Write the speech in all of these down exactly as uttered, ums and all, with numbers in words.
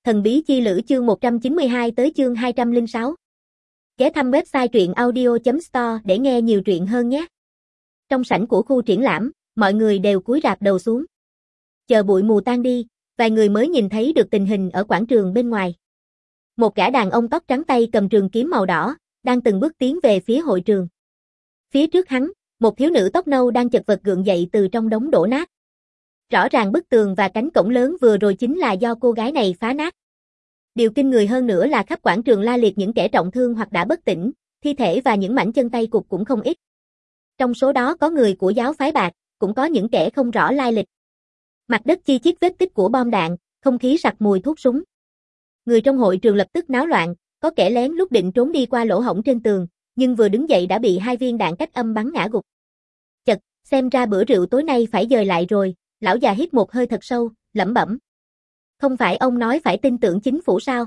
Thần bí chi lữ chương một trăm chín mươi hai tới chương hai trăm lẻ sáu. Ghé thăm website truyện audio chấm store để nghe nhiều truyện hơn nhé. Trong sảnh của khu triển lãm, mọi người đều cúi rạp đầu xuống. Chờ bụi mù tan đi, vài người mới nhìn thấy được tình hình ở quảng trường bên ngoài. Một gã đàn ông tóc trắng tay cầm trường kiếm màu đỏ, đang từng bước tiến về phía hội trường. Phía trước hắn, một thiếu nữ tóc nâu đang chật vật gượng dậy từ trong đống đổ nát. Rõ ràng bức tường và cánh cổng lớn vừa rồi chính là do cô gái này phá nát. Điều kinh người hơn nữa là khắp quảng trường la liệt những kẻ trọng thương hoặc đã bất tỉnh, thi thể và những mảnh chân tay cụt cũng không ít. Trong số đó có người của giáo phái Bạc, cũng có những kẻ không rõ lai lịch. Mặt đất chi chít vết tích của bom đạn, không khí sặc mùi thuốc súng. Người trong hội trường lập tức náo loạn, có kẻ lén lúc định trốn đi qua lỗ hổng trên tường, nhưng vừa đứng dậy đã bị hai viên đạn cách âm bắn ngã gục. Chật, xem ra bữa rượu tối nay phải dời lại rồi. Lão già hít một hơi thật sâu, lẩm bẩm. Không phải ông nói phải tin tưởng chính phủ sao?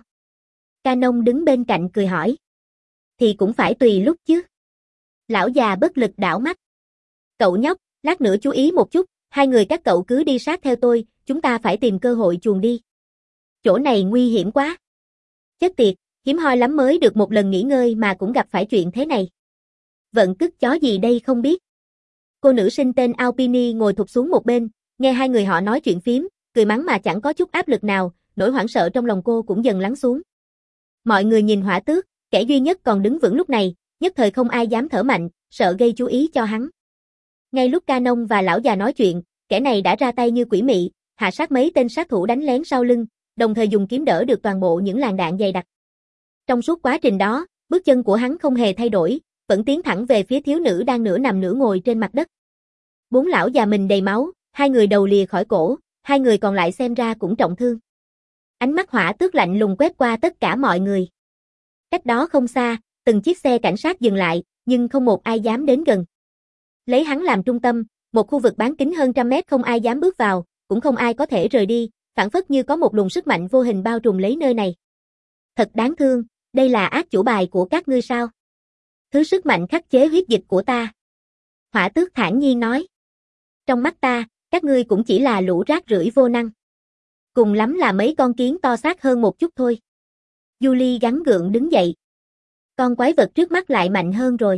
Canon đứng bên cạnh cười hỏi. Thì cũng phải tùy lúc chứ. Lão già bất lực đảo mắt. Cậu nhóc, lát nữa chú ý một chút, hai người các cậu cứ đi sát theo tôi, chúng ta phải tìm cơ hội chuồn đi. Chỗ này nguy hiểm quá. Chết tiệt, hiếm hoi lắm mới được một lần nghỉ ngơi mà cũng gặp phải chuyện thế này. Vận cứt chó gì đây không biết. Cô nữ sinh tên Alpini ngồi thụp xuống một bên. Nghe hai người họ nói chuyện phím, cười mắng mà chẳng có chút áp lực nào, nỗi hoảng sợ trong lòng cô cũng dần lắng xuống. Mọi người nhìn Hỏa Tước, kẻ duy nhất còn đứng vững lúc này, nhất thời không ai dám thở mạnh, sợ gây chú ý cho hắn. Ngay lúc Canon và lão già nói chuyện, kẻ này đã ra tay như quỷ mị, hạ sát mấy tên sát thủ đánh lén sau lưng, đồng thời dùng kiếm đỡ được toàn bộ những làn đạn dày đặc. Trong suốt quá trình đó, bước chân của hắn không hề thay đổi, vẫn tiến thẳng về phía thiếu nữ đang nửa nằm nửa ngồi trên mặt đất. Bốn lão già mình đầy máu. Hai người đầu lìa khỏi cổ, hai người còn lại xem ra cũng trọng thương. Ánh mắt Hỏa Tước lạnh lùng quét qua tất cả mọi người. Cách đó không xa, từng chiếc xe cảnh sát dừng lại, nhưng không một ai dám đến gần. Lấy hắn làm trung tâm, một khu vực bán kính hơn trăm mét không ai dám bước vào, cũng không ai có thể rời đi, phảng phất như có một luồng sức mạnh vô hình bao trùm lấy nơi này. Thật đáng thương, đây là ác chủ bài của các ngươi sao? Thứ sức mạnh khắc chế huyết dịch của ta. Hỏa Tước thản nhiên nói. Trong mắt ta, các ngươi cũng chỉ là lũ rác rưởi vô năng. Cùng lắm là mấy con kiến to xác hơn một chút thôi. Julie gắng gượng đứng dậy. Con quái vật trước mắt lại mạnh hơn rồi.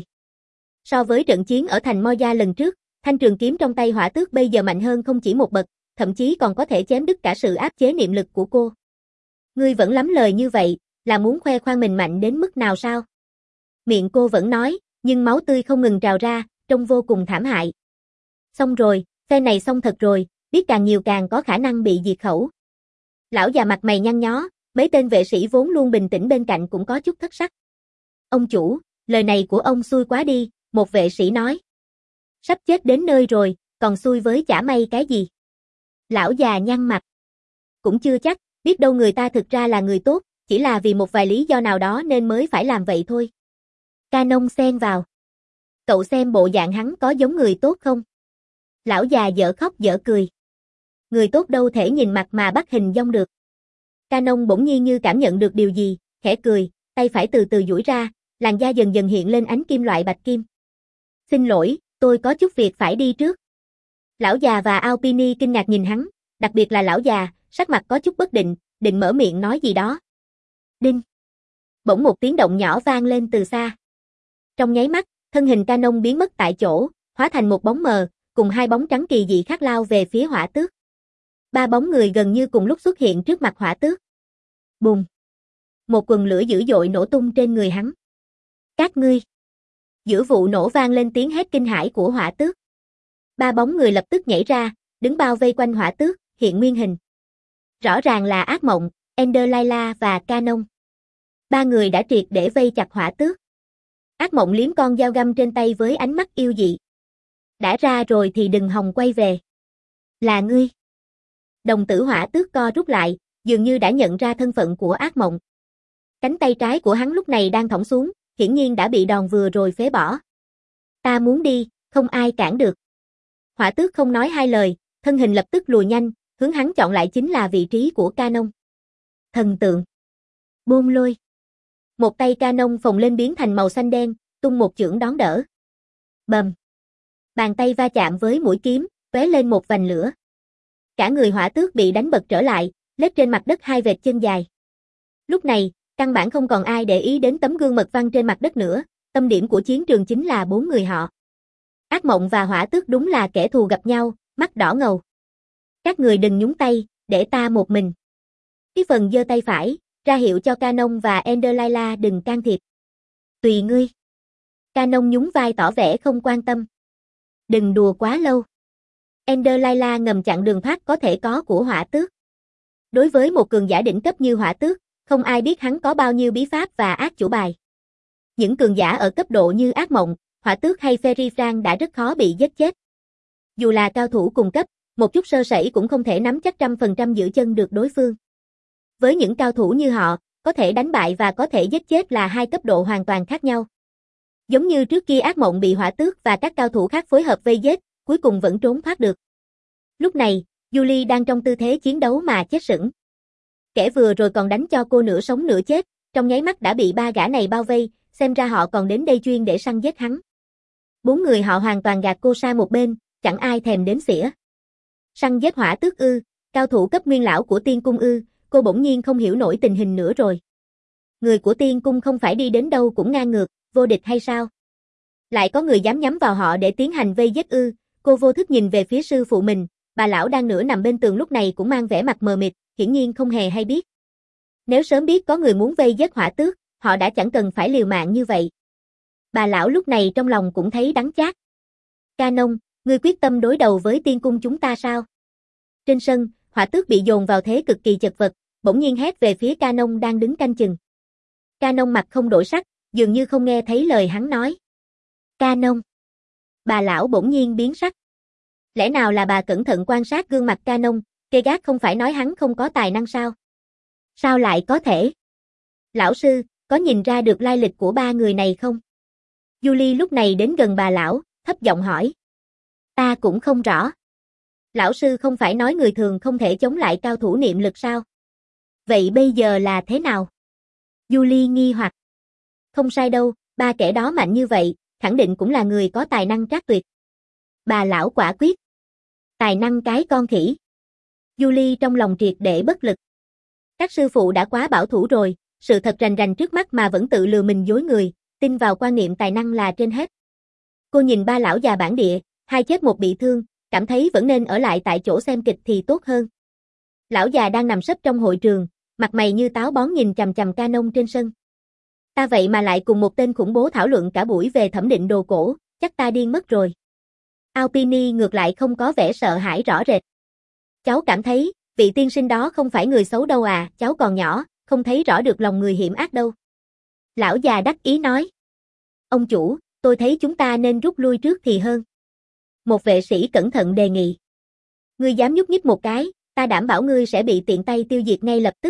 So với trận chiến ở thành Moya lần trước, thanh trường kiếm trong tay Hỏa Tước bây giờ mạnh hơn không chỉ một bậc, thậm chí còn có thể chém đứt cả sự áp chế niệm lực của cô. Ngươi vẫn lắm lời như vậy, là muốn khoe khoang mình mạnh đến mức nào sao? Miệng cô vẫn nói, nhưng máu tươi không ngừng trào ra, trông vô cùng thảm hại. Xong rồi, phe này xong thật rồi, biết càng nhiều càng có khả năng bị diệt khẩu. Lão già mặt mày nhăn nhó, mấy tên vệ sĩ vốn luôn bình tĩnh bên cạnh cũng có chút thất sắc. Ông chủ, lời này của ông xui quá đi, một vệ sĩ nói. Sắp chết đến nơi rồi, còn xui với chả may cái gì. Lão già nhăn mặt. Cũng chưa chắc, biết đâu người ta thực ra là người tốt, chỉ là vì một vài lý do nào đó nên mới phải làm vậy thôi. Canon xen vào. Cậu xem bộ dạng hắn có giống người tốt không? Lão già dở khóc dở cười. Người tốt đâu thể nhìn mặt mà bắt hình dong được. Canon bỗng nhiên như cảm nhận được điều gì, khẽ cười, tay phải từ từ duỗi ra, làn da dần dần hiện lên ánh kim loại bạch kim. Xin lỗi, tôi có chút việc phải đi trước. Lão già và Alpini kinh ngạc nhìn hắn, đặc biệt là lão già, sắc mặt có chút bất định, định mở miệng nói gì đó. Đinh. Bỗng một tiếng động nhỏ vang lên từ xa. Trong nháy mắt, thân hình Canon biến mất tại chỗ, hóa thành một bóng mờ, cùng hai bóng trắng kỳ dị khác lao về phía Hỏa Tước. Ba bóng người gần như cùng lúc xuất hiện trước mặt Hỏa Tước. Bùng! Một quần lửa dữ dội nổ tung trên người hắn. Các ngươi! Giữa vụ nổ vang lên tiếng hét kinh hãi của Hỏa Tước. Ba bóng người lập tức nhảy ra, đứng bao vây quanh Hỏa Tước, hiện nguyên hình. Rõ ràng là Ác Mộng, Ender Layla và Canon. Ba người đã triệt để vây chặt Hỏa Tước. Ác Mộng liếm con dao găm trên tay với ánh mắt yêu dị. Đã ra rồi thì đừng hòng quay về. Là ngươi. Đồng tử Hỏa Tước co rút lại, dường như đã nhận ra thân phận của Ác Mộng. Cánh tay trái của hắn lúc này đang thõng xuống, hiển nhiên đã bị đòn vừa rồi phế bỏ. Ta muốn đi, không ai cản được. Hỏa Tước không nói hai lời, thân hình lập tức lùi nhanh, hướng hắn chọn lại chính là vị trí của Canon. Thần tượng. Bôn lôi. Một tay Canon phồng lên biến thành màu xanh đen, tung một chưởng đón đỡ. Bầm. Bàn tay va chạm với mũi kiếm, tóe lên một vành lửa. Cả người Hỏa Tước bị đánh bật trở lại, lết trên mặt đất hai vệt chân dài. Lúc này, căn bản không còn ai để ý đến tấm gương mật văn trên mặt đất nữa, tâm điểm của chiến trường chính là bốn người họ. Ác Mộng và Hỏa Tước đúng là kẻ thù gặp nhau, mắt đỏ ngầu. Các người đừng nhúng tay, để ta một mình. Cái phần giơ tay phải, ra hiệu cho Canon và Enderlaila đừng can thiệp. Tùy ngươi. Canon nhún vai tỏ vẻ không quan tâm. Đừng đùa quá lâu. Enderlaila ngầm chặn đường thoát có thể có của Hỏa Tước. Đối với một cường giả đỉnh cấp như Hỏa Tước, không ai biết hắn có bao nhiêu bí pháp và ác chủ bài. Những cường giả ở cấp độ như Ác Mộng, Hỏa Tước hay Ferifran đã rất khó bị giết chết. Dù là cao thủ cùng cấp, một chút sơ sẩy cũng không thể nắm chắc trăm phần trăm giữ chân được đối phương. Với những cao thủ như họ, có thể đánh bại và có thể giết chết là hai cấp độ hoàn toàn khác nhau. Giống như trước kia Ác Mộng bị Hỏa Tước và các cao thủ khác phối hợp vây giết, cuối cùng vẫn trốn thoát được. Lúc này, Julie đang trong tư thế chiến đấu mà chết sững. Kẻ vừa rồi còn đánh cho cô nửa sống nửa chết, trong nháy mắt đã bị ba gã này bao vây, xem ra họ còn đến đây chuyên để săn giết hắn. Bốn người họ hoàn toàn gạt cô sang một bên, chẳng ai thèm đếm xỉa. Săn giết Hỏa Tước ư, cao thủ cấp nguyên lão của Tiên Cung ư, cô bỗng nhiên không hiểu nổi tình hình nữa rồi. Người của Tiên Cung không phải đi đến đâu cũng ngang ngược, vô địch hay sao? Lại có người dám nhắm vào họ để tiến hành vây giết ư, cô vô thức nhìn về phía sư phụ mình, bà lão đang nửa nằm bên tường lúc này cũng mang vẻ mặt mờ mịt, hiển nhiên không hề hay biết. Nếu sớm biết có người muốn vây giết Hỏa Tước, họ đã chẳng cần phải liều mạng như vậy. Bà lão lúc này trong lòng cũng thấy đắng chát. Canon, ngươi quyết tâm đối đầu với Tiên Cung chúng ta sao? Trên sân, Hỏa Tước bị dồn vào thế cực kỳ chật vật, bỗng nhiên hét về phía Canon đang đứng canh chừng. Canon mặt không đổi sắc, dường như không nghe thấy lời hắn nói. Canon. Bà lão bỗng nhiên biến sắc. Lẽ nào là bà cẩn thận quan sát gương mặt Canon, cây gác không phải nói hắn không có tài năng sao? Sao lại có thể? Lão sư, có nhìn ra được lai lịch của ba người này không? Julie lúc này đến gần bà lão, thấp giọng hỏi. Ta cũng không rõ. Lão sư không phải nói người thường không thể chống lại cao thủ niệm lực sao? Vậy bây giờ là thế nào? Julie nghi hoặc. Không sai đâu, ba kẻ đó mạnh như vậy, khẳng định cũng là người có tài năng trác tuyệt. Bà lão quả quyết. Tài năng cái con khỉ. Julie trong lòng triệt để bất lực. Các sư phụ đã quá bảo thủ rồi, sự thật rành rành trước mắt mà vẫn tự lừa mình dối người, tin vào quan niệm tài năng là trên hết. Cô nhìn ba lão già bản địa, hai chết một bị thương, cảm thấy vẫn nên ở lại tại chỗ xem kịch thì tốt hơn. Lão già đang nằm sấp trong hội trường, mặt mày như táo bón nhìn chằm chằm Canon trên sân. Ta vậy mà lại cùng một tên khủng bố thảo luận cả buổi về thẩm định đồ cổ, chắc ta điên mất rồi. Alpini ngược lại không có vẻ sợ hãi rõ rệt. Cháu cảm thấy, vị tiên sinh đó không phải người xấu đâu à, cháu còn nhỏ, không thấy rõ được lòng người hiểm ác đâu. Lão già đắc ý nói. Ông chủ, tôi thấy chúng ta nên rút lui trước thì hơn. Một vệ sĩ cẩn thận đề nghị. Ngươi dám nhúc nhích một cái, ta đảm bảo ngươi sẽ bị tiện tay tiêu diệt ngay lập tức.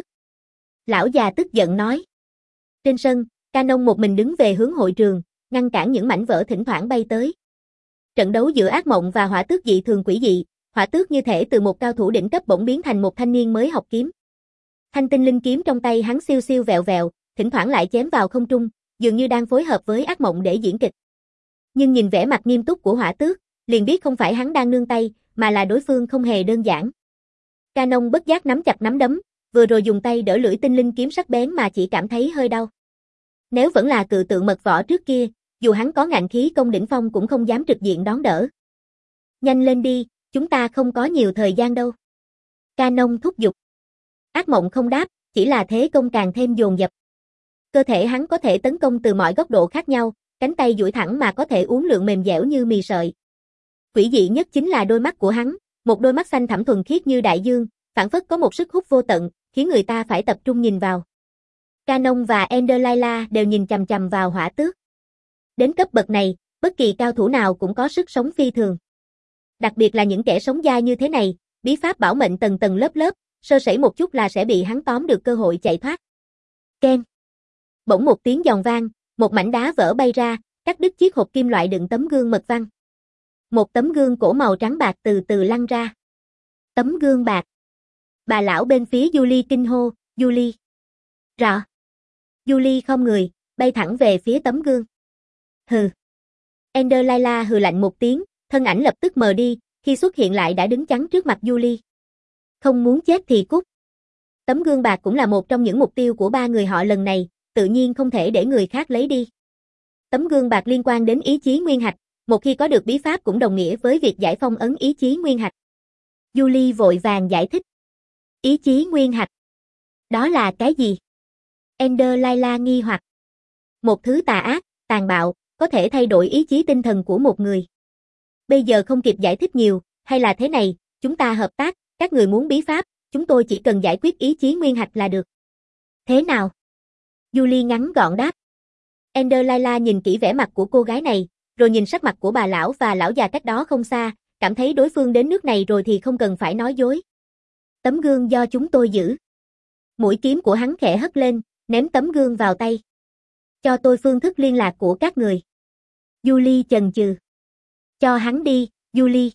Lão già tức giận nói. Trên sân, Canon một mình đứng về hướng hội trường, ngăn cản những mảnh vỡ thỉnh thoảng bay tới. Trận đấu giữa Ác Mộng và Hỏa Tước dị thường quỷ dị, Hỏa Tước như thể từ một cao thủ đỉnh cấp bỗng biến thành một thanh niên mới học kiếm. Thanh tinh linh kiếm trong tay hắn siêu siêu vẹo vẹo, thỉnh thoảng lại chém vào không trung, dường như đang phối hợp với Ác Mộng để diễn kịch. Nhưng nhìn vẻ mặt nghiêm túc của Hỏa Tước, liền biết không phải hắn đang nương tay, mà là đối phương không hề đơn giản. Canon bất giác nắm chặt nắm đấm, vừa rồi dùng tay đỡ lưỡi tinh linh kiếm sắc bén mà chỉ cảm thấy hơi đau. Nếu vẫn là cự tượng mật võ trước kia, dù hắn có ngạnh khí công đỉnh phong cũng không dám trực diện đón đỡ. Nhanh lên đi, chúng ta không có nhiều thời gian đâu. Canon thúc giục. Ác Mộng không đáp, chỉ là thế công càng thêm dồn dập. Cơ thể hắn có thể tấn công từ mọi góc độ khác nhau, cánh tay duỗi thẳng mà có thể uốn lượn mềm dẻo như mì sợi. Quỷ dị nhất chính là đôi mắt của hắn, một đôi mắt xanh thẳm thuần khiết như đại dương, phảng phất có một sức hút vô tận, khiến người ta phải tập trung nhìn vào. Canon và Enderlaila đều nhìn chằm chằm vào Hỏa Tước. Đến cấp bậc này, bất kỳ cao thủ nào cũng có sức sống phi thường. Đặc biệt là những kẻ sống dai như thế này, bí pháp bảo mệnh tầng tầng lớp lớp, sơ sẩy một chút là sẽ bị hắn tóm được cơ hội chạy thoát. Keng. Bỗng một tiếng giòn vang, một mảnh đá vỡ bay ra, cắt đứt chiếc hộp kim loại đựng tấm gương mật văn. Một tấm gương cổ màu trắng bạc từ từ lăn ra. Tấm gương bạc. Bà lão bên phía Julie kinh hô, Julie. Rõ. Julie không người, bay thẳng về phía tấm gương. Hừ. Enderlaila hừ lạnh một tiếng, thân ảnh lập tức mờ đi, khi xuất hiện lại đã đứng chắn trước mặt Julie. Không muốn chết thì cút. Tấm gương bạc cũng là một trong những mục tiêu của ba người họ lần này, tự nhiên không thể để người khác lấy đi. Tấm gương bạc liên quan đến ý chí nguyên hạch, một khi có được bí pháp cũng đồng nghĩa với việc giải phong ấn ý chí nguyên hạch. Julie vội vàng giải thích. Ý chí nguyên hạch? Đó là cái gì? Ender Layla nghi hoặc. Một thứ tà ác, tàn bạo, có thể thay đổi ý chí tinh thần của một người. Bây giờ không kịp giải thích nhiều, hay là thế này, chúng ta hợp tác, các người muốn bí pháp, chúng tôi chỉ cần giải quyết ý chí nguyên hạch là được. Thế nào? Julie ngắn gọn đáp. Ender Layla nhìn kỹ vẻ mặt của cô gái này, rồi nhìn sắc mặt của bà lão và lão già cách đó không xa, cảm thấy đối phương đến nước này rồi thì không cần phải nói dối. Tấm gương do chúng tôi giữ. Mũi kiếm của hắn khẽ hất lên, ném tấm gương vào tay. Cho tôi phương thức liên lạc của các người. Julie chần chừ. Cho hắn đi, Julie.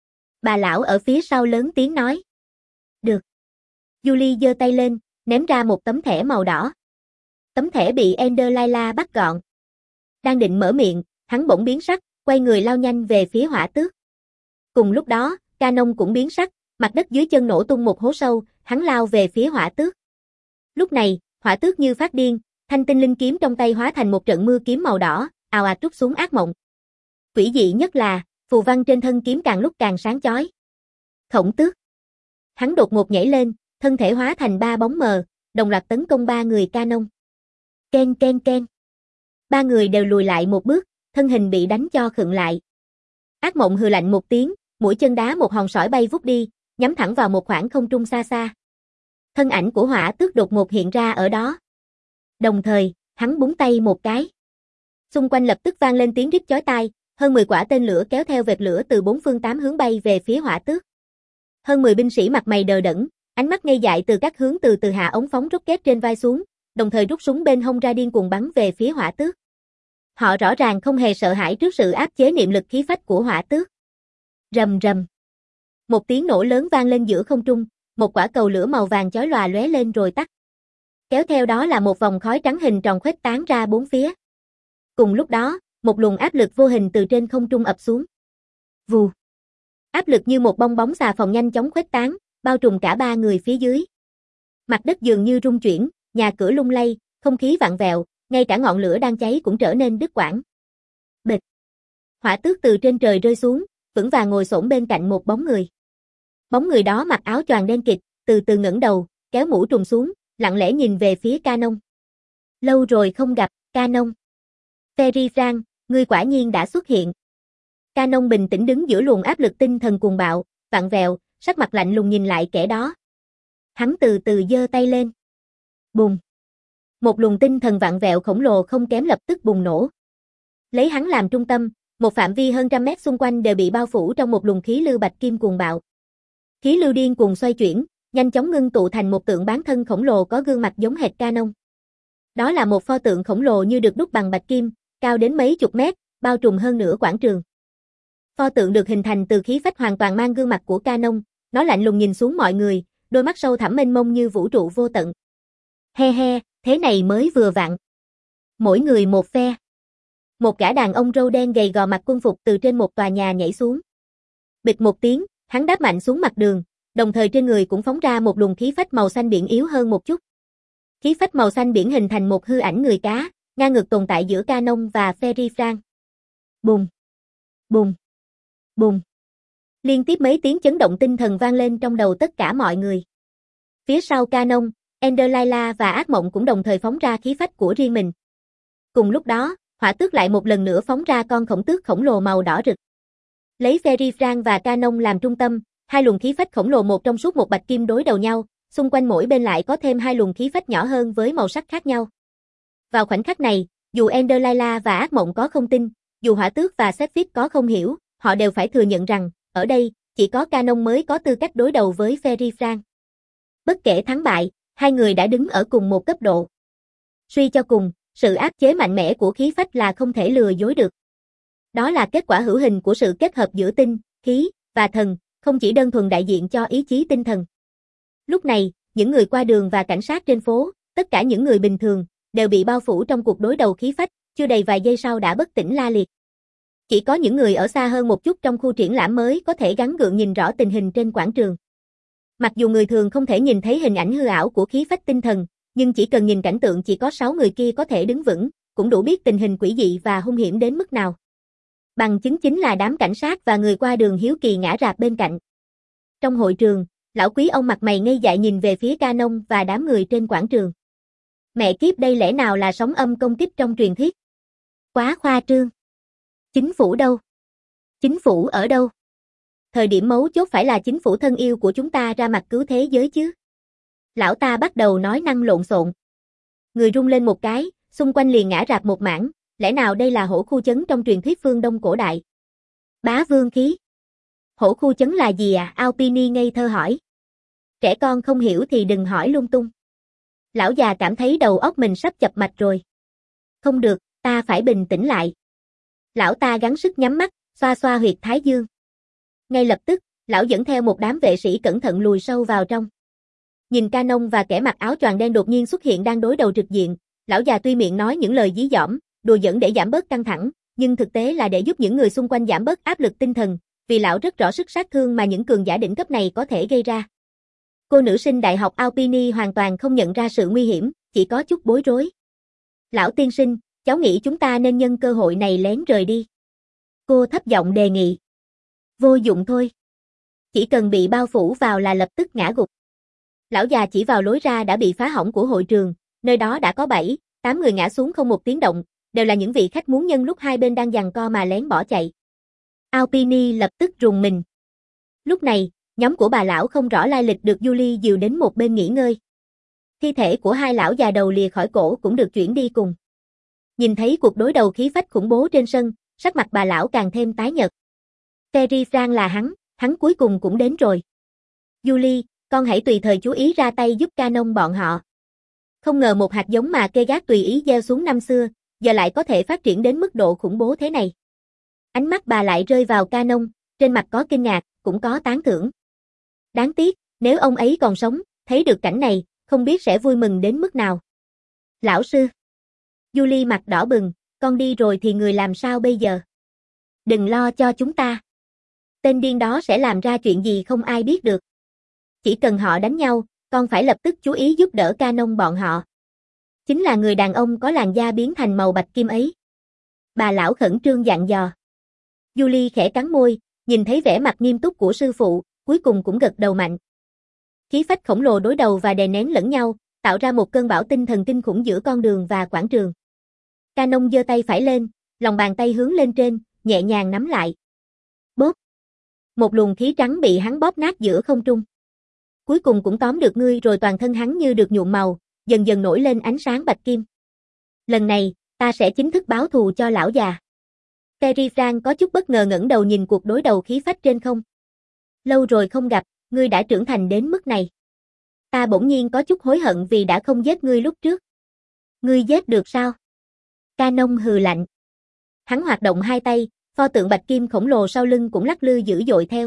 Bà lão ở phía sau lớn tiếng nói. Được. Julie giơ tay lên, ném ra một tấm thẻ màu đỏ. Tấm thẻ bị Ender Layla bắt gọn. Đang định mở miệng, hắn bỗng biến sắc, quay người lao nhanh về phía Hỏa Tước. Cùng lúc đó, Canon cũng biến sắc, mặt đất dưới chân nổ tung một hố sâu, hắn lao về phía Hỏa Tước. Lúc này, Hỏa Tước như phát điên, thanh tinh linh kiếm trong tay hóa thành một trận mưa kiếm màu đỏ, ào ạt trút xuống ác mộng. Quỷ dị nhất là, phù văn trên thân kiếm càng lúc càng sáng chói. Khổng Tước. Hắn đột ngột nhảy lên, thân thể hóa thành ba bóng mờ, đồng loạt tấn công ba người Canon. Ken ken ken. Ba người đều lùi lại một bước, thân hình bị đánh cho khựng lại. Ác mộng hừ lạnh một tiếng, mũi chân đá một hòn sỏi bay vút đi, nhắm thẳng vào một khoảng không trung xa xa. Thân ảnh của Hỏa Tước đột ngột hiện ra ở đó. Đồng thời, hắn búng tay một cái. Xung quanh lập tức vang lên tiếng rít chói tai, hơn mười quả tên lửa kéo theo vệt lửa từ bốn phương tám hướng bay về phía Hỏa Tước. Hơn mười binh sĩ mặt mày đờ đẫn, ánh mắt ngây dại từ các hướng từ từ hạ ống phóng rocket trên vai xuống, đồng thời rút súng bên hông ra điên cuồng bắn về phía Hỏa Tước. Họ rõ ràng không hề sợ hãi trước sự áp chế niệm lực khí phách của Hỏa Tước. Rầm rầm. Một tiếng nổ lớn vang lên giữa không trung, một quả cầu lửa màu vàng chói lòa lóe lên rồi tắt. Kéo theo đó là một vòng khói trắng hình tròn khuếch tán ra bốn phía. Cùng lúc đó, một luồng áp lực vô hình từ trên không trung ập xuống. Vù. Áp lực như một bong bóng xà phòng nhanh chóng khuếch tán, bao trùm cả ba người phía dưới. Mặt đất dường như rung chuyển, nhà cửa lung lay, không khí vặn vẹo, ngay cả ngọn lửa đang cháy cũng trở nên đứt quãng. Bịch. Hỏa Tước từ trên trời rơi xuống, vững vàng ngồi xổm bên cạnh một bóng người. Bóng người đó mặc áo choàng đen kịt, từ từ ngẩng đầu, kéo mũ trùm xuống, lặng lẽ nhìn về phía Canon. Lâu rồi không gặp, Canon. Ferry Frank, ngươi quả nhiên đã xuất hiện. Canon bình tĩnh đứng giữa luồng áp lực tinh thần cuồng bạo, vặn vẹo, sắc mặt lạnh lùng nhìn lại kẻ đó. Hắn từ từ giơ tay lên. Bùng. Một luồng tinh thần vặn vẹo khổng lồ không kém lập tức bùng nổ. Lấy hắn làm trung tâm, một phạm vi hơn trăm mét xung quanh đều bị bao phủ trong một luồng khí lưu bạch kim cuồng bạo. Khí lưu điên cuồng xoay chuyển, nhanh chóng ngưng tụ thành một tượng bán thân khổng lồ có gương mặt giống hệt Canon. Đó là một pho tượng khổng lồ như được đúc bằng bạch kim, cao đến mấy chục mét, bao trùm hơn nửa quảng trường. Pho tượng được hình thành từ khí phách hoàn toàn mang gương mặt của Canon, nó lạnh lùng nhìn xuống mọi người, đôi mắt sâu thẳm mênh mông như vũ trụ vô tận. He he, thế này mới vừa vặn. Mỗi người một phe. Một gã đàn ông râu đen gầy gò mặc quân phục từ trên một tòa nhà nhảy xuống. Bịch một tiếng, hắn đáp mạnh xuống mặt đường, đồng thời trên người cũng phóng ra một luồng khí phách màu xanh biển yếu hơn một chút. Khí phách màu xanh biển hình thành một hư ảnh người cá, ngang ngược tồn tại giữa Canon và Ferry Frank. Bùng, bùng, bùng. Liên tiếp mấy tiếng chấn động tinh thần vang lên trong đầu tất cả mọi người. Phía sau Canon, Ender Layla và Ác Mộng cũng đồng thời phóng ra khí phách của riêng mình. Cùng lúc đó, Hỏa Tước lại một lần nữa phóng ra con khổng tước khổng lồ màu đỏ rực. Lấy Ferry Frank và Canon làm trung tâm, hai luồng khí phách khổng lồ một trong suốt một bạch kim đối đầu nhau, xung quanh mỗi bên lại có thêm hai luồng khí phách nhỏ hơn với màu sắc khác nhau. Vào khoảnh khắc này, dù Ender Layla và Ác Mộng có không tin, dù Hỏa Tước và Sephiroth có không hiểu, họ đều phải thừa nhận rằng, ở đây, chỉ có Canon mới có tư cách đối đầu với Ferry Frank. Bất kể thắng bại, hai người đã đứng ở cùng một cấp độ. Suy cho cùng, sự áp chế mạnh mẽ của khí phách là không thể lừa dối được. Đó là kết quả hữu hình của sự kết hợp giữa tinh, khí và thần, không chỉ đơn thuần đại diện cho ý chí tinh thần. Lúc này, những người qua đường và cảnh sát trên phố, tất cả những người bình thường, đều bị bao phủ trong cuộc đối đầu khí phách, chưa đầy vài giây sau đã bất tỉnh la liệt. Chỉ có những người ở xa hơn một chút trong khu triển lãm mới có thể gắng gượng nhìn rõ tình hình trên quảng trường. Mặc dù người thường không thể nhìn thấy hình ảnh hư ảo của khí phách tinh thần, nhưng chỉ cần nhìn cảnh tượng chỉ có sáu người kia có thể đứng vững, cũng đủ biết tình hình quỷ dị và hung hiểm đến mức nào. Bằng chứng chính là đám cảnh sát và người qua đường hiếu kỳ ngã rạp bên cạnh. Trong hội trường, lão quý ông mặt mày ngây dại nhìn về phía Canon và đám người trên quảng trường. Mẹ kiếp, đây lẽ nào là sóng âm công kích trong truyền thuyết? Quá khoa trương. Chính phủ đâu? Chính phủ ở đâu? Thời điểm mấu chốt phải là chính phủ thân yêu của chúng ta ra mặt cứu thế giới chứ. Lão ta bắt đầu nói năng lộn xộn. Người rung lên một cái, xung quanh liền ngã rạp một mảng, lẽ nào đây là hổ khu chấn trong truyền thuyết phương Đông cổ đại? Bá vương khí. Hổ khu chấn là gì à? Alpini ngây thơ hỏi. Trẻ con không hiểu thì đừng hỏi lung tung. Lão già cảm thấy đầu óc mình sắp chập mạch rồi. Không được, ta phải bình tĩnh lại. Lão ta gắng sức nhắm mắt, xoa xoa huyệt thái dương. Ngay lập tức, lão dẫn theo một đám vệ sĩ cẩn thận lùi sâu vào trong. Nhìn Canon và kẻ mặc áo choàng đen đột nhiên xuất hiện đang đối đầu trực diện, lão già tuy miệng nói những lời dí dỏm, đùa giỡn để giảm bớt căng thẳng, nhưng thực tế là để giúp những người xung quanh giảm bớt áp lực tinh thần, vì lão rất rõ sức sát thương mà những cường giả đỉnh cấp này có thể gây ra. Cô nữ sinh đại học Alpini hoàn toàn không nhận ra sự nguy hiểm, chỉ có chút bối rối. Lão tiên sinh, cháu nghĩ chúng ta nên nhân cơ hội này lén rời đi. Cô thấp giọng đề nghị. Vô dụng thôi. Chỉ cần bị bao phủ vào là lập tức ngã gục. Lão già chỉ vào lối ra đã bị phá hỏng của hội trường, nơi đó đã có bảy, tám người ngã xuống không một tiếng động, đều là những vị khách muốn nhân lúc hai bên đang giằng co mà lén bỏ chạy. Alpini lập tức rùng mình. Lúc này, nhóm của bà lão không rõ lai lịch được Julie dìu đến một bên nghỉ ngơi. Thi thể của hai lão già đầu lìa khỏi cổ cũng được chuyển đi cùng. Nhìn thấy cuộc đối đầu khí phách khủng bố trên sân, sắc mặt bà lão càng thêm tái nhợt. Terry Frank là hắn, hắn cuối cùng cũng đến rồi. Julie, con hãy tùy thời chú ý ra tay giúp Canon bọn họ. Không ngờ một hạt giống mà Kegat tùy ý gieo xuống năm xưa, giờ lại có thể phát triển đến mức độ khủng bố thế này. Ánh mắt bà lại rơi vào Canon, trên mặt có kinh ngạc, cũng có tán thưởng. Đáng tiếc, nếu ông ấy còn sống, thấy được cảnh này, không biết sẽ vui mừng đến mức nào. Lão sư. Julie mặt đỏ bừng, con đi rồi thì người làm sao bây giờ? Đừng lo cho chúng ta. Tên điên đó sẽ làm ra chuyện gì không ai biết được. Chỉ cần họ đánh nhau, con phải lập tức chú ý giúp đỡ Canon bọn họ. Chính là người đàn ông có làn da biến thành màu bạch kim ấy. Bà lão khẩn trương dặn dò. Julie khẽ cắn môi, nhìn thấy vẻ mặt nghiêm túc của sư phụ, cuối cùng cũng gật đầu mạnh. Khí phách khổng lồ đối đầu và đè nén lẫn nhau, tạo ra một cơn bão tinh thần kinh khủng giữa con đường và quảng trường. Canon giơ tay phải lên, lòng bàn tay hướng lên trên, nhẹ nhàng nắm lại. Bóp. Một luồng khí trắng bị hắn bóp nát giữa không trung. Cuối cùng cũng tóm được ngươi rồi, toàn thân hắn như được nhuộm màu, dần dần nổi lên ánh sáng bạch kim. Lần này, ta sẽ chính thức báo thù cho lão già. Terry Frank có chút bất ngờ ngẩng đầu nhìn cuộc đối đầu khí phách trên không. Lâu rồi không gặp, ngươi đã trưởng thành đến mức này. Ta bỗng nhiên có chút hối hận vì đã không giết ngươi lúc trước. Ngươi giết được sao? Canon hừ lạnh. Hắn hoạt động hai tay, pho tượng bạch kim khổng lồ sau lưng cũng lắc lư dữ dội theo.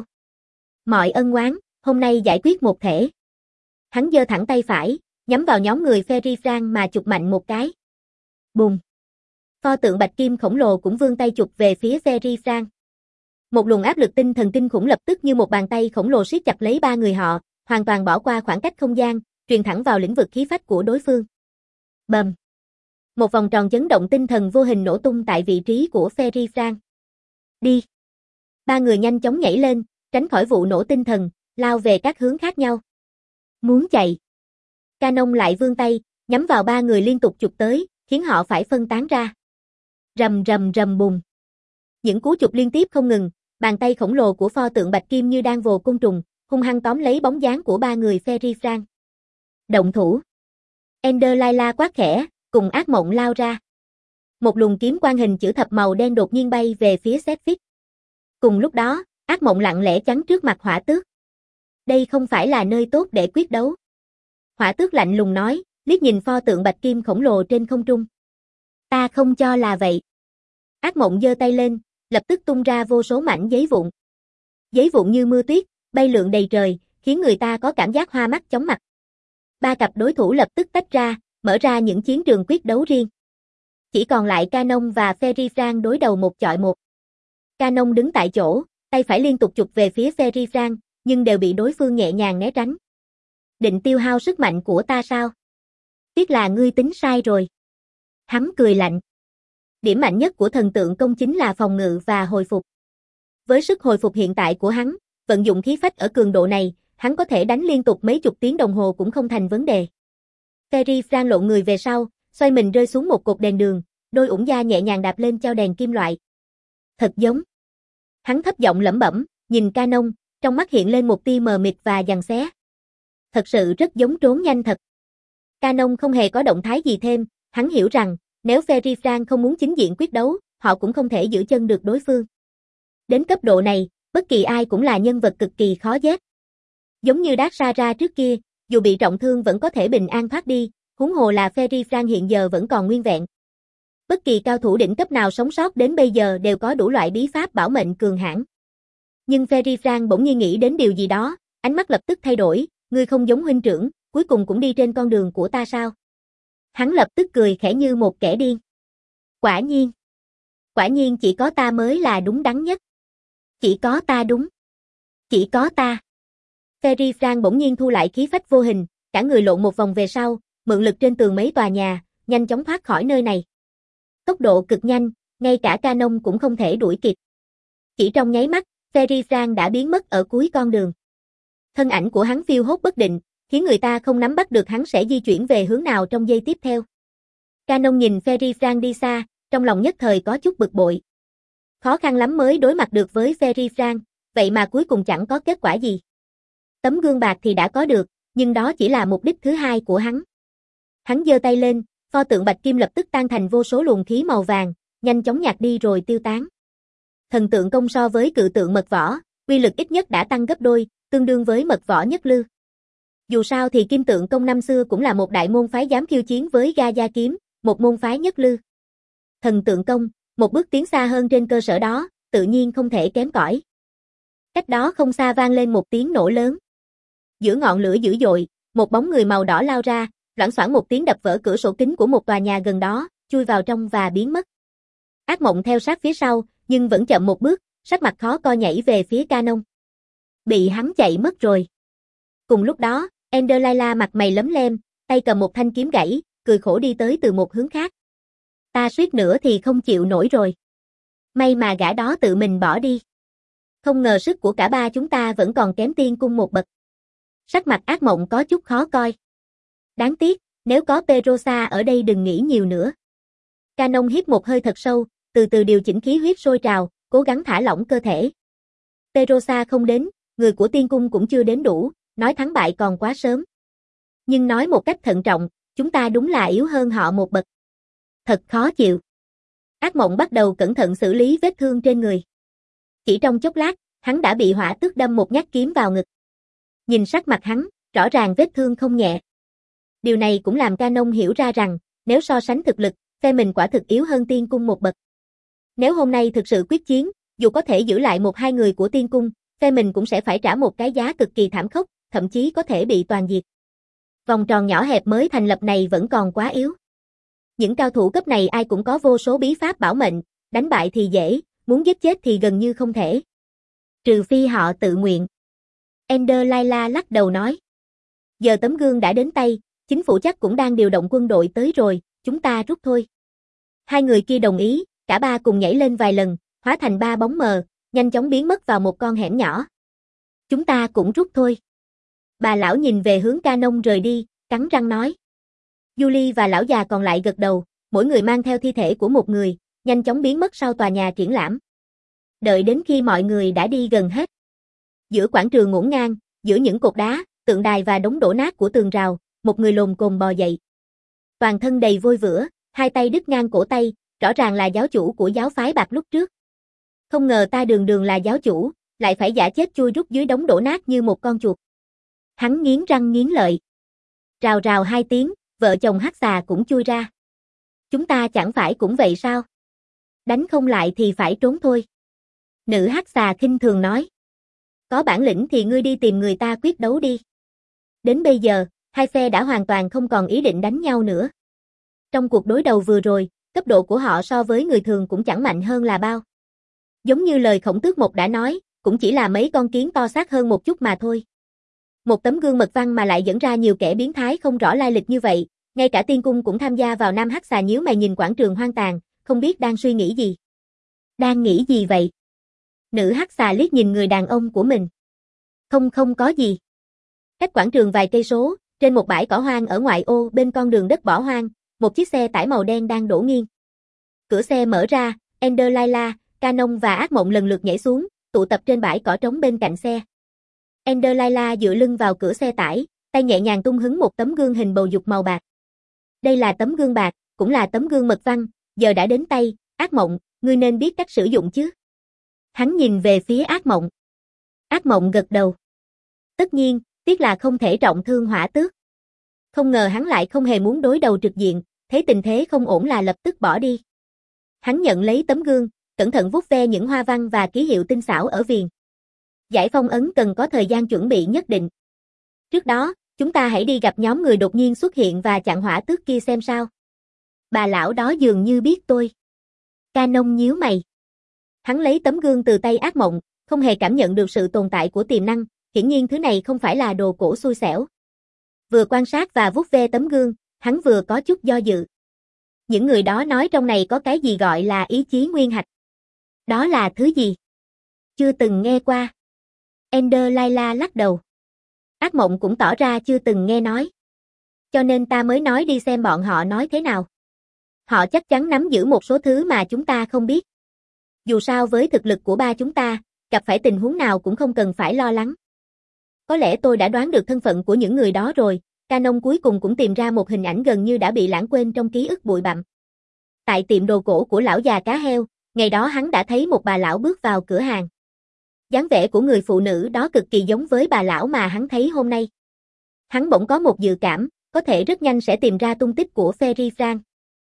Mọi ân oán, hôm nay giải quyết một thể. Hắn giơ thẳng tay phải, nhắm vào nhóm người Terry Frank mà chụp mạnh một cái. Bùm. Pho tượng bạch kim khổng lồ cũng vươn tay chụp về phía Terry Frank. Một luồng áp lực tinh thần kinh khủng lập tức như một bàn tay khổng lồ siết chặt lấy ba người họ, hoàn toàn bỏ qua khoảng cách không gian, truyền thẳng vào lĩnh vực khí phách của đối phương. Bầm. Một vòng tròn chấn động tinh thần vô hình nổ tung tại vị trí của Terry Frank. Đi. Ba người nhanh chóng nhảy lên, tránh khỏi vụ nổ tinh thần, lao về các hướng khác nhau. Muốn chạy. Canon lại vươn tay, nhắm vào ba người liên tục chụp tới, khiến họ phải phân tán ra. Rầm rầm rầm bùng. Những cú chụp liên tiếp không ngừng, bàn tay khổng lồ của pho tượng bạch kim như đang vồ côn trùng, hung hăng tóm lấy bóng dáng của ba người Terry Frank. Động thủ. Ender Layla quát khẽ, cùng ác mộng lao ra. Một luồng kiếm quang hình chữ thập màu đen đột nhiên bay về phía Sephic. Cùng lúc đó, ác mộng lặng lẽ chắn trước mặt Hỏa Tước. Đây không phải là nơi tốt để quyết đấu. Hỏa Tước lạnh lùng nói, liếc nhìn pho tượng bạch kim khổng lồ trên không trung. Ta không cho là vậy. Ác mộng giơ tay lên, lập tức tung ra vô số mảnh giấy vụn. Giấy vụn như mưa tuyết, bay lượn đầy trời, khiến người ta có cảm giác hoa mắt chóng mặt. Ba cặp đối thủ lập tức tách ra, mở ra những chiến trường quyết đấu riêng. Chỉ còn lại Canon và Terry Frank đối đầu một chọi một. Canon đứng tại chỗ, tay phải liên tục chụp về phía Terry Frank, nhưng đều bị đối phương nhẹ nhàng né tránh. Định tiêu hao sức mạnh của ta sao? Tiếc là ngươi tính sai rồi. Hắn cười lạnh. Điểm mạnh nhất của thần tượng công chính là phòng ngự và hồi phục. Với sức hồi phục hiện tại của hắn, vận dụng khí phách ở cường độ này, hắn có thể đánh liên tục mấy chục tiếng đồng hồ cũng không thành vấn đề. Ferry Frank lộn người về sau, xoay mình rơi xuống một cột đèn đường, đôi ủng da nhẹ nhàng đạp lên trao đèn kim loại. Thật giống. Hắn thấp giọng lẩm bẩm, nhìn Canon, trong mắt hiện lên một tia mờ mịt và giằng xé. Thật sự rất giống trốn nhanh thật. Canon không hề có động thái gì thêm, hắn hiểu rằng, nếu Ferry Frank không muốn chính diện quyết đấu, họ cũng không thể giữ chân được đối phương. Đến cấp độ này, bất kỳ ai cũng là nhân vật cực kỳ khó giết. Giống như Dark Sara trước kia, dù bị trọng thương vẫn có thể bình an thoát đi, huống hồ là Ferry Frank hiện giờ vẫn còn nguyên vẹn. Bất kỳ cao thủ đỉnh cấp nào sống sót đến bây giờ đều có đủ loại bí pháp bảo mệnh cường hãn. Nhưng Ferry Frank bỗng nhiên nghĩ đến điều gì đó, ánh mắt lập tức thay đổi, ngươi không giống huynh trưởng, cuối cùng cũng đi trên con đường của ta sao? Hắn lập tức cười khẽ như một kẻ điên. Quả nhiên. Quả nhiên chỉ có ta mới là đúng đắn nhất. Chỉ có ta đúng. Chỉ có ta. Ferry Frank bỗng nhiên thu lại khí phách vô hình, cả người lộn một vòng về sau, mượn lực trên tường mấy tòa nhà, nhanh chóng thoát khỏi nơi này. Tốc độ cực nhanh, ngay cả Canon cũng không thể đuổi kịp. Chỉ trong nháy mắt, Ferry Frank đã biến mất ở cuối con đường. Thân ảnh của hắn phiêu hốt bất định, khiến người ta không nắm bắt được hắn sẽ di chuyển về hướng nào trong giây tiếp theo. Canon nhìn Ferry Frank đi xa, trong lòng nhất thời có chút bực bội. Khó khăn lắm mới đối mặt được với Ferry Frank, vậy mà cuối cùng chẳng có kết quả gì. Tấm gương bạc thì đã có được, nhưng đó chỉ là mục đích thứ hai của hắn. Hắn giơ tay lên, pho tượng bạch kim lập tức tan thành vô số luồng khí màu vàng, nhanh chóng nhạt đi rồi tiêu tán. Thần tượng công so với cự tượng mật võ, uy lực ít nhất đã tăng gấp đôi, tương đương với mật võ nhất lư. Dù sao thì kim tượng công năm xưa cũng là một đại môn phái dám khiêu chiến với ga gia kiếm, một môn phái nhất lư. Thần tượng công, một bước tiến xa hơn trên cơ sở đó, tự nhiên không thể kém cỏi. Cách đó không xa vang lên một tiếng nổ lớn. Giữa ngọn lửa dữ dội, một bóng người màu đỏ lao ra, loảng xoảng một tiếng đập vỡ cửa sổ kính của một tòa nhà gần đó, chui vào trong và biến mất. Ác mộng theo sát phía sau, nhưng vẫn chậm một bước, sắc mặt khó coi nhảy về phía Canon. Bị hắn chạy mất rồi. Cùng lúc đó, Ender Layla mặt mày lấm lem, tay cầm một thanh kiếm gãy, cười khổ đi tới từ một hướng khác. Ta suýt nữa thì không chịu nổi rồi. May mà gã đó tự mình bỏ đi. Không ngờ sức của cả ba chúng ta vẫn còn kém tiên cung một bậc. Sắc mặt ác mộng có chút khó coi. Đáng tiếc, nếu có Perosa ở đây đừng nghĩ nhiều nữa. Canon hít một hơi thật sâu, từ từ điều chỉnh khí huyết sôi trào, cố gắng thả lỏng cơ thể. Perosa không đến, người của tiên cung cũng chưa đến đủ, nói thắng bại còn quá sớm. Nhưng nói một cách thận trọng, chúng ta đúng là yếu hơn họ một bậc. Thật khó chịu. Ác mộng bắt đầu cẩn thận xử lý vết thương trên người. Chỉ trong chốc lát, hắn đã bị hỏa tước đâm một nhát kiếm vào ngực. Nhìn sắc mặt hắn, rõ ràng vết thương không nhẹ. Điều này cũng làm Canon hiểu ra rằng, nếu so sánh thực lực, phe mình quả thực yếu hơn tiên cung một bậc. Nếu hôm nay thực sự quyết chiến, dù có thể giữ lại một hai người của tiên cung, phe mình cũng sẽ phải trả một cái giá cực kỳ thảm khốc, thậm chí có thể bị toàn diệt. Vòng tròn nhỏ hẹp mới thành lập này vẫn còn quá yếu. Những cao thủ cấp này ai cũng có vô số bí pháp bảo mệnh, đánh bại thì dễ, muốn giết chết thì gần như không thể. Trừ phi họ tự nguyện. Ender Layla lắc đầu nói. Giờ tấm gương đã đến tay, chính phủ chắc cũng đang điều động quân đội tới rồi, chúng ta rút thôi. Hai người kia đồng ý, cả ba cùng nhảy lên vài lần, hóa thành ba bóng mờ, nhanh chóng biến mất vào một con hẻm nhỏ. Chúng ta cũng rút thôi. Bà lão nhìn về hướng Canon rời đi, cắn răng nói. Julie và lão già còn lại gật đầu, mỗi người mang theo thi thể của một người, nhanh chóng biến mất sau tòa nhà triển lãm. Đợi đến khi mọi người đã đi gần hết. Giữa quảng trường ngổn ngang, giữa những cột đá, tượng đài và đống đổ nát của tường rào, một người lồm cồm bò dậy. Toàn thân đầy vôi vữa, hai tay đứt ngang cổ tay, rõ ràng là giáo chủ của giáo phái bạc lúc trước. Không ngờ ta đường đường là giáo chủ, lại phải giả chết chui rút dưới đống đổ nát như một con chuột. Hắn nghiến răng nghiến lợi. Rào rào hai tiếng, vợ chồng hắc xà cũng chui ra. Chúng ta chẳng phải cũng vậy sao? Đánh không lại thì phải trốn thôi. Nữ hắc xà khinh thường nói. Có bản lĩnh thì ngươi đi tìm người ta quyết đấu đi. Đến bây giờ, hai phe đã hoàn toàn không còn ý định đánh nhau nữa. Trong cuộc đối đầu vừa rồi, cấp độ của họ so với người thường cũng chẳng mạnh hơn là bao. Giống như lời Khổng Tước Mộc đã nói, cũng chỉ là mấy con kiến to xác hơn một chút mà thôi. Một tấm gương mật văn mà lại dẫn ra nhiều kẻ biến thái không rõ lai lịch như vậy, ngay cả tiên cung cũng tham gia vào. Nam hắc xà nhíu mày nhìn quảng trường hoang tàn, không biết đang suy nghĩ gì. Đang nghĩ gì vậy? Nữ hắc xà liếc nhìn người đàn ông của mình. Không không có gì. Cách quảng trường vài cây số, trên một bãi cỏ hoang ở ngoại ô bên con đường đất bỏ hoang, một chiếc xe tải màu đen đang đổ nghiêng. Cửa xe mở ra, Ender Layla, Canon và Ác Mộng lần lượt nhảy xuống, tụ tập trên bãi cỏ trống bên cạnh xe. Ender Layla dựa lưng vào cửa xe tải, tay nhẹ nhàng tung hứng một tấm gương hình bầu dục màu bạc. Đây là tấm gương bạc, cũng là tấm gương mật văn, giờ đã đến tay, Ác Mộng, ngươi nên biết cách sử dụng chứ. Hắn nhìn về phía Ác Mộng. Ác Mộng gật đầu. Tất nhiên, tiếc là không thể trọng thương hỏa tước. Không ngờ hắn lại không hề muốn đối đầu trực diện, thấy tình thế không ổn là lập tức bỏ đi. Hắn nhận lấy tấm gương, cẩn thận vuốt ve những hoa văn và ký hiệu tinh xảo ở viền. Giải phong ấn cần có thời gian chuẩn bị nhất định. Trước đó, chúng ta hãy đi gặp nhóm người đột nhiên xuất hiện và chặn hỏa tước kia xem sao. Bà lão đó dường như biết tôi. Canon nhíu mày. Hắn lấy tấm gương từ tay Ác Mộng, không hề cảm nhận được sự tồn tại của tiềm năng, hiển nhiên thứ này không phải là đồ cổ xui xẻo. Vừa quan sát và vuốt ve tấm gương, hắn vừa có chút do dự. Những người đó nói trong này có cái gì gọi là ý chí nguyên hạch. Đó là thứ gì? Chưa từng nghe qua. Ender Layla lắc đầu. Ác Mộng cũng tỏ ra chưa từng nghe nói. Cho nên ta mới nói đi xem bọn họ nói thế nào. Họ chắc chắn nắm giữ một số thứ mà chúng ta không biết. Dù sao với thực lực của ba chúng ta, gặp phải tình huống nào cũng không cần phải lo lắng. Có lẽ tôi đã đoán được thân phận của những người đó rồi. Canon cuối cùng cũng tìm ra một hình ảnh gần như đã bị lãng quên trong ký ức bụi bặm. Tại tiệm đồ cổ của lão già cá heo, ngày đó hắn đã thấy một bà lão bước vào cửa hàng. Dáng vẻ của người phụ nữ đó cực kỳ giống với bà lão mà hắn thấy hôm nay. Hắn bỗng có một dự cảm, có thể rất nhanh sẽ tìm ra tung tích của Ferry Frank.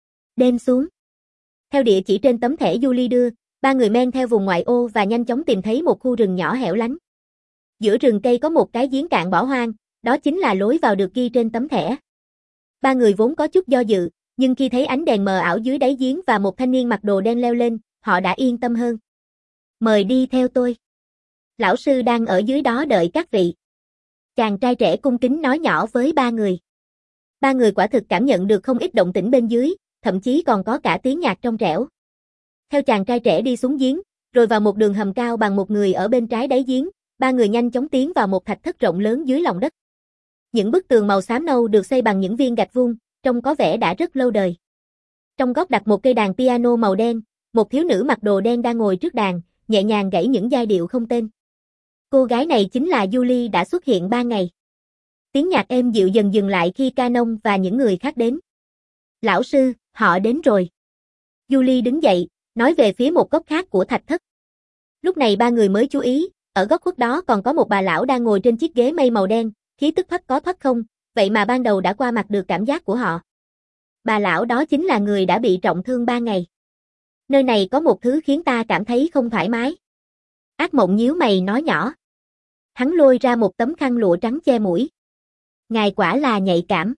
Đêm xuống. Theo địa chỉ trên tấm thẻ Julie đưa, ba người men theo vùng ngoại ô và nhanh chóng tìm thấy một khu rừng nhỏ hẻo lánh. Giữa rừng cây có một cái giếng cạn bỏ hoang, đó chính là lối vào được ghi trên tấm thẻ. Ba người vốn có chút do dự, nhưng khi thấy ánh đèn mờ ảo dưới đáy giếng và một thanh niên mặc đồ đen leo lên, họ đã yên tâm hơn. Mời đi theo tôi. Lão sư đang ở dưới đó đợi các vị. Chàng trai trẻ cung kính nói nhỏ với ba người. Ba người quả thực cảm nhận được không ít động tĩnh bên dưới, thậm chí còn có cả tiếng nhạc trong trẻo. Theo chàng trai trẻ đi xuống giếng, rồi vào một đường hầm cao bằng một người ở bên trái đáy giếng, ba người nhanh chóng tiến vào một thạch thất rộng lớn dưới lòng đất. Những bức tường màu xám nâu được xây bằng những viên gạch vuông, trông có vẻ đã rất lâu đời. Trong góc đặt một cây đàn piano màu đen, một thiếu nữ mặc đồ đen đang ngồi trước đàn, nhẹ nhàng gảy những giai điệu không tên. Cô gái này chính là Julie đã xuất hiện ba ngày. Tiếng nhạc êm dịu dần dừng lại khi Canon và những người khác đến. Lão sư, họ đến rồi. Julie đứng dậy, nói về phía một góc khác của thạch thất. Lúc này ba người mới chú ý, ở góc khuất đó còn có một bà lão đang ngồi trên chiếc ghế mây màu đen, khí tức thoắt có thoắt không, vậy mà ban đầu đã qua mặt được cảm giác của họ. Bà lão đó chính là người đã bị trọng thương ba ngày. Nơi này có một thứ khiến ta cảm thấy không thoải mái. Ác Mộng nhíu mày nói nhỏ. Hắn lôi ra một tấm khăn lụa trắng che mũi. Ngài quả là nhạy cảm.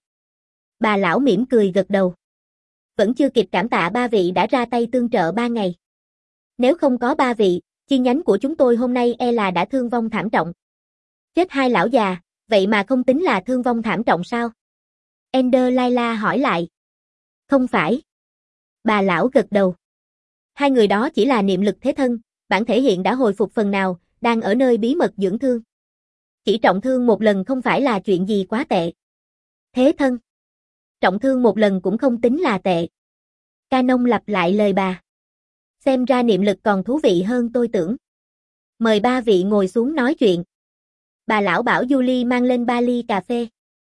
Bà lão mỉm cười gật đầu. Vẫn chưa kịp cảm tạ ba vị đã ra tay tương trợ ba ngày. Nếu không có ba vị, chi nhánh của chúng tôi hôm nay e là đã thương vong thảm trọng. Chết hai lão già, vậy mà không tính là thương vong thảm trọng sao? Ender Layla hỏi lại. Không phải. Bà lão gật đầu. Hai người đó chỉ là niệm lực thế thân, bản thể hiện đã hồi phục phần nào, đang ở nơi bí mật dưỡng thương. Chỉ trọng thương một lần không phải là chuyện gì quá tệ. Thế thân. Trọng thương một lần cũng không tính là tệ. Canon lặp lại lời bà. Xem ra niệm lực còn thú vị hơn tôi tưởng. Mời ba vị ngồi xuống nói chuyện. Bà lão bảo Julie mang lên ba ly cà phê.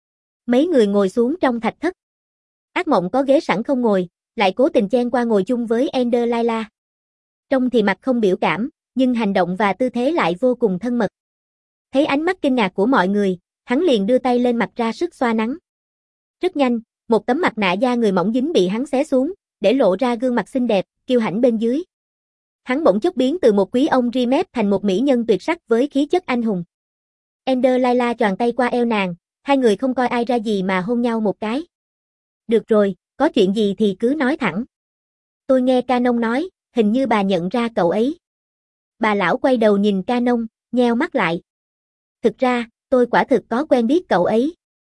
Mấy người ngồi xuống trong thạch thất. Ác Mộng có ghế sẵn không ngồi, lại cố tình chen qua ngồi chung với Ender Layla. Trông thì mặt không biểu cảm, nhưng hành động và tư thế lại vô cùng thân mật. Thấy ánh mắt kinh ngạc của mọi người, hắn liền đưa tay lên mặt ra sức xoa nắng. Rất nhanh, một tấm mặt nạ da người mỏng dính bị hắn xé xuống, để lộ ra gương mặt xinh đẹp, kiêu hãnh bên dưới. Hắn bỗng chốc biến từ một quý ông ri mép thành một mỹ nhân tuyệt sắc với khí chất anh hùng. Ender Layla choàng tay qua eo nàng, hai người không coi ai ra gì mà hôn nhau một cái. Được rồi, có chuyện gì thì cứ nói thẳng. Tôi nghe Canon nói, hình như bà nhận ra cậu ấy. Bà lão quay đầu nhìn Canon, nheo mắt lại. Thực ra, Tôi quả thực có quen biết cậu ấy.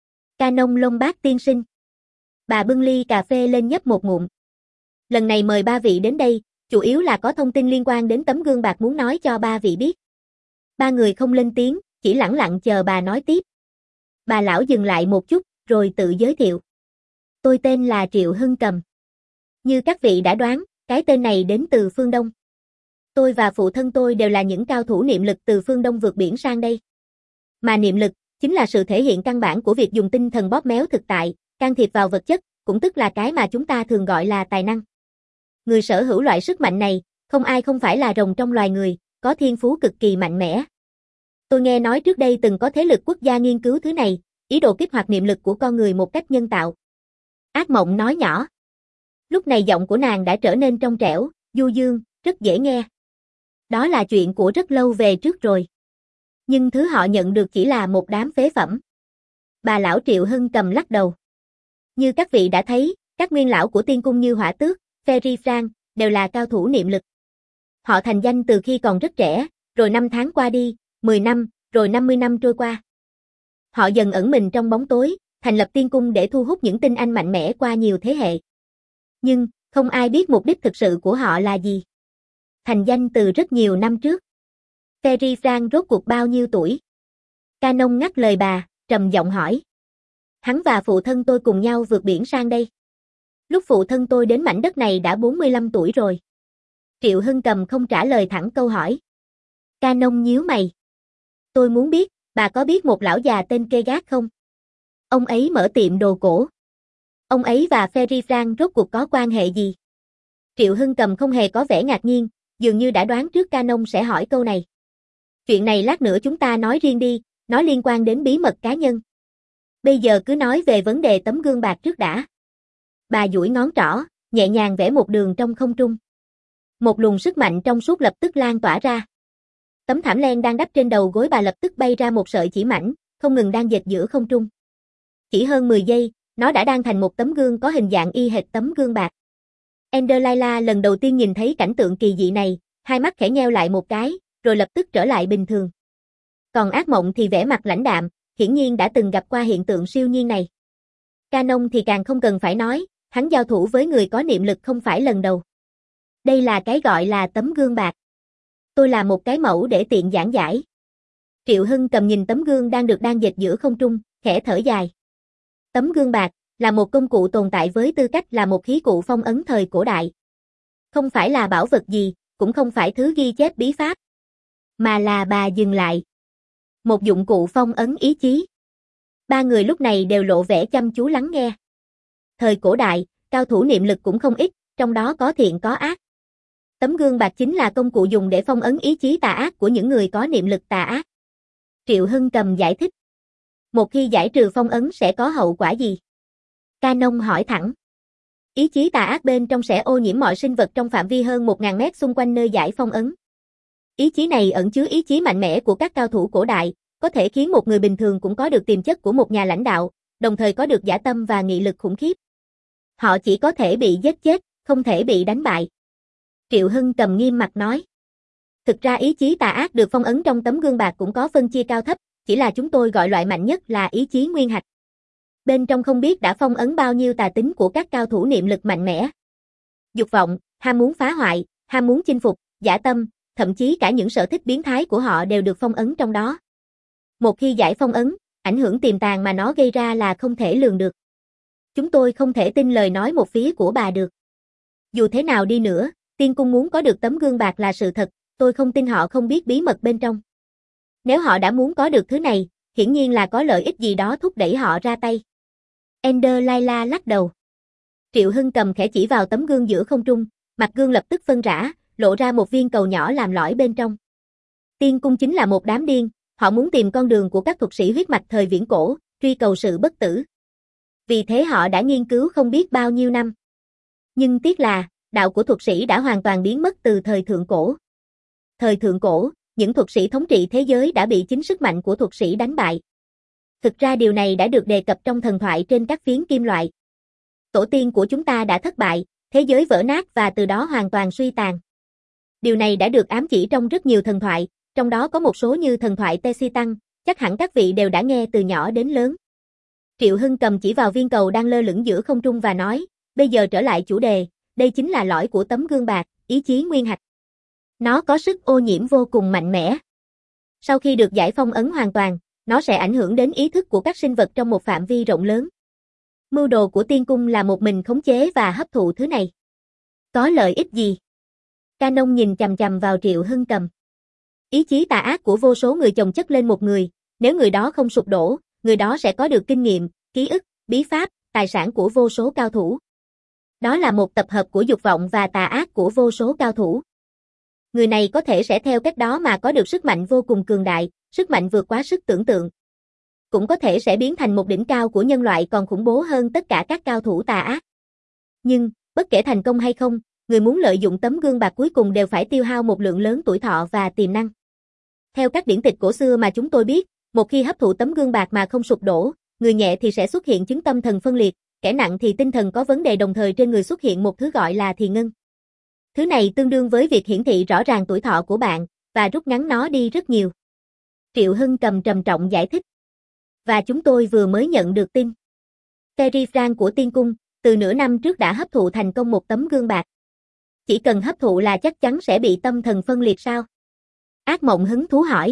Canon Long Bác tiên sinh. Bà bưng ly cà phê lên nhấp một ngụm. Lần này mời ba vị đến đây, chủ yếu là có thông tin liên quan đến tấm gương bạc muốn nói cho ba vị biết. Ba người không lên tiếng, chỉ lẳng lặng chờ bà nói tiếp. Bà lão dừng lại một chút, rồi tự giới thiệu. Tôi tên là Triệu Hưng Cầm. Như các vị đã đoán, cái tên này đến từ phương Đông. Tôi và phụ thân tôi đều là những cao thủ niệm lực từ phương Đông vượt biển sang đây. Mà niệm lực chính là sự thể hiện căn bản của việc dùng tinh thần bóp méo thực tại, can thiệp vào vật chất, cũng tức là cái mà chúng ta thường gọi là tài năng. Người sở hữu loại sức mạnh này, không ai không phải là rồng trong loài người, có thiên phú cực kỳ mạnh mẽ. Tôi nghe nói trước đây từng có thế lực quốc gia nghiên cứu thứ này, ý đồ kích hoạt niệm lực của con người một cách nhân tạo. Ác Mộng nói nhỏ. Lúc này giọng của nàng đã trở nên trong trẻo, du dương, rất dễ nghe. Đó là chuyện của rất lâu về trước rồi. Nhưng thứ họ nhận được chỉ là một đám phế phẩm. Bà lão Triệu Hưng Cầm lắc đầu. Như các vị đã thấy, các nguyên lão của tiên cung như Hỏa Tước, Ferry Frank, đều là cao thủ niệm lực. Họ thành danh từ khi còn rất trẻ, rồi năm tháng qua đi, mười năm, rồi năm mươi năm trôi qua. Họ dần ẩn mình trong bóng tối, thành lập tiên cung để thu hút những tinh anh mạnh mẽ qua nhiều thế hệ. Nhưng, không ai biết mục đích thực sự của họ là gì. Thành danh từ rất nhiều năm trước. Ferry Frank rốt cuộc bao nhiêu tuổi? Canon ngắt lời bà, trầm giọng hỏi. Hắn và phụ thân tôi cùng nhau vượt biển sang đây. Lúc phụ thân tôi đến mảnh đất này đã bốn mươi lăm tuổi rồi. Triệu Hưng Cầm không trả lời thẳng câu hỏi. Canon nhíu mày. Tôi muốn biết, bà có biết một lão già tên Kegat không? Ông ấy mở tiệm đồ cổ. Ông ấy và Ferry Frank rốt cuộc có quan hệ gì? Triệu Hưng Cầm không hề có vẻ ngạc nhiên, dường như đã đoán trước Canon sẽ hỏi câu này. Chuyện này lát nữa chúng ta nói riêng đi, nó liên quan đến bí mật cá nhân. Bây giờ cứ nói về vấn đề tấm gương bạc trước đã. Bà duỗi ngón trỏ, nhẹ nhàng vẽ một đường trong không trung. Một luồng sức mạnh trong suốt lập tức lan tỏa ra. Tấm thảm len đang đắp trên đầu gối bà lập tức bay ra một sợi chỉ mảnh, không ngừng đang dệt giữa không trung. Chỉ hơn mười giây, nó đã đang thành một tấm gương có hình dạng y hệt tấm gương bạc. Ender Layla lần đầu tiên nhìn thấy cảnh tượng kỳ dị này, hai mắt khẽ nheo lại một cái, rồi lập tức trở lại bình thường. Còn Ác Mộng thì vẻ mặt lãnh đạm, hiển nhiên đã từng gặp qua hiện tượng siêu nhiên này. Canon thì càng không cần phải nói, hắn giao thủ với người có niệm lực không phải lần đầu. Đây là cái gọi là tấm gương bạc. Tôi là một cái mẫu để tiện giảng giải. Triệu Hưng Cầm nhìn tấm gương đang được đang dệt giữa không trung, khẽ thở dài. Tấm gương bạc là một công cụ tồn tại với tư cách là một khí cụ phong ấn thời cổ đại. Không phải là bảo vật gì, cũng không phải thứ ghi chép bí pháp, mà là bà dừng lại. Một dụng cụ phong ấn ý chí. Ba người lúc này đều lộ vẻ chăm chú lắng nghe. Thời cổ đại, cao thủ niệm lực cũng không ít, trong đó có thiện có ác. Tấm gương bạc chính là công cụ dùng để phong ấn ý chí tà ác của những người có niệm lực tà ác. Triệu Hưng Cầm giải thích. Một khi giải trừ phong ấn sẽ có hậu quả gì? Canon hỏi thẳng. Ý chí tà ác bên trong sẽ ô nhiễm mọi sinh vật trong phạm vi hơn một nghìn mét xung quanh nơi giải phong ấn. Ý chí này ẩn chứa ý chí mạnh mẽ của các cao thủ cổ đại, có thể khiến một người bình thường cũng có được tiềm chất của một nhà lãnh đạo, đồng thời có được dã tâm và nghị lực khủng khiếp. Họ chỉ có thể bị giết chết, không thể bị đánh bại. Triệu Hưng Cầm nghiêm mặt nói. Thực ra ý chí tà ác được phong ấn trong tấm gương bạc cũng có phân chia cao thấp, chỉ là chúng tôi gọi loại mạnh nhất là ý chí nguyên hạch. Bên trong không biết đã phong ấn bao nhiêu tà tính của các cao thủ niệm lực mạnh mẽ. Dục vọng, ham muốn phá hoại, ham muốn chinh phục, dã tâm, thậm chí cả những sở thích biến thái của họ đều được phong ấn trong đó. Một khi giải phong ấn, ảnh hưởng tiềm tàng mà nó gây ra là không thể lường được. Chúng tôi không thể tin lời nói một phía của bà được. Dù thế nào đi nữa, tiên cung muốn có được tấm gương bạc là sự thật, tôi không tin họ không biết bí mật bên trong. Nếu họ đã muốn có được thứ này, hiển nhiên là có lợi ích gì đó thúc đẩy họ ra tay. Ender Layla lắc đầu. Triệu Hưng Cầm khẽ chỉ vào tấm gương giữa không trung, mặt gương lập tức phân rã, lộ ra một viên cầu nhỏ làm lõi bên trong. Tiên cung chính là một đám điên, họ muốn tìm con đường của các thuật sĩ huyết mạch thời viễn cổ, truy cầu sự bất tử. Vì thế họ đã nghiên cứu không biết bao nhiêu năm. Nhưng tiếc là, đạo của thuật sĩ đã hoàn toàn biến mất từ thời thượng cổ. Thời thượng cổ, những thuật sĩ thống trị thế giới đã bị chính sức mạnh của thuật sĩ đánh bại. Thực ra điều này đã được đề cập trong thần thoại trên các phiến kim loại. Tổ tiên của chúng ta đã thất bại, thế giới vỡ nát và từ đó hoàn toàn suy tàn. Điều này đã được ám chỉ trong rất nhiều thần thoại, trong đó có một số như thần thoại Tesitan, chắc hẳn các vị đều đã nghe từ nhỏ đến lớn. Triệu Hưng cầm chỉ vào viên cầu đang lơ lửng giữa không trung và nói, bây giờ trở lại chủ đề, đây chính là lõi của tấm gương bạc, ý chí nguyên hạch. Nó có sức ô nhiễm vô cùng mạnh mẽ. Sau khi được giải phong ấn hoàn toàn, nó sẽ ảnh hưởng đến ý thức của các sinh vật trong một phạm vi rộng lớn. Mưu đồ của tiên cung là một mình khống chế và hấp thụ thứ này. Có lợi ích gì? Canon nhìn chằm chằm vào Triệu Hưng cầm. Ý chí tà ác của vô số người chồng chất lên một người, nếu người đó không sụp đổ, người đó sẽ có được kinh nghiệm, ký ức, bí pháp, tài sản của vô số cao thủ. Đó là một tập hợp của dục vọng và tà ác của vô số cao thủ. Người này có thể sẽ theo cách đó mà có được sức mạnh vô cùng cường đại, sức mạnh vượt quá sức tưởng tượng. Cũng có thể sẽ biến thành một đỉnh cao của nhân loại còn khủng bố hơn tất cả các cao thủ tà ác. Nhưng, bất kể thành công hay không, người muốn lợi dụng tấm gương bạc cuối cùng đều phải tiêu hao một lượng lớn tuổi thọ và tiềm năng. Theo các điển tịch cổ xưa mà chúng tôi biết, một khi hấp thụ tấm gương bạc mà không sụp đổ, người nhẹ thì sẽ xuất hiện chứng tâm thần phân liệt, kẻ nặng thì tinh thần có vấn đề, đồng thời trên người xuất hiện một thứ gọi là thiền ngân. Thứ này tương đương với việc hiển thị rõ ràng tuổi thọ của bạn, và rút ngắn nó đi rất nhiều. Triệu Hưng cầm trầm trọng giải thích. Và chúng tôi vừa mới nhận được tin. Terry Frank của Tiên Cung, từ nửa năm trước đã hấp thụ thành công một tấm gương bạc. Chỉ cần hấp thụ là chắc chắn sẽ bị tâm thần phân liệt sao? Ác Mộng hứng thú hỏi.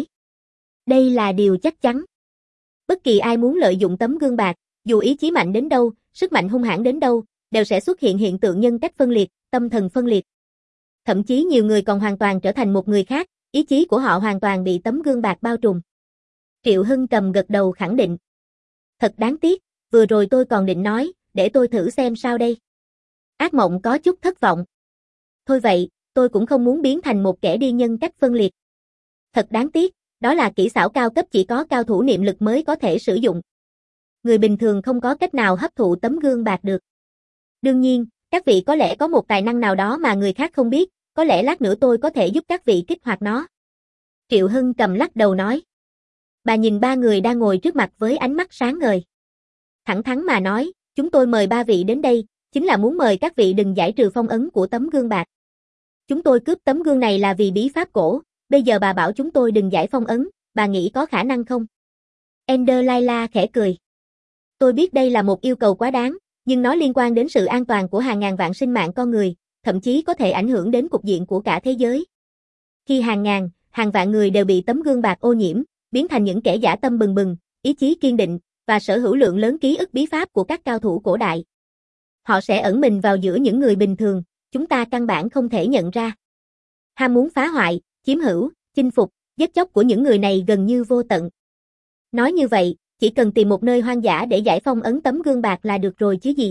Đây là điều chắc chắn. Bất kỳ ai muốn lợi dụng tấm gương bạc, dù ý chí mạnh đến đâu, sức mạnh hung hãn đến đâu, đều sẽ xuất hiện hiện tượng nhân cách phân liệt, tâm thần phân liệt. Thậm chí nhiều người còn hoàn toàn trở thành một người khác, ý chí của họ hoàn toàn bị tấm gương bạc bao trùm. Triệu Hưng cầm gật đầu khẳng định. Thật đáng tiếc, vừa rồi tôi còn định nói, để tôi thử xem sao đây. Ác Mộng có chút thất vọng. Thôi vậy, tôi cũng không muốn biến thành một kẻ điên nhân cách phân liệt. Thật đáng tiếc, đó là kỹ xảo cao cấp chỉ có cao thủ niệm lực mới có thể sử dụng. Người bình thường không có cách nào hấp thụ tấm gương bạc được. Đương nhiên, các vị có lẽ có một tài năng nào đó mà người khác không biết, có lẽ lát nữa tôi có thể giúp các vị kích hoạt nó. Triệu Hưng cầm lắc đầu nói. Bà nhìn ba người đang ngồi trước mặt với ánh mắt sáng ngời. Thẳng thắn mà nói, chúng tôi mời ba vị đến đây, chính là muốn mời các vị đừng giải trừ phong ấn của tấm gương bạc. Chúng tôi cướp tấm gương này là vì bí pháp cổ, bây giờ bà bảo chúng tôi đừng giải phong ấn, bà nghĩ có khả năng không? Ender Layla khẽ cười. Tôi biết đây là một yêu cầu quá đáng, nhưng nó liên quan đến sự an toàn của hàng ngàn vạn sinh mạng con người, thậm chí có thể ảnh hưởng đến cục diện của cả thế giới. Khi hàng ngàn, hàng vạn người đều bị tấm gương bạc ô nhiễm, biến thành những kẻ dã tâm bừng bừng, ý chí kiên định, và sở hữu lượng lớn ký ức bí pháp của các cao thủ cổ đại. Họ sẽ ẩn mình vào giữa những người bình thường, chúng ta căn bản không thể nhận ra. Ham muốn phá hoại, chiếm hữu, chinh phục, giết chóc của những người này gần như vô tận. Nói như vậy, chỉ cần tìm một nơi hoang dã để giải phong ấn tấm gương bạc là được rồi chứ gì.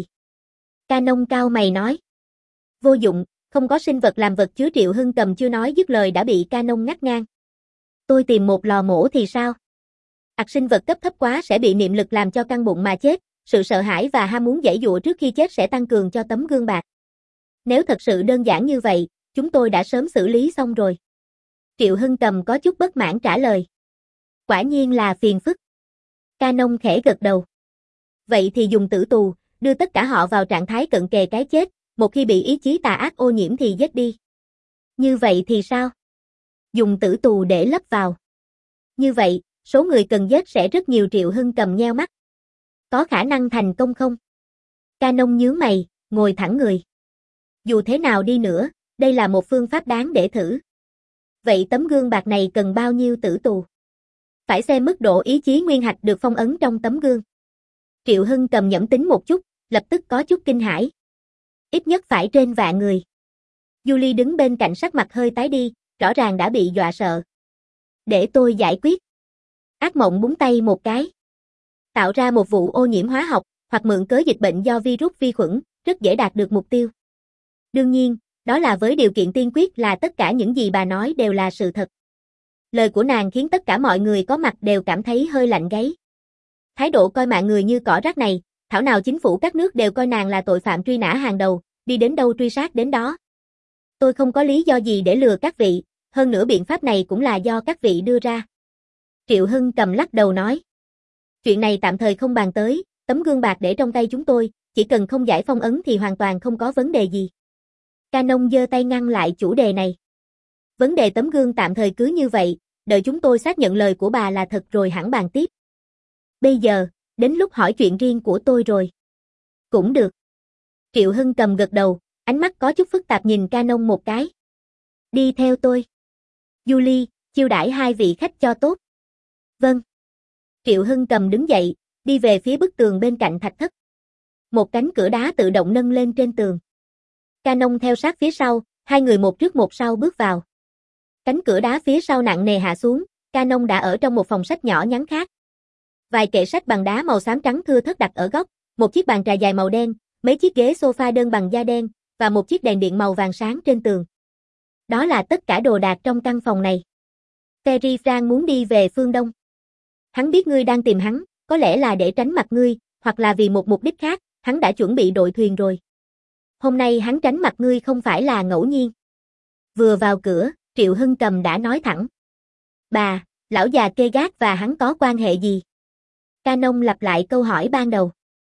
Canon cao mày nói. Vô dụng, không có sinh vật làm vật chứa. Triệu Hưng cầm chưa nói dứt lời đã bị Canon ngắt ngang. Tôi tìm một lò mổ thì sao? Ặc sinh vật cấp thấp quá sẽ bị niệm lực làm cho căng bụng mà chết, sự sợ hãi và ham muốn giãy giụa trước khi chết sẽ tăng cường cho tấm gương bạc. Nếu thật sự đơn giản như vậy, chúng tôi đã sớm xử lý xong rồi. Triệu Hưng cầm có chút bất mãn trả lời. Quả nhiên là phiền phức. Canon khẽ gật đầu. Vậy thì dùng tử tù, đưa tất cả họ vào trạng thái cận kề cái chết, một khi bị ý chí tà ác ô nhiễm thì giết đi. Như vậy thì sao? Dùng tử tù để lấp vào. Như vậy, số người cần giết sẽ rất nhiều. Triệu Hưng cầm nheo mắt. Có khả năng thành công không? Canon nhướng mày, ngồi thẳng người. Dù thế nào đi nữa, đây là một phương pháp đáng để thử. Vậy tấm gương bạc này cần bao nhiêu tử tù? Phải xem mức độ ý chí nguyên hạch được phong ấn trong tấm gương. Triệu Hưng cầm nhẩm tính một chút, lập tức có chút kinh hãi. Ít nhất phải trên vạn người. Julie đứng bên cạnh sắc mặt hơi tái đi, rõ ràng đã bị dọa sợ. Để tôi giải quyết. Ác Mộng búng tay một cái. Tạo ra một vụ ô nhiễm hóa học, hoặc mượn cớ dịch bệnh do virus vi khuẩn, rất dễ đạt được mục tiêu. Đương nhiên, đó là với điều kiện tiên quyết là tất cả những gì bà nói đều là sự thật. Lời của nàng khiến tất cả mọi người có mặt đều cảm thấy hơi lạnh gáy. Thái độ coi mạng người như cỏ rác này, thảo nào chính phủ các nước đều coi nàng là tội phạm truy nã hàng đầu, đi đến đâu truy sát đến đó. Tôi không có lý do gì để lừa các vị, hơn nữa biện pháp này cũng là do các vị đưa ra. Triệu Hưng cầm lắc đầu nói. Chuyện này tạm thời không bàn tới, tấm gương bạc để trong tay chúng tôi, chỉ cần không giải phong ấn thì hoàn toàn không có vấn đề gì. Canon giơ tay ngăn lại chủ đề này. Vấn đề tấm gương tạm thời cứ như vậy, đợi chúng tôi xác nhận lời của bà là thật rồi hẳn bàn tiếp. Bây giờ, đến lúc hỏi chuyện riêng của tôi rồi. Cũng được. Triệu Hưng Cầm gật đầu, ánh mắt có chút phức tạp nhìn Canon một cái. Đi theo tôi. Julie, chiêu đãi hai vị khách cho tốt. Vâng. Triệu Hưng Cầm đứng dậy, đi về phía bức tường bên cạnh thạch thất. Một cánh cửa đá tự động nâng lên trên tường. Canon theo sát phía sau, hai người một trước một sau bước vào. Cánh cửa đá phía sau nặng nề hạ xuống, Canon đã ở trong một phòng sách nhỏ nhắn khác. Vài kệ sách bằng đá màu xám trắng thưa thớt đặt ở góc, một chiếc bàn trà dài màu đen, mấy chiếc ghế sofa đơn bằng da đen, và một chiếc đèn điện màu vàng sáng trên tường. Đó là tất cả đồ đạc trong căn phòng này. Terry Frank muốn đi về phương Đông. Hắn biết ngươi đang tìm hắn, có lẽ là để tránh mặt ngươi, hoặc là vì một mục đích khác, hắn đã chuẩn bị đội thuyền rồi. Hôm nay hắn tránh mặt ngươi không phải là ngẫu nhiên. Vừa vào cửa, Triệu Hưng Cầm đã nói thẳng. Bà, lão già Kegat và hắn có quan hệ gì? Canon lặp lại câu hỏi ban đầu.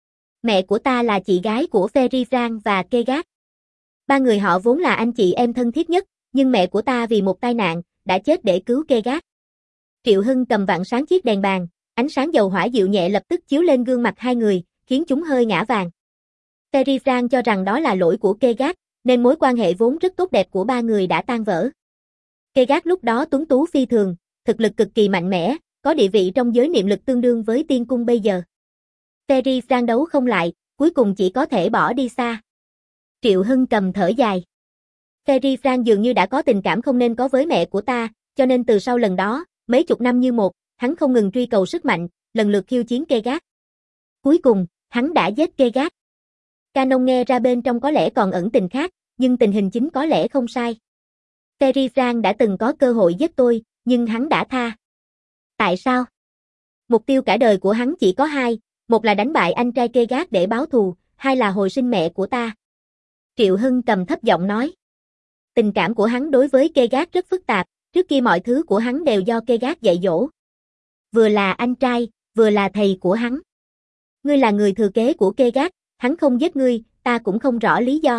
Mẹ của ta là chị gái của Terry Frank và Kegat. Ba người họ vốn là anh chị em thân thiết nhất, nhưng mẹ của ta vì một tai nạn, đã chết để cứu Kegat. Triệu Hưng Cầm vặn sáng chiếc đèn bàn, ánh sáng dầu hỏa dịu nhẹ lập tức chiếu lên gương mặt hai người, khiến chúng hơi ngã vàng. Terry Frank cho rằng đó là lỗi của Kegat, nên mối quan hệ vốn rất tốt đẹp của ba người đã tan vỡ. Kegat lúc đó tuấn tú phi thường, thực lực cực kỳ mạnh mẽ, có địa vị trong giới niệm lực tương đương với tiên cung bây giờ. Terry Frank đấu không lại, cuối cùng chỉ có thể bỏ đi xa. Triệu Hưng Cầm thở dài. Terry Frank dường như đã có tình cảm không nên có với mẹ của ta, cho nên từ sau lần đó, mấy chục năm như một, hắn không ngừng truy cầu sức mạnh, lần lượt khiêu chiến Kegat. Cuối cùng, hắn đã giết Kegat. Canon nghe ra bên trong có lẽ còn ẩn tình khác, nhưng tình hình chính có lẽ không sai. Terry Frank đã từng có cơ hội giết tôi, nhưng hắn đã tha. Tại sao? Mục tiêu cả đời của hắn chỉ có hai, một là đánh bại anh trai Kegat để báo thù, hai là hồi sinh mẹ của ta. Triệu Hưng Cầm thấp giọng nói. Tình cảm của hắn đối với Kegat rất phức tạp, trước kia mọi thứ của hắn đều do Kegat dạy dỗ. Vừa là anh trai, vừa là thầy của hắn. Ngươi là người thừa kế của Kegat, hắn không giết ngươi, ta cũng không rõ lý do.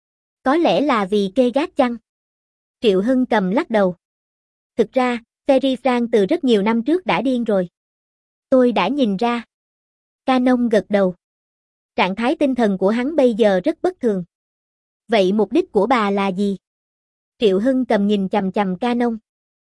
Có lẽ là vì Kegat chăng? Triệu Hưng Cầm lắc đầu. Thực ra, Terry Frank từ rất nhiều năm trước đã điên rồi. Tôi đã nhìn ra. Canon gật đầu. Trạng thái tinh thần của hắn bây giờ rất bất thường. Vậy mục đích của bà là gì? Triệu Hưng Cầm nhìn chằm chằm Canon.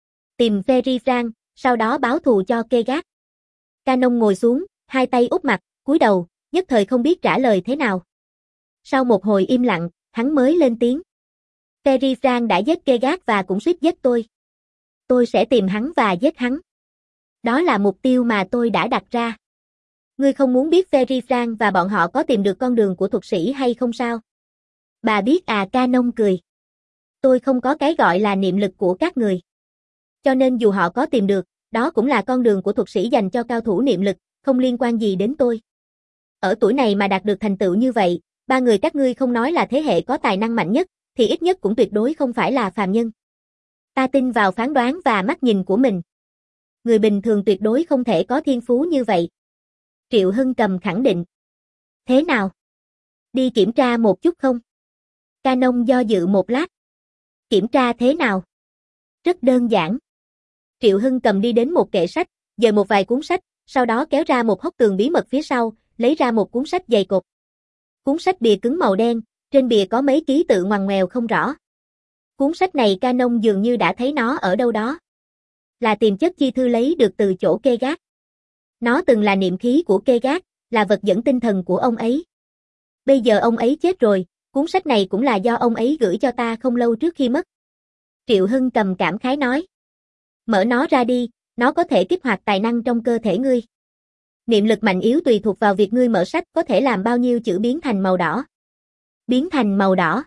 Tìm Terry Frank, sau đó báo thù cho Kegat. Canon ngồi xuống, hai tay úp mặt, cúi đầu, nhất thời không biết trả lời thế nào. Sau một hồi im lặng, hắn mới lên tiếng. Terry Frank đã giết Kegat và cũng suýt giết tôi. Tôi sẽ tìm hắn và giết hắn. Đó là mục tiêu mà tôi đã đặt ra. Ngươi không muốn biết Terry Frank và bọn họ có tìm được con đường của thuật sĩ hay không sao? Bà biết à, Canon cười. Tôi không có cái gọi là niệm lực của các người. Cho nên dù họ có tìm được, đó cũng là con đường của thuật sĩ dành cho cao thủ niệm lực, không liên quan gì đến tôi. Ở tuổi này mà đạt được thành tựu như vậy, ba người các ngươi không nói là thế hệ có tài năng mạnh nhất, thì ít nhất cũng tuyệt đối không phải là phàm nhân. Ta tin vào phán đoán và mắt nhìn của mình. Người bình thường tuyệt đối không thể có thiên phú như vậy. Triệu Hưng Cầm khẳng định. Thế nào? Đi kiểm tra một chút không? Canon do dự một lát. Kiểm tra thế nào? Rất đơn giản. Triệu Hưng Cầm đi đến một kệ sách, dời một vài cuốn sách, sau đó kéo ra một hốc tường bí mật phía sau, lấy ra một cuốn sách dày cộp. Cuốn sách bìa cứng màu đen, trên bìa có mấy ký tự ngoằn ngoèo không rõ. Cuốn sách này Canon dường như đã thấy nó ở đâu đó. Là tiềm chất chi thư lấy được từ chỗ Kegat. Nó từng là niệm khí của Kegat, là vật dẫn tinh thần của ông ấy. Bây giờ ông ấy chết rồi, cuốn sách này cũng là do ông ấy gửi cho ta không lâu trước khi mất. Triệu Hưng Cầm cảm khái nói. Mở nó ra đi, nó có thể kích hoạt tài năng trong cơ thể ngươi. Niệm lực mạnh yếu tùy thuộc vào việc ngươi mở sách có thể làm bao nhiêu chữ biến thành màu đỏ. Biến thành màu đỏ.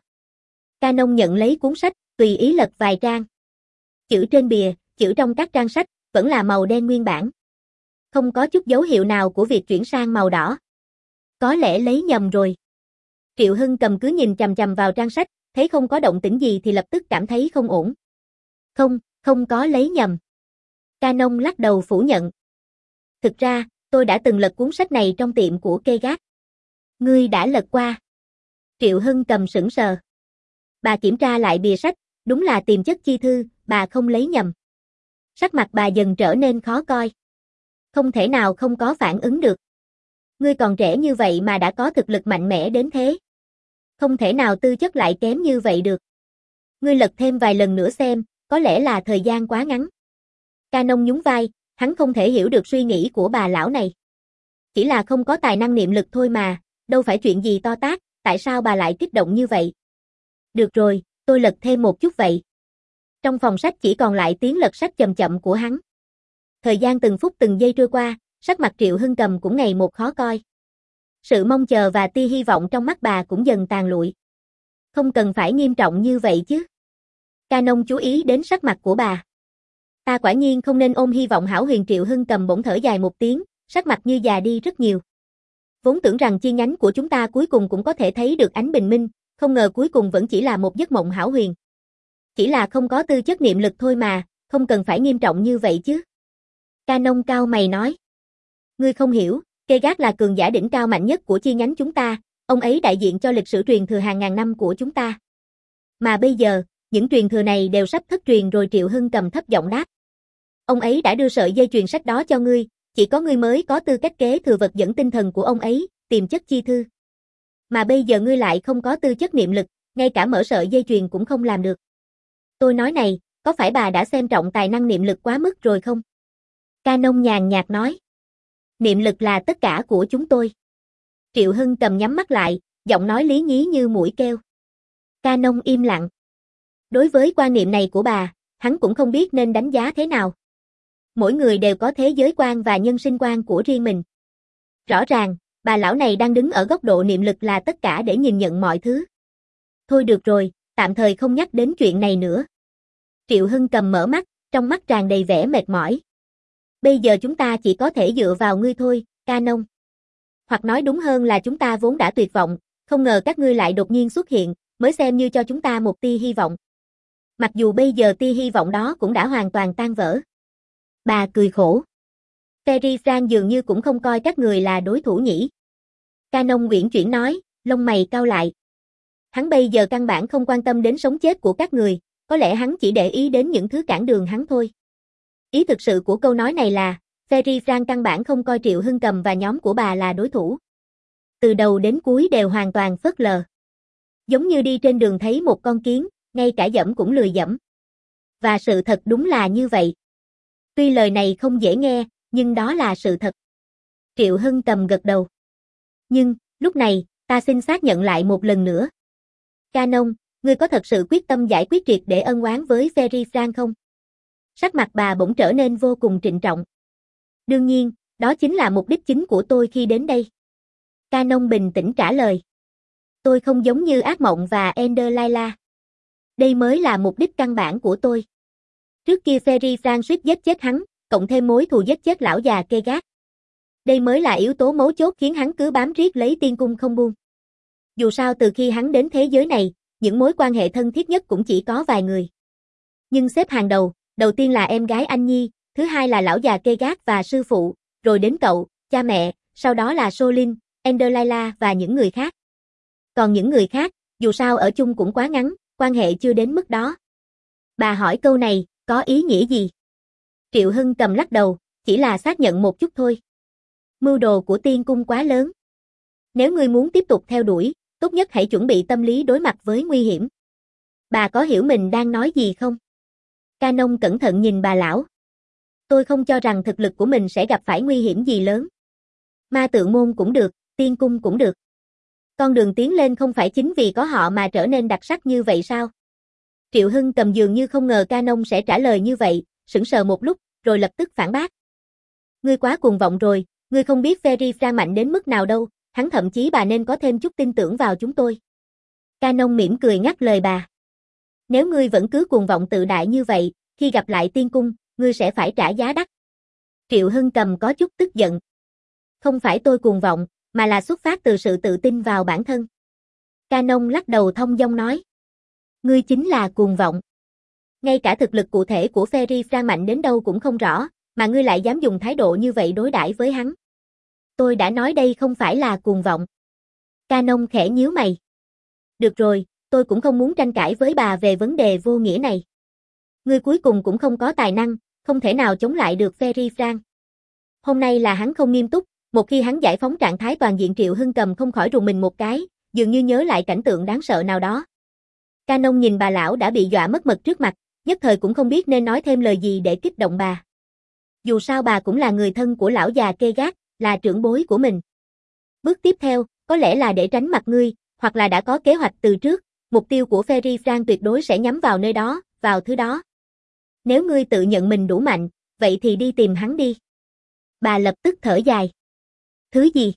Canon nhận lấy cuốn sách, tùy ý lật vài trang. Chữ trên bìa, chữ trong các trang sách, vẫn là màu đen nguyên bản. Không có chút dấu hiệu nào của việc chuyển sang màu đỏ. Có lẽ lấy nhầm rồi. Triệu Hưng Cầm cứ nhìn chằm chằm vào trang sách, thấy không có động tĩnh gì thì lập tức cảm thấy không ổn. Không, không có lấy nhầm. Canon lắc đầu phủ nhận. Thực ra, tôi đã từng lật cuốn sách này trong tiệm của Kegat. Ngươi đã lật qua. Triệu Hưng Cầm sững sờ. Bà kiểm tra lại bìa sách, đúng là tiềm chất chi thư, bà không lấy nhầm. Sắc mặt bà dần trở nên khó coi. Không thể nào không có phản ứng được. Ngươi còn trẻ như vậy mà đã có thực lực mạnh mẽ đến thế. Không thể nào tư chất lại kém như vậy được. Ngươi lật thêm vài lần nữa xem, có lẽ là thời gian quá ngắn. Canon nhún vai, hắn không thể hiểu được suy nghĩ của bà lão này. Chỉ là không có tài năng niệm lực thôi mà, đâu phải chuyện gì to tát, tại sao bà lại kích động như vậy? Được rồi, tôi lật thêm một chút vậy. Trong phòng sách chỉ còn lại tiếng lật sách chậm chậm của hắn. Thời gian từng phút từng giây trôi qua, sắc mặt Triệu Hưng Cầm cũng ngày một khó coi. Sự mong chờ và tia hy vọng trong mắt bà cũng dần tàn lụi. Không cần phải nghiêm trọng như vậy chứ. Canon chú ý đến sắc mặt của bà. Ta quả nhiên không nên ôm hy vọng hão huyền. Triệu Hưng Cầm bỗng thở dài một tiếng, sắc mặt như già đi rất nhiều. Vốn tưởng rằng chi nhánh của chúng ta cuối cùng cũng có thể thấy được ánh bình minh, không ngờ cuối cùng vẫn chỉ là một giấc mộng hão huyền. Chỉ là không có tư chất niệm lực thôi mà, không cần phải nghiêm trọng như vậy chứ. Canon cao mày nói. Ngươi không hiểu, Kegat là cường giả đỉnh cao mạnh nhất của chi nhánh chúng ta, ông ấy đại diện cho lịch sử truyền thừa hàng ngàn năm của chúng ta. Mà bây giờ, những truyền thừa này đều sắp thất truyền rồi. Triệu Hưng Cầm thấp giọng đáp. Ông ấy đã đưa sợi dây truyền sách đó cho ngươi, chỉ có ngươi mới có tư cách kế thừa vật dẫn tinh thần của ông ấy, tiềm chất chi thư. Mà bây giờ ngươi lại không có tư chất niệm lực, ngay cả mở sợi dây truyền cũng không làm được. Tôi nói này, có phải bà đã xem trọng tài năng niệm lực quá mức rồi không? Canon nhàn nhạt nói. Niệm lực là tất cả của chúng tôi. Triệu Hưng Cầm nhắm mắt lại, giọng nói lý nhí như mũi keo. Canon im lặng. Đối với quan niệm này của bà, hắn cũng không biết nên đánh giá thế nào. Mỗi người đều có thế giới quan và nhân sinh quan của riêng mình. Rõ ràng, bà lão này đang đứng ở góc độ niệm lực là tất cả để nhìn nhận mọi thứ. Thôi được rồi, tạm thời không nhắc đến chuyện này nữa. Triệu Hưng Cầm mở mắt, trong mắt tràn đầy vẻ mệt mỏi. Bây giờ chúng ta chỉ có thể dựa vào ngươi thôi, Canon. Hoặc nói đúng hơn là chúng ta vốn đã tuyệt vọng, không ngờ các ngươi lại đột nhiên xuất hiện, mới xem như cho chúng ta một tia hy vọng. Mặc dù bây giờ tia hy vọng đó cũng đã hoàn toàn tan vỡ. Bà cười khổ. Ferry Frank dường như cũng không coi các người là đối thủ nhỉ. Canon uyển chuyển nói, lông mày cau lại. Hắn bây giờ căn bản không quan tâm đến sống chết của các người, có lẽ hắn chỉ để ý đến những thứ cản đường hắn thôi. Ý thực sự của câu nói này là, Ferry Frank căn bản không coi Triệu Hưng Cầm và nhóm của bà là đối thủ. Từ đầu đến cuối đều hoàn toàn phớt lờ. Giống như đi trên đường thấy một con kiến, ngay cả dẫm cũng lười dẫm. Và sự thật đúng là như vậy. Tuy lời này không dễ nghe, nhưng đó là sự thật. Triệu Hưng Cầm gật đầu. Nhưng, lúc này, ta xin xác nhận lại một lần nữa. Canon, ngươi có thật sự quyết tâm giải quyết triệt để ân oán với Ferry Frank không? Sắc mặt bà bỗng trở nên vô cùng trịnh trọng. Đương nhiên, đó chính là mục đích chính của tôi khi đến đây. Canon bình tĩnh trả lời. Tôi không giống như ác mộng và Ender Layla. Đây mới là mục đích căn bản của tôi. Trước kia Ferry Frank suýt giết chết hắn, cộng thêm mối thù giết chết lão già Kegat. Đây mới là yếu tố mấu chốt khiến hắn cứ bám riết lấy tiên cung không buông. Dù sao từ khi hắn đến thế giới này, những mối quan hệ thân thiết nhất cũng chỉ có vài người. Nhưng xếp hàng đầu, đầu tiên là em gái anh Nhi, thứ hai là lão già Kegat và sư phụ, rồi đến cậu, cha mẹ, sau đó là Solin, Ender Layla và những người khác. Còn những người khác, dù sao ở chung cũng quá ngắn, quan hệ chưa đến mức đó. Bà hỏi câu này, có ý nghĩa gì? Triệu Hưng Cầm lắc đầu, chỉ là xác nhận một chút thôi. Mưu đồ của tiên cung quá lớn. Nếu ngươi muốn tiếp tục theo đuổi, tốt nhất hãy chuẩn bị tâm lý đối mặt với nguy hiểm. Bà có hiểu mình đang nói gì không? Canon cẩn thận nhìn bà lão. Tôi không cho rằng thực lực của mình sẽ gặp phải nguy hiểm gì lớn. Ma tượng môn cũng được, tiên cung cũng được. Con đường tiến lên không phải chính vì có họ mà trở nên đặc sắc như vậy sao? Triệu Hưng Cầm dường như không ngờ Canon sẽ trả lời như vậy, sững sờ một lúc, rồi lập tức phản bác. Ngươi quá cuồng vọng rồi, ngươi không biết Ferry Frank mạnh đến mức nào đâu, hắn thậm chí bà nên có thêm chút tin tưởng vào chúng tôi. Canon mỉm cười ngắt lời bà. Nếu ngươi vẫn cứ cuồng vọng tự đại như vậy, khi gặp lại tiên cung, ngươi sẽ phải trả giá đắt. Triệu Hưng Cầm có chút tức giận. Không phải tôi cuồng vọng, mà là xuất phát từ sự tự tin vào bản thân. Canon lắc đầu thông dong nói. Ngươi chính là cuồng vọng. Ngay cả thực lực cụ thể của Ferry Frank mạnh đến đâu cũng không rõ, mà ngươi lại dám dùng thái độ như vậy đối đãi với hắn. Tôi đã nói đây không phải là cuồng vọng. Canon khẽ nhíu mày. Được rồi, tôi cũng không muốn tranh cãi với bà về vấn đề vô nghĩa này. Ngươi cuối cùng cũng không có tài năng, không thể nào chống lại được Ferry Frank. Hôm nay là hắn không nghiêm túc, một khi hắn giải phóng trạng thái toàn diện Triệu Hưng Cầm không khỏi rùng mình một cái, dường như nhớ lại cảnh tượng đáng sợ nào đó. Canon nhìn bà lão đã bị dọa mất mật trước mặt, nhất thời cũng không biết nên nói thêm lời gì để kích động bà. Dù sao bà cũng là người thân của lão già kê gác, là trưởng bối của mình. Bước tiếp theo, có lẽ là để tránh mặt ngươi, hoặc là đã có kế hoạch từ trước, mục tiêu của Ferry Frank tuyệt đối sẽ nhắm vào nơi đó, vào thứ đó. Nếu ngươi tự nhận mình đủ mạnh, vậy thì đi tìm hắn đi. Bà lập tức thở dài. Thứ gì?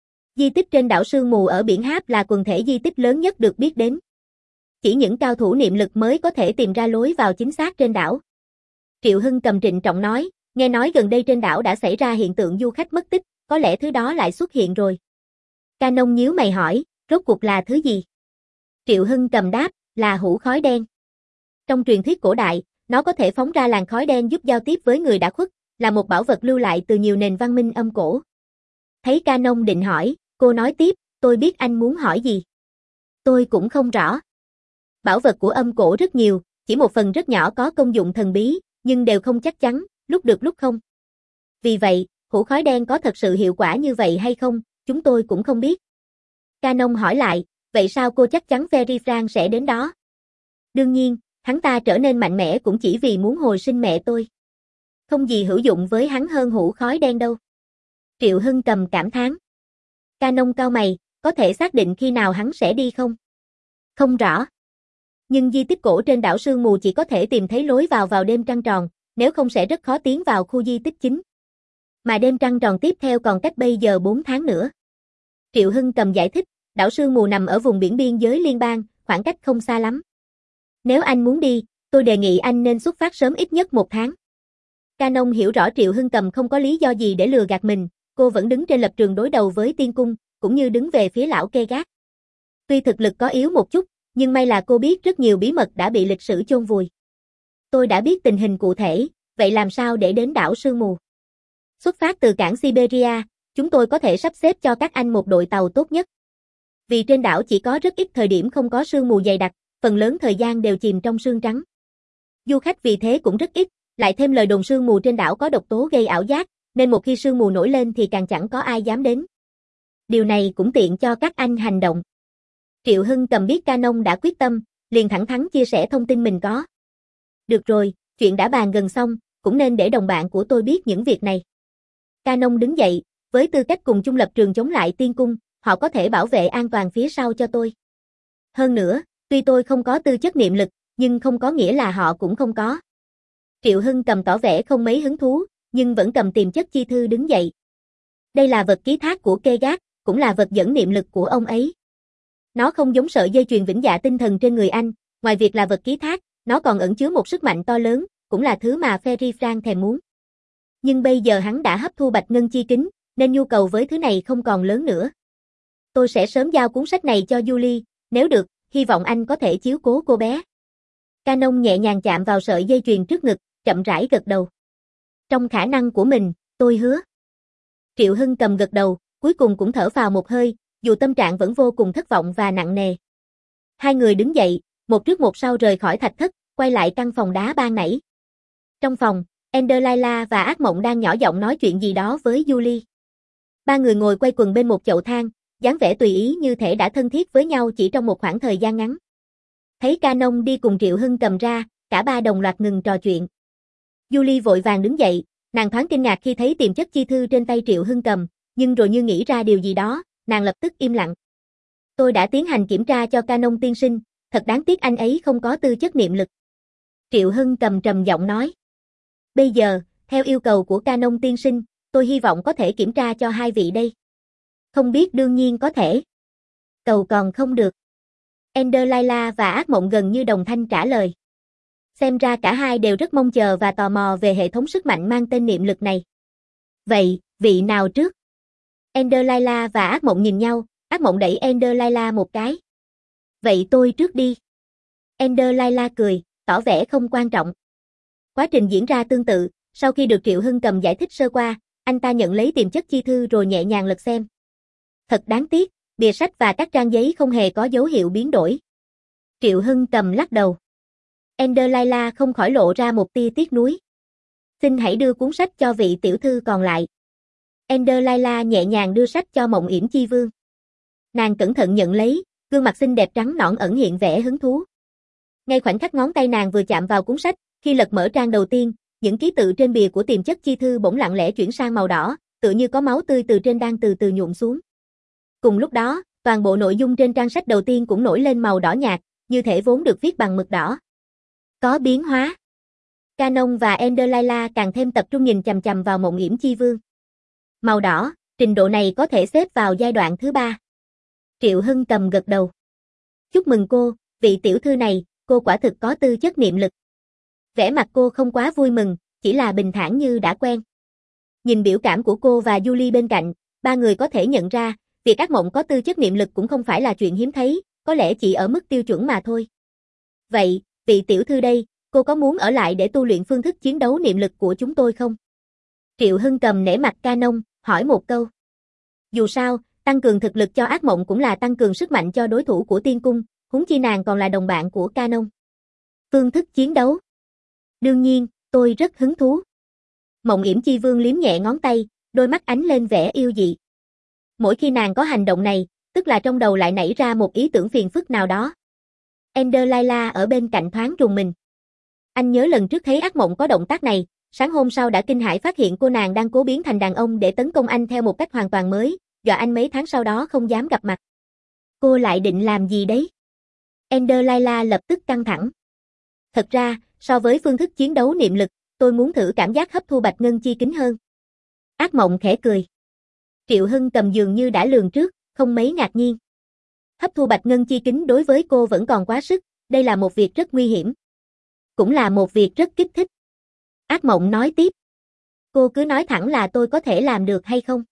Di tích trên đảo Sương Mù ở biển Háp là quần thể di tích lớn nhất được biết đến. Chỉ những cao thủ niệm lực mới có thể tìm ra lối vào chính xác trên đảo. Triệu Hưng Cầm trịnh trọng nói, nghe nói gần đây trên đảo đã xảy ra hiện tượng du khách mất tích, có lẽ thứ đó lại xuất hiện rồi. Canon nhíu mày hỏi, rốt cuộc là thứ gì? Triệu Hưng Cầm đáp, là hũ khói đen. Trong truyền thuyết cổ đại, nó có thể phóng ra làn khói đen giúp giao tiếp với người đã khuất, là một bảo vật lưu lại từ nhiều nền văn minh âm cổ. Thấy Canon định hỏi, cô nói tiếp, tôi biết anh muốn hỏi gì. Tôi cũng không rõ. Bảo vật của âm cổ rất nhiều, chỉ một phần rất nhỏ có công dụng thần bí, nhưng đều không chắc chắn, lúc được lúc không. Vì vậy, hũ khói đen có thật sự hiệu quả như vậy hay không, chúng tôi cũng không biết. Canon hỏi lại, vậy sao cô chắc chắn Ferry Frank sẽ đến đó? Đương nhiên, hắn ta trở nên mạnh mẽ cũng chỉ vì muốn hồi sinh mẹ tôi. Không gì hữu dụng với hắn hơn hũ khói đen đâu. Triệu Hưng Cầm cảm thán. Canon cau mày, có thể xác định khi nào hắn sẽ đi không? Không rõ. Nhưng di tích cổ trên đảo Sương Mù chỉ có thể tìm thấy lối vào vào đêm trăng tròn, nếu không sẽ rất khó tiến vào khu di tích chính. Mà đêm trăng tròn tiếp theo còn cách bây giờ bốn tháng nữa. Triệu Hưng Cầm giải thích, đảo Sương Mù nằm ở vùng biển biên giới liên bang, khoảng cách không xa lắm. Nếu anh muốn đi, tôi đề nghị anh nên xuất phát sớm ít nhất một tháng. Canon hiểu rõ Triệu Hưng Cầm không có lý do gì để lừa gạt mình, cô vẫn đứng trên lập trường đối đầu với tiên cung, cũng như đứng về phía lão kê gác. Tuy thực lực có yếu một chút, nhưng may là cô biết rất nhiều bí mật đã bị lịch sử chôn vùi. Tôi đã biết tình hình cụ thể, vậy làm sao để đến đảo Sương Mù? Xuất phát từ cảng Siberia, chúng tôi có thể sắp xếp cho các anh một đội tàu tốt nhất. Vì trên đảo chỉ có rất ít thời điểm không có sương mù dày đặc, phần lớn thời gian đều chìm trong sương trắng. Du khách vì thế cũng rất ít, lại thêm lời đồn sương mù trên đảo có độc tố gây ảo giác, nên một khi sương mù nổi lên thì càng chẳng có ai dám đến. Điều này cũng tiện cho các anh hành động. Triệu Hưng Cầm biết Canon đã quyết tâm, liền thẳng thắn chia sẻ thông tin mình có. Được rồi, chuyện đã bàn gần xong, cũng nên để đồng bạn của tôi biết những việc này. Canon đứng dậy, với tư cách cùng chung lập trường chống lại tiên cung, họ có thể bảo vệ an toàn phía sau cho tôi. Hơn nữa, tuy tôi không có tư chất niệm lực, nhưng không có nghĩa là họ cũng không có. Triệu Hưng Cầm tỏ vẻ không mấy hứng thú, nhưng vẫn cầm tiềm chất chi thư đứng dậy. Đây là vật ký thác của kê gác, cũng là vật dẫn niệm lực của ông ấy. Nó không giống sợi dây chuyền vĩnh dạ tinh thần trên người anh, ngoài việc là vật ký thác, nó còn ẩn chứa một sức mạnh to lớn, cũng là thứ mà Ferry Frank thèm muốn. Nhưng bây giờ hắn đã hấp thu bạch ngân chi kính, nên nhu cầu với thứ này không còn lớn nữa. Tôi sẽ sớm giao cuốn sách này cho Julie, nếu được, hy vọng anh có thể chiếu cố cô bé. Canon nhẹ nhàng chạm vào sợi dây chuyền trước ngực, chậm rãi gật đầu. Trong khả năng của mình, tôi hứa. Triệu Hưng Cầm gật đầu, cuối cùng cũng thở phào một hơi, dù tâm trạng vẫn vô cùng thất vọng và nặng nề. Hai người đứng dậy, một trước một sau rời khỏi thạch thất, quay lại căn phòng đá ban nãy. Trong phòng, Ender Layla và Ác Mộng đang nhỏ giọng nói chuyện gì đó với Julie. Ba người ngồi quay quần bên một chậu than, dáng vẻ tùy ý như thể đã thân thiết với nhau chỉ trong một khoảng thời gian ngắn. Thấy Canon đi cùng Triệu Hưng Cầm ra, cả ba đồng loạt ngừng trò chuyện. Julie vội vàng đứng dậy, nàng thoáng kinh ngạc khi thấy tiềm chất chi thư trên tay Triệu Hưng Cầm, nhưng rồi như nghĩ ra điều gì đó, nàng lập tức im lặng. Tôi đã tiến hành kiểm tra cho Canon tiên sinh, thật đáng tiếc anh ấy không có tư chất niệm lực. Triệu Hưng Cầm trầm giọng nói. Bây giờ, theo yêu cầu của Canon tiên sinh, tôi hy vọng có thể kiểm tra cho hai vị đây. Không biết đương nhiên có thể. Cầu còn không được. Ender Layla và Ác Mộng gần như đồng thanh trả lời. Xem ra cả hai đều rất mong chờ và tò mò về hệ thống sức mạnh mang tên niệm lực này. Vậy, vị nào trước? Ender Layla và Ác Mộng nhìn nhau, Ác Mộng đẩy Ender Layla một cái. Vậy tôi trước đi. Ender Layla cười, tỏ vẻ không quan trọng. Quá trình diễn ra tương tự, sau khi được Triệu Hưng Cầm giải thích sơ qua, anh ta nhận lấy tiềm chất chi thư rồi nhẹ nhàng lật xem. Thật đáng tiếc, bìa sách và các trang giấy không hề có dấu hiệu biến đổi. Triệu Hưng Cầm lắc đầu. Ender Layla không khỏi lộ ra một tia tiếc nuối. Xin hãy đưa cuốn sách cho vị tiểu thư còn lại. Ender Layla nhẹ nhàng đưa sách cho Mộng Yểm Chi Vương. Nàng cẩn thận nhận lấy, gương mặt xinh đẹp trắng nõn ẩn hiện vẻ hứng thú. Ngay khoảnh khắc ngón tay nàng vừa chạm vào cuốn sách, khi lật mở trang đầu tiên, những ký tự trên bìa của tiềm chất chi thư bỗng lặng lẽ chuyển sang màu đỏ, tựa như có máu tươi từ trên đang từ từ nhuộm xuống. Cùng lúc đó, toàn bộ nội dung trên trang sách đầu tiên cũng nổi lên màu đỏ nhạt, như thể vốn được viết bằng mực đỏ. Có biến hóa. Canon và Ender Layla càng thêm tập trung nhìn chằm chằm vào Mộng Yểm Chi Vương. Màu đỏ, trình độ này có thể xếp vào giai đoạn thứ ba. Triệu Hưng cầm gật đầu. Chúc mừng cô, vị tiểu thư này, cô quả thực có tư chất niệm lực. Vẻ mặt cô không quá vui mừng, chỉ là bình thản như đã quen. Nhìn biểu cảm của cô và Julie bên cạnh, ba người có thể nhận ra, việc ác mộng có tư chất niệm lực cũng không phải là chuyện hiếm thấy, có lẽ chỉ ở mức tiêu chuẩn mà thôi. Vậy, vị tiểu thư đây, cô có muốn ở lại để tu luyện phương thức chiến đấu niệm lực của chúng tôi không? Triệu Hưng cầm nể mặt Canon, hỏi một câu. Dù sao, tăng cường thực lực cho ác mộng cũng là tăng cường sức mạnh cho đối thủ của tiên cung, huống chi nàng còn là đồng bạn của Canon. Phương thức chiến đấu. Đương nhiên, tôi rất hứng thú. Mộng Yểm Chi Vương liếm nhẹ ngón tay, đôi mắt ánh lên vẻ yêu dị. Mỗi khi nàng có hành động này, tức là trong đầu lại nảy ra một ý tưởng phiền phức nào đó. Ender Layla ở bên cạnh thoáng rùng mình. Anh nhớ lần trước thấy ác mộng có động tác này, sáng hôm sau đã kinh hãi phát hiện cô nàng đang cố biến thành đàn ông để tấn công anh theo một cách hoàn toàn mới, dọa anh mấy tháng sau đó không dám gặp mặt. Cô lại định làm gì đấy? Ender Layla lập tức căng thẳng. Thật ra, so với phương thức chiến đấu niệm lực, tôi muốn thử cảm giác hấp thu bạch ngân chi kính hơn. Ác mộng khẽ cười. Triệu Hưng cầm dường như đã lường trước, không mấy ngạc nhiên. Hấp thu bạch ngân chi kính đối với cô vẫn còn quá sức, đây là một việc rất nguy hiểm. Cũng là một việc rất kích thích. Ác mộng nói tiếp. Cô cứ nói thẳng là tôi có thể làm được hay không?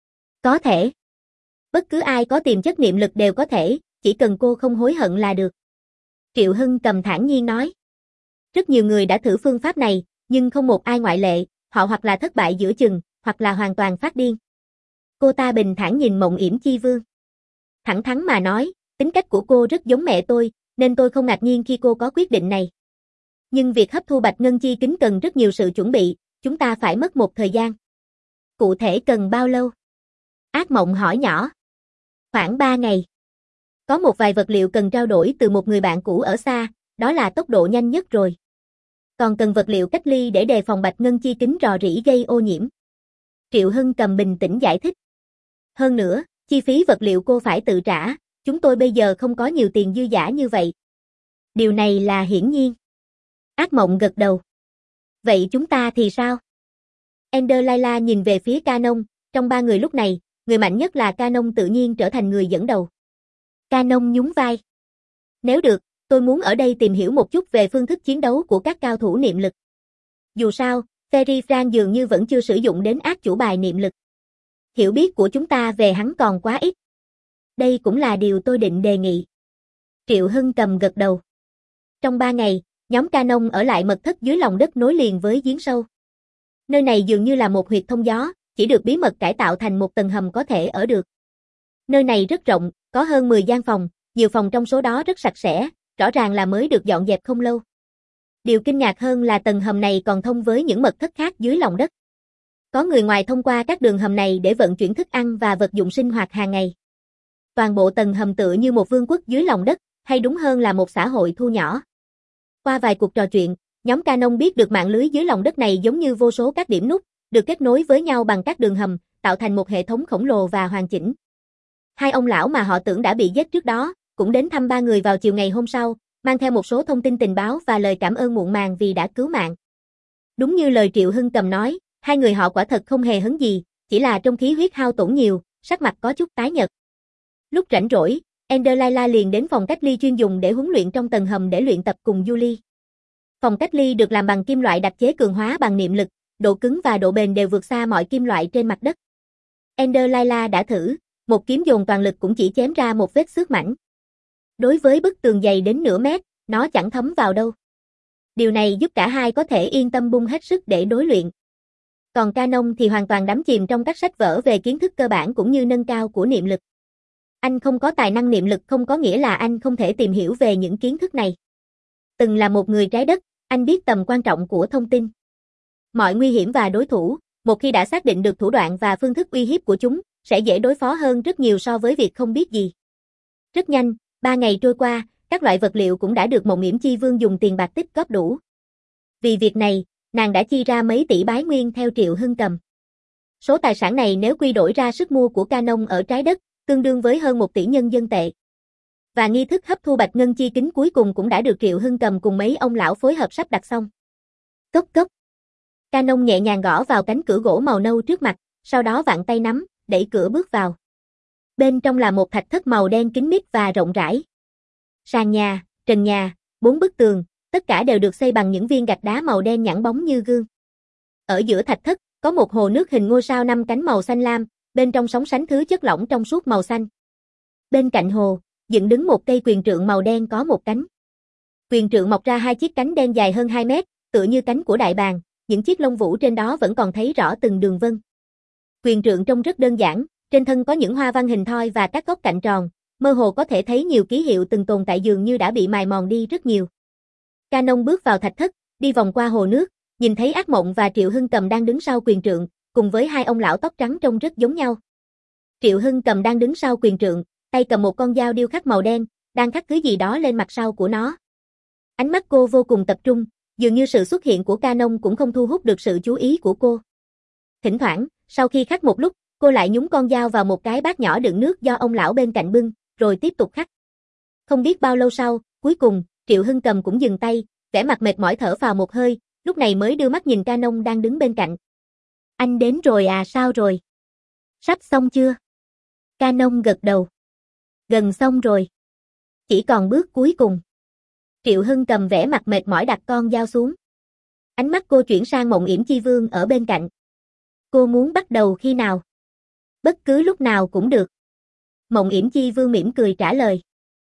Có thể. Bất cứ ai có tiềm chất niệm lực đều có thể, chỉ cần cô không hối hận là được. Triệu Hưng cầm thản nhiên nói. Rất nhiều người đã thử phương pháp này, nhưng không một ai ngoại lệ, họ hoặc là thất bại giữa chừng, hoặc là hoàn toàn phát điên. Cô ta bình thản nhìn Mộng Yểm Chi Vương. Thẳng thắn mà nói, tính cách của cô rất giống mẹ tôi, nên tôi không ngạc nhiên khi cô có quyết định này. Nhưng việc hấp thu bạch ngân chi kính cần rất nhiều sự chuẩn bị, chúng ta phải mất một thời gian. Cụ thể cần bao lâu? Ác mộng hỏi nhỏ. Khoảng ba ngày. Có một vài vật liệu cần trao đổi từ một người bạn cũ ở xa, đó là tốc độ nhanh nhất rồi. Còn cần vật liệu cách ly để đề phòng bạch ngân chi kính rò rỉ gây ô nhiễm. Triệu Hưng cầm bình tĩnh giải thích. Hơn nữa, chi phí vật liệu cô phải tự trả, chúng tôi bây giờ không có nhiều tiền dư dả như vậy. Điều này là hiển nhiên. Ác mộng gật đầu. Vậy chúng ta thì sao? Ender Layla nhìn về phía Canon, trong ba người lúc này, người mạnh nhất là Canon tự nhiên trở thành người dẫn đầu. Canon nhún vai. Nếu được, tôi muốn ở đây tìm hiểu một chút về phương thức chiến đấu của các cao thủ niệm lực. Dù sao, Ferry Frank dường như vẫn chưa sử dụng đến ác chủ bài niệm lực. Hiểu biết của chúng ta về hắn còn quá ít. Đây cũng là điều tôi định đề nghị. Triệu Hưng cầm gật đầu. Trong ba ngày, nhóm Canon ở lại mật thất dưới lòng đất nối liền với giếng sâu. Nơi này dường như là một huyệt thông gió, chỉ được bí mật cải tạo thành một tầng hầm có thể ở được. Nơi này rất rộng, có hơn mười gian phòng, nhiều phòng trong số đó rất sạch sẽ, rõ ràng là mới được dọn dẹp không lâu. Điều kinh ngạc hơn là tầng hầm này còn thông với những mật thất khác dưới lòng đất. Có người ngoài thông qua các đường hầm này để vận chuyển thức ăn và vật dụng sinh hoạt hàng ngày. Toàn bộ tầng hầm tựa như một vương quốc dưới lòng đất, hay đúng hơn là một xã hội thu nhỏ. Qua vài cuộc trò chuyện, nhóm Canon biết được mạng lưới dưới lòng đất này giống như vô số các điểm nút, được kết nối với nhau bằng các đường hầm, tạo thành một hệ thống khổng lồ và hoàn chỉnh. Hai ông lão mà họ tưởng đã bị giết trước đó, cũng đến thăm ba người vào chiều ngày hôm sau, mang theo một số thông tin tình báo và lời cảm ơn muộn màng vì đã cứu mạng. Đúng như lời Triệu Hưng cầm nói, hai người họ quả thật không hề hấn gì, chỉ là trong khí huyết hao tổn nhiều, sắc mặt có chút tái nhợt. Lúc rảnh rỗi, Ender Layla liền đến phòng cách ly chuyên dùng để huấn luyện trong tầng hầm để luyện tập cùng Julie. Phòng cách ly được làm bằng kim loại đặc chế cường hóa bằng niệm lực, độ cứng và độ bền đều vượt xa mọi kim loại trên mặt đất. Ender Layla đã thử, một kiếm dồn toàn lực cũng chỉ chém ra một vết xước mảnh. Đối với bức tường dày đến nửa mét, nó chẳng thấm vào đâu. Điều này giúp cả hai có thể yên tâm bung hết sức để đối luyện. Còn Canon thì hoàn toàn đắm chìm trong các sách vở về kiến thức cơ bản cũng như nâng cao của niệm lực. Anh không có tài năng niệm lực không có nghĩa là anh không thể tìm hiểu về những kiến thức này. Từng là một người trái đất, anh biết tầm quan trọng của thông tin. mọi nguy hiểm và đối thủ, một khi đã xác định được thủ đoạn và phương thức uy hiếp của chúng, sẽ dễ đối phó hơn rất nhiều so với việc không biết gì. Rất nhanh, ba ngày trôi qua, các loại vật liệu cũng đã được Mộng Yểm Chi Vương dùng tiền bạc tích góp đủ. Vì việc này, nàng đã chi ra mấy tỷ bái nguyên theo Triệu Hưng Cầm. Số tài sản này nếu quy đổi ra sức mua của Canon ở trái đất, tương đương với hơn một tỷ nhân dân tệ. Và nghi thức hấp thu bạch ngân chi kính cuối cùng cũng đã được Triệu Hưng Cầm cùng mấy ông lão phối hợp sắp đặt xong. Cốc cốc. Canon nhẹ nhàng gõ vào cánh cửa gỗ màu nâu trước mặt, sau đó vặn tay nắm, đẩy cửa bước vào. Bên trong là một thạch thất màu đen kín mít và rộng rãi. Sàn nhà, trần nhà, bốn bức tường, tất cả đều được xây bằng những viên gạch đá màu đen nhẵn bóng như gương. Ở giữa thạch thất, có một hồ nước hình ngôi sao năm cánh màu xanh lam, bên trong sóng sánh thứ chất lỏng trong suốt màu xanh. Bên cạnh hồ, dựng đứng một cây quyền trượng màu đen có một cánh. Quyền trượng mọc ra hai chiếc cánh đen dài hơn hai mét, tựa như cánh của đại bàng, những chiếc lông vũ trên đó vẫn còn thấy rõ từng đường vân. Quyền trượng trông rất đơn giản, trên thân có những hoa văn hình thoi và các góc cạnh tròn, mơ hồ có thể thấy nhiều ký hiệu từng tồn tại dường như đã bị mài mòn đi rất nhiều. Canon bước vào thạch thất, đi vòng qua hồ nước, nhìn thấy Ác Mộng và Triệu Hưng Cầm đang đứng sau quyền trượng, cùng với hai ông lão tóc trắng trông rất giống nhau. Triệu Hưng Cầm đang đứng sau quyền trượng, tay cầm một con dao điêu khắc màu đen, đang khắc thứ gì đó lên mặt sau của nó. Ánh mắt cô vô cùng tập trung, dường như sự xuất hiện của Canon cũng không thu hút được sự chú ý của cô. Thỉnh thoảng, sau khi khắc một lúc, cô lại nhúng con dao vào một cái bát nhỏ đựng nước do ông lão bên cạnh bưng, rồi tiếp tục khắc. Không biết bao lâu sau, cuối cùng, Triệu Hưng Cầm cũng dừng tay, vẻ mặt mệt mỏi thở phào một hơi, lúc này mới đưa mắt nhìn Canon đang đứng bên cạnh. Anh đến rồi à, sao rồi? Sắp xong chưa? Canon gật đầu. Gần xong rồi. Chỉ còn bước cuối cùng. Triệu Hưng Cầm vẻ mặt mệt mỏi đặt con dao xuống. Ánh mắt cô chuyển sang Mộng Yểm Chi Vương ở bên cạnh. Cô muốn bắt đầu khi nào? Bất cứ lúc nào cũng được. Mộng Yểm Chi Vương mỉm cười trả lời.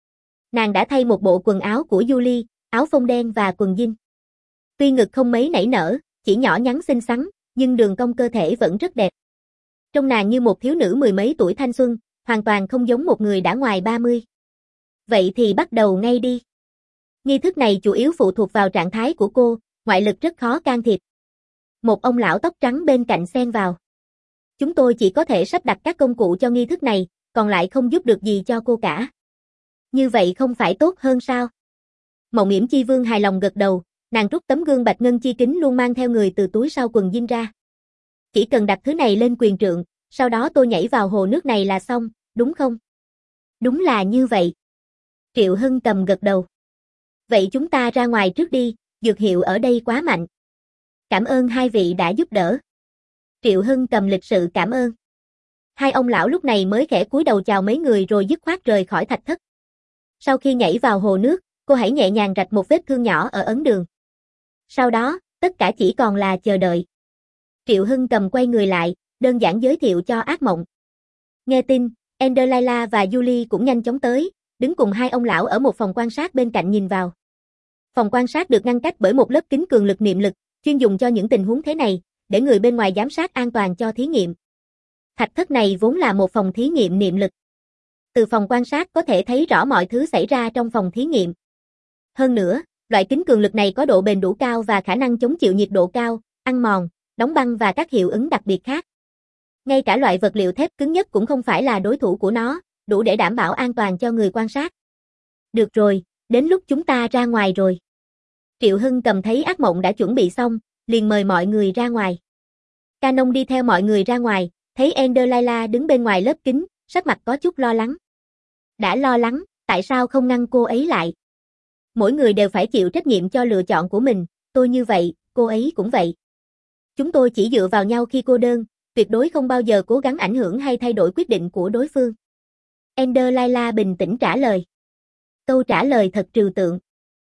Nàng đã thay một bộ quần áo của Julie, áo phông đen và quần jean. Tuy ngực không mấy nảy nở, chỉ nhỏ nhắn xinh xắn, nhưng đường cong cơ thể vẫn rất đẹp. Trông nàng như một thiếu nữ mười mấy tuổi thanh xuân, hoàn toàn không giống một người đã ngoài ba mươi. Vậy thì bắt đầu ngay đi. Nghi thức này chủ yếu phụ thuộc vào trạng thái của cô, ngoại lực rất khó can thiệp. Một ông lão tóc trắng bên cạnh xen vào. Chúng tôi chỉ có thể sắp đặt các công cụ cho nghi thức này, còn lại không giúp được gì cho cô cả. Như vậy không phải tốt hơn sao? Mộng Yểm Chi Vương hài lòng gật đầu, nàng rút tấm gương bạch ngân chi kính luôn mang theo người từ túi sau quần jean ra. Chỉ cần đặt thứ này lên quyền trượng, sau đó tôi nhảy vào hồ nước này là xong, đúng không? Đúng là như vậy. Triệu Hưng Cầm gật đầu. Vậy chúng ta ra ngoài trước đi, dược hiệu ở đây quá mạnh. Cảm ơn hai vị đã giúp đỡ. Triệu Hưng Cầm lịch sự cảm ơn. Hai ông lão lúc này mới khẽ cúi đầu chào mấy người rồi dứt khoát rời khỏi thạch thất. Sau khi nhảy vào hồ nước, cô hãy nhẹ nhàng rạch một vết thương nhỏ ở ấn đường. Sau đó, tất cả chỉ còn là chờ đợi. Triệu Hưng Cầm quay người lại, đơn giản giới thiệu cho Ác Mộng. Nghe tin, Ender Layla và Julie cũng nhanh chóng tới, đứng cùng hai ông lão ở một phòng quan sát bên cạnh nhìn vào. Phòng quan sát được ngăn cách bởi một lớp kính cường lực niệm lực, chuyên dùng cho những tình huống thế này, để người bên ngoài giám sát an toàn cho thí nghiệm. Thạch thất này vốn là một phòng thí nghiệm niệm lực. Từ phòng quan sát có thể thấy rõ mọi thứ xảy ra trong phòng thí nghiệm. Hơn nữa, loại kính cường lực này có độ bền đủ cao và khả năng chống chịu nhiệt độ cao, ăn mòn, đóng băng và các hiệu ứng đặc biệt khác. Ngay cả loại vật liệu thép cứng nhất cũng không phải là đối thủ của nó, đủ để đảm bảo an toàn cho người quan sát. Được rồi, đến lúc chúng ta ra ngoài rồi. Triệu Hưng Cầm thấy Ác Mộng đã chuẩn bị xong, liền mời mọi người ra ngoài. Canon đi theo mọi người ra ngoài, thấy Ender Layla đứng bên ngoài lớp kính, sắc mặt có chút lo lắng. Đã lo lắng, tại sao không ngăn cô ấy lại? Mỗi người đều phải chịu trách nhiệm cho lựa chọn của mình, tôi như vậy, cô ấy cũng vậy. Chúng tôi chỉ dựa vào nhau khi cô đơn, tuyệt đối không bao giờ cố gắng ảnh hưởng hay thay đổi quyết định của đối phương. Ender Layla bình tĩnh trả lời. Câu trả lời thật trừu tượng.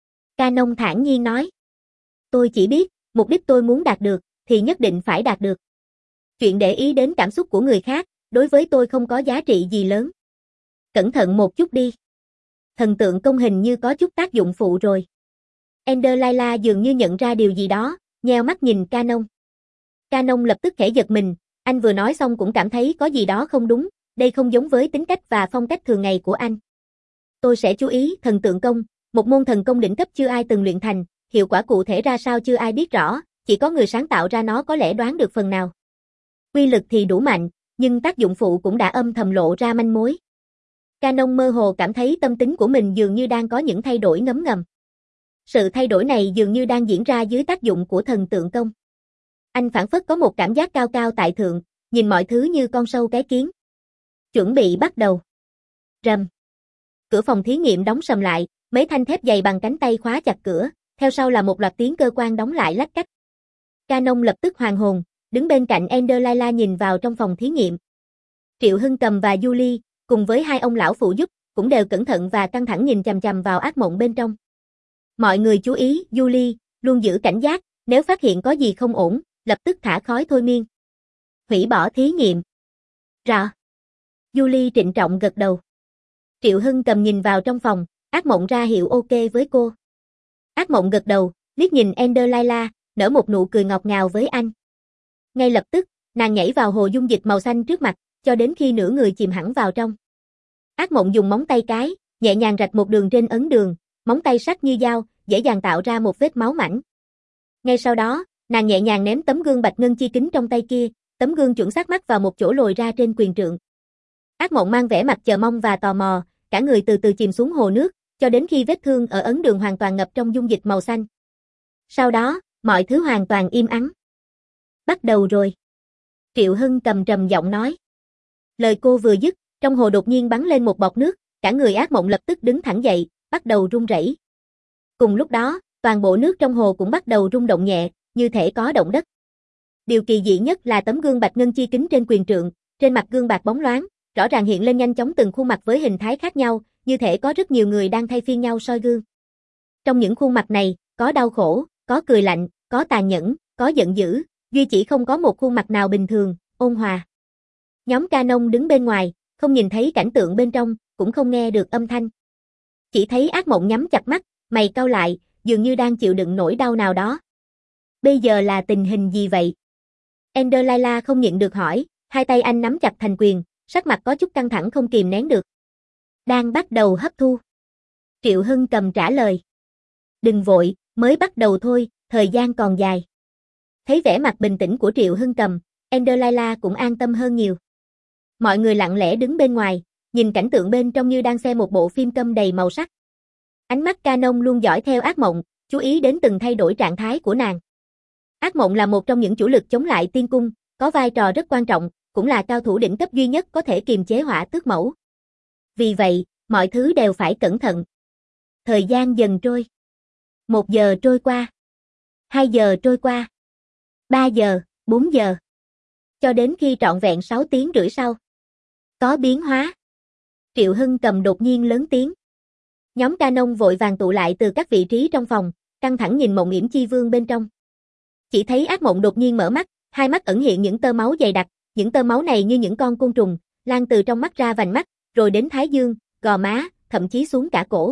Canon thản nhiên nói. Tôi chỉ biết, mục đích tôi muốn đạt được, thì nhất định phải đạt được. Chuyện để ý đến cảm xúc của người khác, đối với tôi không có giá trị gì lớn. Cẩn thận một chút đi. Thần tượng công hình như có chút tác dụng phụ rồi. Ender Layla dường như nhận ra điều gì đó, nheo mắt nhìn Canon. Canon lập tức khẽ giật mình, anh vừa nói xong cũng cảm thấy có gì đó không đúng, đây không giống với tính cách và phong cách thường ngày của anh. Tôi sẽ chú ý, thần tượng công, một môn thần công đỉnh cấp chưa ai từng luyện thành, hiệu quả cụ thể ra sao chưa ai biết rõ, chỉ có người sáng tạo ra nó có lẽ đoán được phần nào. Quy lực thì đủ mạnh, nhưng tác dụng phụ cũng đã âm thầm lộ ra manh mối. Canon mơ hồ cảm thấy tâm tính của mình dường như đang có những thay đổi ngấm ngầm. Sự thay đổi này dường như đang diễn ra dưới tác dụng của thần tượng công. Anh phảng phất có một cảm giác cao cao tại thượng, nhìn mọi thứ như con sâu cái kiến. Chuẩn bị bắt đầu. Rầm. Cửa phòng thí nghiệm đóng sầm lại, mấy thanh thép dày bằng cánh tay khóa chặt cửa, theo sau là một loạt tiếng cơ quan đóng lại lách cách. Canon lập tức hoàn hồn, đứng bên cạnh Ender Laila nhìn vào trong phòng thí nghiệm. Triệu Hưng Cầm và Julie, cùng với hai ông lão phụ giúp, cũng đều cẩn thận và căng thẳng nhìn chằm chằm vào ác mộng bên trong. Mọi người chú ý, Julie, luôn giữ cảnh giác, nếu phát hiện có gì không ổn, lập tức thả khói thôi miên. Hủy bỏ thí nghiệm. Rõ. Julie trịnh trọng gật đầu. Triệu Hưng Cầm nhìn vào trong phòng, ác mộng ra hiệu ok với cô. Ác mộng gật đầu, liếc nhìn Ender Laila, nở một nụ cười ngọt ngào với anh. Ngay lập tức, nàng nhảy vào hồ dung dịch màu xanh trước mặt, cho đến khi nửa người chìm hẳn vào trong. Ác mộng dùng móng tay cái, nhẹ nhàng rạch một đường trên ấn đường, móng tay sắc như dao, dễ dàng tạo ra một vết máu mảnh. Ngay sau đó, nàng nhẹ nhàng ném tấm gương bạch ngân chi kính trong tay kia, tấm gương chuẩn xác mắt vào một chỗ lồi ra trên quyền trượng. Ác mộng mang vẻ mặt chờ mong và tò mò, cả người từ từ chìm xuống hồ nước, cho đến khi vết thương ở ấn đường hoàn toàn ngập trong dung dịch màu xanh. Sau đó, mọi thứ hoàn toàn im ắng. Bắt đầu rồi. Triệu Hưng Cầm trầm giọng nói. Lời cô vừa dứt, trong hồ đột nhiên bắn lên một bọt nước, cả người ác mộng lập tức đứng thẳng dậy, bắt đầu run rẩy. Cùng lúc đó, toàn bộ nước trong hồ cũng bắt đầu rung động nhẹ, như thể có động đất. Điều kỳ dị nhất là tấm gương bạch ngân chi kính trên quyền trượng, trên mặt gương bạc bóng loáng, rõ ràng hiện lên nhanh chóng từng khuôn mặt với hình thái khác nhau, như thể có rất nhiều người đang thay phiên nhau soi gương. Trong những khuôn mặt này, có đau khổ, có cười lạnh, có tàn nhẫn, có giận dữ, duy chỉ không có một khuôn mặt nào bình thường, ôn hòa. Nhóm Canon đứng bên ngoài, không nhìn thấy cảnh tượng bên trong, cũng không nghe được âm thanh. Chỉ thấy ác mộng nhắm chặt mắt, mày cau lại, dường như đang chịu đựng nỗi đau nào đó. Bây giờ là tình hình gì vậy? Ender Laila không nhịn được hỏi, hai tay anh nắm chặt thành quyền, sắc mặt có chút căng thẳng không kìm nén được. Đang bắt đầu hấp thu. Triệu Hưng Cầm trả lời. Đừng vội, mới bắt đầu thôi, thời gian còn dài. Thấy vẻ mặt bình tĩnh của Triệu Hưng Cầm, Ender Laila cũng an tâm hơn nhiều. Mọi người lặng lẽ đứng bên ngoài, nhìn cảnh tượng bên trong như đang xem một bộ phim câm đầy màu sắc. Ánh mắt Canon luôn dõi theo ác mộng, chú ý đến từng thay đổi trạng thái của nàng. Ác mộng là một trong những chủ lực chống lại tiên cung, có vai trò rất quan trọng, cũng là cao thủ đỉnh cấp duy nhất có thể kiềm chế hỏa tước mẫu. Vì vậy, mọi thứ đều phải cẩn thận. Thời gian dần trôi. Một giờ trôi qua. Hai giờ trôi qua. Ba giờ, bốn giờ. Cho đến khi trọn vẹn sáu tiếng rưỡi sau. Có biến hóa. Triệu Hưng Cầm đột nhiên lớn tiếng. Nhóm Canon vội vàng tụ lại từ các vị trí trong phòng, căng thẳng nhìn Mộng Yểm Chi Vương bên trong. Chỉ thấy ác mộng đột nhiên mở mắt, hai mắt ẩn hiện những tơ máu dày đặc, những tơ máu này như những con côn trùng, lan từ trong mắt ra vành mắt, rồi đến thái dương, gò má, thậm chí xuống cả cổ.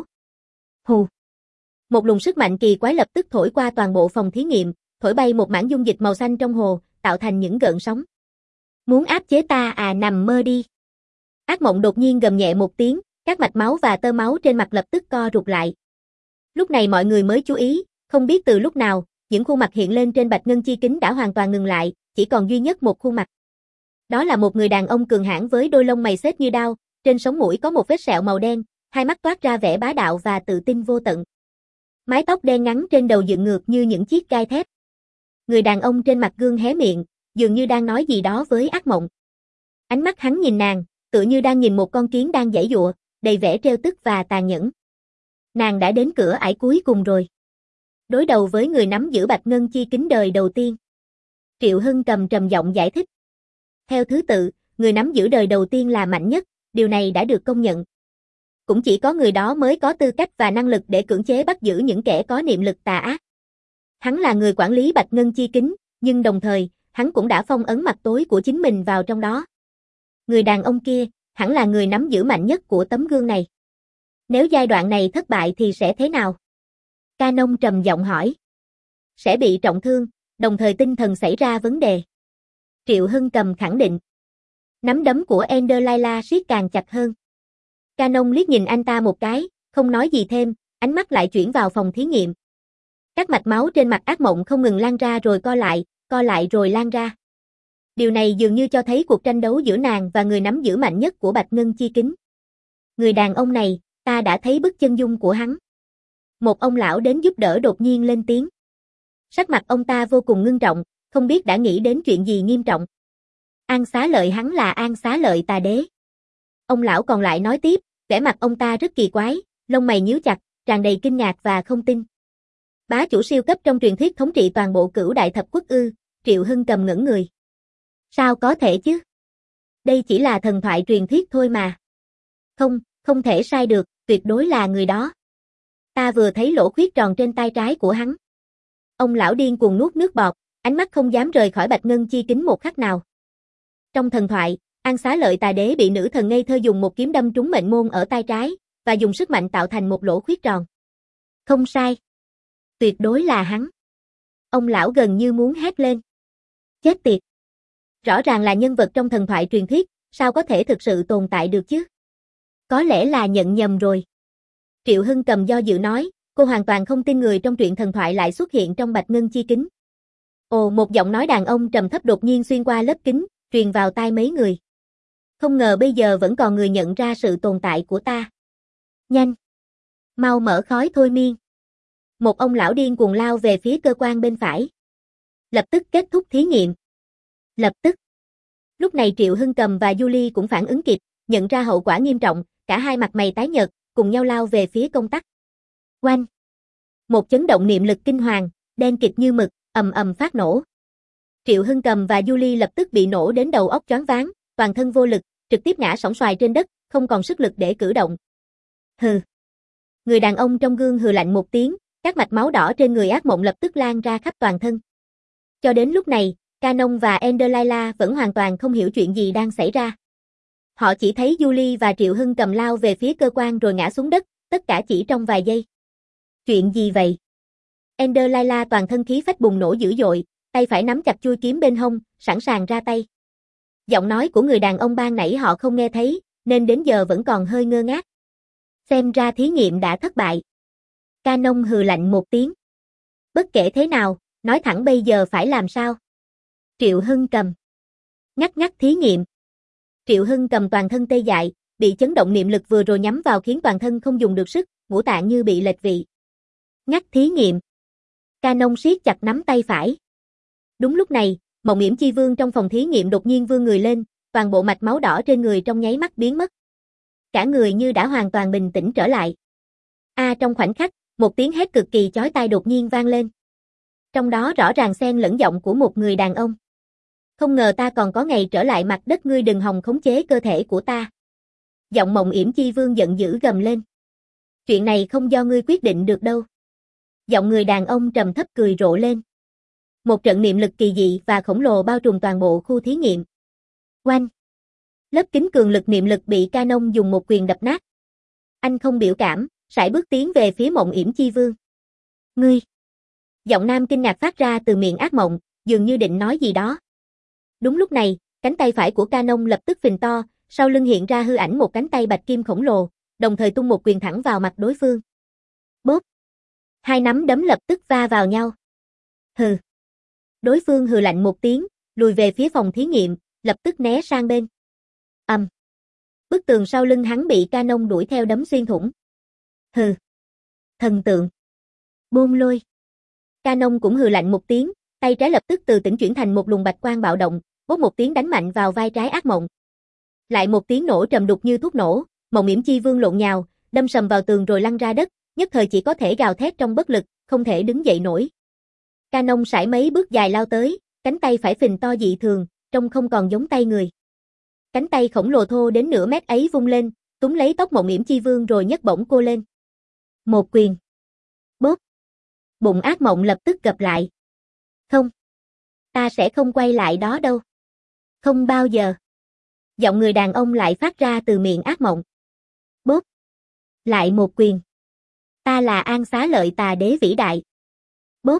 Hù. Một luồng sức mạnh kỳ quái lập tức thổi qua toàn bộ phòng thí nghiệm, thổi bay một mảng dung dịch màu xanh trong hồ, tạo thành những gợn sóng. Muốn áp chế ta à, nằm mơ đi. Ác mộng đột nhiên gầm nhẹ một tiếng, các mạch máu và tơ máu trên mặt lập tức co rụt lại. Lúc này mọi người mới chú ý, không biết từ lúc nào, những khuôn mặt hiện lên trên bạch ngân chi kính đã hoàn toàn ngừng lại, chỉ còn duy nhất một khuôn mặt. Đó là một người đàn ông cường hãn với đôi lông mày xếp như đao, trên sống mũi có một vết sẹo màu đen, hai mắt toát ra vẻ bá đạo và tự tin vô tận. Mái tóc đen ngắn trên đầu dựng ngược như những chiếc gai thép. Người đàn ông trên mặt gương hé miệng, dường như đang nói gì đó với ác mộng. Ánh mắt hắn nhìn nàng, tựa như đang nhìn một con kiến đang giãy giụa, đầy vẻ trêu tức và tàn nhẫn. Nàng đã đến cửa ải cuối cùng rồi. Đối đầu với người nắm giữ bạch ngân chi kính đời đầu tiên. Triệu Hưng Cầm trầm giọng giải thích. Theo thứ tự, người nắm giữ đời đầu tiên là mạnh nhất, điều này đã được công nhận. Cũng chỉ có người đó mới có tư cách và năng lực để cưỡng chế bắt giữ những kẻ có niệm lực tà ác. Hắn là người quản lý bạch ngân chi kính, nhưng đồng thời, hắn cũng đã phong ấn mặt tối của chính mình vào trong đó. Người đàn ông kia, hẳn là người nắm giữ mạnh nhất của tấm gương này. Nếu giai đoạn này thất bại thì sẽ thế nào? Canon trầm giọng hỏi. Sẽ bị trọng thương, đồng thời tinh thần xảy ra vấn đề. Triệu Hưng Cầm khẳng định. Nắm đấm của Ender Laila siết càng chặt hơn. Canon liếc nhìn anh ta một cái, không nói gì thêm, ánh mắt lại chuyển vào phòng thí nghiệm. Các mạch máu trên mặt ác mộng không ngừng lan ra rồi co lại, co lại rồi lan ra. Điều này dường như cho thấy cuộc tranh đấu giữa nàng và người nắm giữ mạnh nhất của Bạch Ngân Chi Kính. Người đàn ông này, ta đã thấy bức chân dung của hắn. Một ông lão đến giúp đỡ đột nhiên lên tiếng. Sắc mặt ông ta vô cùng ngưng trọng, không biết đã nghĩ đến chuyện gì nghiêm trọng. An Xá Lợi hắn là An Xá Lợi Tà Đế. Ông lão còn lại nói tiếp, vẻ mặt ông ta rất kỳ quái, lông mày nhíu chặt, tràn đầy kinh ngạc và không tin. Bá chủ siêu cấp trong truyền thuyết thống trị toàn bộ Cửu Đại Thập Quốc ư? Triệu Hưng Cầm ngẩn người. Sao có thể chứ? Đây chỉ là thần thoại truyền thuyết thôi mà. Không, không thể sai được, tuyệt đối là người đó. Ta vừa thấy lỗ khuyết tròn trên tay trái của hắn. Ông lão điên cuồng nuốt nước bọt, ánh mắt không dám rời khỏi Bạch Ngân Chi Kính một khắc nào. Trong thần thoại, An Xá Lợi Tà Đế bị nữ thần ngây thơ dùng một kiếm đâm trúng mệnh môn ở tay trái, và dùng sức mạnh tạo thành một lỗ khuyết tròn. Không sai. Tuyệt đối là hắn. Ông lão gần như muốn hét lên. Chết tiệt. Rõ ràng là nhân vật trong thần thoại truyền thuyết, sao có thể thực sự tồn tại được chứ? Có lẽ là nhận nhầm rồi. Triệu Hưng Cầm do dự nói, cô hoàn toàn không tin người trong truyện thần thoại lại xuất hiện trong Bạch Ngân Chi Kính. Ồ, một giọng nói đàn ông trầm thấp đột nhiên xuyên qua lớp kính, truyền vào tai mấy người. Không ngờ bây giờ vẫn còn người nhận ra sự tồn tại của ta. Nhanh! Mau mở khói thôi miên. Một ông lão điên cuồng lao về phía cơ quan bên phải. Lập tức kết thúc thí nghiệm. Lập tức. Lúc này Triệu Hưng Cầm và Julie cũng phản ứng kịp, nhận ra hậu quả nghiêm trọng, cả hai mặt mày tái nhợt, cùng nhau lao về phía công tắc. Oanh! Một chấn động niệm lực kinh hoàng, đen kịt như mực, ầm ầm phát nổ. Triệu Hưng Cầm và Julie lập tức bị nổ đến đầu óc choáng váng, toàn thân vô lực, trực tiếp ngã sóng xoài trên đất, không còn sức lực để cử động. Hừ. Người đàn ông trong gương hừ lạnh một tiếng, các mạch máu đỏ trên người ác mộng lập tức lan ra khắp toàn thân. Cho đến lúc này, Canon và Enderlaila vẫn hoàn toàn không hiểu chuyện gì đang xảy ra. Họ chỉ thấy Julie và Triệu Hưng Cầm lao về phía cơ quan rồi ngã xuống đất, tất cả chỉ trong vài giây. Chuyện gì vậy? Enderlaila toàn thân khí phách bùng nổ dữ dội, tay phải nắm chặt chuôi kiếm bên hông, sẵn sàng ra tay. Giọng nói của người đàn ông ban nãy họ không nghe thấy, nên đến giờ vẫn còn hơi ngơ ngác. Xem ra thí nghiệm đã thất bại. Canon hừ lạnh một tiếng. Bất kể thế nào, nói thẳng bây giờ phải làm sao? Triệu Hưng Cầm. Ngắt ngắt thí nghiệm. Triệu Hưng Cầm toàn thân tê dại, bị chấn động niệm lực vừa rồi nhắm vào khiến toàn thân không dùng được sức, ngũ tạng như bị lệch vị. Ngắt thí nghiệm. Canon siết chặt nắm tay phải. Đúng lúc này, Mộng Yểm Chi Vương trong phòng thí nghiệm đột nhiên vươn người lên, toàn bộ mạch máu đỏ trên người trong nháy mắt biến mất. Cả người như đã hoàn toàn bình tĩnh trở lại. A à, trong khoảnh khắc, một tiếng hét cực kỳ chói tai đột nhiên vang lên. Trong đó rõ ràng xen lẫn giọng của một người đàn ông. Không ngờ ta còn có ngày trở lại mặt đất, ngươi đừng hòng khống chế cơ thể của ta. Giọng Mộng Yểm Chi Vương giận dữ gầm lên. Chuyện này không do ngươi quyết định được đâu. Giọng người đàn ông trầm thấp cười rộ lên. Một trận niệm lực kỳ dị và khổng lồ bao trùm toàn bộ khu thí nghiệm. Oanh! Lớp kính cường lực niệm lực bị Canon dùng một quyền đập nát. Anh không biểu cảm, sải bước tiến về phía Mộng Yểm Chi Vương. Ngươi! Giọng nam kinh ngạc phát ra từ miệng ác mộng, dường như định nói gì đó. Đúng lúc này, cánh tay phải của Canon lập tức phình to, sau lưng hiện ra hư ảnh một cánh tay bạch kim khổng lồ, đồng thời tung một quyền thẳng vào mặt đối phương. Bốp! Hai nắm đấm lập tức va vào nhau. Hừ! Đối phương hừ lạnh một tiếng, lùi về phía phòng thí nghiệm, lập tức né sang bên. Ầm! Um. Bức tường sau lưng hắn bị Canon đuổi theo đấm xuyên thủng. Hừ! Thần tượng! Bôn lôi! Canon cũng hừ lạnh một tiếng, tay trái lập tức từ tỉnh chuyển thành một luồng bạch quang bạo động, bốp một tiếng đánh mạnh vào vai trái ác mộng. Lại một tiếng nổ trầm đục như thuốc nổ, Mộng Yểm Chi Vương lộn nhào, đâm sầm vào tường rồi lăn ra đất, nhất thời chỉ có thể gào thét trong bất lực, không thể đứng dậy nổi. Canon sải mấy bước dài lao tới, cánh tay phải phình to dị thường, trông không còn giống tay người. Cánh tay khổng lồ thô đến nửa mét ấy vung lên, túm lấy tóc Mộng Yểm Chi Vương rồi nhấc bổng cô lên. Một quyền. Bốp. Bụng ác mộng lập tức gập lại. Không. Ta sẽ không quay lại đó đâu. Không bao giờ. Giọng người đàn ông lại phát ra từ miệng ác mộng. Bốp. Lại một quyền. Ta là An Xá Lợi Tà Đế vĩ đại. Bốp.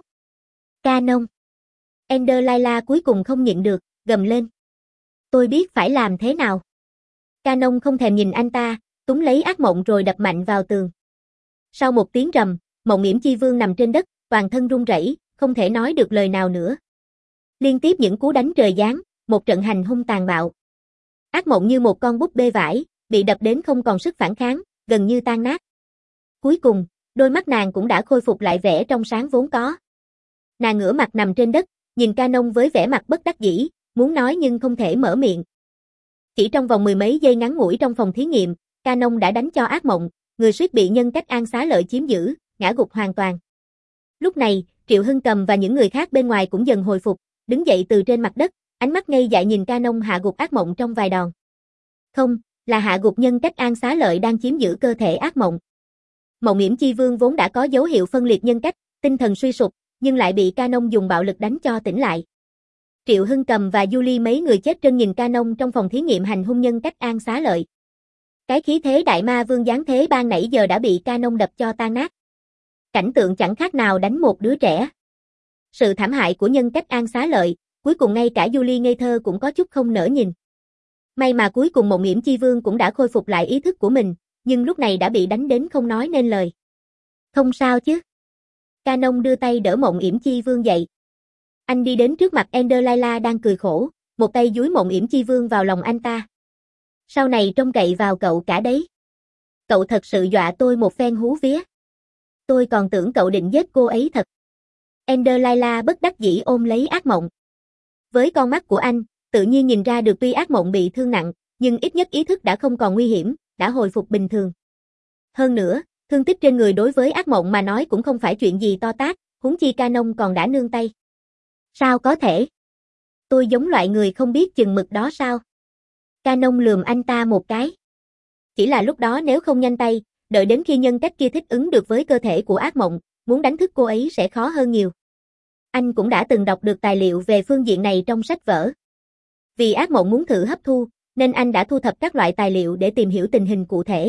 Canon. Enderlaila cuối cùng không nhịn được, gầm lên. Tôi biết phải làm thế nào. Canon không thèm nhìn anh ta, túm lấy ác mộng rồi đập mạnh vào tường. Sau một tiếng rầm, Mộng Yểm Chi Vương nằm trên đất, toàn thân run rẩy, không thể nói được lời nào nữa. Liên tiếp những cú đánh trời giáng, một trận hành hung tàn bạo. Ác mộng như một con búp bê vải, bị đập đến không còn sức phản kháng, gần như tan nát. Cuối cùng, đôi mắt nàng cũng đã khôi phục lại vẻ trong sáng vốn có. Nàng ngửa mặt nằm trên đất, nhìn Canon với vẻ mặt bất đắc dĩ, muốn nói nhưng không thể mở miệng. Chỉ trong vòng mười mấy giây ngắn ngủi trong phòng thí nghiệm, Canon đã đánh cho ác mộng, người suýt bị nhân cách An Xá Lợi chiếm giữ, ngã gục hoàn toàn. Lúc này, Triệu Hưng Cầm và những người khác bên ngoài cũng dần hồi phục, đứng dậy từ trên mặt đất, ánh mắt ngây dại nhìn Canon hạ gục ác mộng trong vài đòn. Không, là hạ gục nhân cách An Xá Lợi đang chiếm giữ cơ thể ác mộng. Mộng Yểm Chi Vương vốn đã có dấu hiệu phân liệt nhân cách, tinh thần suy sụp, nhưng lại bị Canon dùng bạo lực đánh cho tỉnh lại. Triệu Hưng Cầm và Julie mấy người chết trân nhìn Canon trong phòng thí nghiệm hành hung nhân cách An Xá Lợi. Cái khí thế đại ma vương giáng thế ban nãy giờ đã bị Canon đập cho tan nát. Cảnh tượng chẳng khác nào đánh một đứa trẻ. Sự thảm hại của nhân cách An Xá Lợi, cuối cùng ngay cả Julie ngây thơ cũng có chút không nỡ nhìn. May mà cuối cùng Mộng Yểm Chi Vương cũng đã khôi phục lại ý thức của mình, nhưng lúc này đã bị đánh đến không nói nên lời. Không sao chứ? Canon đưa tay đỡ Mộng Yểm Chi Vương dậy. Anh đi đến trước mặt Ender Layla đang cười khổ, một tay dúi Mộng Yểm Chi Vương vào lòng anh ta. Sau này trông cậy vào cậu cả đấy. Cậu thật sự dọa tôi một phen hú vía. Tôi còn tưởng cậu định giết cô ấy thật. Ender Layla bất đắc dĩ ôm lấy ác mộng. Với con mắt của anh, tự nhiên nhìn ra được tuy ác mộng bị thương nặng, nhưng ít nhất ý thức đã không còn nguy hiểm, đã hồi phục bình thường. Hơn nữa, thương tích trên người đối với ác mộng mà nói cũng không phải chuyện gì to tát, huống chi Canon còn đã nương tay. Sao có thể? Tôi giống loại người không biết chừng mực đó sao? Canon lườm anh ta một cái. Chỉ là lúc đó nếu không nhanh tay, đợi đến khi nhân cách kia thích ứng được với cơ thể của ác mộng, muốn đánh thức cô ấy sẽ khó hơn nhiều. Anh cũng đã từng đọc được tài liệu về phương diện này trong sách vở. Vì ác mộng muốn thử hấp thu, nên anh đã thu thập các loại tài liệu để tìm hiểu tình hình cụ thể.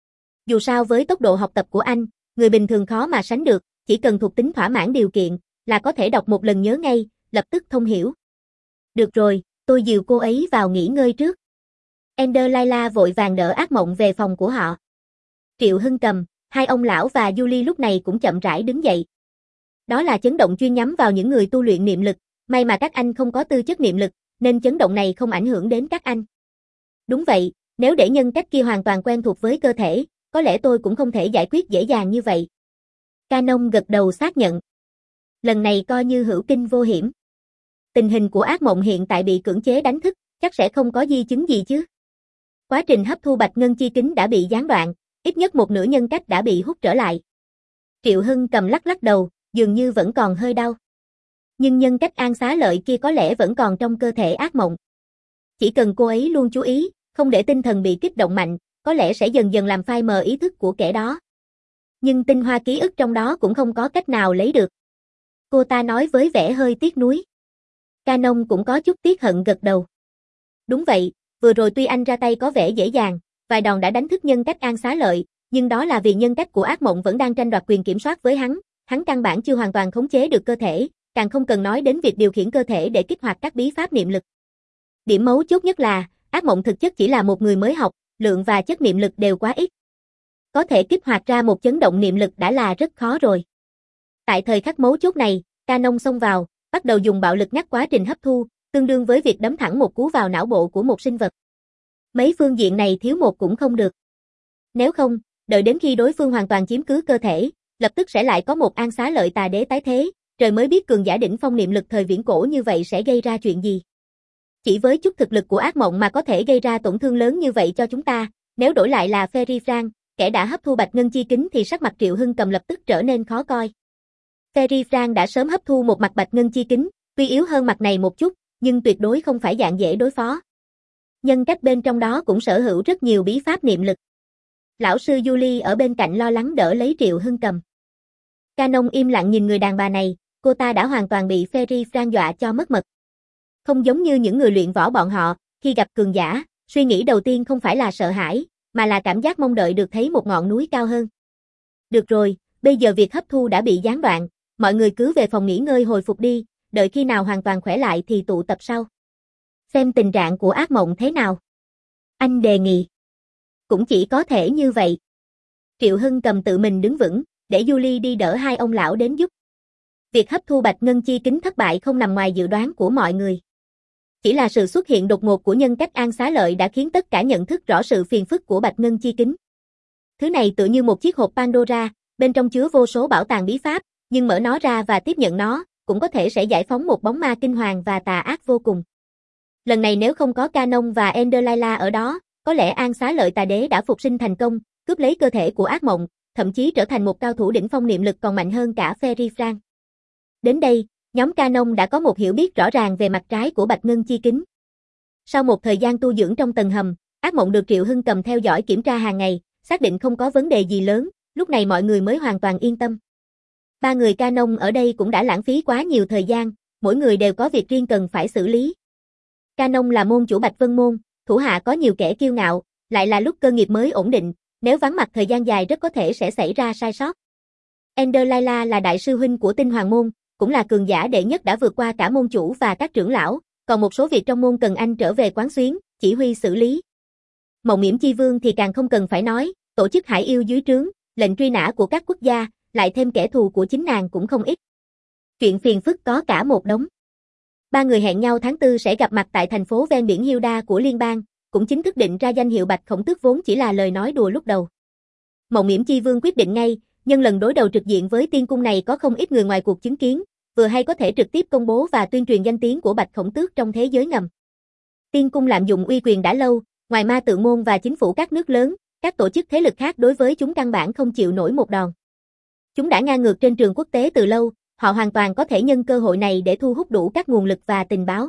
Dù sao với tốc độ học tập của anh, người bình thường khó mà sánh được, chỉ cần thuộc tính thỏa mãn điều kiện, là có thể đọc một lần nhớ ngay, lập tức thông hiểu. Được rồi, tôi dìu cô ấy vào nghỉ ngơi trước. Ender Layla vội vàng đỡ ác mộng về phòng của họ. Triệu Hưng Cầm, hai ông lão và Julie lúc này cũng chậm rãi đứng dậy. Đó là chấn động chuyên nhắm vào những người tu luyện niệm lực, may mà các anh không có tư chất niệm lực, nên chấn động này không ảnh hưởng đến các anh. Đúng vậy, nếu để nhân cách kia hoàn toàn quen thuộc với cơ thể, có lẽ tôi cũng không thể giải quyết dễ dàng như vậy. Canon gật đầu xác nhận. Lần này coi như hữu kinh vô hiểm. Tình hình của ác mộng hiện tại bị cưỡng chế đánh thức, chắc sẽ không có di chứng gì chứ. Quá trình hấp thu bạch ngân chi kính đã bị gián đoạn, ít nhất một nửa nhân cách đã bị hút trở lại. Triệu Hưng Cầm lắc lắc đầu, dường như vẫn còn hơi đau. Nhưng nhân cách An Xá Lợi kia có lẽ vẫn còn trong cơ thể ác mộng. Chỉ cần cô ấy luôn chú ý, không để tinh thần bị kích động mạnh, có lẽ sẽ dần dần làm phai mờ ý thức của kẻ đó. Nhưng tinh hoa ký ức trong đó cũng không có cách nào lấy được. Cô ta nói với vẻ hơi tiếc nuối. Canon cũng có chút tiếc hận gật đầu. Đúng vậy, vừa rồi tuy anh ra tay có vẻ dễ dàng, vài đòn đã đánh thức nhân cách An Xá Lợi, nhưng đó là vì nhân cách của ác mộng vẫn đang tranh đoạt quyền kiểm soát với hắn, hắn căn bản chưa hoàn toàn khống chế được cơ thể, càng không cần nói đến việc điều khiển cơ thể để kích hoạt các bí pháp niệm lực. Điểm mấu chốt nhất là, ác mộng thực chất chỉ là một người mới học, lượng và chất niệm lực đều quá ít. Có thể kích hoạt ra một chấn động niệm lực đã là rất khó rồi. Tại thời khắc mấu chốt này, Canon xông vào, bắt đầu dùng bạo lực ngắt quá trình hấp thu, tương đương với việc đấm thẳng một cú vào não bộ của một sinh vật. Mấy phương diện này thiếu một cũng không được. Nếu không, đợi đến khi đối phương hoàn toàn chiếm cứ cơ thể, lập tức sẽ lại có một An Xá Lợi tà đế tái thế, trời mới biết cường giả đỉnh phong niệm lực thời viễn cổ như vậy sẽ gây ra chuyện gì. Chỉ với chút thực lực của ác mộng mà có thể gây ra tổn thương lớn như vậy cho chúng ta, nếu đổi lại là Ferry Frank, kẻ đã hấp thu bạch ngân chi kính thì sắc mặt Triệu Hưng Cầm lập tức trở nên khó coi. Ferry Frank đã sớm hấp thu một mặt bạch ngân chi kính, tuy yếu hơn mặt này một chút, nhưng tuyệt đối không phải dạng dễ đối phó. Nhân cách bên trong đó cũng sở hữu rất nhiều bí pháp niệm lực. Lão sư Julie ở bên cạnh lo lắng đỡ lấy Triệu Hưng Cầm. Canon im lặng nhìn người đàn bà này, cô ta đã hoàn toàn bị Ferry Frank dọa cho mất mật. Không giống như những người luyện võ bọn họ, khi gặp cường giả, suy nghĩ đầu tiên không phải là sợ hãi, mà là cảm giác mong đợi được thấy một ngọn núi cao hơn. Được rồi, bây giờ việc hấp thu đã bị gián đoạn, mọi người cứ về phòng nghỉ ngơi hồi phục đi, đợi khi nào hoàn toàn khỏe lại thì tụ tập sau. Xem tình trạng của ác mộng thế nào. Anh đề nghị. Cũng chỉ có thể như vậy. Triệu Hưng Cầm tự mình đứng vững, để Julie đi đỡ hai ông lão đến giúp. Việc hấp thu bạch ngân chi kính thất bại không nằm ngoài dự đoán của mọi người. Chỉ là sự xuất hiện đột ngột của nhân cách An Xá Lợi đã khiến tất cả nhận thức rõ sự phiền phức của bạch ngân chi kính. Thứ này tựa như một chiếc hộp Pandora, bên trong chứa vô số bảo tàng bí pháp, nhưng mở nó ra và tiếp nhận nó, cũng có thể sẽ giải phóng một bóng ma kinh hoàng và tà ác vô cùng. Lần này nếu không có Canon và Enderlaila ở đó, có lẽ An Xá Lợi Tà Đế đã phục sinh thành công, cướp lấy cơ thể của ác mộng, thậm chí trở thành một cao thủ đỉnh phong niệm lực còn mạnh hơn cả Ferry Frank. Đến đây, nhóm Canon đã có một hiểu biết rõ ràng về mặt trái của bạch ngân chi kính. Sau một thời gian tu dưỡng trong tầng hầm, ác mộng được Triệu Hưng cầm theo dõi kiểm tra hàng ngày, xác định không có vấn đề gì lớn, lúc này mọi người mới hoàn toàn yên tâm. Ba người Canon ở đây cũng đã lãng phí quá nhiều thời gian, mỗi người đều có việc riêng cần phải xử lý. Canon là môn chủ Bạch Vân Môn, thủ hạ có nhiều kẻ kiêu ngạo, lại là lúc cơ nghiệp mới ổn định, nếu vắng mặt thời gian dài rất có thể sẽ xảy ra sai sót. Enderlaila là đại sư huynh của Tinh Hoàng Môn, cũng là cường giả đệ nhất đã vượt qua cả môn chủ và các trưởng lão, còn một số việc trong môn cần anh trở về quán xuyến, chỉ huy xử lý. Mộng Yểm Chi Vương thì càng không cần phải nói, tổ chức hải yêu dưới trướng, lệnh truy nã của các quốc gia, lại thêm kẻ thù của chính nàng cũng không ít. Chuyện phiền phức có cả một đống. Ba người hẹn nhau tháng tư sẽ gặp mặt tại thành phố ven biển Hilda của liên bang, cũng chính thức định ra danh hiệu Bạch Khổng Tước vốn chỉ là lời nói đùa lúc đầu. Mộng Yểm Chi Vương quyết định ngay, nhân lần đối đầu trực diện với tiên cung này có không ít người ngoài cuộc chứng kiến, vừa hay có thể trực tiếp công bố và tuyên truyền danh tiếng của Bạch Khổng Tước trong thế giới ngầm. Tiên cung lạm dụng uy quyền đã lâu, ngoài Ma Tự Môn và chính phủ các nước lớn, các tổ chức thế lực khác đối với chúng căn bản không chịu nổi một đòn. Chúng đã ngang ngược trên trường quốc tế từ lâu, họ hoàn toàn có thể nhân cơ hội này để thu hút đủ các nguồn lực và tình báo.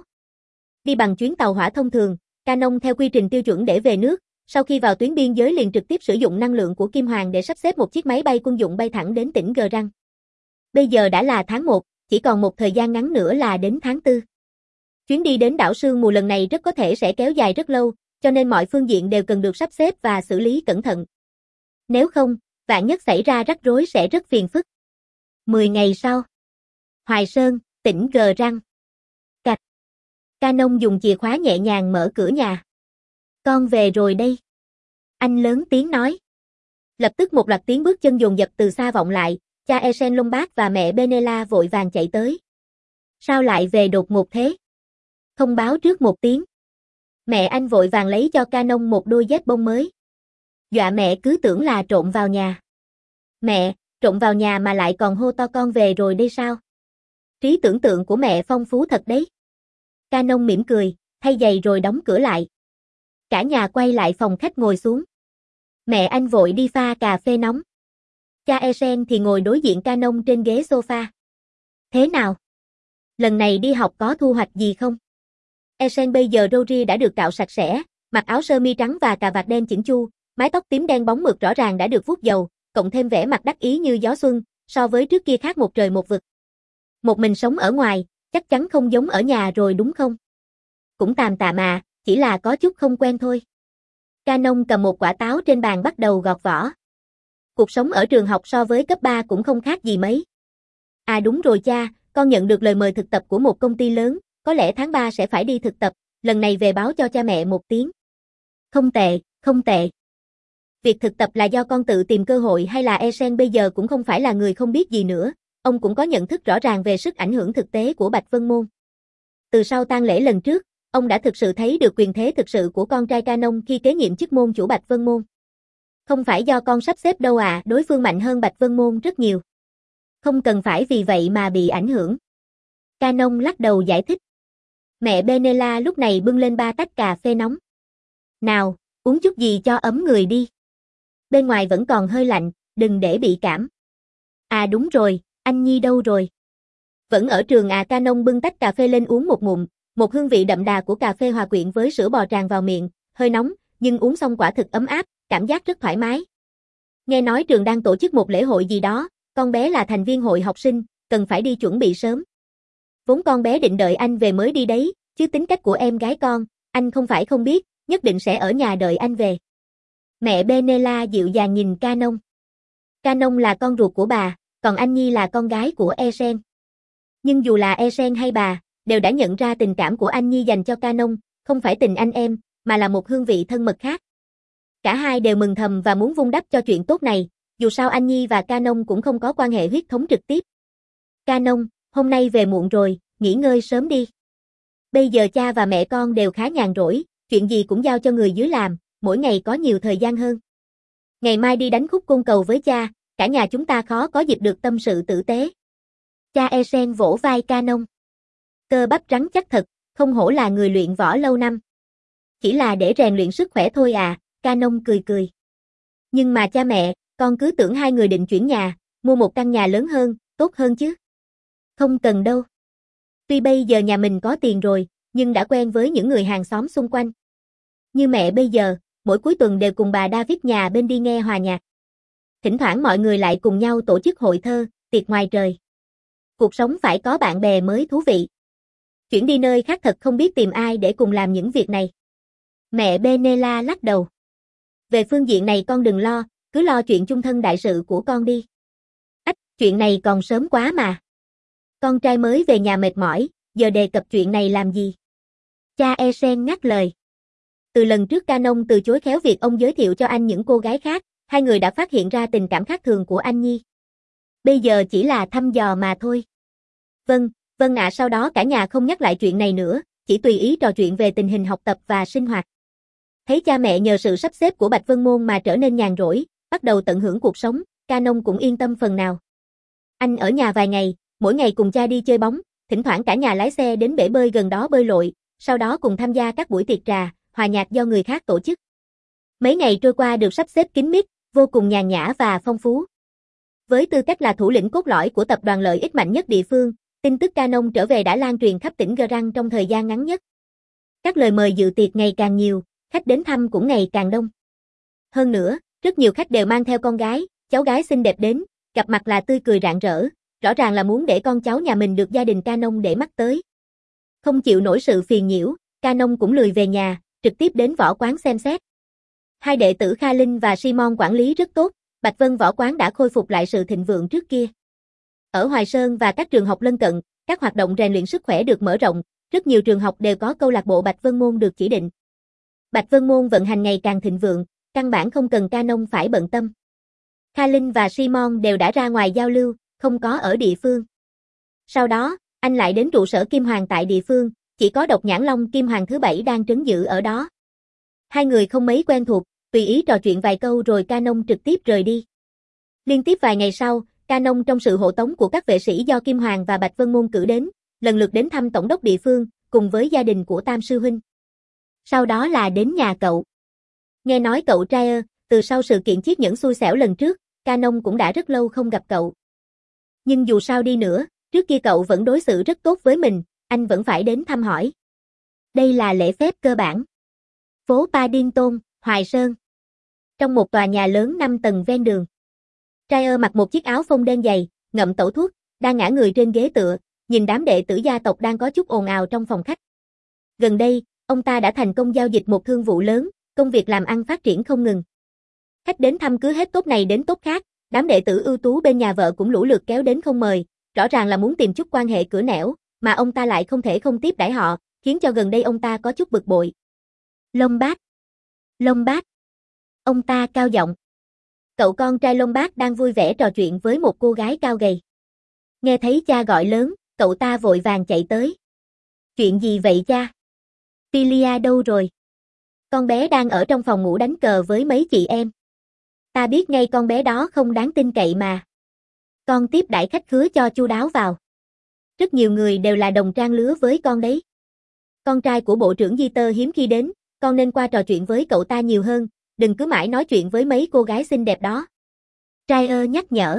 Đi bằng chuyến tàu hỏa thông thường, Canon theo quy trình tiêu chuẩn để về nước, sau khi vào tuyến biên giới liền trực tiếp sử dụng năng lượng của Kim Hoàng để sắp xếp một chiếc máy bay quân dụng bay thẳng đến tỉnh Gờ Răng. Bây giờ đã là tháng một, chỉ còn một thời gian ngắn nữa là đến tháng tư. Chuyến đi đến đảo Sương Mù lần này rất có thể sẽ kéo dài rất lâu, cho nên mọi phương diện đều cần được sắp xếp và xử lý cẩn thận. Nếu không, vạn nhất xảy ra rắc rối sẽ rất phiền phức. mười ngày sau. Hoài Sơn, tỉnh Gờ Răng. Cạch. Canon dùng chìa khóa nhẹ nhàng mở cửa nhà. Con về rồi đây. Anh lớn tiếng nói. Lập tức một loạt tiếng bước chân dồn dập từ xa vọng lại, cha Esen Lombard và mẹ Benella vội vàng chạy tới. Sao lại về đột ngột thế? Không báo trước một tiếng. Mẹ anh vội vàng lấy cho Canon một đôi dép bông mới. Dọa mẹ cứ tưởng là trộm vào nhà. Mẹ, trộm vào nhà mà lại còn hô to con về rồi đây sao? Trí tưởng tượng của mẹ phong phú thật đấy. Canon mỉm cười, thay giày rồi đóng cửa lại. Cả nhà quay lại phòng khách ngồi xuống. Mẹ anh vội đi pha cà phê nóng. Cha Esen thì ngồi đối diện Canon trên ghế sofa. Thế nào? Lần này đi học có thu hoạch gì không? Esen bây giờ râu ria đã được cạo sạch sẽ, mặc áo sơ mi trắng và cà vạt đen chỉnh chu, mái tóc tím đen bóng mượt rõ ràng đã được vuốt dầu, cộng thêm vẻ mặt đắc ý như gió xuân, so với trước kia khác một trời một vực. Một mình sống ở ngoài, chắc chắn không giống ở nhà rồi đúng không? Cũng tạm tạm à, chỉ là có chút không quen thôi. Canon cầm một quả táo trên bàn bắt đầu gọt vỏ. Cuộc sống ở trường học so với cấp ba cũng không khác gì mấy. À đúng rồi cha, con nhận được lời mời thực tập của một công ty lớn, có lẽ tháng ba sẽ phải đi thực tập, lần này về báo cho cha mẹ một tiếng. Không tệ, không tệ. Việc thực tập là do con tự tìm cơ hội hay là Esen bây giờ cũng không phải là người không biết gì nữa, ông cũng có nhận thức rõ ràng về sức ảnh hưởng thực tế của Bạch Vân Môn. Từ sau tang lễ lần trước, ông đã thực sự thấy được quyền thế thực sự của con trai Canon khi kế nhiệm chức môn chủ Bạch Vân Môn. Không phải do con sắp xếp đâu à, đối phương mạnh hơn Bạch Vân Môn rất nhiều. Không cần phải vì vậy mà bị ảnh hưởng. Canon lắc đầu giải thích. Mẹ Benella lúc này bưng lên ba tách cà phê nóng. Nào, uống chút gì cho ấm người đi. Bên ngoài vẫn còn hơi lạnh, đừng để bị cảm. À đúng rồi, anh Nhi đâu rồi? Vẫn ở trường à? Canon bưng tách cà phê lên uống một ngụm, một hương vị đậm đà của cà phê hòa quyện với sữa bò tràn vào miệng, hơi nóng, nhưng uống xong quả thực ấm áp, cảm giác rất thoải mái. Nghe nói trường đang tổ chức một lễ hội gì đó, con bé là thành viên hội học sinh, cần phải đi chuẩn bị sớm. Vốn con bé định đợi anh về mới đi đấy, chứ tính cách của em gái con, anh không phải không biết, nhất định sẽ ở nhà đợi anh về. Mẹ Benella dịu dàng nhìn Canon. Canon là con ruột của bà, còn anh Nhi là con gái của Esen. Nhưng dù là Esen hay bà, đều đã nhận ra tình cảm của anh Nhi dành cho Canon, không phải tình anh em, mà là một hương vị thân mật khác. Cả hai đều mừng thầm và muốn vun đắp cho chuyện tốt này, dù sao anh Nhi và Canon cũng không có quan hệ huyết thống trực tiếp. Canon, hôm nay về muộn rồi, nghỉ ngơi sớm đi. Bây giờ cha và mẹ con đều khá nhàn rỗi, chuyện gì cũng giao cho người dưới làm, mỗi ngày có nhiều thời gian hơn. Ngày mai đi đánh khúc côn cầu với cha, cả nhà chúng ta khó có dịp được tâm sự tử tế. Cha Esen vỗ vai Canon. Cơ bắp rắn chắc thật, không hổ là người luyện võ lâu năm. Chỉ là để rèn luyện sức khỏe thôi à, Canon cười cười. Nhưng mà cha mẹ, con cứ tưởng hai người định chuyển nhà, mua một căn nhà lớn hơn, tốt hơn chứ. Không cần đâu. Tuy bây giờ nhà mình có tiền rồi, nhưng đã quen với những người hàng xóm xung quanh. Như mẹ bây giờ, mỗi cuối tuần đều cùng bà David nhà bên đi nghe hòa nhạc. Thỉnh thoảng mọi người lại cùng nhau tổ chức hội thơ, tiệc ngoài trời. Cuộc sống phải có bạn bè mới thú vị. Chuyển đi nơi khác thật không biết tìm ai để cùng làm những việc này. Mẹ Benella lắc đầu. Về phương diện này con đừng lo, cứ lo chuyện chung thân đại sự của con đi. Ách, chuyện này còn sớm quá mà. Con trai mới về nhà mệt mỏi, giờ đề cập chuyện này làm gì? Cha Esen ngắt lời. Từ lần trước Canon từ chối khéo việc ông giới thiệu cho anh những cô gái khác, hai người đã phát hiện ra tình cảm khác thường của anh Nhi. Bây giờ chỉ là thăm dò mà thôi. Vâng, vâng ạ. Sau đó cả nhà không nhắc lại chuyện này nữa, chỉ tùy ý trò chuyện về tình hình học tập và sinh hoạt. Thấy cha mẹ nhờ sự sắp xếp của Bạch Vân Môn mà trở nên nhàn rỗi, bắt đầu tận hưởng cuộc sống, Canon cũng yên tâm phần nào. Anh ở nhà vài ngày, mỗi ngày cùng cha đi chơi bóng, thỉnh thoảng cả nhà lái xe đến bể bơi gần đó bơi lội, sau đó cùng tham gia các buổi tiệc trà, hòa nhạc do người khác tổ chức. Mấy ngày trôi qua được sắp xếp kín mít, vô cùng nhàn nhã và phong phú. Với tư cách là thủ lĩnh cốt lõi của tập đoàn lợi ích mạnh nhất địa phương, tin tức Canon trở về đã lan truyền khắp tỉnh Grand trong thời gian ngắn nhất. Các lời mời dự tiệc ngày càng nhiều, khách đến thăm cũng ngày càng đông. Hơn nữa, rất nhiều khách đều mang theo con gái, cháu gái xinh đẹp đến, gặp mặt là tươi cười rạng rỡ, rõ ràng là muốn để con cháu nhà mình được gia đình Canon để mắt tới. Không chịu nổi sự phiền nhiễu, Canon cũng lười về nhà, trực tiếp đến võ quán xem xét. Hai đệ tử Kha Linh và Simon quản lý rất tốt, Bạch Vân võ quán đã khôi phục lại sự thịnh vượng trước kia. Ở Hoài Sơn và các trường học lân cận, các hoạt động rèn luyện sức khỏe được mở rộng, rất nhiều trường học đều có câu lạc bộ Bạch Vân Môn được chỉ định. Bạch Vân Môn vận hành ngày càng thịnh vượng, căn bản không cần Canon phải bận tâm. Kha Linh và Simon đều đã ra ngoài giao lưu, không có ở địa phương. Sau đó, anh lại đến trụ sở Kim Hoàng tại địa phương, chỉ có Độc Nhãn Long Kim Hoàng thứ bảy đang trấn giữ ở đó. Hai người không mấy quen thuộc, tùy ý trò chuyện vài câu rồi Canon trực tiếp rời đi. Liên tiếp vài ngày sau, Canon trong sự hộ tống của các vệ sĩ do Kim Hoàng và Bạch Vân Môn cử đến, lần lượt đến thăm tổng đốc địa phương, cùng với gia đình của Tam sư huynh. Sau đó là đến nhà cậu. Nghe nói cậu trai, từ sau sự kiện chiếc nhẫn xui xẻo lần trước, Canon cũng đã rất lâu không gặp cậu. Nhưng dù sao đi nữa, trước kia cậu vẫn đối xử rất tốt với mình, anh vẫn phải đến thăm hỏi. Đây là lễ phép cơ bản. Phố Paddington, Hoài Sơn. Trong một tòa nhà lớn năm tầng ven đường. Trier mặc một chiếc áo phông đen dày, ngậm tẩu thuốc, đang ngã người trên ghế tựa, nhìn đám đệ tử gia tộc đang có chút ồn ào trong phòng khách. Gần đây, ông ta đã thành công giao dịch một thương vụ lớn, công việc làm ăn phát triển không ngừng. Khách đến thăm cứ hết tốt này đến tốt khác, đám đệ tử ưu tú bên nhà vợ cũng lũ lượt kéo đến không mời, rõ ràng là muốn tìm chút quan hệ cửa nẻo, mà ông ta lại không thể không tiếp đãi họ, khiến cho gần đây ông ta có chút bực bội. Long Bác. Long Bác. Ông ta cao giọng. Cậu con trai Long Bác đang vui vẻ trò chuyện với một cô gái cao gầy. Nghe thấy cha gọi lớn, cậu ta vội vàng chạy tới. Chuyện gì vậy cha? Philia đâu rồi? Con bé đang ở trong phòng ngủ đánh cờ với mấy chị em. Ta biết ngay con bé đó không đáng tin cậy mà. Con tiếp đãi khách khứa cho chu đáo vào. Rất nhiều người đều là đồng trang lứa với con đấy. Con trai của bộ trưởng Di Tơ hiếm khi đến, con nên qua trò chuyện với cậu ta nhiều hơn, đừng cứ mãi nói chuyện với mấy cô gái xinh đẹp đó. Trier nhắc nhở.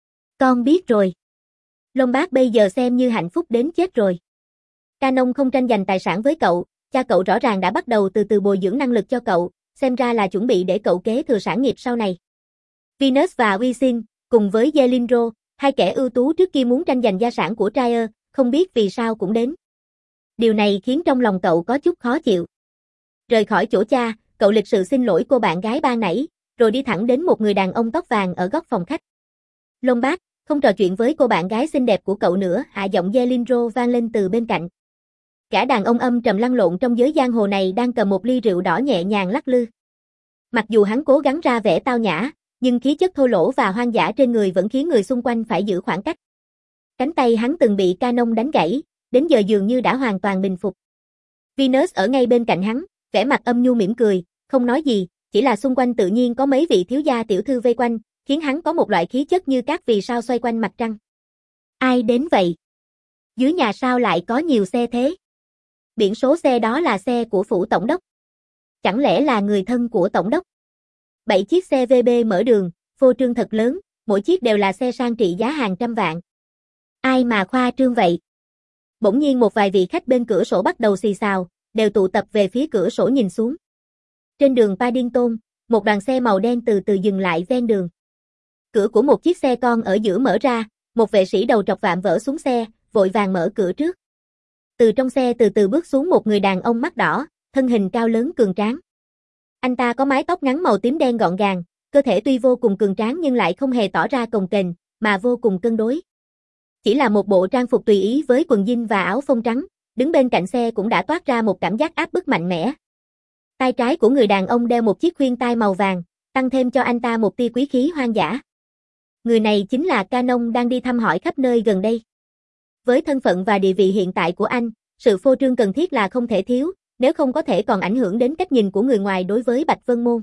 Con biết rồi. Long Bác bây giờ xem như hạnh phúc đến chết rồi. Canon không tranh giành tài sản với cậu, cha cậu rõ ràng đã bắt đầu từ từ bồi dưỡng năng lực cho cậu, xem ra là chuẩn bị để cậu kế thừa sản nghiệp sau này. Venus và Wisin, cùng với Jelindro, hai kẻ ưu tú trước kia muốn tranh giành gia sản của Trier, không biết vì sao cũng đến. Điều này khiến trong lòng cậu có chút khó chịu. Rời khỏi chỗ cha, cậu lịch sự xin lỗi cô bạn gái ban nãy, rồi đi thẳng đến một người đàn ông tóc vàng ở góc phòng khách. Long Bác, không trò chuyện với cô bạn gái xinh đẹp của cậu nữa, hạ giọng Jelindro vang lên từ bên cạnh. Cả đàn ông âm trầm lăn lộn trong giới giang hồ này đang cầm một ly rượu đỏ nhẹ nhàng lắc lư. Mặc dù hắn cố gắng ra vẻ tao nhã, nhưng khí chất thô lỗ và hoang dã trên người vẫn khiến người xung quanh phải giữ khoảng cách. Cánh tay hắn từng bị Canon đánh gãy, đến giờ dường như đã hoàn toàn bình phục. Venus ở ngay bên cạnh hắn, vẻ mặt âm nhu mỉm cười, không nói gì, chỉ là xung quanh tự nhiên có mấy vị thiếu gia tiểu thư vây quanh, khiến hắn có một loại khí chất như các vì sao xoay quanh mặt trăng. Ai đến vậy? Dưới nhà sao lại có nhiều xe thế? Biển số xe đó là xe của phủ tổng đốc. Chẳng lẽ là người thân của tổng đốc? Bảy chiếc xe vê bê mở đường, phô trương thật lớn, mỗi chiếc đều là xe sang trị giá hàng trăm vạn. Ai mà khoa trương vậy? Bỗng nhiên một vài vị khách bên cửa sổ bắt đầu xì xào, đều tụ tập về phía cửa sổ nhìn xuống. Trên đường Paddington, một đoàn xe màu đen từ từ dừng lại ven đường. Cửa của một chiếc xe con ở giữa mở ra, một vệ sĩ đầu trọc vạm vỡ xuống xe, vội vàng mở cửa trước. Từ trong xe từ từ bước xuống một người đàn ông mắt đỏ, thân hình cao lớn cường tráng. Anh ta có mái tóc ngắn màu tím đen gọn gàng, cơ thể tuy vô cùng cường tráng nhưng lại không hề tỏ ra cồng kềnh, mà vô cùng cân đối. Chỉ là một bộ trang phục tùy ý với quần jean và áo phông trắng, đứng bên cạnh xe cũng đã toát ra một cảm giác áp bức mạnh mẽ. Tay trái của người đàn ông đeo một chiếc khuyên tai màu vàng, tăng thêm cho anh ta một tia quý khí hoang dã. Người này chính là Canon đang đi thăm hỏi khắp nơi gần đây. Với thân phận và địa vị hiện tại của anh, sự phô trương cần thiết là không thể thiếu, nếu không có thể còn ảnh hưởng đến cách nhìn của người ngoài đối với Bạch Vân Môn.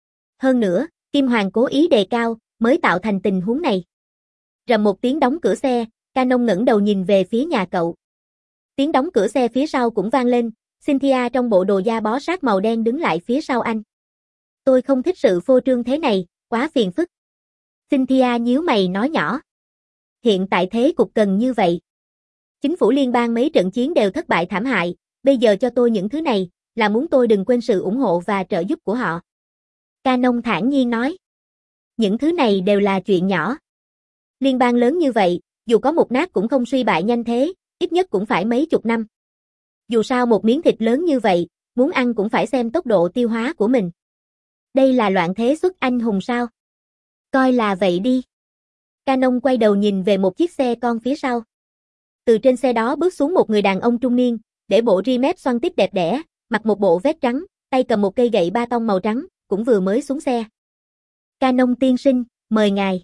Hơn nữa, Kim Hoàng cố ý đề cao, mới tạo thành tình huống này. Rầm một tiếng đóng cửa xe, Canon ngẩng đầu nhìn về phía nhà cậu. Tiếng đóng cửa xe phía sau cũng vang lên, Cynthia trong bộ đồ da bó sát màu đen đứng lại phía sau anh. Tôi không thích sự phô trương thế này, quá phiền phức. Cynthia nhíu mày nói nhỏ. Hiện tại thế cục cần như vậy. Chính phủ liên bang mấy trận chiến đều thất bại thảm hại, bây giờ cho tôi những thứ này, là muốn tôi đừng quên sự ủng hộ và trợ giúp của họ. Canon thản nhiên nói. Những thứ này đều là chuyện nhỏ. Liên bang lớn như vậy, dù có một nát cũng không suy bại nhanh thế, ít nhất cũng phải mấy chục năm. Dù sao một miếng thịt lớn như vậy, muốn ăn cũng phải xem tốc độ tiêu hóa của mình. Đây là loạn thế xuất anh hùng sao? Coi là vậy đi. Canon quay đầu nhìn về một chiếc xe con phía sau. Từ trên xe đó bước xuống một người đàn ông trung niên, để bộ ri mép xoăn tít đẹp đẽ, mặc một bộ vest trắng, tay cầm một cây gậy ba tông màu trắng, cũng vừa mới xuống xe. Canon tiên sinh, mời ngài.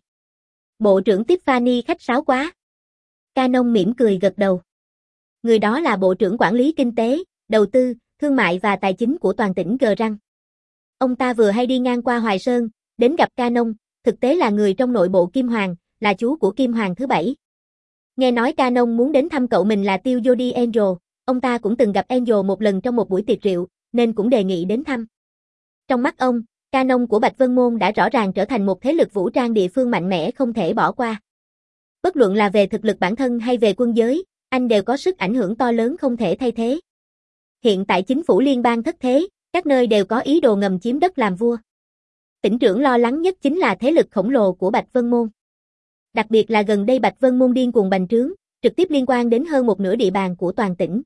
Bộ trưởng Tiffany khách sáo quá. Canon mỉm cười gật đầu. Người đó là Bộ trưởng Quản lý Kinh tế, Đầu tư, Thương mại và Tài chính của toàn tỉnh Gờ Răng. Ông ta vừa hay đi ngang qua Hoài Sơn, đến gặp Canon, thực tế là người trong nội bộ Kim Hoàng, là chú của Kim Hoàng thứ bảy. Nghe nói Canon muốn đến thăm cậu mình là tiêu Jody Angel, ông ta cũng từng gặp Angel một lần trong một buổi tiệc rượu, nên cũng đề nghị đến thăm. Trong mắt ông, Canon của Bạch Vân Môn đã rõ ràng trở thành một thế lực vũ trang địa phương mạnh mẽ không thể bỏ qua. Bất luận là về thực lực bản thân hay về quân giới, anh đều có sức ảnh hưởng to lớn không thể thay thế. Hiện tại chính phủ liên bang thất thế, các nơi đều có ý đồ ngầm chiếm đất làm vua. Tỉnh trưởng lo lắng nhất chính là thế lực khổng lồ của Bạch Vân Môn. Đặc biệt là gần đây Bạch Vân Môn điên cuồng bành trướng, trực tiếp liên quan đến hơn một nửa địa bàn của toàn tỉnh.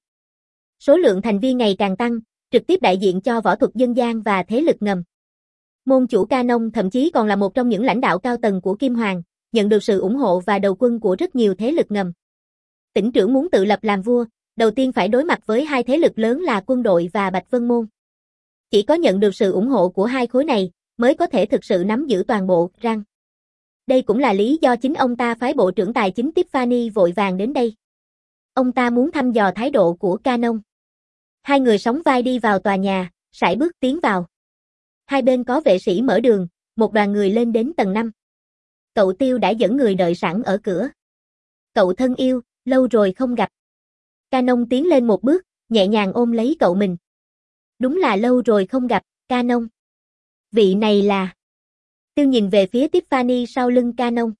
Số lượng thành viên ngày càng tăng, trực tiếp đại diện cho võ thuật dân gian và thế lực ngầm. Môn chủ Canon thậm chí còn là một trong những lãnh đạo cao tầng của Kim Hoàng, nhận được sự ủng hộ và đầu quân của rất nhiều thế lực ngầm. Tỉnh trưởng muốn tự lập làm vua, đầu tiên phải đối mặt với hai thế lực lớn là quân đội và Bạch Vân Môn. Chỉ có nhận được sự ủng hộ của hai khối này, mới có thể thực sự nắm giữ toàn bộ răng. Đây cũng là lý do chính ông ta phái Bộ trưởng Tài chính Tiffany vội vàng đến đây. Ông ta muốn thăm dò thái độ của Canon. Hai người sóng vai đi vào tòa nhà, sải bước tiến vào. Hai bên có vệ sĩ mở đường, một đoàn người lên đến tầng năm. Cậu Tiêu đã dẫn người đợi sẵn ở cửa. Cậu thân yêu, lâu rồi không gặp. Canon tiến lên một bước, nhẹ nhàng ôm lấy cậu mình. Đúng là lâu rồi không gặp, Canon. Vị này là... Tiêu nhìn về phía Tiffany sau lưng Canon.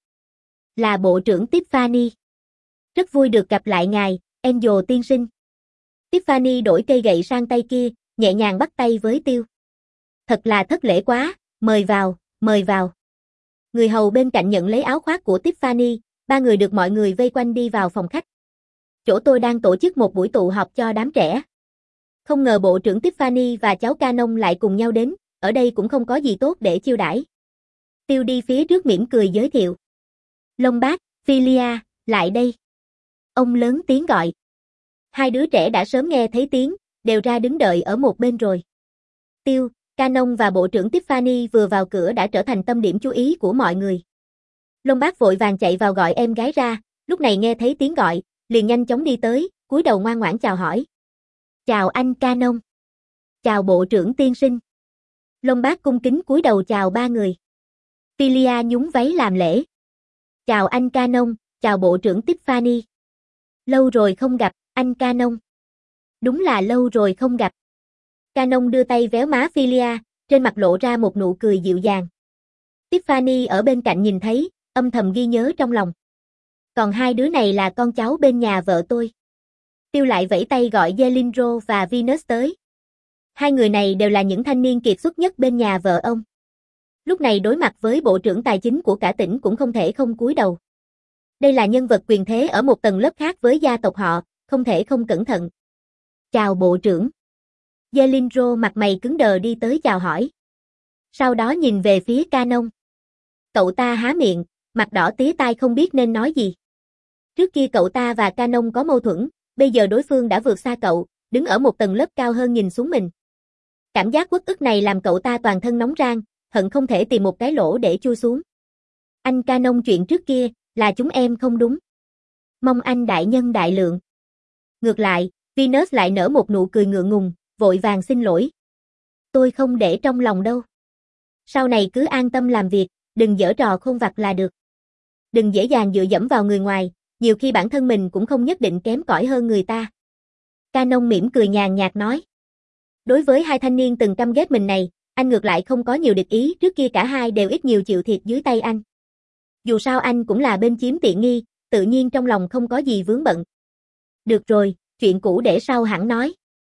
Là Bộ trưởng Tiffany. Rất vui được gặp lại ngài, Angel tiên sinh. Tiffany đổi cây gậy sang tay kia, nhẹ nhàng bắt tay với Tiêu. Thật là thất lễ quá, mời vào, mời vào. Người hầu bên cạnh nhận lấy áo khoác của Tiffany, ba người được mọi người vây quanh đi vào phòng khách. Chỗ tôi đang tổ chức một buổi tụ họp cho đám trẻ. Không ngờ Bộ trưởng Tiffany và cháu Canon lại cùng nhau đến, ở đây cũng không có gì tốt để chiêu đãi. Tiêu đi phía trước mỉm cười giới thiệu. Long Bác, Philia, lại đây. Ông lớn tiếng gọi. Hai đứa trẻ đã sớm nghe thấy tiếng, đều ra đứng đợi ở một bên rồi. Tiêu, Canon và Bộ trưởng Tiffany vừa vào cửa đã trở thành tâm điểm chú ý của mọi người. Long Bác vội vàng chạy vào gọi em gái ra, lúc này nghe thấy tiếng gọi, liền nhanh chóng đi tới, cúi đầu ngoan ngoãn chào hỏi. Chào anh Canon. Chào bộ trưởng tiên sinh. Long Bác cung kính cúi đầu chào ba người. Philia nhún váy làm lễ. Chào anh Canon, chào bộ trưởng Tiffany. Lâu rồi không gặp, anh Canon. Đúng là lâu rồi không gặp. Canon đưa tay véo má Philia, trên mặt lộ ra một nụ cười dịu dàng. Tiffany ở bên cạnh nhìn thấy, âm thầm ghi nhớ trong lòng. Còn hai đứa này là con cháu bên nhà vợ tôi. Tiêu lại vẫy tay gọi Jelindro và Venus tới. Hai người này đều là những thanh niên kiệt xuất nhất bên nhà vợ ông. Lúc này đối mặt với bộ trưởng tài chính của cả tỉnh cũng không thể không cúi đầu. Đây là nhân vật quyền thế ở một tầng lớp khác với gia tộc họ, không thể không cẩn thận. Chào bộ trưởng. Jelindro mặt mày cứng đờ đi tới chào hỏi. Sau đó nhìn về phía Canon. Cậu ta há miệng, mặt đỏ tía tai không biết nên nói gì. Trước kia cậu ta và Canon có mâu thuẫn, bây giờ đối phương đã vượt xa cậu, đứng ở một tầng lớp cao hơn nhìn xuống mình. Cảm giác uất ức này làm cậu ta toàn thân nóng rang, hận không thể tìm một cái lỗ để chui xuống. Anh Canon, chuyện trước kia, là chúng em không đúng. Mong anh đại nhân đại lượng. Ngược lại, Venus lại nở một nụ cười ngượng ngùng, vội vàng xin lỗi. Tôi không để trong lòng đâu. Sau này cứ an tâm làm việc, đừng giở trò khôn vặt là được. Đừng dễ dàng dựa dẫm vào người ngoài, nhiều khi bản thân mình cũng không nhất định kém cỏi hơn người ta. Canon mỉm cười nhàn nhạt nói. Đối với hai thanh niên từng căm ghét mình này, anh ngược lại không có nhiều địch ý, trước kia cả hai đều ít nhiều chịu thiệt dưới tay anh. Dù sao anh cũng là bên chiếm tiện nghi, tự nhiên trong lòng không có gì vướng bận. Được rồi, chuyện cũ để sau hẳn nói.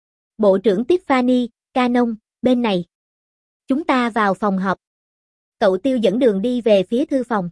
Bộ trưởng Tiffany, Canon, bên này. Chúng ta vào phòng họp. Cậu Tiêu dẫn đường đi về phía thư phòng.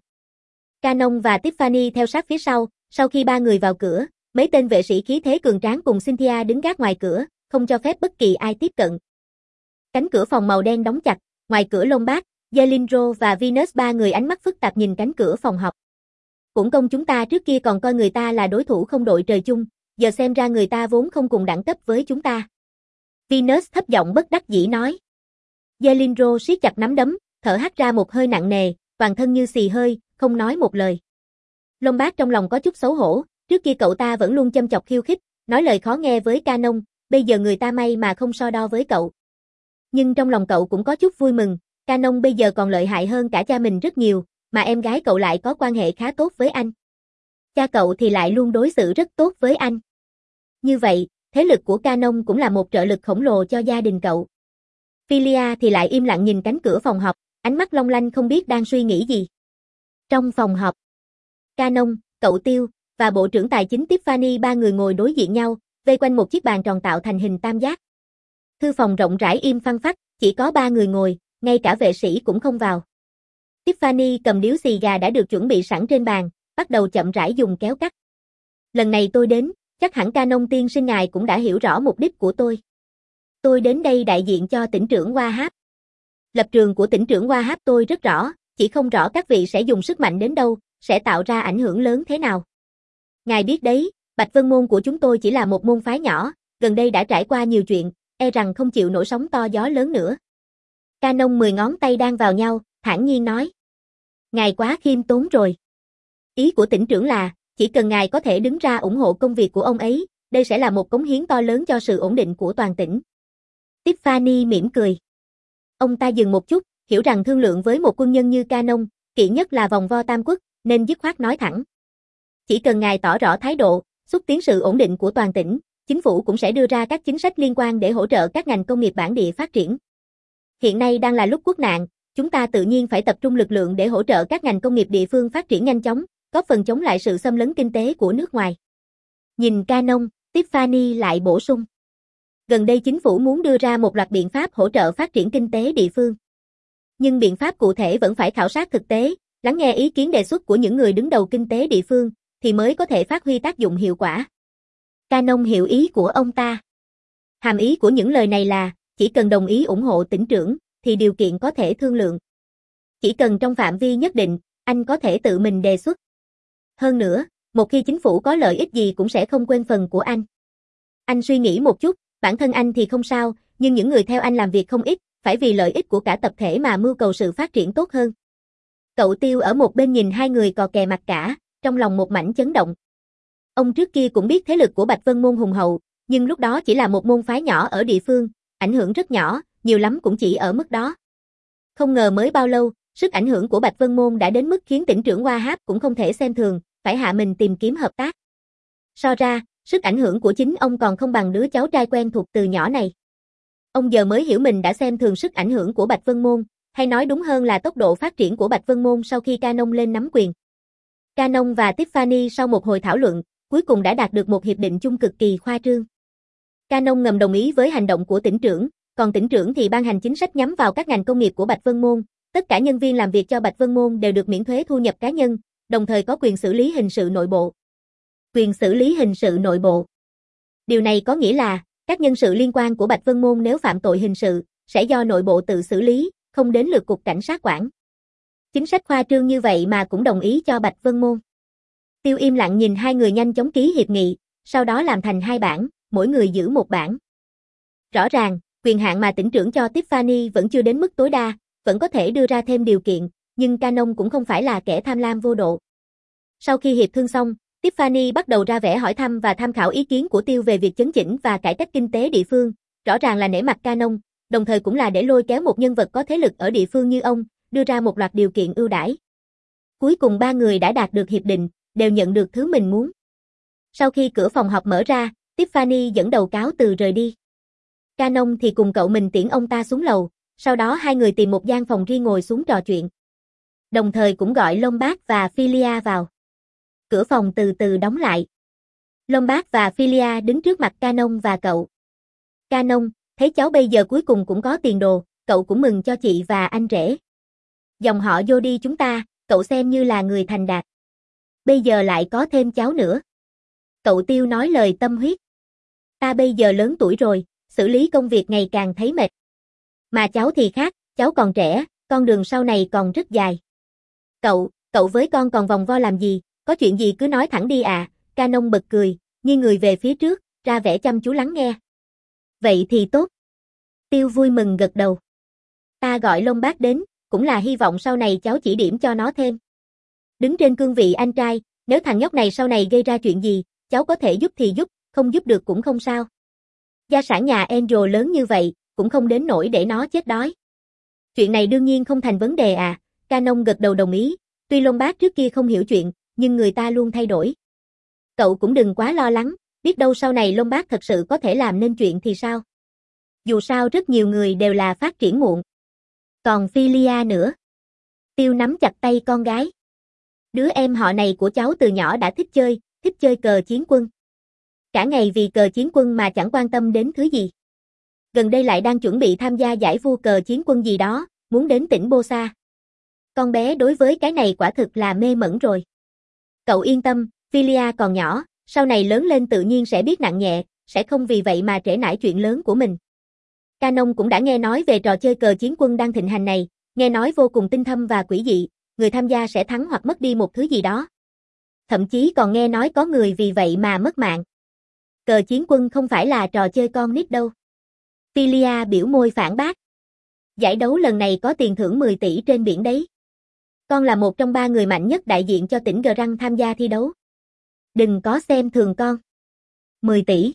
Canon và Tiffany theo sát phía sau, sau khi ba người vào cửa, mấy tên vệ sĩ khí thế cường tráng cùng Cynthia đứng gác ngoài cửa, không cho phép bất kỳ ai tiếp cận. Cánh cửa phòng màu đen đóng chặt, ngoài cửa Long Bác, Jelindro và Venus ba người ánh mắt phức tạp nhìn cánh cửa phòng họp. Cũng công chúng ta trước kia còn coi người ta là đối thủ không đội trời chung, giờ xem ra người ta vốn không cùng đẳng cấp với chúng ta. Venus thấp giọng bất đắc dĩ nói. Jelindro siết chặt nắm đấm, thở hắt ra một hơi nặng nề, toàn thân như xì hơi, không nói một lời. Long Bác trong lòng có chút xấu hổ, trước kia cậu ta vẫn luôn châm chọc khiêu khích, nói lời khó nghe với Canon, bây giờ người ta may mà không so đo với cậu. Nhưng trong lòng cậu cũng có chút vui mừng, Canon bây giờ còn lợi hại hơn cả cha mình rất nhiều, mà em gái cậu lại có quan hệ khá tốt với anh. Cha cậu thì lại luôn đối xử rất tốt với anh. Như vậy, thế lực của Canon cũng là một trợ lực khổng lồ cho gia đình cậu. Philia thì lại im lặng nhìn cánh cửa phòng họp, ánh mắt long lanh không biết đang suy nghĩ gì. Trong phòng họp, Canon, cậu Tiêu và bộ trưởng tài chính Tiffany ba người ngồi đối diện nhau, vây quanh một chiếc bàn tròn tạo thành hình tam giác. Thư phòng rộng rãi im phăng phắc, chỉ có ba người ngồi, ngay cả vệ sĩ cũng không vào. Tiffany cầm điếu xì gà đã được chuẩn bị sẵn trên bàn, bắt đầu chậm rãi dùng kéo cắt. Lần này tôi đến, chắc hẳn Canon tiên sinh ngài cũng đã hiểu rõ mục đích của tôi. Tôi đến đây đại diện cho tỉnh trưởng Wahab. Lập trường của tỉnh trưởng Wahab tôi rất rõ, chỉ không rõ các vị sẽ dùng sức mạnh đến đâu, sẽ tạo ra ảnh hưởng lớn thế nào. Ngài biết đấy, Bạch Vân Môn của chúng tôi chỉ là một môn phái nhỏ, gần đây đã trải qua nhiều chuyện, e rằng không chịu nổi sóng to gió lớn nữa. Canon mười ngón tay đang vào nhau, thản nhiên nói. Ngài quá khiêm tốn rồi. Ý của tỉnh trưởng là, chỉ cần ngài có thể đứng ra ủng hộ công việc của ông ấy, đây sẽ là một cống hiến to lớn cho sự ổn định của toàn tỉnh. Tiffany mỉm cười. Ông ta dừng một chút, hiểu rằng thương lượng với một quân nhân như Canon, kỵ nhất là vòng vo tam quốc, nên dứt khoát nói thẳng. Chỉ cần ngài tỏ rõ thái độ, xúc tiến sự ổn định của toàn tỉnh, chính phủ cũng sẽ đưa ra các chính sách liên quan để hỗ trợ các ngành công nghiệp bản địa phát triển. Hiện nay đang là lúc quốc nạn, chúng ta tự nhiên phải tập trung lực lượng để hỗ trợ các ngành công nghiệp địa phương phát triển nhanh chóng, góp phần chống lại sự xâm lấn kinh tế của nước ngoài. Nhìn Canon, Tiffany lại bổ sung. Gần đây chính phủ muốn đưa ra một loạt biện pháp hỗ trợ phát triển kinh tế địa phương. Nhưng biện pháp cụ thể vẫn phải khảo sát thực tế, lắng nghe ý kiến đề xuất của những người đứng đầu kinh tế địa phương, thì mới có thể phát huy tác dụng hiệu quả. Canon hiểu ý của ông ta. Hàm ý của những lời này là, chỉ cần đồng ý ủng hộ tỉnh trưởng, thì điều kiện có thể thương lượng. Chỉ cần trong phạm vi nhất định, anh có thể tự mình đề xuất. Hơn nữa, một khi chính phủ có lợi ích gì cũng sẽ không quên phần của anh. Anh suy nghĩ một chút, bản thân anh thì không sao, nhưng những người theo anh làm việc không ít, phải vì lợi ích của cả tập thể mà mưu cầu sự phát triển tốt hơn. Cậu Tiêu ở một bên nhìn hai người cò kè mặt cả, trong lòng một mảnh chấn động. Ông trước kia cũng biết thế lực của Bạch Vân Môn hùng hậu, nhưng lúc đó chỉ là một môn phái nhỏ ở địa phương, ảnh hưởng rất nhỏ, nhiều lắm cũng chỉ ở mức đó. Không ngờ mới bao lâu, sức ảnh hưởng của Bạch Vân Môn đã đến mức khiến tỉnh trưởng Wahab cũng không thể xem thường, phải hạ mình tìm kiếm hợp tác. So ra, sức ảnh hưởng của chính ông còn không bằng đứa cháu trai quen thuộc từ nhỏ này. Ông giờ mới hiểu mình đã xem thường sức ảnh hưởng của Bạch Vân Môn, hay nói đúng hơn là tốc độ phát triển của Bạch Vân Môn sau khi Canon lên nắm quyền. Canon và Tiffany sau một hồi thảo luận, cuối cùng đã đạt được một hiệp định chung cực kỳ khoa trương. Canon ngầm đồng ý với hành động của tỉnh trưởng, còn tỉnh trưởng thì ban hành chính sách nhắm vào các ngành công nghiệp của Bạch Vân Môn. Tất cả nhân viên làm việc cho Bạch Vân Môn đều được miễn thuế thu nhập cá nhân, đồng thời có quyền xử lý hình sự nội bộ. Quyền xử lý hình sự nội bộ. Điều này có nghĩa là, các nhân sự liên quan của Bạch Vân Môn nếu phạm tội hình sự, sẽ do nội bộ tự xử lý, không đến lượt cục cảnh sát quản. Chính sách khoa trương như vậy mà cũng đồng ý cho Bạch Vân Môn. Tiêu im lặng nhìn hai người nhanh chóng ký hiệp nghị, sau đó làm thành hai bản, mỗi người giữ một bản. Rõ ràng, quyền hạn mà tỉnh trưởng cho Tiffany vẫn chưa đến mức tối đa, vẫn có thể đưa ra thêm điều kiện, nhưng Canon cũng không phải là kẻ tham lam vô độ. Sau khi hiệp thương xong, Tiffany bắt đầu ra vẻ hỏi thăm và tham khảo ý kiến của Tiêu về việc chấn chỉnh và cải cách kinh tế địa phương, rõ ràng là nể mặt Canon, đồng thời cũng là để lôi kéo một nhân vật có thế lực ở địa phương như ông, đưa ra một loạt điều kiện ưu đãi. Cuối cùng ba người đã đạt được hiệp định, đều nhận được thứ mình muốn. Sau khi cửa phòng họp mở ra, Tiffany dẫn đầu cáo từ rời đi. Canon thì cùng cậu mình tiễn ông ta xuống lầu, sau đó hai người tìm một gian phòng riêng ngồi xuống trò chuyện. Đồng thời cũng gọi Lombard và Philia vào. Cửa phòng từ từ đóng lại. Lombard và Philia đứng trước mặt Canon và cậu. Canon, thấy cháu bây giờ cuối cùng cũng có tiền đồ, cậu cũng mừng cho chị và anh rể. Dòng họ Jody chúng ta, cậu xem như là người thành đạt. Bây giờ lại có thêm cháu nữa. Cậu Tiêu nói lời tâm huyết. Ta bây giờ lớn tuổi rồi, xử lý công việc ngày càng thấy mệt. Mà cháu thì khác, cháu còn trẻ, con đường sau này còn rất dài. Cậu, cậu với con còn vòng vo làm gì, có chuyện gì cứ nói thẳng đi à, Canon bật cười, nghiêng người về phía trước, ra vẻ chăm chú lắng nghe. Vậy thì tốt. Tiêu vui mừng gật đầu. Ta gọi Lombard đến, cũng là hy vọng sau này cháu chỉ điểm cho nó thêm. Đứng trên cương vị anh trai, nếu thằng nhóc này sau này gây ra chuyện gì, cháu có thể giúp thì giúp, không giúp được cũng không sao. Gia sản nhà Angel lớn như vậy, cũng không đến nỗi để nó chết đói. Chuyện này đương nhiên không thành vấn đề à, Canon gật đầu đồng ý, tuy Lombard trước kia không hiểu chuyện, nhưng người ta luôn thay đổi. Cậu cũng đừng quá lo lắng, biết đâu sau này Lombard thật sự có thể làm nên chuyện thì sao. Dù sao rất nhiều người đều là phát triển muộn. Còn Philia nữa. Tiêu nắm chặt tay con gái. Đứa em họ này của cháu từ nhỏ đã thích chơi, thích chơi cờ chiến quân. Cả ngày vì cờ chiến quân mà chẳng quan tâm đến thứ gì. Gần đây lại đang chuẩn bị tham gia giải vua cờ chiến quân gì đó, muốn đến tỉnh Bosa. Con bé đối với cái này quả thực là mê mẩn rồi. Cậu yên tâm, Philia còn nhỏ, sau này lớn lên tự nhiên sẽ biết nặng nhẹ, sẽ không vì vậy mà trễ nải chuyện lớn của mình. Canon cũng đã nghe nói về trò chơi cờ chiến quân đang thịnh hành này, nghe nói vô cùng tinh thâm và quỷ dị, người tham gia sẽ thắng hoặc mất đi một thứ gì đó. Thậm chí còn nghe nói có người vì vậy mà mất mạng. Cờ chiến quân không phải là trò chơi con nít đâu. Philia biểu môi phản bác. Giải đấu lần này có tiền thưởng mười tỷ trên biển đấy. Con là một trong ba người mạnh nhất đại diện cho tỉnh Grang tham gia thi đấu. Đừng có xem thường con. mười tỷ.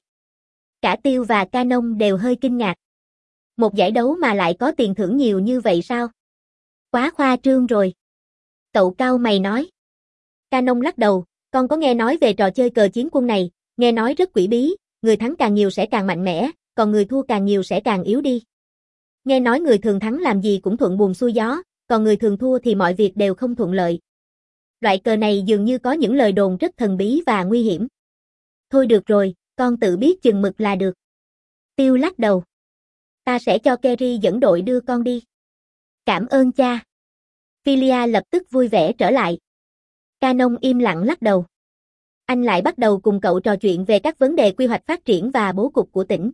Cả Tiêu và Canon đều hơi kinh ngạc. Một giải đấu mà lại có tiền thưởng nhiều như vậy sao? Quá khoa trương rồi. Cậu cau mày nói. Canon lắc đầu, con có nghe nói về trò chơi cờ chiến quân này, nghe nói rất quỷ bí, người thắng càng nhiều sẽ càng mạnh mẽ, còn người thua càng nhiều sẽ càng yếu đi. Nghe nói người thường thắng làm gì cũng thuận buồm xuôi gió, còn người thường thua thì mọi việc đều không thuận lợi. Loại cờ này dường như có những lời đồn rất thần bí và nguy hiểm. Thôi được rồi, con tự biết chừng mực là được. Tiêu lắc đầu. Ta sẽ cho Kerry dẫn đội đưa con đi. Cảm ơn cha. Philia lập tức vui vẻ trở lại. Canon im lặng lắc đầu. Anh lại bắt đầu cùng cậu trò chuyện về các vấn đề quy hoạch phát triển và bố cục của tỉnh.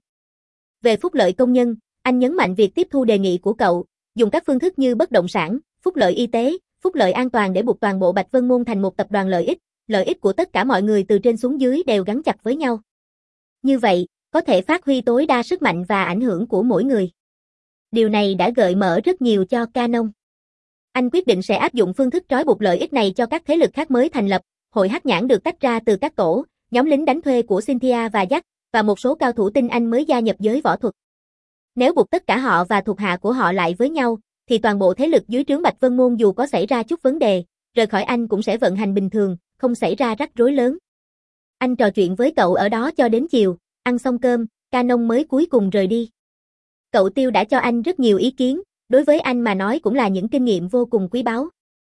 Về phúc lợi công nhân, anh nhấn mạnh việc tiếp thu đề nghị của cậu, dùng các phương thức như bất động sản, phúc lợi y tế, phúc lợi an toàn để buộc toàn bộ Bạch Vân Môn thành một tập đoàn lợi ích, lợi ích của tất cả mọi người từ trên xuống dưới đều gắn chặt với nhau. Như vậy, có thể phát huy tối đa sức mạnh và ảnh hưởng của mỗi người. Điều này đã gợi mở rất nhiều cho Canon. Anh quyết định sẽ áp dụng phương thức trói buộc lợi ích này cho các thế lực khác mới thành lập, hội hắc nhãn được tách ra từ các tổ, nhóm lính đánh thuê của Cynthia và Jack, và một số cao thủ tinh anh mới gia nhập giới võ thuật. Nếu buộc tất cả họ và thuộc hạ của họ lại với nhau, thì toàn bộ thế lực dưới trướng Bạch Vân Môn dù có xảy ra chút vấn đề, rời khỏi anh cũng sẽ vận hành bình thường, không xảy ra rắc rối lớn. Anh trò chuyện với cậu ở đó cho đến chiều, ăn xong cơm, Canon mới cuối cùng rời đi. Cậu Tiêu đã cho anh rất nhiều ý kiến, đối với anh mà nói cũng là những kinh nghiệm vô cùng quý báu.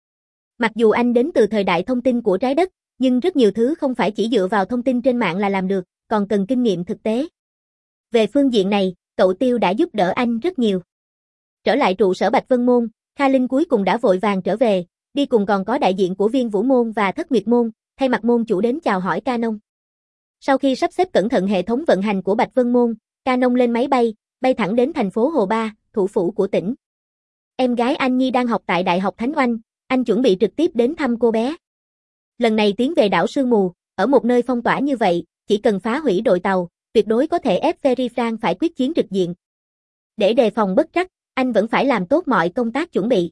Mặc dù anh đến từ thời đại thông tin của trái đất, nhưng rất nhiều thứ không phải chỉ dựa vào thông tin trên mạng là làm được, còn cần kinh nghiệm thực tế. Về phương diện này, cậu Tiêu đã giúp đỡ anh rất nhiều. Trở lại trụ sở Bạch Vân Môn, Kha Linh cuối cùng đã vội vàng trở về, đi cùng còn có đại diện của Viên Vũ Môn và Thất Nguyệt Môn, thay mặt môn chủ đến chào hỏi Canon. Sau khi sắp xếp cẩn thận hệ thống vận hành của Bạch Vân Môn, Canon lên máy bay, bay thẳng đến thành phố Hồ Ba, thủ phủ của tỉnh. Em gái anh Nhi đang học tại Đại học Thánh Oanh, anh chuẩn bị trực tiếp đến thăm cô bé. Lần này tiến về đảo Sương Mù, ở một nơi phong tỏa như vậy, chỉ cần phá hủy đội tàu, tuyệt đối có thể ép Ferry Frank phải quyết chiến trực diện. Để đề phòng bất trắc, anh vẫn phải làm tốt mọi công tác chuẩn bị.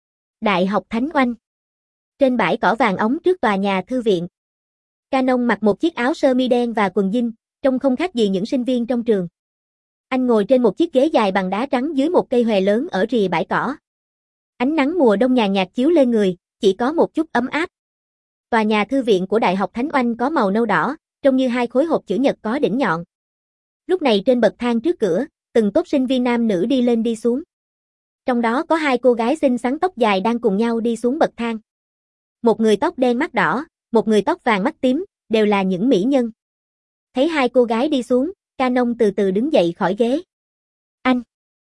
Đại học Thánh Oanh. Trên bãi cỏ vàng óng trước tòa nhà thư viện. Canon mặc một chiếc áo sơ mi đen và quần jean, trông không khác gì những sinh viên trong trường. Anh ngồi trên một chiếc ghế dài bằng đá trắng dưới một cây hòe lớn ở rìa bãi cỏ. Ánh nắng mùa đông nhàn nhạt chiếu lên người, chỉ có một chút ấm áp. Tòa nhà thư viện của Đại học Thánh Oanh có màu nâu đỏ, trông như hai khối hộp chữ nhật có đỉnh nhọn. Lúc này trên bậc thang trước cửa, từng tốp sinh viên nam nữ đi lên đi xuống. Trong đó có hai cô gái xinh xắn tóc dài đang cùng nhau đi xuống bậc thang. Một người tóc đen mắt đỏ, một người tóc vàng mắt tím, đều là những mỹ nhân. Thấy hai cô gái đi xuống, Canon từ từ đứng dậy khỏi ghế. Anh!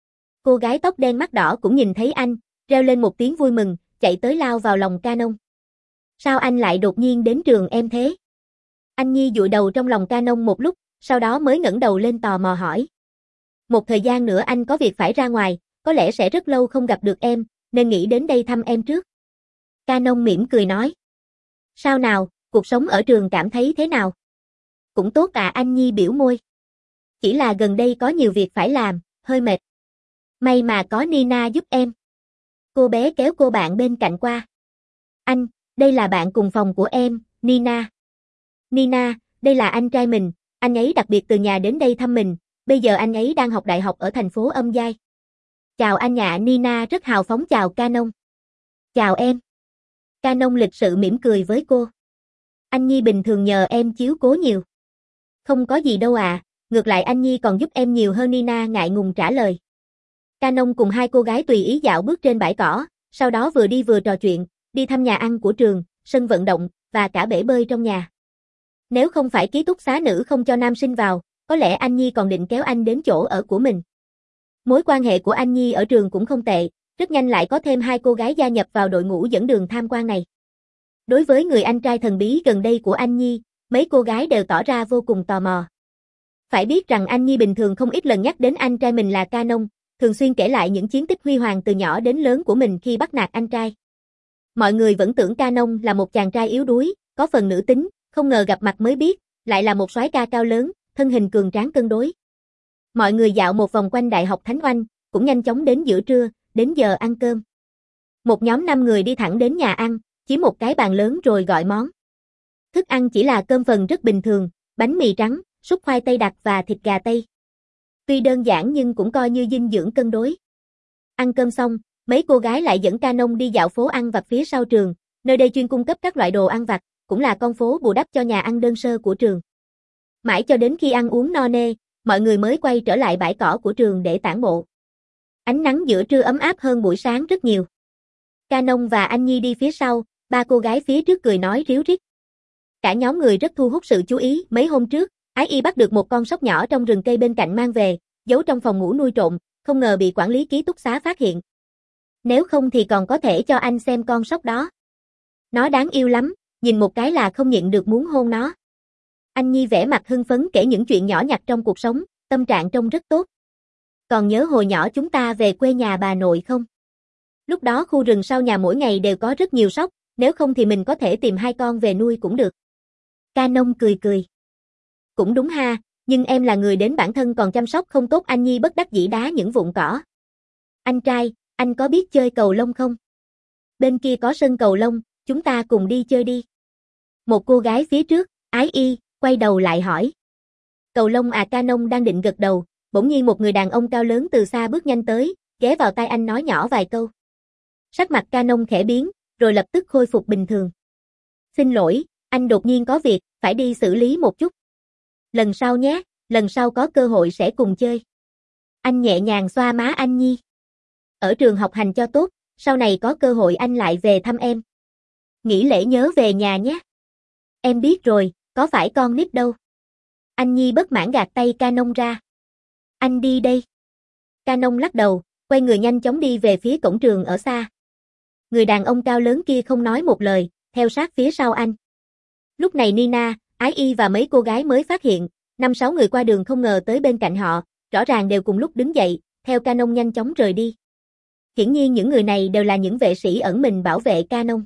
Cô gái tóc đen mắt đỏ cũng nhìn thấy anh, reo lên một tiếng vui mừng, chạy tới lao vào lòng Canon. Sao anh lại đột nhiên đến trường em thế? Anh Nhi dụi đầu trong lòng Canon một lúc, sau đó mới ngẩng đầu lên tò mò hỏi. Một thời gian nữa anh có việc phải ra ngoài, có lẽ sẽ rất lâu không gặp được em, nên nghĩ đến đây thăm em trước. Canon mỉm cười nói. Sao nào, cuộc sống ở trường cảm thấy thế nào? Cũng tốt à, anh Nhi biểu môi. Chỉ là gần đây có nhiều việc phải làm, hơi mệt. May mà có Nina giúp em. Cô bé kéo cô bạn bên cạnh qua. Anh, đây là bạn cùng phòng của em, Nina. Nina, đây là anh trai mình, anh ấy đặc biệt từ nhà đến đây thăm mình, bây giờ anh ấy đang học đại học ở thành phố Âm Giai. Chào anh ạ, Nina rất hào phóng chào Canon. Chào em. Canon lịch sự mỉm cười với cô. Anh Nhi bình thường nhờ em chiếu cố nhiều. Không có gì đâu à, ngược lại anh Nhi còn giúp em nhiều hơn, Nina ngại ngùng trả lời. Canon cùng hai cô gái tùy ý dạo bước trên bãi cỏ, sau đó vừa đi vừa trò chuyện, đi thăm nhà ăn của trường, sân vận động, và cả bể bơi trong nhà. Nếu không phải ký túc xá nữ không cho nam sinh vào, có lẽ anh Nhi còn định kéo anh đến chỗ ở của mình. Mối quan hệ của anh Nhi ở trường cũng không tệ, rất nhanh lại có thêm hai cô gái gia nhập vào đội ngũ dẫn đường tham quan này. Đối với người anh trai thần bí gần đây của anh Nhi, mấy cô gái đều tỏ ra vô cùng tò mò. Phải biết rằng anh Nhi bình thường không ít lần nhắc đến anh trai mình là Canon, thường xuyên kể lại những chiến tích huy hoàng từ nhỏ đến lớn của mình khi bắt nạt anh trai. Mọi người vẫn tưởng Canon là một chàng trai yếu đuối, có phần nữ tính, không ngờ gặp mặt mới biết, lại là một soái ca cao lớn, thân hình cường tráng cân đối. Mọi người dạo một vòng quanh Đại học Thánh Oanh, cũng nhanh chóng đến giữa trưa, đến giờ ăn cơm. Một nhóm năm người đi thẳng đến nhà ăn, chiếm một cái bàn lớn rồi gọi món. Thức ăn chỉ là cơm phần rất bình thường, bánh mì trắng, súp khoai tây đặc và thịt gà tây. Tuy đơn giản nhưng cũng coi như dinh dưỡng cân đối. Ăn cơm xong, mấy cô gái lại dẫn Canon đi dạo phố ăn vặt phía sau trường, nơi đây chuyên cung cấp các loại đồ ăn vặt, cũng là con phố bù đắp cho nhà ăn đơn sơ của trường. Mãi cho đến khi ăn uống no nê, mọi người mới quay trở lại bãi cỏ của trường để tản bộ. Ánh nắng giữa trưa ấm áp hơn buổi sáng rất nhiều. Canon và anh Nhi đi phía sau, ba cô gái phía trước cười nói ríu rít. Cả nhóm người rất thu hút sự chú ý. Mấy hôm trước, Ái Y bắt được một con sóc nhỏ trong rừng cây bên cạnh mang về, giấu trong phòng ngủ nuôi trộm, không ngờ bị quản lý ký túc xá phát hiện. Nếu không thì còn có thể cho anh xem con sóc đó. Nó đáng yêu lắm, nhìn một cái là không nhịn được muốn hôn nó. Anh Nhi vẻ mặt hưng phấn kể những chuyện nhỏ nhặt trong cuộc sống, tâm trạng trông rất tốt. Còn nhớ hồi nhỏ chúng ta về quê nhà bà nội không? Lúc đó khu rừng sau nhà mỗi ngày đều có rất nhiều sóc, nếu không thì mình có thể tìm hai con về nuôi cũng được. Canon cười cười. Cũng đúng ha, nhưng em là người đến bản thân còn chăm sóc không tốt, anh Nhi bất đắc dĩ đá những vụn cỏ. Anh trai, anh có biết chơi cầu lông không? Bên kia có sân cầu lông, chúng ta cùng đi chơi đi. Một cô gái phía trước, Ái Y, quay đầu lại hỏi. Cầu lông à? Canon đang định gật đầu, bỗng nhiên một người đàn ông cao lớn từ xa bước nhanh tới, ghé vào tai anh nói nhỏ vài câu. Sắc mặt Canon khẽ biến, rồi lập tức khôi phục bình thường. Xin lỗi, anh đột nhiên có việc, phải đi xử lý một chút. Lần sau nhé, lần sau có cơ hội sẽ cùng chơi. Anh nhẹ nhàng xoa má anh Nhi. Ở trường học hành cho tốt, sau này có cơ hội anh lại về thăm em. Nghỉ lễ nhớ về nhà nhé. Em biết rồi, có phải con nít đâu. Anh Nhi bất mãn gạt tay Canon ra. Anh đi đây. Canon lắc đầu, quay người nhanh chóng đi về phía cổng trường ở xa. Người đàn ông cao lớn kia không nói một lời, theo sát phía sau anh. Lúc này Nina, Ái Y và mấy cô gái mới phát hiện, năm sáu người qua đường không ngờ tới bên cạnh họ, rõ ràng đều cùng lúc đứng dậy, theo Canon nhanh chóng rời đi. Hiển nhiên những người này đều là những vệ sĩ ẩn mình bảo vệ Canon.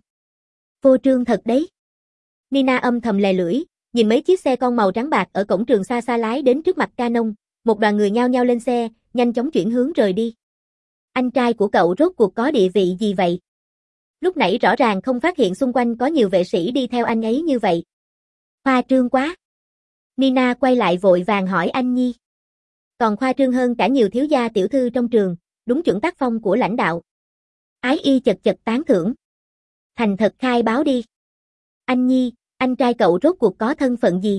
Vô trương thật đấy. Nina âm thầm lè lưỡi, nhìn mấy chiếc xe con màu trắng bạc ở cổng trường xa xa lái đến trước mặt Canon, một đoàn người nhao nhao lên xe, nhanh chóng chuyển hướng rời đi. Anh trai của cậu rốt cuộc có địa vị gì vậy? Lúc nãy rõ ràng không phát hiện xung quanh có nhiều vệ sĩ đi theo anh ấy như vậy. Khoa trương quá. Nina quay lại vội vàng hỏi anh Nhi. Còn khoa trương hơn cả nhiều thiếu gia tiểu thư trong trường, đúng chuẩn tác phong của lãnh đạo. Ái Y chật chật tán thưởng. Thành thật khai báo đi. Anh Nhi, anh trai cậu rốt cuộc có thân phận gì?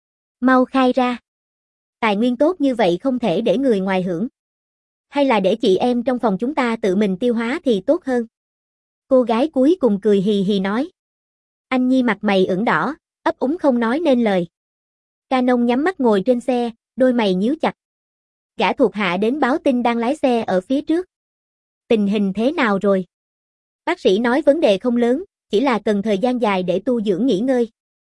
Mau khai ra. Tài nguyên tốt như vậy không thể để người ngoài hưởng. Hay là để chị em trong phòng chúng ta tự mình tiêu hóa thì tốt hơn. Cô gái cuối cùng cười hì hì nói. Anh Nhi mặt mày ửng đỏ, ấp úng không nói nên lời. Canon nhắm mắt ngồi trên xe, đôi mày nhíu chặt. Gã thuộc hạ đến báo tin đang lái xe ở phía trước. Tình hình thế nào rồi? Bác sĩ nói vấn đề không lớn, chỉ là cần thời gian dài để tu dưỡng nghỉ ngơi.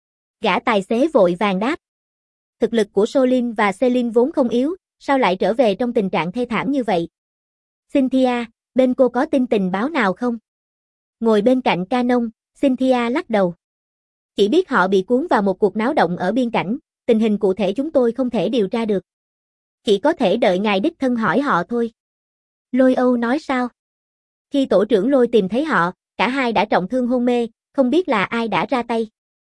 Gã tài xế vội vàng đáp. Thực lực của Solin và Celine vốn không yếu, sao lại trở về trong tình trạng thê thảm như vậy? Cynthia, bên cô có tin tình báo nào không? Ngồi bên cạnh Canon, Cynthia lắc đầu. Chỉ biết họ bị cuốn vào một cuộc náo động ở biên cảnh, tình hình cụ thể chúng tôi không thể điều tra được. Chỉ có thể đợi ngài đích thân hỏi họ thôi. Lôi Âu nói sao? Khi tổ trưởng Lôi tìm thấy họ, cả hai đã trọng thương hôn mê, không biết là ai đã ra tay.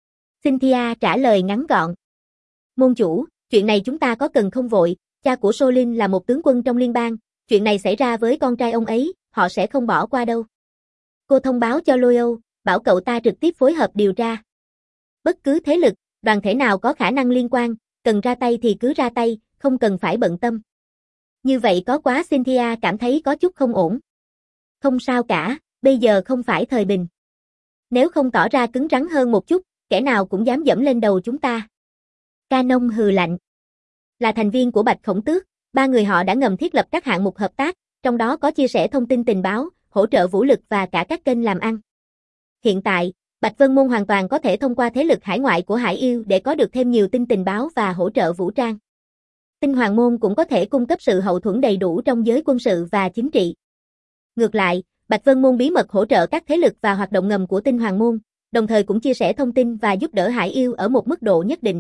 Cynthia trả lời ngắn gọn. Môn chủ, chuyện này chúng ta có cần không vội, cha của Solin là một tướng quân trong liên bang, chuyện này xảy ra với con trai ông ấy, họ sẽ không bỏ qua đâu. Cô thông báo cho Lôi Âu, bảo cậu ta trực tiếp phối hợp điều tra. Bất cứ thế lực, đoàn thể nào có khả năng liên quan, cần ra tay thì cứ ra tay, không cần phải bận tâm. Như vậy có quá. Cynthia cảm thấy có chút không ổn. Không sao cả, bây giờ không phải thời bình. Nếu không tỏ ra cứng rắn hơn một chút, kẻ nào cũng dám dẫm lên đầu chúng ta. Canon hừ lạnh. Là thành viên của Bạch Khổng Tước, ba người họ đã ngầm thiết lập các hạng mục hợp tác, trong đó có chia sẻ thông tin tình báo, hỗ trợ vũ lực và cả các kênh làm ăn. Hiện tại, Bạch Vân Môn hoàn toàn có thể thông qua thế lực hải ngoại của Hải Yêu để có được thêm nhiều tin tình báo và hỗ trợ vũ trang. Tinh Hoàng Môn cũng có thể cung cấp sự hậu thuẫn đầy đủ trong giới quân sự và chính trị. Ngược lại, Bạch Vân Môn bí mật hỗ trợ các thế lực và hoạt động ngầm của Tinh Hoàng Môn, đồng thời cũng chia sẻ thông tin và giúp đỡ Hải Yêu ở một mức độ nhất định.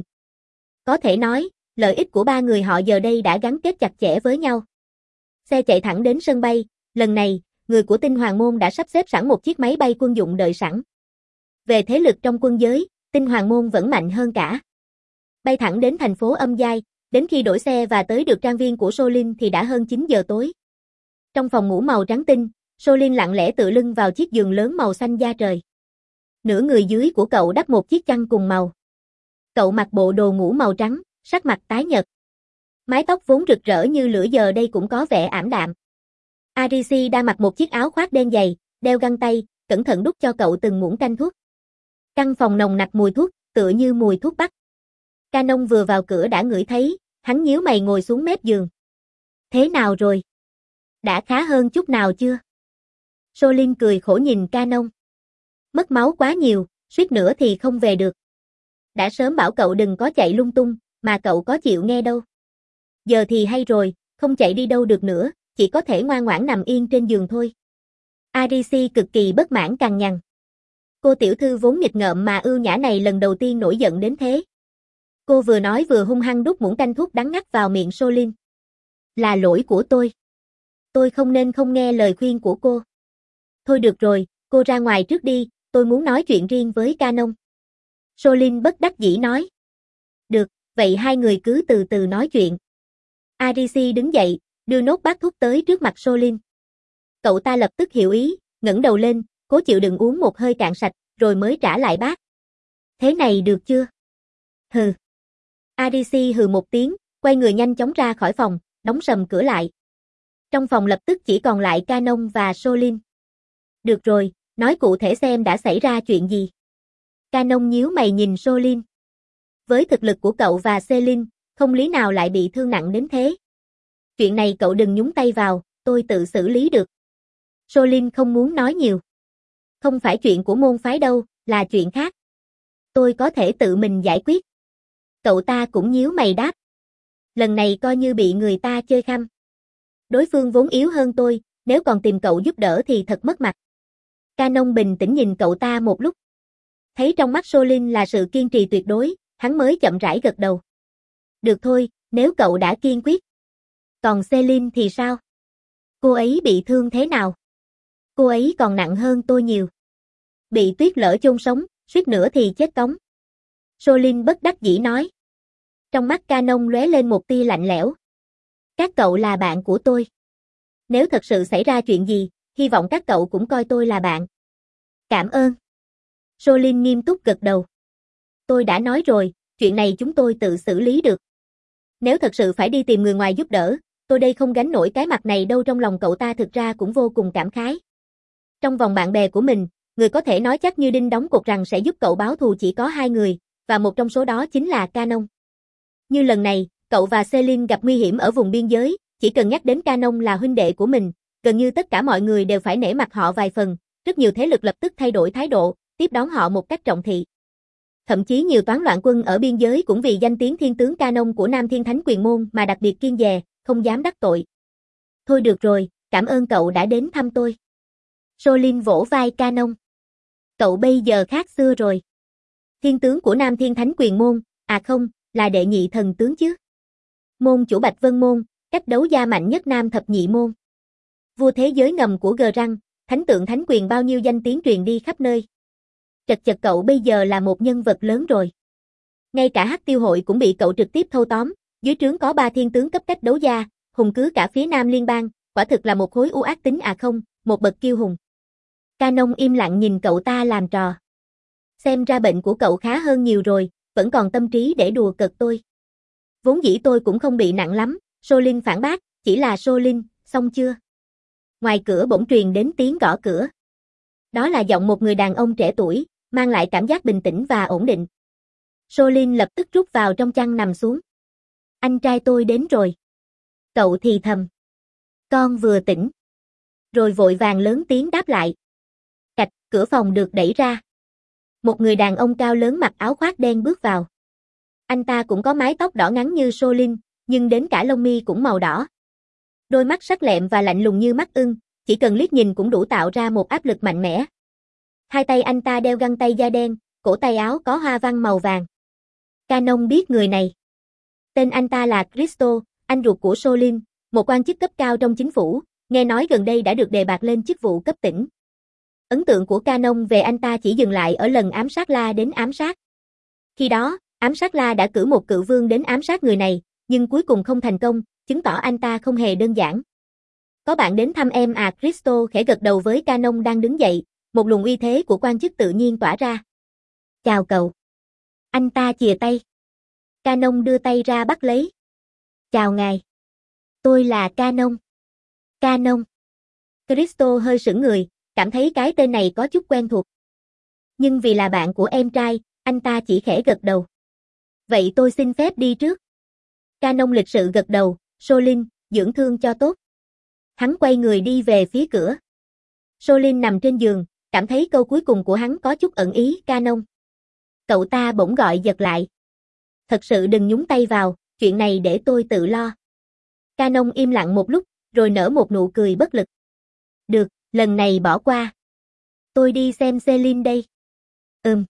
Có thể nói, lợi ích của ba người họ giờ đây đã gắn kết chặt chẽ với nhau. Xe chạy thẳng đến sân bay, lần này, người của Tinh Hoàng Môn đã sắp xếp sẵn một chiếc máy bay quân dụng đợi sẵn. Về thế lực trong quân giới, Tinh Hoàng Môn vẫn mạnh hơn cả. Bay thẳng đến thành phố Âm Giai, đến khi đổi xe và tới được trang viên của Solin thì đã hơn chín giờ tối. Trong phòng ngủ màu trắng tinh, Solin lặng lẽ tựa lưng vào chiếc giường lớn màu xanh da trời. Nửa người dưới của cậu đắp một chiếc chăn cùng màu. Cậu mặc bộ đồ ngủ màu trắng, sắc mặt tái nhợt. Mái tóc vốn rực rỡ như lửa giờ đây cũng có vẻ ảm đạm. Arisi đang mặc một chiếc áo khoác đen dày, đeo găng tay, cẩn thận đút cho cậu từng muỗng canh thuốc. Căn phòng nồng nặc mùi thuốc, tựa như mùi thuốc bắc. Canon vừa vào cửa đã ngửi thấy, hắn nhíu mày ngồi xuống mép giường. Thế nào rồi? Đã khá hơn chút nào chưa? Solin cười khổ nhìn Canon. Mất máu quá nhiều, suýt nữa thì không về được. Đã sớm bảo cậu đừng có chạy lung tung, mà cậu có chịu nghe đâu. Giờ thì hay rồi, không chạy đi đâu được nữa, chỉ có thể ngoan ngoãn nằm yên trên giường thôi. Arisi cực kỳ bất mãn cằn nhằn. Cô tiểu thư vốn nghịch ngợm mà ưu nhã này lần đầu tiên nổi giận đến thế. Cô vừa nói vừa hung hăng đút muỗng canh thuốc đắng ngắt vào miệng Solin. Là lỗi của tôi. Tôi không nên không nghe lời khuyên của cô. Thôi được rồi, cô ra ngoài trước đi, tôi muốn nói chuyện riêng với Canon. Solin bất đắc dĩ nói. Được, vậy hai người cứ từ từ nói chuyện. Arisi đứng dậy, đưa nốt bát thuốc tới trước mặt Solin. Cậu ta lập tức hiểu ý, ngẩng đầu lên, cố chịu đựng uống một hơi cạn sạch, rồi mới trả lại bát. Thế này được chưa? Hừ. Arisi hừ một tiếng, quay người nhanh chóng ra khỏi phòng, đóng sầm cửa lại. Trong phòng lập tức chỉ còn lại Canon và Solin. Được rồi, nói cụ thể xem đã xảy ra chuyện gì. Canon nhíu mày nhìn Solin. Với thực lực của cậu và Selin, không lý nào lại bị thương nặng đến thế. Chuyện này cậu đừng nhúng tay vào, tôi tự xử lý được. Solin không muốn nói nhiều. Không phải chuyện của môn phái đâu, là chuyện khác. Tôi có thể tự mình giải quyết. Cậu ta cũng nhíu mày đáp. Lần này coi như bị người ta chơi khăm. Đối phương vốn yếu hơn tôi, nếu còn tìm cậu giúp đỡ thì thật mất mặt. Canon bình tĩnh nhìn cậu ta một lúc. Thấy trong mắt Solin là sự kiên trì tuyệt đối, hắn mới chậm rãi gật đầu. Được thôi, nếu cậu đã kiên quyết. Còn Selin thì sao? Cô ấy bị thương thế nào? Cô ấy còn nặng hơn tôi nhiều. Bị tuyết lở chôn sống, suýt nữa thì chết cống. Solin bất đắc dĩ nói. Trong mắt Canon lóe lên một tia lạnh lẽo. Các cậu là bạn của tôi. Nếu thật sự xảy ra chuyện gì, hy vọng các cậu cũng coi tôi là bạn. Cảm ơn. Solin nghiêm túc gật đầu. Tôi đã nói rồi, chuyện này chúng tôi tự xử lý được. Nếu thật sự phải đi tìm người ngoài giúp đỡ, tôi đây không gánh nổi cái mặt này đâu. Trong lòng cậu ta thực ra cũng vô cùng cảm khái. Trong vòng bạn bè của mình, người có thể nói chắc như đinh đóng cột rằng sẽ giúp cậu báo thù chỉ có hai người, và một trong số đó chính là Canon. Như lần này, cậu và Selin gặp nguy hiểm ở vùng biên giới, chỉ cần nhắc đến Canon là huynh đệ của mình, gần như tất cả mọi người đều phải nể mặt họ vài phần, rất nhiều thế lực lập tức thay đổi thái độ, tiếp đón họ một cách trọng thị. Thậm chí nhiều toán loạn quân ở biên giới cũng vì danh tiếng thiên tướng Canon của Nam Thiên Thánh Quyền Môn mà đặc biệt kiêng dè, không dám đắc tội. Thôi được rồi, cảm ơn cậu đã đến thăm tôi. Solin vỗ vai Canon. Cậu bây giờ khác xưa rồi. Thiên tướng của Nam Thiên Thánh Quyền Môn, à không, là đệ nhị thần tướng chứ. Môn chủ Bạch Vân Môn, cách đấu gia mạnh nhất Nam Thập Nhị Môn. Vua thế giới ngầm của Gờ Răng, thánh tượng thánh quyền bao nhiêu danh tiếng truyền đi khắp nơi. Chật chật cậu bây giờ là một nhân vật lớn rồi. Ngay cả Hắc Tiêu hội cũng bị cậu trực tiếp thâu tóm, dưới trướng có ba thiên tướng cấp cách đấu gia, hùng cứ cả phía Nam Liên bang, quả thực là một khối u ác tính à không, một bậc kiêu hùng. Canon im lặng nhìn cậu ta làm trò. Xem ra bệnh của cậu khá hơn nhiều rồi, vẫn còn tâm trí để đùa cợt tôi. Vốn dĩ tôi cũng không bị nặng lắm, Solin phản bác, chỉ là Solin, xong chưa? Ngoài cửa bỗng truyền đến tiếng gõ cửa. Đó là giọng một người đàn ông trẻ tuổi, mang lại cảm giác bình tĩnh và ổn định. Solin lập tức rút vào trong chăn nằm xuống. Anh trai tôi đến rồi. Cậu thì thầm. Con vừa tỉnh. Rồi vội vàng lớn tiếng đáp lại. Cạch, cửa phòng được đẩy ra. Một người đàn ông cao lớn mặc áo khoác đen bước vào. Anh ta cũng có mái tóc đỏ ngắn như Solin, nhưng đến cả lông mi cũng màu đỏ. Đôi mắt sắc lẹm và lạnh lùng như mắt ưng, chỉ cần liếc nhìn cũng đủ tạo ra một áp lực mạnh mẽ. Hai tay anh ta đeo găng tay da đen, cổ tay áo có hoa văn màu vàng. Canon biết người này. Tên anh ta là Cristo, anh ruột của Solin, một quan chức cấp cao trong chính phủ, nghe nói gần đây đã được đề bạt lên chức vụ cấp tỉnh. Ấn tượng của Canon về anh ta chỉ dừng lại ở lần ám sát La đến ám sát. Khi đó, ám sát La đã cử một cựu vương đến ám sát người này, nhưng cuối cùng không thành công, chứng tỏ anh ta không hề đơn giản. Có bạn đến thăm em à? Cristo khẽ gật đầu với Canon đang đứng dậy, một luồng uy thế của quan chức tự nhiên tỏa ra. Chào cậu. Anh ta chìa tay. Canon đưa tay ra bắt lấy. Chào ngài. Tôi là Canon. Canon. Cristo hơi sững người, cảm thấy cái tên này có chút quen thuộc. Nhưng vì là bạn của em trai, anh ta chỉ khẽ gật đầu. Vậy tôi xin phép đi trước. Canon lịch sự gật đầu, Solin, dưỡng thương cho tốt. Hắn quay người đi về phía cửa. Solin nằm trên giường, cảm thấy câu cuối cùng của hắn có chút ẩn ý. Canon. Cậu ta bỗng gọi giật lại. Thật sự đừng nhúng tay vào, chuyện này để tôi tự lo. Canon im lặng một lúc, rồi nở một nụ cười bất lực. Được, lần này bỏ qua. Tôi đi xem Selin đây. Ừm.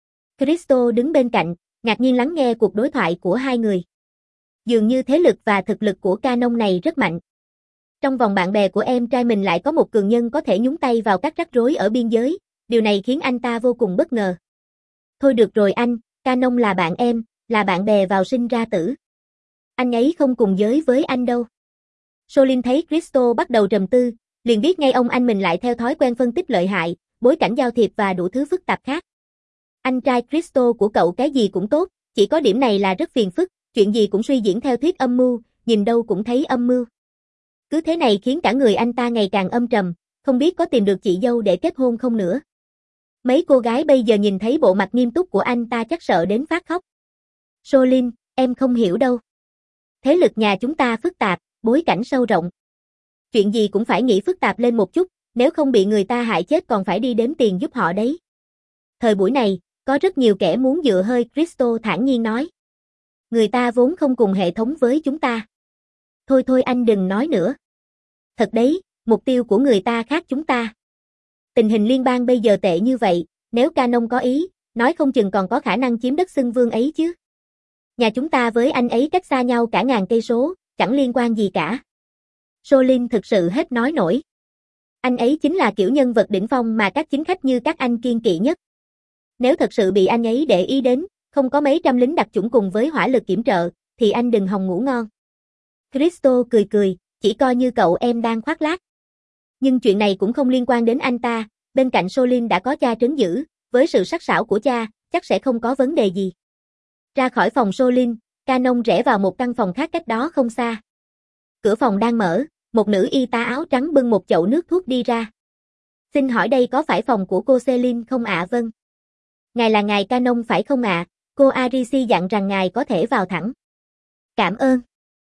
Cristo đứng bên cạnh, ngạc nhiên lắng nghe cuộc đối thoại của hai người. Dường như thế lực và thực lực của Canon này rất mạnh. Trong vòng bạn bè của em trai mình lại có một cường nhân có thể nhúng tay vào các rắc rối ở biên giới, điều này khiến anh ta vô cùng bất ngờ. Thôi được rồi anh, Canon là bạn em, là bạn bè vào sinh ra tử. Anh ấy không cùng giới với anh đâu. Solin thấy Crystal bắt đầu trầm tư, liền biết ngay ông anh mình lại theo thói quen phân tích lợi hại, bối cảnh giao thiệp và đủ thứ phức tạp khác. Anh trai Crystal của cậu cái gì cũng tốt, chỉ có điểm này là rất phiền phức, chuyện gì cũng suy diễn theo thuyết âm mưu, nhìn đâu cũng thấy âm mưu. Cứ thế này khiến cả người anh ta ngày càng âm trầm, không biết có tìm được chị dâu để kết hôn không nữa. Mấy cô gái bây giờ nhìn thấy bộ mặt nghiêm túc của anh ta chắc sợ đến phát khóc. Solin, em không hiểu đâu. Thế lực nhà chúng ta phức tạp, bối cảnh sâu rộng. Chuyện gì cũng phải nghĩ phức tạp lên một chút, nếu không bị người ta hại chết còn phải đi đếm tiền giúp họ đấy. Thời buổi này, có rất nhiều kẻ muốn dựa hơi, Crystal thản nhiên nói. Người ta vốn không cùng hệ thống với chúng ta. Thôi thôi anh đừng nói nữa. Thật đấy, mục tiêu của người ta khác chúng ta. Tình hình liên bang bây giờ tệ như vậy, nếu Canon có ý, nói không chừng còn có khả năng chiếm đất xưng vương ấy chứ. Nhà chúng ta với anh ấy cách xa nhau cả ngàn cây số, chẳng liên quan gì cả. Solin thực sự hết nói nổi. Anh ấy chính là kiểu nhân vật đỉnh phong mà các chính khách như các anh kiên kỵ nhất. Nếu thật sự bị anh ấy để ý đến, không có mấy trăm lính đặc chủng cùng với hỏa lực kiểm trợ, thì anh đừng hòng ngủ ngon. Crystal cười cười, chỉ coi như cậu em đang khoác lác. Nhưng chuyện này cũng không liên quan đến anh ta, bên cạnh Solin đã có cha trấn giữ, với sự sắc sảo của cha, chắc sẽ không có vấn đề gì. Ra khỏi phòng Solin, Canon rẽ vào một căn phòng khác cách đó không xa. Cửa phòng đang mở, một nữ y tá áo trắng bưng một chậu nước thuốc đi ra. Xin hỏi đây có phải phòng của cô Celine không ạ? Vâng. Ngài là ngài Canon phải không ạ? Cô Arisi dặn rằng ngài có thể vào thẳng. Cảm ơn.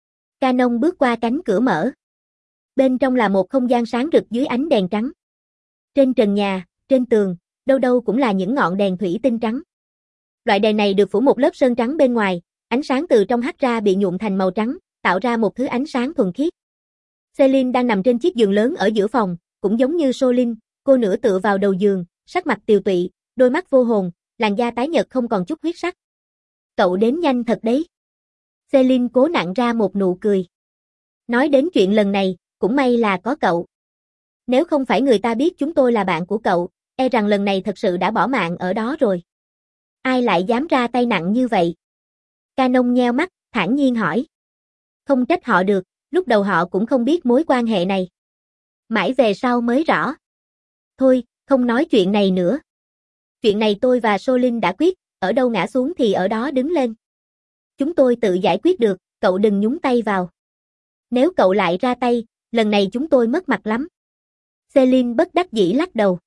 Canon bước qua cánh cửa mở. Bên trong là một không gian sáng rực dưới ánh đèn trắng. Trên trần nhà, trên tường, đâu đâu cũng là những ngọn đèn thủy tinh trắng. Loại đèn này được phủ một lớp sơn trắng bên ngoài, ánh sáng từ trong hắt ra bị nhuộm thành màu trắng, tạo ra một thứ ánh sáng thuần khiết. Celine đang nằm trên chiếc giường lớn ở giữa phòng, cũng giống như Solin, cô nửa tựa vào đầu giường, sắc mặt tiều tụy, đôi mắt vô hồn, làn da tái nhợt không còn chút huyết sắc. Cậu đến nhanh thật đấy. Celine cố nặn ra một nụ cười. Nói đến chuyện lần này, cũng may là có cậu. Nếu không phải người ta biết chúng tôi là bạn của cậu, e rằng lần này thật sự đã bỏ mạng ở đó rồi. Ai lại dám ra tay nặng như vậy? Canon nheo mắt, thản nhiên hỏi. Không trách họ được, lúc đầu họ cũng không biết mối quan hệ này. Mãi về sau mới rõ. Thôi, không nói chuyện này nữa. Chuyện này tôi và Solin đã quyết, ở đâu ngã xuống thì ở đó đứng lên. Chúng tôi tự giải quyết được, cậu đừng nhúng tay vào. Nếu cậu lại ra tay, lần này chúng tôi mất mặt lắm. Celine bất đắc dĩ lắc đầu.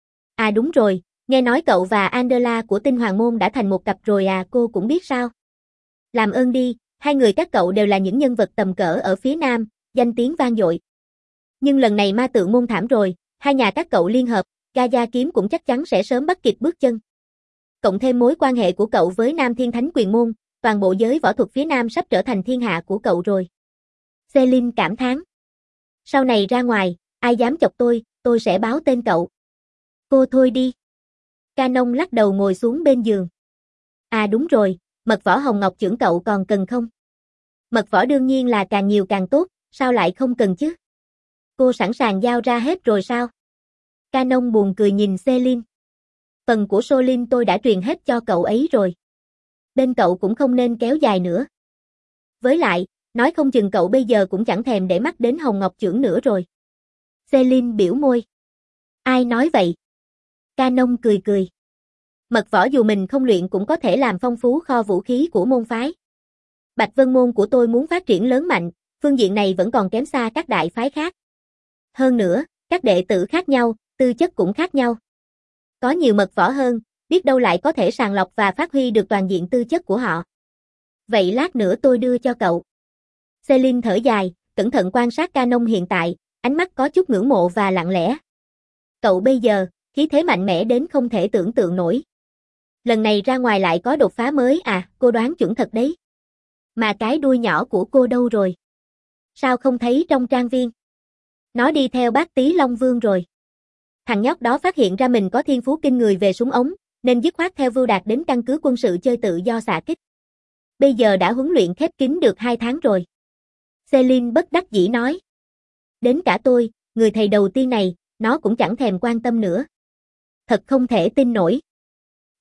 À đúng rồi, nghe nói cậu và Angela của Tinh Hoàng Môn đã thành một cặp rồi à, cô cũng biết sao. Làm ơn đi, hai người các cậu đều là những nhân vật tầm cỡ ở phía Nam, danh tiếng vang dội. Nhưng lần này ma tượng môn thảm rồi, hai nhà các cậu liên hợp, Gaia kiếm cũng chắc chắn sẽ sớm bắt kịp bước chân. Cộng thêm mối quan hệ của cậu với Nam Thiên Thánh Quyền Môn, toàn bộ giới võ thuật phía Nam sắp trở thành thiên hạ của cậu rồi. Celine cảm thán. Sau này ra ngoài, ai dám chọc tôi, tôi sẽ báo tên cậu. Cô thôi đi. Canon lắc đầu ngồi xuống bên giường. À đúng rồi, mật võ hồng ngọc chưởng cậu còn cần không? Mật võ đương nhiên là càng nhiều càng tốt, sao lại không cần chứ? Cô sẵn sàng giao ra hết rồi sao? Canon buồn cười nhìn Celine. Phần của Solin tôi đã truyền hết cho cậu ấy rồi. Bên cậu cũng không nên kéo dài nữa. Với lại, nói không chừng cậu bây giờ cũng chẳng thèm để mắt đến hồng ngọc chưởng nữa rồi. Celine biểu môi. Ai nói vậy? Canon cười cười. Mật võ dù mình không luyện cũng có thể làm phong phú kho vũ khí của môn phái. Bạch Vân môn của tôi muốn phát triển lớn mạnh, phương diện này vẫn còn kém xa các đại phái khác. Hơn nữa, các đệ tử khác nhau, tư chất cũng khác nhau. Có nhiều mật võ hơn, biết đâu lại có thể sàng lọc và phát huy được toàn diện tư chất của họ. Vậy lát nữa tôi đưa cho cậu. Celine thở dài, cẩn thận quan sát Canon hiện tại, ánh mắt có chút ngưỡng mộ và lặng lẽ. Cậu bây giờ, khí thế mạnh mẽ đến không thể tưởng tượng nổi. Lần này ra ngoài lại có đột phá mới à, cô đoán chuẩn thật đấy. Mà cái đuôi nhỏ của cô đâu rồi? Sao không thấy trong trang viên? Nó đi theo bác tí Long Vương rồi. Thằng nhóc đó phát hiện ra mình có thiên phú kinh người về súng ống, nên dứt khoát theo Vưu Đạt đến căn cứ quân sự chơi tự do xạ kích. Bây giờ đã huấn luyện khép kín được hai tháng rồi. Celine bất đắc dĩ nói. Đến cả tôi, người thầy đầu tiên này, nó cũng chẳng thèm quan tâm nữa. Thật không thể tin nổi.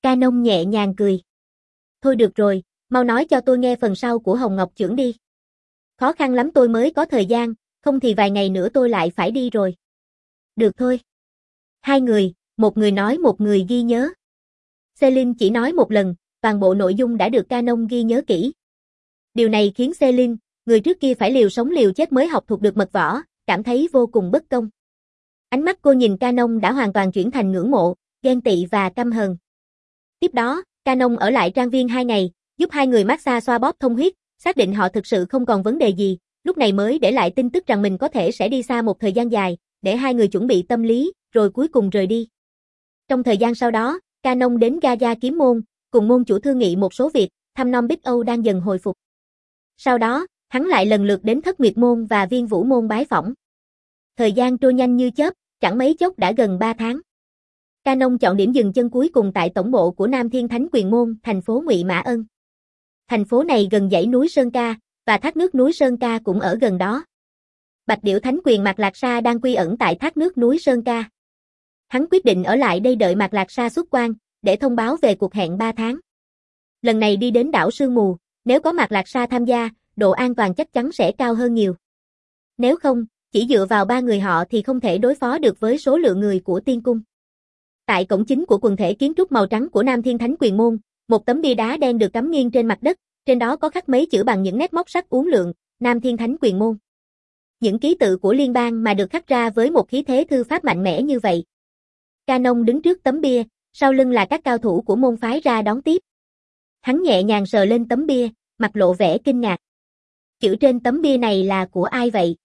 Canon nhẹ nhàng cười. Thôi được rồi, mau nói cho tôi nghe phần sau của Hồng Ngọc Chưởng đi. Khó khăn lắm tôi mới có thời gian, không thì vài ngày nữa tôi lại phải đi rồi. Được thôi. Hai người, một người nói một người ghi nhớ. Celine chỉ nói một lần, toàn bộ nội dung đã được Canon ghi nhớ kỹ. Điều này khiến Celine, người trước kia phải liều sống liều chết mới học thuộc được mật võ, cảm thấy vô cùng bất công. Ánh mắt cô nhìn Canon đã hoàn toàn chuyển thành ngưỡng mộ, ghen tị và căm hờn. Tiếp đó, Canon ở lại trang viên hai ngày, giúp hai người massage xoa bóp thông huyết, xác định họ thực sự không còn vấn đề gì, lúc này mới để lại tin tức rằng mình có thể sẽ đi xa một thời gian dài, để hai người chuẩn bị tâm lý, rồi cuối cùng rời đi. Trong thời gian sau đó, Canon đến Gaia Kiếm Môn, cùng môn chủ thương nghị một số việc, thăm nom Bích Âu đang dần hồi phục. Sau đó, hắn lại lần lượt đến Thất Nguyệt Môn và Viên Vũ Môn bái phỏng. Thời gian trôi nhanh như chớp, chẳng mấy chốc đã gần ba tháng. Canon chọn điểm dừng chân cuối cùng tại tổng bộ của Nam Thiên Thánh Quyền Môn, thành phố Ngụy Mã Ân. Thành phố này gần dãy núi Sơn Ca, và thác nước núi Sơn Ca cũng ở gần đó. Bạch Điểu Thánh Quyền Mạc Lạc Sa đang quy ẩn tại thác nước núi Sơn Ca. Hắn quyết định ở lại đây đợi Mạc Lạc Sa xuất quan, để thông báo về cuộc hẹn ba tháng. Lần này đi đến đảo Sương Mù, nếu có Mạc Lạc Sa tham gia, độ an toàn chắc chắn sẽ cao hơn nhiều. Nếu không, chỉ dựa vào ba người họ thì không thể đối phó được với số lượng người của Tiên Cung. Tại cổng chính của quần thể kiến trúc màu trắng của Nam Thiên Thánh Quyền Môn, một tấm bia đá đen được cắm nghiêng trên mặt đất, trên đó có khắc mấy chữ bằng những nét móc sắc uốn lượn, Nam Thiên Thánh Quyền Môn. Những ký tự của liên bang mà được khắc ra với một khí thế thư pháp mạnh mẽ như vậy. Canon đứng trước tấm bia, sau lưng là các cao thủ của môn phái ra đón tiếp. Hắn nhẹ nhàng sờ lên tấm bia, mặt lộ vẻ kinh ngạc. Chữ trên tấm bia này là của ai vậy?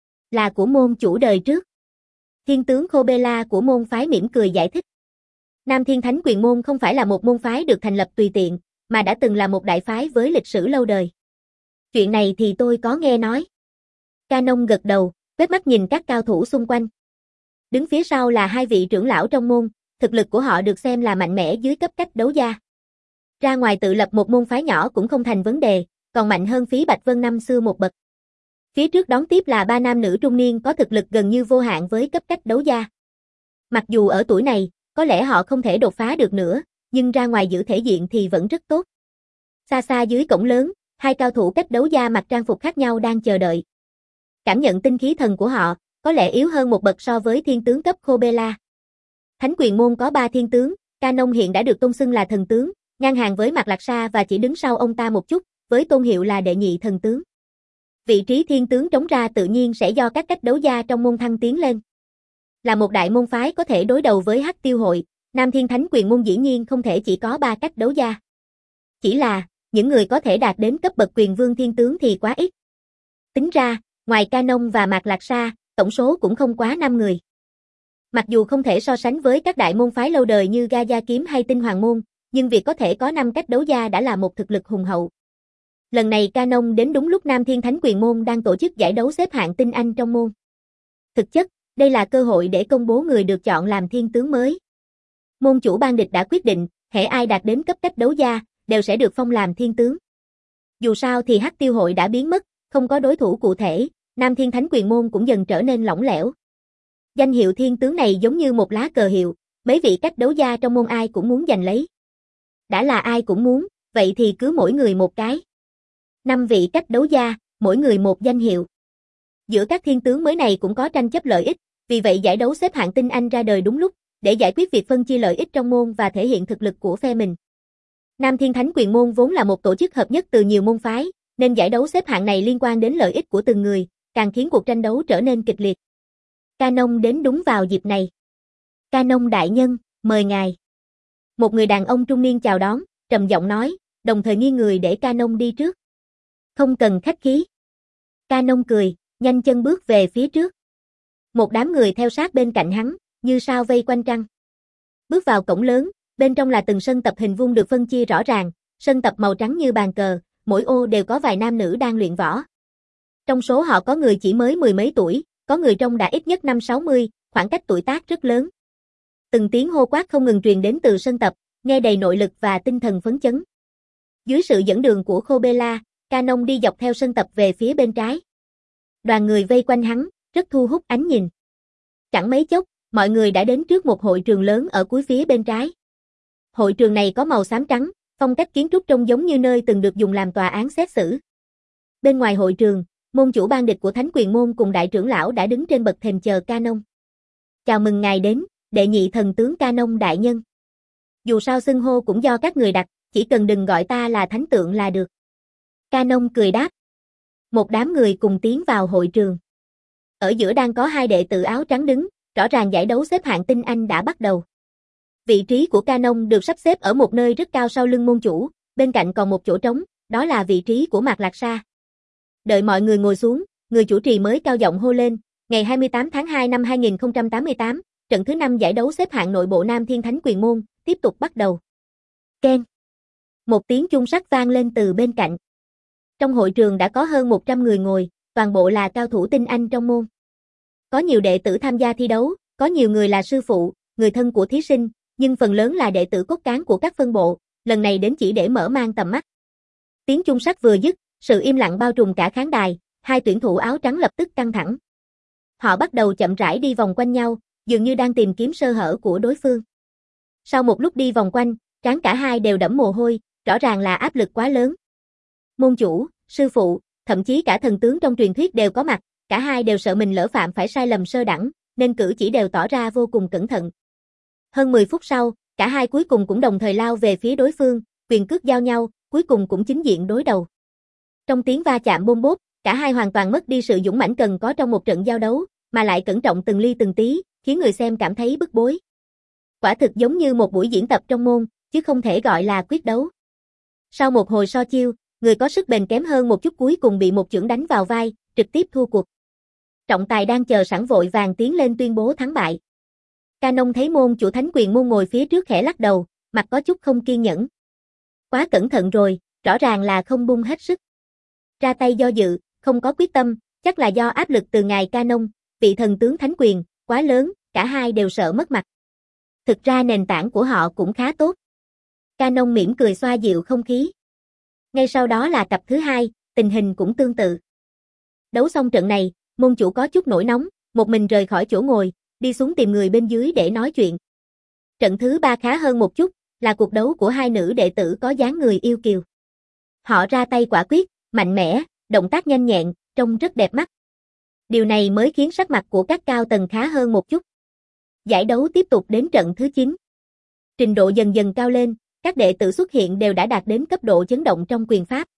Là của môn chủ đời trước. Thiên tướng Khobela của môn phái mỉm cười giải thích. Nam Thiên Thánh Quyền Môn không phải là một môn phái được thành lập tùy tiện, mà đã từng là một đại phái với lịch sử lâu đời. Chuyện này thì tôi có nghe nói. Canon gật đầu, quét mắt nhìn các cao thủ xung quanh. Đứng phía sau là hai vị trưởng lão trong môn, thực lực của họ được xem là mạnh mẽ dưới cấp cách đấu gia. Ra ngoài tự lập một môn phái nhỏ cũng không thành vấn đề, còn mạnh hơn Phí Bạch Vân năm xưa một bậc. Phía trước đón tiếp là ba nam nữ trung niên có thực lực gần như vô hạn với cấp cách đấu gia. Mặc dù ở tuổi này, có lẽ họ không thể đột phá được nữa, nhưng ra ngoài giữ thể diện thì vẫn rất tốt. Xa xa dưới cổng lớn, hai cao thủ cách đấu gia mặc trang phục khác nhau đang chờ đợi. Cảm nhận tinh khí thần của họ, có lẽ yếu hơn một bậc so với thiên tướng cấp Khobela. Thánh Quyền Môn có ba thiên tướng, Canon hiện đã được tôn xưng là thần tướng, ngang hàng với Mạc Lạc Sa và chỉ đứng sau ông ta một chút, với tôn hiệu là đệ nhị thần tướng. Vị trí thiên tướng trống ra tự nhiên sẽ do các cách đấu gia trong môn thăng tiến lên. Là một đại môn phái có thể đối đầu với Hắc Tiêu Hội, Nam Thiên Thánh Quyền Môn dĩ nhiên không thể chỉ có ba cách đấu gia. Chỉ là, những người có thể đạt đến cấp bậc quyền vương thiên tướng thì quá ít. Tính ra, ngoài Canon và Mạc Lạc Sa, tổng số cũng không quá năm người. Mặc dù không thể so sánh với các đại môn phái lâu đời như Gaia Kiếm hay Tinh Hoàng Môn, nhưng việc có thể có năm cách đấu gia đã là một thực lực hùng hậu. Lần này Canon đến đúng lúc Nam Thiên Thánh Quyền Môn đang tổ chức giải đấu xếp hạng tinh anh trong môn. Thực chất, đây là cơ hội để công bố người được chọn làm thiên tướng mới. Môn chủ ban địch đã quyết định, hễ ai đạt đến cấp cách đấu gia, đều sẽ được phong làm thiên tướng. Dù sao thì Hắc Tiêu Hội đã biến mất, không có đối thủ cụ thể, Nam Thiên Thánh Quyền Môn cũng dần trở nên lỏng lẻo. Danh hiệu thiên tướng này giống như một lá cờ hiệu, mấy vị cách đấu gia trong môn ai cũng muốn giành lấy. Đã là ai cũng muốn, vậy thì cứ mỗi người một cái. Năm vị cách đấu gia, mỗi người một danh hiệu. Giữa các thiên tướng mới này cũng có tranh chấp lợi ích, vì vậy giải đấu xếp hạng tinh anh ra đời đúng lúc, để giải quyết việc phân chia lợi ích trong môn và thể hiện thực lực của phe mình. Nam Thiên Thánh Quyền Môn vốn là một tổ chức hợp nhất từ nhiều môn phái, nên giải đấu xếp hạng này liên quan đến lợi ích của từng người, càng khiến cuộc tranh đấu trở nên kịch liệt. Canon đến đúng vào dịp này. Canon đại nhân, mời ngài. Một người đàn ông trung niên chào đón, trầm giọng nói, đồng thời nghiêng người để Canon đi trước. Không cần khách khí. Canon cười, nhanh chân bước về phía trước. Một đám người theo sát bên cạnh hắn, như sao vây quanh trăng. Bước vào cổng lớn, bên trong là từng sân tập hình vuông được phân chia rõ ràng, sân tập màu trắng như bàn cờ, mỗi ô đều có vài nam nữ đang luyện võ. Trong số họ có người chỉ mới mười mấy tuổi, có người trông đã ít nhất năm sáu mươi, khoảng cách tuổi tác rất lớn. Từng tiếng hô quát không ngừng truyền đến từ sân tập, nghe đầy nội lực và tinh thần phấn chấn. Dưới sự dẫn đường của Khobela, Canon đi dọc theo sân tập về phía bên trái. Đoàn người vây quanh hắn, rất thu hút ánh nhìn. Chẳng mấy chốc, mọi người đã đến trước một hội trường lớn ở cuối phía bên trái. Hội trường này có màu xám trắng, phong cách kiến trúc trông giống như nơi từng được dùng làm tòa án xét xử. Bên ngoài hội trường, môn chủ ban địch của Thánh Quyền môn cùng đại trưởng lão đã đứng trên bậc thềm chờ Canon. Chào mừng ngài đến, đệ nhị thần tướng Canon đại nhân. Dù sao xưng hô cũng do các người đặt, chỉ cần đừng gọi ta là thánh tượng là được. Canon cười đáp. Một đám người cùng tiến vào hội trường. Ở giữa đang có hai đệ tử áo trắng đứng, rõ ràng giải đấu xếp hạng tinh anh đã bắt đầu. Vị trí của Canon được sắp xếp ở một nơi rất cao sau lưng môn chủ, bên cạnh còn một chỗ trống, đó là vị trí của Mạc Lạc Sa. Đợi mọi người ngồi xuống, người chủ trì mới cao giọng hô lên, ngày hai mươi tám tháng hai năm hai nghìn không trăm tám mươi tám, trận thứ năm giải đấu xếp hạng nội bộ Nam Thiên Thánh Quyền môn, tiếp tục bắt đầu. Keng. Một tiếng chuông sắt vang lên từ bên cạnh. Trong hội trường đã có hơn một trăm người ngồi, toàn bộ là cao thủ tinh anh trong môn. Có nhiều đệ tử tham gia thi đấu, có nhiều người là sư phụ, người thân của thí sinh, nhưng phần lớn là đệ tử cốt cán của các phân bộ, lần này đến chỉ để mở mang tầm mắt. Tiếng chuông sắt vừa dứt, sự im lặng bao trùm cả khán đài, hai tuyển thủ áo trắng lập tức căng thẳng. Họ bắt đầu chậm rãi đi vòng quanh nhau, dường như đang tìm kiếm sơ hở của đối phương. Sau một lúc đi vòng quanh, trán cả hai đều đẫm mồ hôi, rõ ràng là áp lực quá lớn. Môn chủ, sư phụ, thậm chí cả thần tướng trong truyền thuyết đều có mặt, cả hai đều sợ mình lỡ phạm phải sai lầm sơ đẳng, nên cử chỉ đều tỏ ra vô cùng cẩn thận. Hơn mười phút sau, cả hai cuối cùng cũng đồng thời lao về phía đối phương, quyền cước giao nhau, cuối cùng cũng chính diện đối đầu. Trong tiếng va chạm bôm bốp, cả hai hoàn toàn mất đi sự dũng mãnh cần có trong một trận giao đấu, mà lại cẩn trọng từng ly từng tí, khiến người xem cảm thấy bức bối. Quả thực giống như một buổi diễn tập trong môn, chứ không thể gọi là quyết đấu. Sau một hồi so chiêu, người có sức bền kém hơn một chút cuối cùng bị một chưởng đánh vào vai, trực tiếp thua cuộc. Trọng tài đang chờ sẵn vội vàng tiến lên tuyên bố thắng bại. Canon thấy môn chủ Thánh Quyền môn ngồi phía trước khẽ lắc đầu, mặt có chút không kiên nhẫn. Quá cẩn thận rồi, rõ ràng là không bung hết sức. Ra tay do dự, không có quyết tâm, chắc là do áp lực từ ngài Canon, vị thần tướng Thánh Quyền, quá lớn, cả hai đều sợ mất mặt. Thực ra nền tảng của họ cũng khá tốt. Canon mỉm cười xoa dịu không khí. Ngay sau đó là cặp thứ hai, tình hình cũng tương tự. Đấu xong trận này, môn chủ có chút nổi nóng, một mình rời khỏi chỗ ngồi, đi xuống tìm người bên dưới để nói chuyện. Trận thứ ba khá hơn một chút, là cuộc đấu của hai nữ đệ tử có dáng người yêu kiều. Họ ra tay quả quyết, mạnh mẽ, động tác nhanh nhẹn, trông rất đẹp mắt. Điều này mới khiến sắc mặt của các cao tầng khá hơn một chút. Giải đấu tiếp tục đến trận thứ chín. Trình độ dần dần cao lên, các đệ tử xuất hiện đều đã đạt đến cấp độ chấn động trong quyền pháp.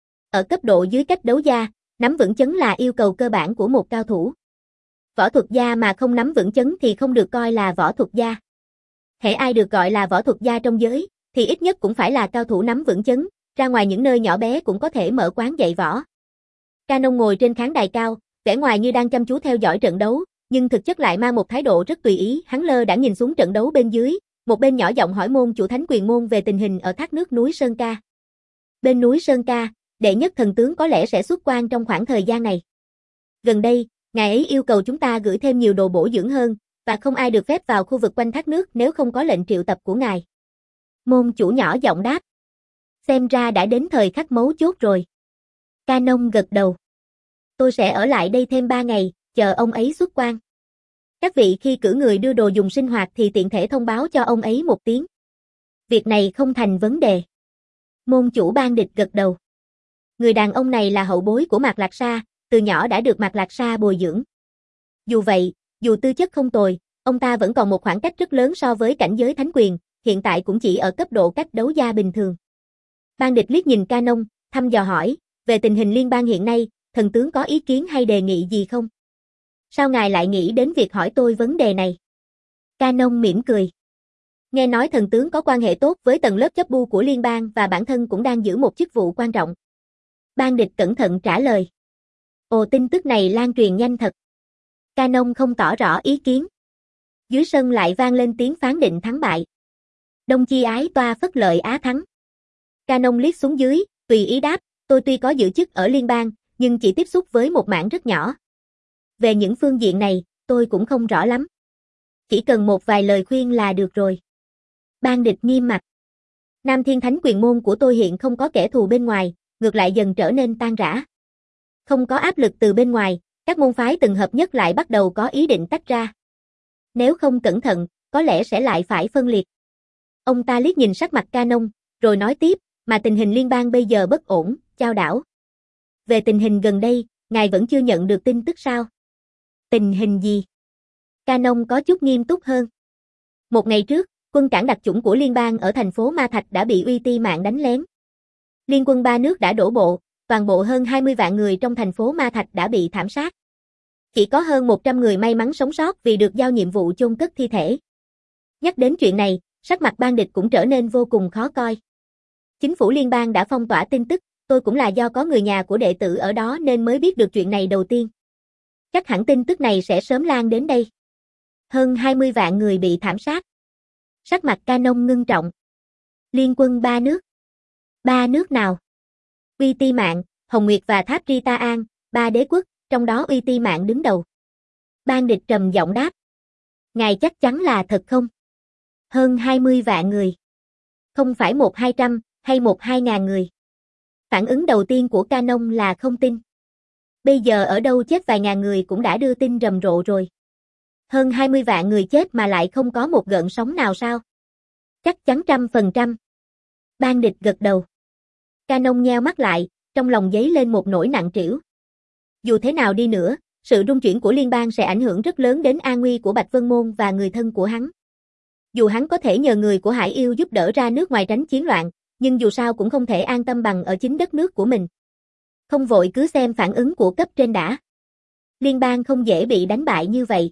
Ở cấp độ dưới cách đấu gia, nắm vững chấn là yêu cầu cơ bản của một cao thủ. Võ thuật gia mà không nắm vững chấn thì không được coi là võ thuật gia. Hễ ai được gọi là võ thuật gia trong giới, thì ít nhất cũng phải là cao thủ nắm vững chấn, ra ngoài những nơi nhỏ bé cũng có thể mở quán dạy võ. Canon ngồi trên khán đài cao, vẻ ngoài như đang chăm chú theo dõi trận đấu, nhưng thực chất lại mang một thái độ rất tùy ý, hắn lơ đãng nhìn xuống trận đấu bên dưới, một bên nhỏ giọng hỏi môn chủ Thánh Quyền môn về tình hình ở thác nước núi Sơn Ca. Bên núi Sơn Ca, đệ nhất thần tướng có lẽ sẽ xuất quan trong khoảng thời gian này. Gần đây, ngài ấy yêu cầu chúng ta gửi thêm nhiều đồ bổ dưỡng hơn, và không ai được phép vào khu vực quanh thác nước nếu không có lệnh triệu tập của ngài. Môn chủ nhỏ giọng đáp. Xem ra đã đến thời khắc mấu chốt rồi. Canon gật đầu. Tôi sẽ ở lại đây thêm ba ngày, chờ ông ấy xuất quan. Các vị khi cử người đưa đồ dùng sinh hoạt thì tiện thể thông báo cho ông ấy một tiếng. Việc này không thành vấn đề. Môn chủ ban địch gật đầu. Người đàn ông này là hậu bối của Mạc Lạc Sa, từ nhỏ đã được Mạc Lạc Sa bồi dưỡng. Dù vậy, dù tư chất không tồi, ông ta vẫn còn một khoảng cách rất lớn so với cảnh giới thánh quyền, hiện tại cũng chỉ ở cấp độ cách đấu gia bình thường. Ban địch liếc nhìn Canon, thăm dò hỏi, về tình hình liên bang hiện nay, thần tướng có ý kiến hay đề nghị gì không? Sao ngài lại nghĩ đến việc hỏi tôi vấn đề này? Canon mỉm cười. Nghe nói thần tướng có quan hệ tốt với tầng lớp chấp bu của liên bang và bản thân cũng đang giữ một chức vụ quan trọng. Ban địch cẩn thận trả lời. Ồ, tin tức này lan truyền nhanh thật. Canon không tỏ rõ ý kiến. Dưới sân lại vang lên tiếng phán định thắng bại. Đông Chi Ái Toa phất lợi Á thắng. Canon liếc xuống dưới, tùy ý đáp, tôi tuy có giữ chức ở liên bang, nhưng chỉ tiếp xúc với một mảng rất nhỏ. Về những phương diện này, tôi cũng không rõ lắm. Chỉ cần một vài lời khuyên là được rồi. Ban địch nghiêm mặt. Nam Thiên Thánh Quyền môn của tôi hiện không có kẻ thù bên ngoài, ngược lại dần trở nên tan rã. Không có áp lực từ bên ngoài, các môn phái từng hợp nhất lại bắt đầu có ý định tách ra. Nếu không cẩn thận, có lẽ sẽ lại phải phân liệt. Ông ta liếc nhìn sắc mặt Canon, rồi nói tiếp, mà tình hình liên bang bây giờ bất ổn, chao đảo. Về tình hình gần đây, ngài vẫn chưa nhận được tin tức sao? Tình hình gì? Canon có chút nghiêm túc hơn. Một ngày trước, quân cảng đặc chủng của liên bang ở thành phố Ma Thạch đã bị uy ti mạng đánh lén. Liên quân ba nước đã đổ bộ, toàn bộ hơn hai mươi vạn người trong thành phố Ma Thạch đã bị thảm sát. Chỉ có hơn một trăm người may mắn sống sót vì được giao nhiệm vụ chôn cất thi thể. Nhắc đến chuyện này, sắc mặt ban địch cũng trở nên vô cùng khó coi. Chính phủ liên bang đã phong tỏa tin tức, tôi cũng là do có người nhà của đệ tử ở đó nên mới biết được chuyện này đầu tiên. Chắc hẳn tin tức này sẽ sớm lan đến đây. Hơn hai mươi vạn người bị thảm sát. Sắc mặt Canon ngưng trọng. Liên quân ba nước. Ba nước nào? Uy Ti Mạng, Hồng Nguyệt và Tháp Rita An, ba đế quốc, trong đó Uy Ti Mạng đứng đầu. Ban địch trầm giọng đáp. Ngài chắc chắn là thật không? Hơn hai mươi vạn người. Không phải một hai trăm, hay một hai ngàn người. Phản ứng đầu tiên của Canon là không tin. Bây giờ ở đâu chết vài ngàn người cũng đã đưa tin rầm rộ rồi. Hơn hai mươi vạn người chết mà lại không có một gợn sóng nào sao? Chắc chắn trăm phần trăm. Ban địch gật đầu. Canon nheo mắt lại, trong lòng dấy lên một nỗi nặng trĩu. Dù thế nào đi nữa, sự rung chuyển của liên bang sẽ ảnh hưởng rất lớn đến an nguy của Bạch Vân Môn và người thân của hắn. Dù hắn có thể nhờ người của Hải Yêu giúp đỡ ra nước ngoài tránh chiến loạn, nhưng dù sao cũng không thể an tâm bằng ở chính đất nước của mình. Không vội cứ xem phản ứng của cấp trên đã. Liên bang không dễ bị đánh bại như vậy.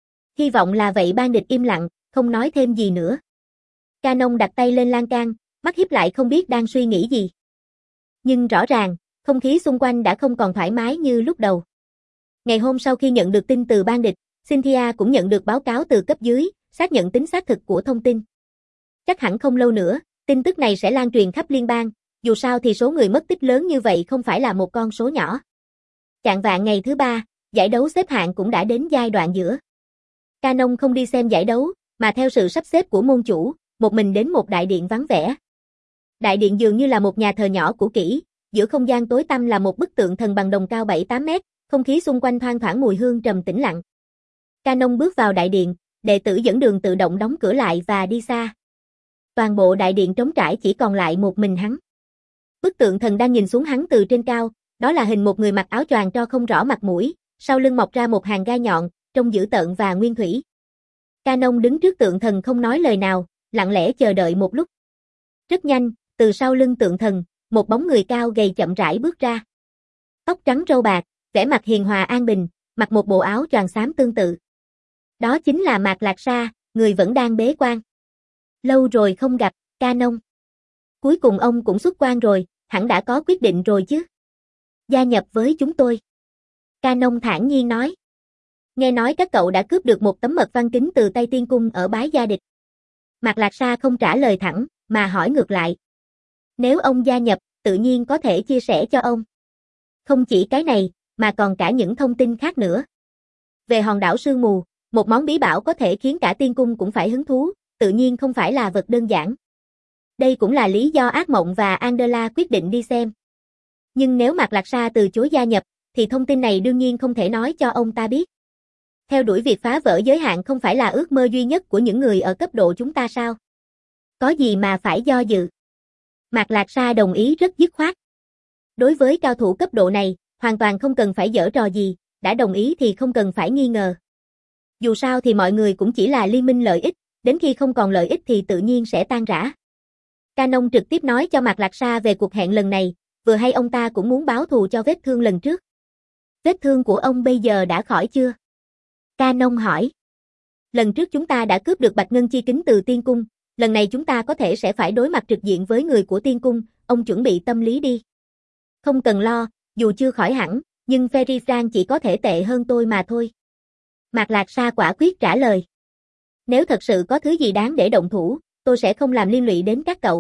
Hy vọng là vậy. Ban địch im lặng, không nói thêm gì nữa. Canon đặt tay lên lan can, mắt híp lại không biết đang suy nghĩ gì. Nhưng rõ ràng, không khí xung quanh đã không còn thoải mái như lúc đầu. Ngày hôm sau khi nhận được tin từ ban địch, Cynthia cũng nhận được báo cáo từ cấp dưới, xác nhận tính xác thực của thông tin. Chắc hẳn không lâu nữa, tin tức này sẽ lan truyền khắp liên bang, dù sao thì số người mất tích lớn như vậy không phải là một con số nhỏ. Chạng vạng ngày thứ ba, giải đấu xếp hạng cũng đã đến giai đoạn giữa. Canon không đi xem giải đấu, mà theo sự sắp xếp của môn chủ, một mình đến một đại điện vắng vẻ. Đại điện dường như là một nhà thờ nhỏ cũ kỹ, giữa không gian tối tăm là một bức tượng thần bằng đồng cao bảy tám mét, không khí xung quanh thoang thoảng mùi hương trầm tĩnh lặng. Canon bước vào đại điện, đệ tử dẫn đường tự động đóng cửa lại và đi xa. Toàn bộ đại điện trống trải chỉ còn lại một mình hắn. Bức tượng thần đang nhìn xuống hắn từ trên cao, đó là hình một người mặc áo choàng tro không rõ mặt mũi, sau lưng mọc ra một hàng gai nhọn, trông dữ tợn và nguyên thủy. Canon đứng trước tượng thần không nói lời nào, lặng lẽ chờ đợi một lúc. Rất nhanh, từ sau lưng tượng thần, một bóng người cao gầy chậm rãi bước ra. Tóc trắng râu bạc, vẻ mặt hiền hòa an bình, mặc một bộ áo choàng xám tương tự. Đó chính là Mạc Lạc Sa, người vẫn đang bế quan. Lâu rồi không gặp, Canon. Cuối cùng ông cũng xuất quan rồi, hẳn đã có quyết định rồi chứ. Gia nhập với chúng tôi. Canon thản nhiên nói. Nghe nói các cậu đã cướp được một tấm mật văn kính từ tay tiên cung ở Bái Gia Địch. Mạc Lạc Sa không trả lời thẳng, mà hỏi ngược lại. Nếu ông gia nhập, tự nhiên có thể chia sẻ cho ông. Không chỉ cái này, mà còn cả những thông tin khác nữa. Về hòn đảo sương mù, một món bí bảo có thể khiến cả tiên cung cũng phải hứng thú, tự nhiên không phải là vật đơn giản. Đây cũng là lý do Ác Mộng và Angela quyết định đi xem. Nhưng nếu Mạc Lạc Sa từ chối gia nhập, thì thông tin này đương nhiên không thể nói cho ông ta biết. Theo đuổi việc phá vỡ giới hạn không phải là ước mơ duy nhất của những người ở cấp độ chúng ta sao? Có gì mà phải do dự? Mạc Lạc Sa đồng ý rất dứt khoát. Đối với cao thủ cấp độ này, hoàn toàn không cần phải giở trò gì, đã đồng ý thì không cần phải nghi ngờ. Dù sao thì mọi người cũng chỉ là liên minh lợi ích, đến khi không còn lợi ích thì tự nhiên sẽ tan rã. Canon trực tiếp nói cho Mạc Lạc Sa về cuộc hẹn lần này, vừa hay ông ta cũng muốn báo thù cho vết thương lần trước. Vết thương của ông bây giờ đã khỏi chưa? Canon hỏi. Lần trước chúng ta đã cướp được Bạch Ngân Chi Kính từ Tiên Cung, lần này chúng ta có thể sẽ phải đối mặt trực diện với người của Tiên Cung, ông chuẩn bị tâm lý đi. Không cần lo, dù chưa khỏi hẳn, nhưng Ferry Frank chỉ có thể tệ hơn tôi mà thôi. Mạc Lạc Sa quả quyết trả lời. Nếu thật sự có thứ gì đáng để động thủ, tôi sẽ không làm liên lụy đến các cậu.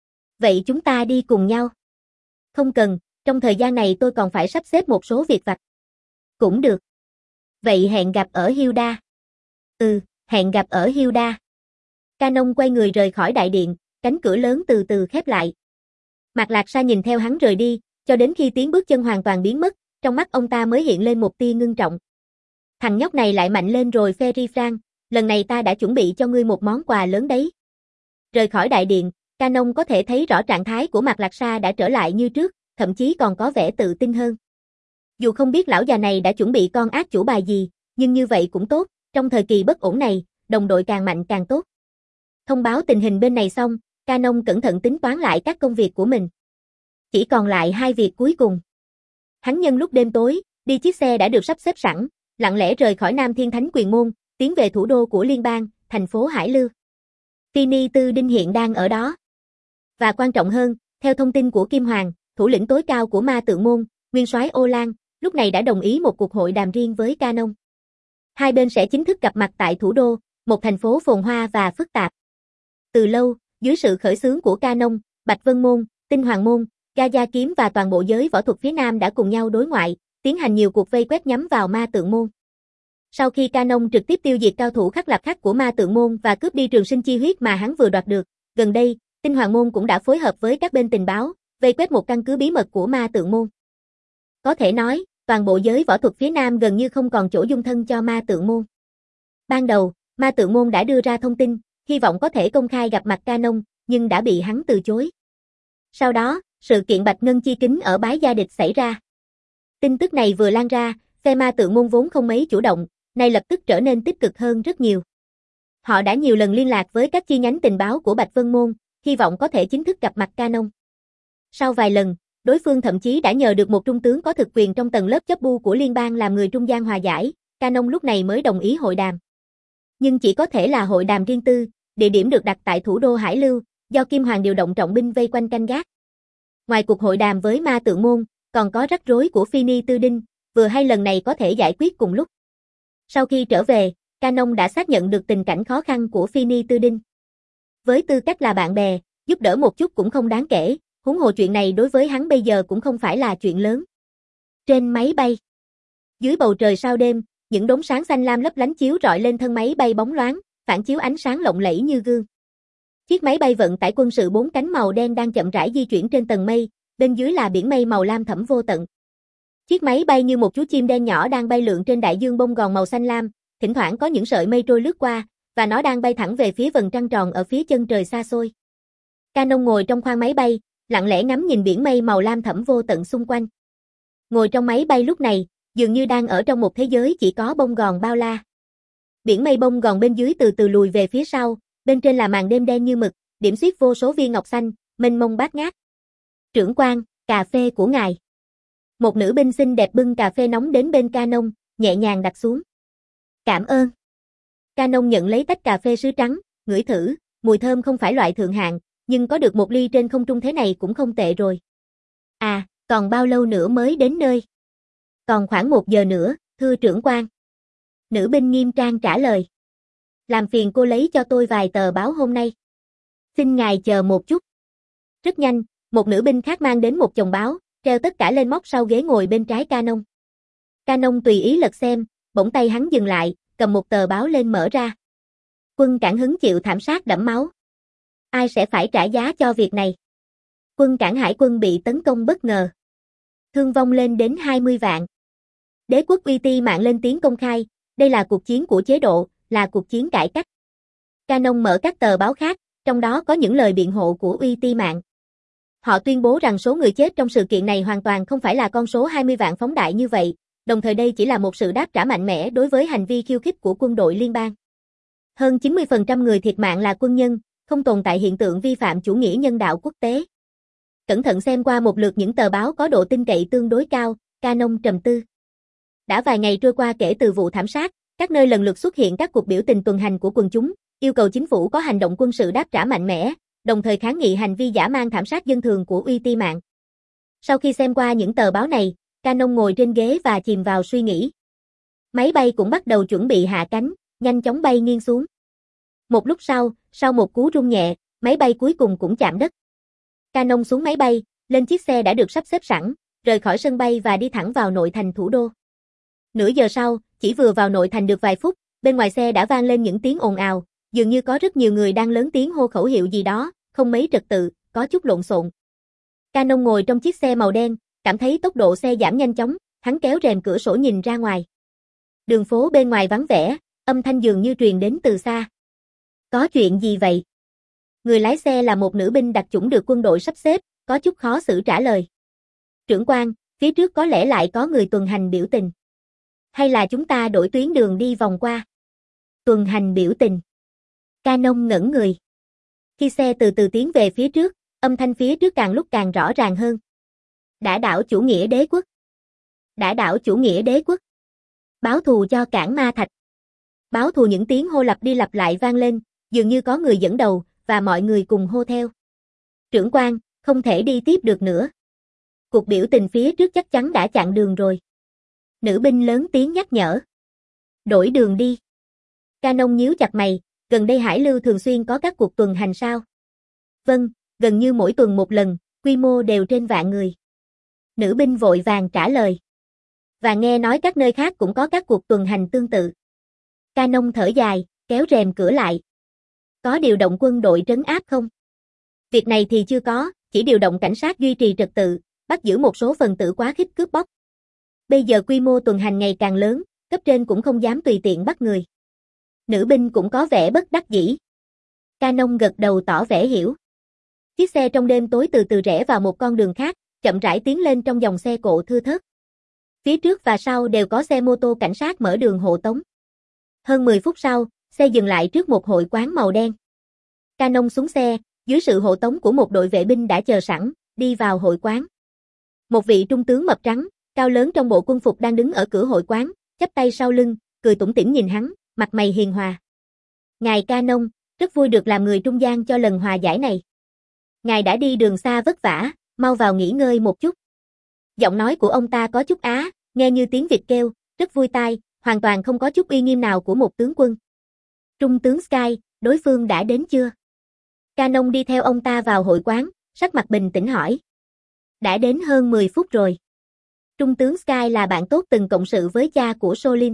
Vậy chúng ta đi cùng nhau. Không cần, trong thời gian này tôi còn phải sắp xếp một số việc vặt. Cũng được. Vậy hẹn gặp ở Hilda. Ừ, hẹn gặp ở Hilda. Canon quay người rời khỏi đại điện, cánh cửa lớn từ từ khép lại. Mạc Lạc Sa nhìn theo hắn rời đi, cho đến khi tiếng bước chân hoàn toàn biến mất, trong mắt ông ta mới hiện lên một tia ngưng trọng. Thằng nhóc này lại mạnh lên rồi Ferry Frank, lần này ta đã chuẩn bị cho ngươi một món quà lớn đấy. Rời khỏi đại điện, Canon có thể thấy rõ trạng thái của Mạc Lạc Sa đã trở lại như trước, thậm chí còn có vẻ tự tin hơn. Dù không biết lão già này đã chuẩn bị con ác chủ bài gì, nhưng như vậy cũng tốt, trong thời kỳ bất ổn này, đồng đội càng mạnh càng tốt. Thông báo tình hình bên này xong, Canon cẩn thận tính toán lại các công việc của mình. Chỉ còn lại hai việc cuối cùng. Hắn nhân lúc đêm tối, đi chiếc xe đã được sắp xếp sẵn, lặng lẽ rời khỏi Nam Thiên Thánh Quyền Môn, tiến về thủ đô của liên bang, thành phố Hải Lưu. Phi Tư Đinh hiện đang ở đó. Và quan trọng hơn, theo thông tin của Kim Hoàng, thủ lĩnh tối cao của Ma Tượng Môn, nguyên soái Ô Lan, lúc này đã đồng ý một cuộc hội đàm riêng với Canon. Hai bên sẽ chính thức gặp mặt tại thủ đô, một thành phố phồn hoa và phức tạp. Từ lâu, dưới sự khởi xướng của Canon, Bạch Vân Môn, Tinh Hoàng Môn, Gaia Kiếm và toàn bộ giới võ thuật phía Nam đã cùng nhau đối ngoại, tiến hành nhiều cuộc vây quét nhắm vào Ma Tượng Môn. Sau khi Canon trực tiếp tiêu diệt cao thủ khắc lạp khắc của Ma Tượng Môn và cướp đi trường sinh chi huyết mà hắn vừa đoạt được, gần đây, Tinh Hoàng Môn cũng đã phối hợp với các bên tình báo, vây quét một căn cứ bí mật của Ma Tượng Môn. Có thể nói, toàn bộ giới võ thuật phía Nam gần như không còn chỗ dung thân cho Ma Tượng Môn. Ban đầu, Ma Tượng Môn đã đưa ra thông tin, hy vọng có thể công khai gặp mặt Canon, nhưng đã bị hắn từ chối. Sau đó, sự kiện Bạch Ngân Chi Kính ở Bái Gia Địch xảy ra. Tin tức này vừa lan ra, phe Ma Tượng Môn vốn không mấy chủ động, nay lập tức trở nên tích cực hơn rất nhiều. Họ đã nhiều lần liên lạc với các chi nhánh tình báo của Bạch Vân Môn, hy vọng có thể chính thức gặp mặt Canon. Sau vài lần, đối phương thậm chí đã nhờ được một trung tướng có thực quyền trong tầng lớp chấp bu của liên bang làm người trung gian hòa giải, Canon lúc này mới đồng ý hội đàm. Nhưng chỉ có thể là hội đàm riêng tư, địa điểm được đặt tại thủ đô Hải Lưu, do Kim Hoàng điều động trọng binh vây quanh canh gác. Ngoài cuộc hội đàm với Ma Tượng Môn, còn có rắc rối của Phi Tư Đinh, vừa hay lần này có thể giải quyết cùng lúc. Sau khi trở về, Canon đã xác nhận được tình cảnh khó khăn của Phi Tư Đinh. Với tư cách là bạn bè, giúp đỡ một chút cũng không đáng kể, huống hồ chuyện này đối với hắn bây giờ cũng không phải là chuyện lớn. Trên máy bay, dưới bầu trời sao đêm, những đốm sáng xanh lam lấp lánh chiếu rọi lên thân máy bay bóng loáng, phản chiếu ánh sáng lộng lẫy như gương. Chiếc máy bay vận tải quân sự bốn cánh màu đen đang chậm rãi di chuyển trên tầng mây, bên dưới là biển mây màu lam thẫm vô tận. Chiếc máy bay như một chú chim đen nhỏ đang bay lượn trên đại dương bông gòn màu xanh lam, thỉnh thoảng có những sợi mây trôi lướt qua, và nó đang bay thẳng về phía vầng trăng tròn ở phía chân trời xa xôi. Canon ngồi trong khoang máy bay, lặng lẽ ngắm nhìn biển mây màu lam thẫm vô tận xung quanh. Ngồi trong máy bay lúc này, dường như đang ở trong một thế giới chỉ có bông gòn bao la. Biển mây bông gòn bên dưới từ từ lùi về phía sau, bên trên là màn đêm đen như mực, điểm xuyết vô số viên ngọc xanh, mênh mông bát ngát. Trưởng quan, cà phê của ngài. Một nữ binh xinh đẹp bưng cà phê nóng đến bên Canon, nhẹ nhàng đặt xuống. Cảm ơn. Canon nhận lấy tách cà phê sứ trắng, ngửi thử, mùi thơm không phải loại thượng hạng, nhưng có được một ly trên không trung thế này cũng không tệ rồi. À, còn bao lâu nữa mới đến nơi? Còn khoảng một giờ nữa, thưa trưởng quan. Nữ binh nghiêm trang trả lời. Làm phiền cô lấy cho tôi vài tờ báo hôm nay. Xin ngài chờ một chút. Rất nhanh, một nữ binh khác mang đến một chồng báo, treo tất cả lên móc sau ghế ngồi bên trái Canon. Canon tùy ý lật xem, bỗng tay hắn dừng lại, cầm một tờ báo lên mở ra. Quân Cảng hứng chịu thảm sát đẫm máu. Ai sẽ phải trả giá cho việc này? Quân Cảng Hải quân bị tấn công bất ngờ. Thương vong lên đến hai mươi vạn. Đế quốc uy ti mạng lên tiếng công khai, đây là cuộc chiến của chế độ, là cuộc chiến cải cách. Canon mở các tờ báo khác, trong đó có những lời biện hộ của uy ti mạng. Họ tuyên bố rằng số người chết trong sự kiện này hoàn toàn không phải là con số hai mươi vạn phóng đại như vậy, đồng thời đây chỉ là một sự đáp trả mạnh mẽ đối với hành vi khiêu khích của quân đội liên bang. Hơn chín mươi phần trăm người thiệt mạng là quân nhân, không tồn tại hiện tượng vi phạm chủ nghĩa nhân đạo quốc tế. Cẩn thận xem qua một lượt những tờ báo có độ tin cậy tương đối cao, Canon trầm tư. Đã vài ngày trôi qua kể từ vụ thảm sát, các nơi lần lượt xuất hiện các cuộc biểu tình tuần hành của quần chúng, yêu cầu chính phủ có hành động quân sự đáp trả mạnh mẽ, đồng thời kháng nghị hành vi dã man thảm sát dân thường của uy ti mạng. Sau khi xem qua những tờ báo này, Canon ngồi trên ghế và chìm vào suy nghĩ. Máy bay cũng bắt đầu chuẩn bị hạ cánh, nhanh chóng bay nghiêng xuống. Một lúc sau, sau một cú rung nhẹ, máy bay cuối cùng cũng chạm đất. Canon xuống máy bay, lên chiếc xe đã được sắp xếp sẵn, rời khỏi sân bay và đi thẳng vào nội thành thủ đô. Nửa giờ sau, chỉ vừa vào nội thành được vài phút, bên ngoài xe đã vang lên những tiếng ồn ào, dường như có rất nhiều người đang lớn tiếng hô khẩu hiệu gì đó, không mấy trật tự, có chút lộn xộn. Canon ngồi trong chiếc xe màu đen, cảm thấy tốc độ xe giảm nhanh chóng, hắn kéo rèm cửa sổ nhìn ra ngoài. Đường phố bên ngoài vắng vẻ, âm thanh dường như truyền đến từ xa. Có chuyện gì vậy? Người lái xe là một nữ binh đặc chủng được quân đội sắp xếp, có chút khó xử trả lời. Trưởng quan, phía trước có lẽ lại có người tuần hành biểu tình. Hay là chúng ta đổi tuyến đường đi vòng qua? Tuần hành biểu tình. Canon ngẩn người. Khi xe từ từ tiến về phía trước, âm thanh phía trước càng lúc càng rõ ràng hơn. Đã đảo chủ nghĩa đế quốc. Đã đảo chủ nghĩa đế quốc. Báo thù cho Cảng Ma Thạch. Báo thù, những tiếng hô lặp đi lặp lại vang lên, dường như có người dẫn đầu, và mọi người cùng hô theo. Trưởng quan, không thể đi tiếp được nữa. Cuộc biểu tình phía trước chắc chắn đã chặn đường rồi. Nữ binh lớn tiếng nhắc nhở. Đổi đường đi. Canon nhíu chặt mày, gần đây Hải Lưu thường xuyên có các cuộc tuần hành sao? Vâng, gần như mỗi tuần một lần, quy mô đều trên vạn người. Nữ binh vội vàng trả lời. Và nghe nói các nơi khác cũng có các cuộc tuần hành tương tự. Canon thở dài, kéo rèm cửa lại. Có điều động quân đội trấn áp không? Việc này thì chưa có, chỉ điều động cảnh sát duy trì trật tự, bắt giữ một số phần tử quá khích cướp bóc. Bây giờ quy mô tuần hành ngày càng lớn, cấp trên cũng không dám tùy tiện bắt người. Nữ binh cũng có vẻ bất đắc dĩ. Canon gật đầu tỏ vẻ hiểu. Chiếc xe trong đêm tối từ từ rẽ vào một con đường khác, chậm rãi tiến lên trong dòng xe cộ thưa thớt. Phía trước và sau đều có xe mô tô cảnh sát mở đường hộ tống. Hơn mười phút sau, xe dừng lại trước một hội quán màu đen. Canon xuống xe, dưới sự hộ tống của một đội vệ binh đã chờ sẵn, đi vào hội quán. Một vị trung tướng mập trắng, cao lớn trong bộ quân phục đang đứng ở cửa hội quán, chắp tay sau lưng, cười tủm tỉm nhìn hắn, mặt mày hiền hòa. Ngài Canon, rất vui được làm người trung gian cho lần hòa giải này. Ngài đã đi đường xa vất vả, mau vào nghỉ ngơi một chút. Giọng nói của ông ta có chút á, nghe như tiếng vịt kêu, rất vui tai, hoàn toàn không có chút uy nghiêm nào của một tướng quân. Trung tướng Sky, đối phương đã đến chưa? Canon đi theo ông ta vào hội quán, sắc mặt bình tĩnh hỏi. Đã đến hơn mười phút rồi. Trung tướng Sky là bạn tốt từng cộng sự với cha của Solin.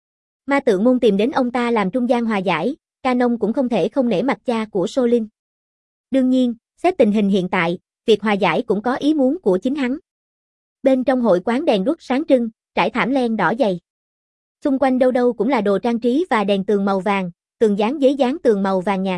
Ma Tượng Môn tìm đến ông ta làm trung gian hòa giải, Canon cũng không thể không nể mặt cha của Solin. Đương nhiên, xét tình hình hiện tại, việc hòa giải cũng có ý muốn của chính hắn. Bên trong hội quán đèn đuốc sáng trưng, trải thảm len đỏ dày. Xung quanh đâu đâu cũng là đồ trang trí và đèn tường màu vàng, tường dán giấy dán tường màu vàng nhạt.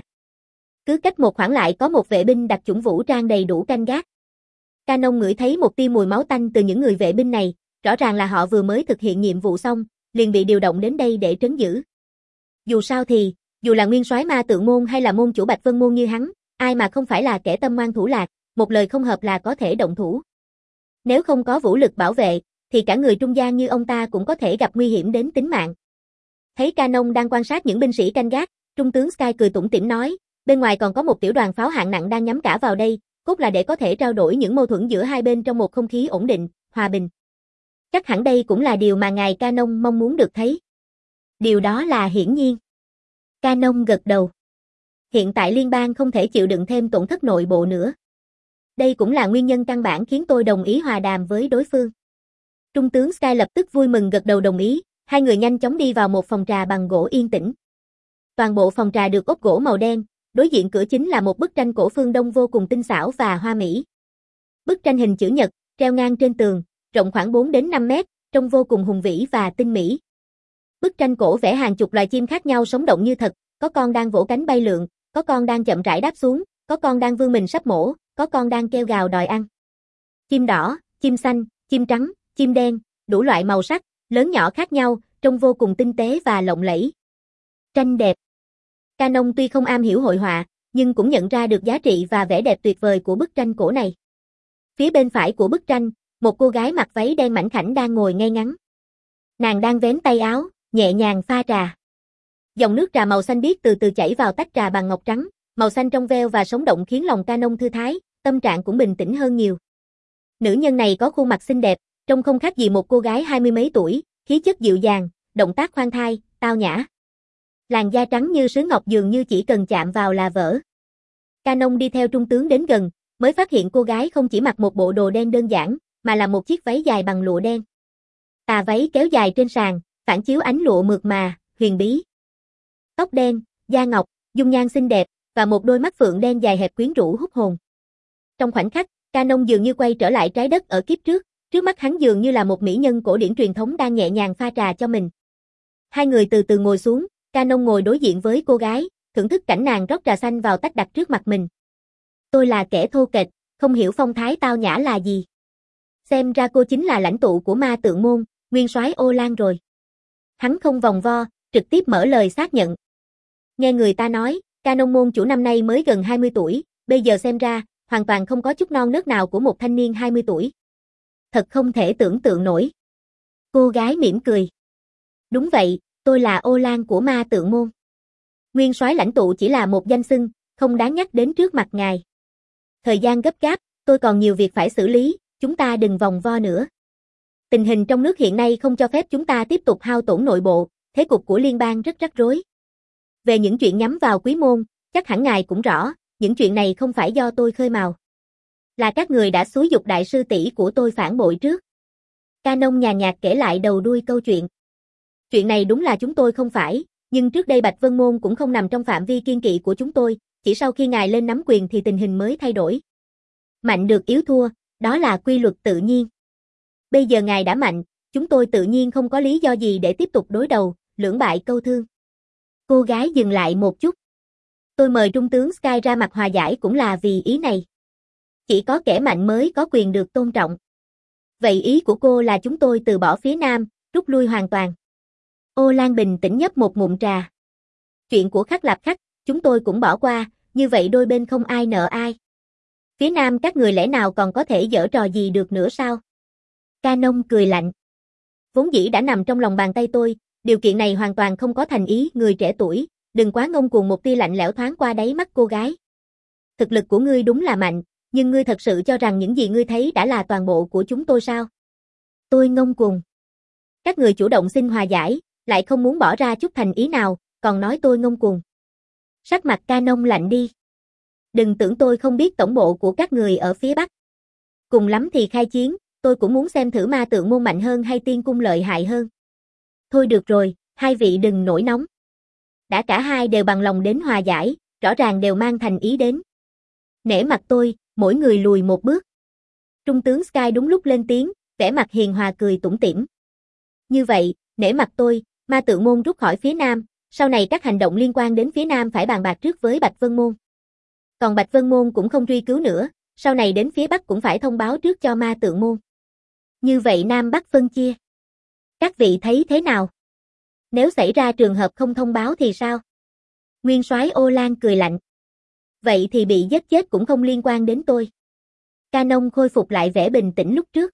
Cứ cách một khoảng lại có một vệ binh đặc chủng vũ trang đầy đủ canh gác. Canon ngửi thấy một tia mùi máu tanh từ những người vệ binh này, rõ ràng là họ vừa mới thực hiện nhiệm vụ xong, liền bị điều động đến đây để trấn giữ. Dù sao thì, dù là nguyên soái Ma Tượng Môn hay là môn chủ Bạch Vân Môn như hắn, ai mà không phải là kẻ tâm ngoan thủ lạt, một lời không hợp là có thể động thủ. Nếu không có vũ lực bảo vệ, thì cả người trung gian như ông ta cũng có thể gặp nguy hiểm đến tính mạng. Thấy Canon đang quan sát những binh sĩ canh gác, Trung tướng Sky cười tủm tỉm nói, bên ngoài còn có một tiểu đoàn pháo hạng nặng đang nhắm cả vào đây, cốt là để có thể trao đổi những mâu thuẫn giữa hai bên trong một không khí ổn định, hòa bình. Chắc hẳn đây cũng là điều mà ngài Canon mong muốn được thấy. Điều đó là hiển nhiên. Canon gật đầu. Hiện tại liên bang không thể chịu đựng thêm tổn thất nội bộ nữa. Đây cũng là nguyên nhân căn bản khiến tôi đồng ý hòa đàm với đối phương. Trung tướng Sky lập tức vui mừng gật đầu đồng ý, hai người nhanh chóng đi vào một phòng trà bằng gỗ yên tĩnh. Toàn bộ phòng trà được ốp gỗ màu đen, đối diện cửa chính là một bức tranh cổ phương Đông vô cùng tinh xảo và hoa mỹ. Bức tranh hình chữ nhật, treo ngang trên tường, rộng khoảng bốn đến năm mét, trông vô cùng hùng vĩ và tinh mỹ. Bức tranh cổ vẽ hàng chục loài chim khác nhau sống động như thật, có con đang vỗ cánh bay lượn, có con đang chậm rãi đáp xuống, có con đang vươn mình sắp mổ, có con đang kêu gào đòi ăn. Chim đỏ, chim xanh, chim trắng, chim đen, đủ loại màu sắc, lớn nhỏ khác nhau, trông vô cùng tinh tế và lộng lẫy. Tranh đẹp. Canon tuy không am hiểu hội họa, nhưng cũng nhận ra được giá trị và vẻ đẹp tuyệt vời của bức tranh cổ này. Phía bên phải của bức tranh, một cô gái mặc váy đen mảnh khảnh đang ngồi ngay ngắn. Nàng đang vén tay áo, nhẹ nhàng pha trà. Dòng nước trà màu xanh biếc từ từ chảy vào tách trà bằng ngọc trắng, màu xanh trong veo và sống động khiến lòng Canon thư thái, tâm trạng cũng bình tĩnh hơn nhiều. Nữ nhân này có khuôn mặt xinh đẹp, trông không khác gì một cô gái hai mươi mấy tuổi, khí chất dịu dàng, động tác khoan thai, tao nhã. Làn da trắng như sứ ngọc dường như chỉ cần chạm vào là vỡ. Canon đi theo trung tướng đến gần, mới phát hiện cô gái không chỉ mặc một bộ đồ đen đơn giản, mà là một chiếc váy dài bằng lụa đen. Tà váy kéo dài trên sàn, phản chiếu ánh lụa mượt mà, huyền bí. Tóc đen, da ngọc, dung nhan xinh đẹp, và một đôi mắt phượng đen dài hẹp quyến rũ hút hồn. Trong khoảnh khắc, Canon dường như quay trở lại trái đất ở kiếp trước, trước mắt hắn dường như là một mỹ nhân cổ điển truyền thống đang nhẹ nhàng pha trà cho mình. Hai người từ từ ngồi xuống, Canon ngồi đối diện với cô gái, thưởng thức cảnh nàng rót trà xanh vào tách đặt trước mặt mình. Tôi là kẻ thô kệch, không hiểu phong thái tao nhã là gì. Xem ra cô chính là lãnh tụ của ma tượng môn, nguyên soái Ô Lan rồi. Hắn không vòng vo, trực tiếp mở lời xác nhận. Nghe người ta nói, Canon môn chủ năm nay mới gần hai mươi tuổi, bây giờ xem ra, hoàn toàn không có chút non nớt nào của một thanh niên hai mươi tuổi. Thật không thể tưởng tượng nổi. Cô gái mỉm cười. Đúng vậy, tôi là Ô Lan của ma tượng môn. Nguyên soái lãnh tụ chỉ là một danh xưng, không đáng nhắc đến trước mặt ngài. Thời gian gấp gáp, tôi còn nhiều việc phải xử lý, chúng ta đừng vòng vo nữa. Tình hình trong nước hiện nay không cho phép chúng ta tiếp tục hao tổn nội bộ, thế cục của liên bang rất rắc rối. Về những chuyện nhắm vào quý môn, chắc hẳn ngài cũng rõ, những chuyện này không phải do tôi khơi mào. Là các người đã xúi giục đại sư tỷ của tôi phản bội trước. Canon nhàn nhạt kể lại đầu đuôi câu chuyện. Chuyện này đúng là chúng tôi không phải, nhưng trước đây Bạch Vân Môn cũng không nằm trong phạm vi kiên kỵ của chúng tôi, chỉ sau khi ngài lên nắm quyền thì tình hình mới thay đổi. Mạnh được yếu thua, đó là quy luật tự nhiên. Bây giờ ngài đã mạnh, chúng tôi tự nhiên không có lý do gì để tiếp tục đối đầu, lưỡng bại câu thương. Cô gái dừng lại một chút. Tôi mời Trung tướng Sky ra mặt hòa giải cũng là vì ý này. Chỉ có kẻ mạnh mới có quyền được tôn trọng. Vậy ý của cô là chúng tôi từ bỏ phía Nam, rút lui hoàn toàn. Ô Lan bình tĩnh nhấp một ngụm trà. Chuyện của Khắc Lạp Khắc, chúng tôi cũng bỏ qua, như vậy đôi bên không ai nợ ai. Phía Nam các người lẽ nào còn có thể giở trò gì được nữa sao? Canon cười lạnh. Vốn dĩ đã nằm trong lòng bàn tay tôi, điều kiện này hoàn toàn không có thành ý người trẻ tuổi, đừng quá ngông cuồng. Một tia lạnh lẽo thoáng qua đáy mắt cô gái. Thực lực của ngươi đúng là mạnh, nhưng ngươi thật sự cho rằng những gì ngươi thấy đã là toàn bộ của chúng tôi sao? Tôi ngông cuồng. Các người chủ động xin hòa giải, lại không muốn bỏ ra chút thành ý nào, còn nói tôi ngông cuồng. Sắc mặt Canon lạnh đi. Đừng tưởng tôi không biết tổng bộ của các người ở phía Bắc. Cùng lắm thì khai chiến, tôi cũng muốn xem thử ma tượng môn mạnh hơn hay tiên cung lợi hại hơn. Thôi được rồi, hai vị đừng nổi nóng. Đã cả hai đều bằng lòng đến hòa giải, rõ ràng đều mang thành ý đến. Nể mặt tôi, mỗi người lùi một bước. Trung tướng Sky đúng lúc lên tiếng, vẻ mặt hiền hòa cười tủm tỉm. Như vậy, nể mặt tôi, ma tượng môn rút khỏi phía Nam, sau này các hành động liên quan đến phía Nam phải bàn bạc trước với Bạch Vân Môn. Còn Bạch Vân Môn cũng không truy cứu nữa, sau này đến phía Bắc cũng phải thông báo trước cho ma tượng môn. Như vậy Nam Bắc phân chia. Các vị thấy thế nào? Nếu xảy ra trường hợp không thông báo thì sao? Nguyên soái Ô Lan cười lạnh. Vậy thì bị giết chết cũng không liên quan đến tôi. Canon khôi phục lại vẻ bình tĩnh lúc trước.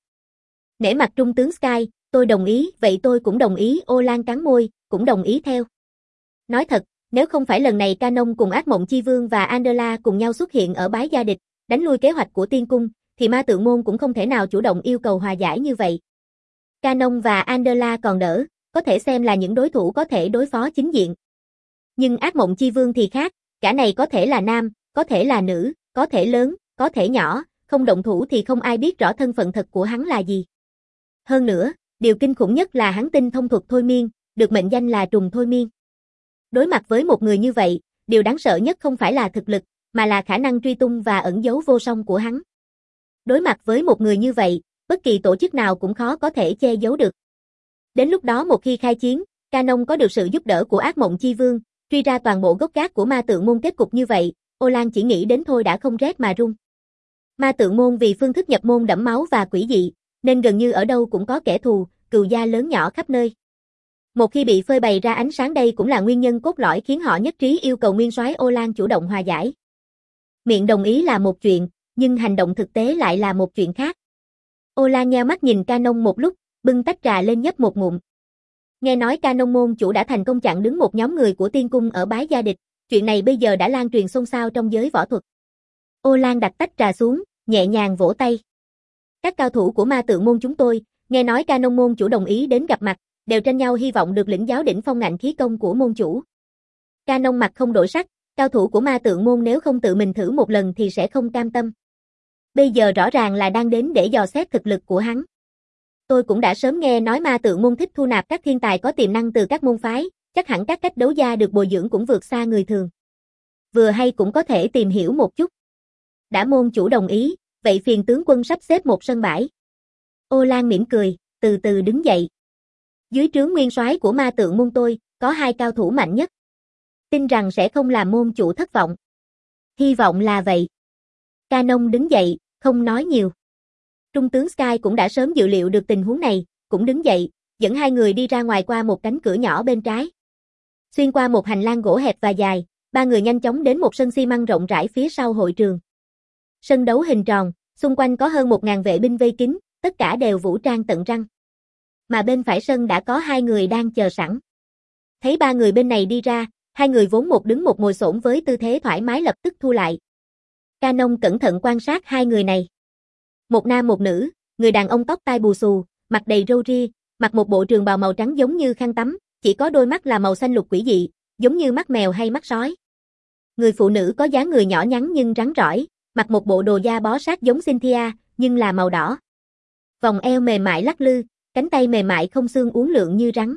Nể mặt Trung tướng Sky, tôi đồng ý, vậy tôi cũng đồng ý. Ô Lan cắn môi, cũng đồng ý theo. Nói thật, nếu không phải lần này Canon cùng Ác Mộng Chi Vương và Andela cùng nhau xuất hiện ở Bái Gia Địch, đánh lui kế hoạch của tiên cung, thì ma tượng môn cũng không thể nào chủ động yêu cầu hòa giải như vậy. Canon và Andela còn đỡ, có thể xem là những đối thủ có thể đối phó chính diện. Nhưng Ác Mộng Chi Vương thì khác, cả này có thể là nam, có thể là nữ, có thể lớn, có thể nhỏ, không động thủ thì không ai biết rõ thân phận thật của hắn là gì. Hơn nữa, điều kinh khủng nhất là hắn tinh thông thuật thôi miên, được mệnh danh là trùng thôi miên. Đối mặt với một người như vậy, điều đáng sợ nhất không phải là thực lực, mà là khả năng truy tung và ẩn giấu vô song của hắn. Đối mặt với một người như vậy, bất kỳ tổ chức nào cũng khó có thể che giấu được. Đến lúc đó một khi khai chiến, Canon có được sự giúp đỡ của Ác Mộng Chi Vương, truy ra toàn bộ gốc gác của ma tượng môn. Kết cục như vậy, Ô Lan chỉ nghĩ đến thôi đã không rét mà run. Ma tượng môn vì phương thức nhập môn đẫm máu và quỷ dị, nên gần như ở đâu cũng có kẻ thù, cừu gia lớn nhỏ khắp nơi. Một khi bị phơi bày ra ánh sáng, đây cũng là nguyên nhân cốt lõi khiến họ nhất trí yêu cầu nguyên soái Ô Lan chủ động hòa giải. Miệng đồng ý là một chuyện, nhưng hành động thực tế lại là một chuyện khác. Ô Lan nheo mắt nhìn Canon một lúc, bưng tách trà lên nhấp một ngụm. Nghe nói Canon môn chủ đã thành công chặn đứng một nhóm người của tiên cung ở Bái Gia Địch, chuyện này bây giờ đã lan truyền xôn xao trong giới võ thuật. Ô Lan đặt tách trà xuống, nhẹ nhàng vỗ tay. Các cao thủ của ma tượng môn chúng tôi, nghe nói Canon môn chủ đồng ý đến gặp mặt, đều tranh nhau hy vọng được lĩnh giáo đỉnh phong ngạnh khí công của môn chủ. Canon mặt không đổi sắc, cao thủ của ma tượng môn nếu không tự mình thử một lần thì sẽ không cam tâm. Bây giờ rõ ràng là đang đến để dò xét thực lực của hắn. Tôi cũng đã sớm nghe nói ma tượng môn thích thu nạp các thiên tài có tiềm năng từ các môn phái, chắc hẳn các cách đấu gia được bồi dưỡng cũng vượt xa người thường. Vừa hay cũng có thể tìm hiểu một chút. Đã môn chủ đồng ý, vậy phiền tướng quân sắp xếp một sân bãi. Ô Lan mỉm cười, từ từ đứng dậy. Dưới trướng nguyên soái của ma tượng môn tôi, có hai cao thủ mạnh nhất. Tin rằng sẽ không làm môn chủ thất vọng. Hy vọng là vậy. Canon đứng dậy, không nói nhiều. Trung tướng Sky cũng đã sớm dự liệu được tình huống này, cũng đứng dậy, dẫn hai người đi ra ngoài qua một cánh cửa nhỏ bên trái. Xuyên qua một hành lang gỗ hẹp và dài, ba người nhanh chóng đến một sân xi măng rộng rãi phía sau hội trường. Sân đấu hình tròn, xung quanh có hơn một ngàn vệ binh vây kín, tất cả đều vũ trang tận răng. Mà bên phải sân đã có hai người đang chờ sẵn. Thấy ba người bên này đi ra, hai người vốn một đứng một ngồi xổm với tư thế thoải mái lập tức thu lại. Canon cẩn thận quan sát hai người này. Một nam một nữ, người đàn ông tóc tai bù xù, mặt đầy râu ria, mặc một bộ trường bào màu trắng giống như khăn tắm, chỉ có đôi mắt là màu xanh lục quỷ dị, giống như mắt mèo hay mắt sói. Người phụ nữ có dáng người nhỏ nhắn nhưng rắn rỏi, mặc một bộ đồ da bó sát giống Cynthia, nhưng là màu đỏ. Vòng eo mềm mại lắc lư, cánh tay mềm mại không xương uốn lượn như rắn.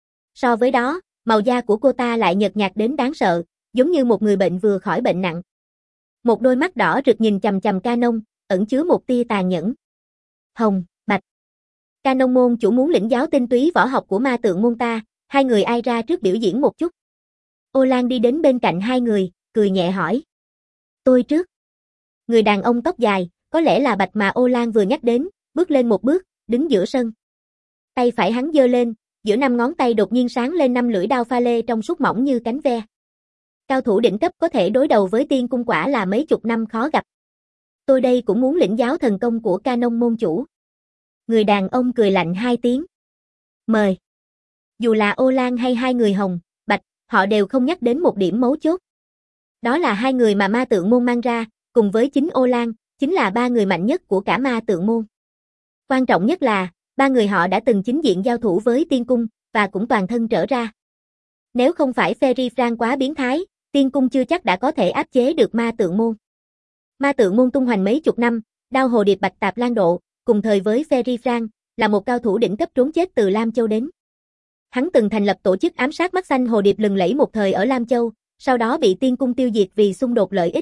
So với đó, màu da của cô ta lại nhợt nhạt đến đáng sợ, giống như một người bệnh vừa khỏi bệnh nặng. Một đôi mắt đỏ rực nhìn chằm chằm Canon, ẩn chứa một tia tàn nhẫn. Hồng, bạch. Canon môn chủ muốn lĩnh giáo tinh túy võ học của ma tượng môn ta, hai người ai ra trước biểu diễn một chút. Ô Lan đi đến bên cạnh hai người, cười nhẹ hỏi. Tôi trước. Người đàn ông tóc dài, có lẽ là Bạch mà Ô Lan vừa nhắc đến, bước lên một bước, đứng giữa sân. Tay phải hắn giơ lên, giữa năm ngón tay đột nhiên sáng lên năm lưỡi đao pha lê trong suốt mỏng như cánh ve. Cao thủ đỉnh cấp có thể đối đầu với tiên cung quả là mấy chục năm khó gặp. Tôi đây cũng muốn lĩnh giáo thần công của Canon môn chủ. Người đàn ông cười lạnh hai tiếng. Mời. Dù là Ô Lan hay hai người Hồng, Bạch, họ đều không nhắc đến một điểm mấu chốt. Đó là hai người mà ma tượng môn mang ra, cùng với chính Ô Lan, chính là ba người mạnh nhất của cả ma tượng môn. Quan trọng nhất là, ba người họ đã từng chính diện giao thủ với tiên cung, và cũng toàn thân trở ra. Nếu không phải Ferry Frank quá biến thái, tiên cung chưa chắc đã có thể áp chế được ma tượng môn. Ma tượng môn tung hoành mấy chục năm, đao hồ điệp bạch tạp lan độ, cùng thời với Ferry Frank, là một cao thủ đỉnh cấp trốn chết từ Lam Châu đến. Hắn từng thành lập tổ chức ám sát mắt xanh hồ điệp lừng lẫy một thời ở Lam Châu, sau đó bị tiên cung tiêu diệt vì xung đột lợi ích.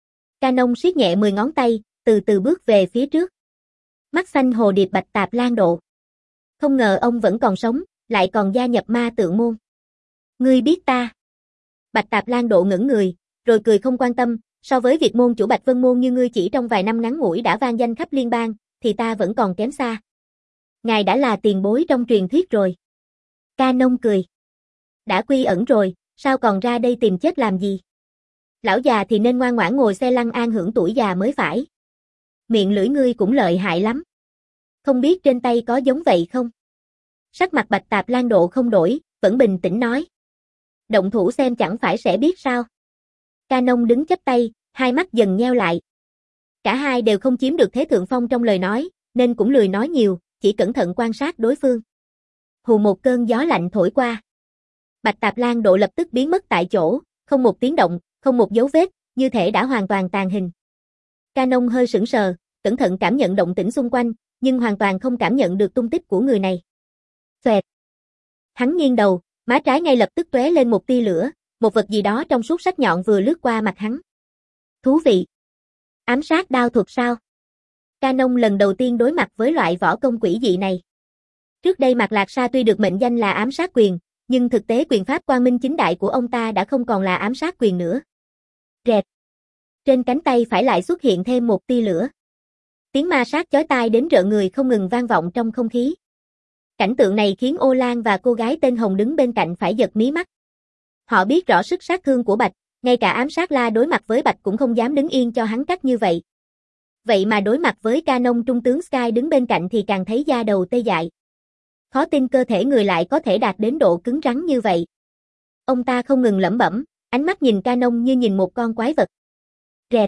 Canon siết nhẹ mười ngón tay, từ từ bước về phía trước. Mắt xanh hồ điệp bạch tạp lan độ. Không ngờ ông vẫn còn sống, lại còn gia nhập ma tượng môn. Ngươi biết ta. Bạch tạp lan độ ngẩng người, rồi cười không quan tâm, so với việc môn chủ Bạch Vân Môn như ngươi chỉ trong vài năm ngắn ngủi đã vang danh khắp liên bang, thì ta vẫn còn kém xa. Ngài đã là tiền bối trong truyền thuyết rồi. Canon cười. Đã quy ẩn rồi, sao còn ra đây tìm chết làm gì? Lão già thì nên ngoan ngoãn ngồi xe lăn an hưởng tuổi già mới phải. Miệng lưỡi ngươi cũng lợi hại lắm. Không biết trên tay có giống vậy không? Sắc mặt Bạch Tạp Lan độ không đổi, vẫn bình tĩnh nói. Động thủ xem chẳng phải sẽ biết sao. Canon đứng chắp tay, hai mắt dần nheo lại. Cả hai đều không chiếm được thế thượng phong trong lời nói, nên cũng lười nói nhiều, chỉ cẩn thận quan sát đối phương. Hù một cơn gió lạnh thổi qua. Bạch Tạp Lan độ lập tức biến mất tại chỗ, không một tiếng động, không một dấu vết, như thể đã hoàn toàn tàn hình. Canon hơi sững sờ, cẩn thận cảm nhận động tĩnh xung quanh, nhưng hoàn toàn không cảm nhận được tung tích của người này. Xoẹt. Hắn nghiêng đầu, má trái ngay lập tức tóe lên một tia lửa, một vật gì đó trong suốt sắc nhọn vừa lướt qua mặt hắn. Thú vị. Ám sát đao thuật sao? Canon lần đầu tiên đối mặt với loại võ công quỷ dị này. Trước đây Mạc Lạc Sa tuy được mệnh danh là ám sát quyền, nhưng thực tế quyền pháp quang minh chính đại của ông ta đã không còn là ám sát quyền nữa. Rẹt. Trên cánh tay phải lại xuất hiện thêm một tia lửa. Tiếng ma sát chói tai đến rợn người không ngừng vang vọng trong không khí. Cảnh tượng này khiến Ô Lan và cô gái tên Hồng đứng bên cạnh phải giật mí mắt. Họ biết rõ sức sát thương của Bạch, ngay cả ám sát la đối mặt với Bạch cũng không dám đứng yên cho hắn cắt như vậy. Vậy mà đối mặt với Canon trung tướng Sky đứng bên cạnh thì càng thấy da đầu tê dại. Khó tin cơ thể người lại có thể đạt đến độ cứng rắn như vậy. Ông ta không ngừng lẩm bẩm, ánh mắt nhìn Canon như nhìn một con quái vật. Rẹt.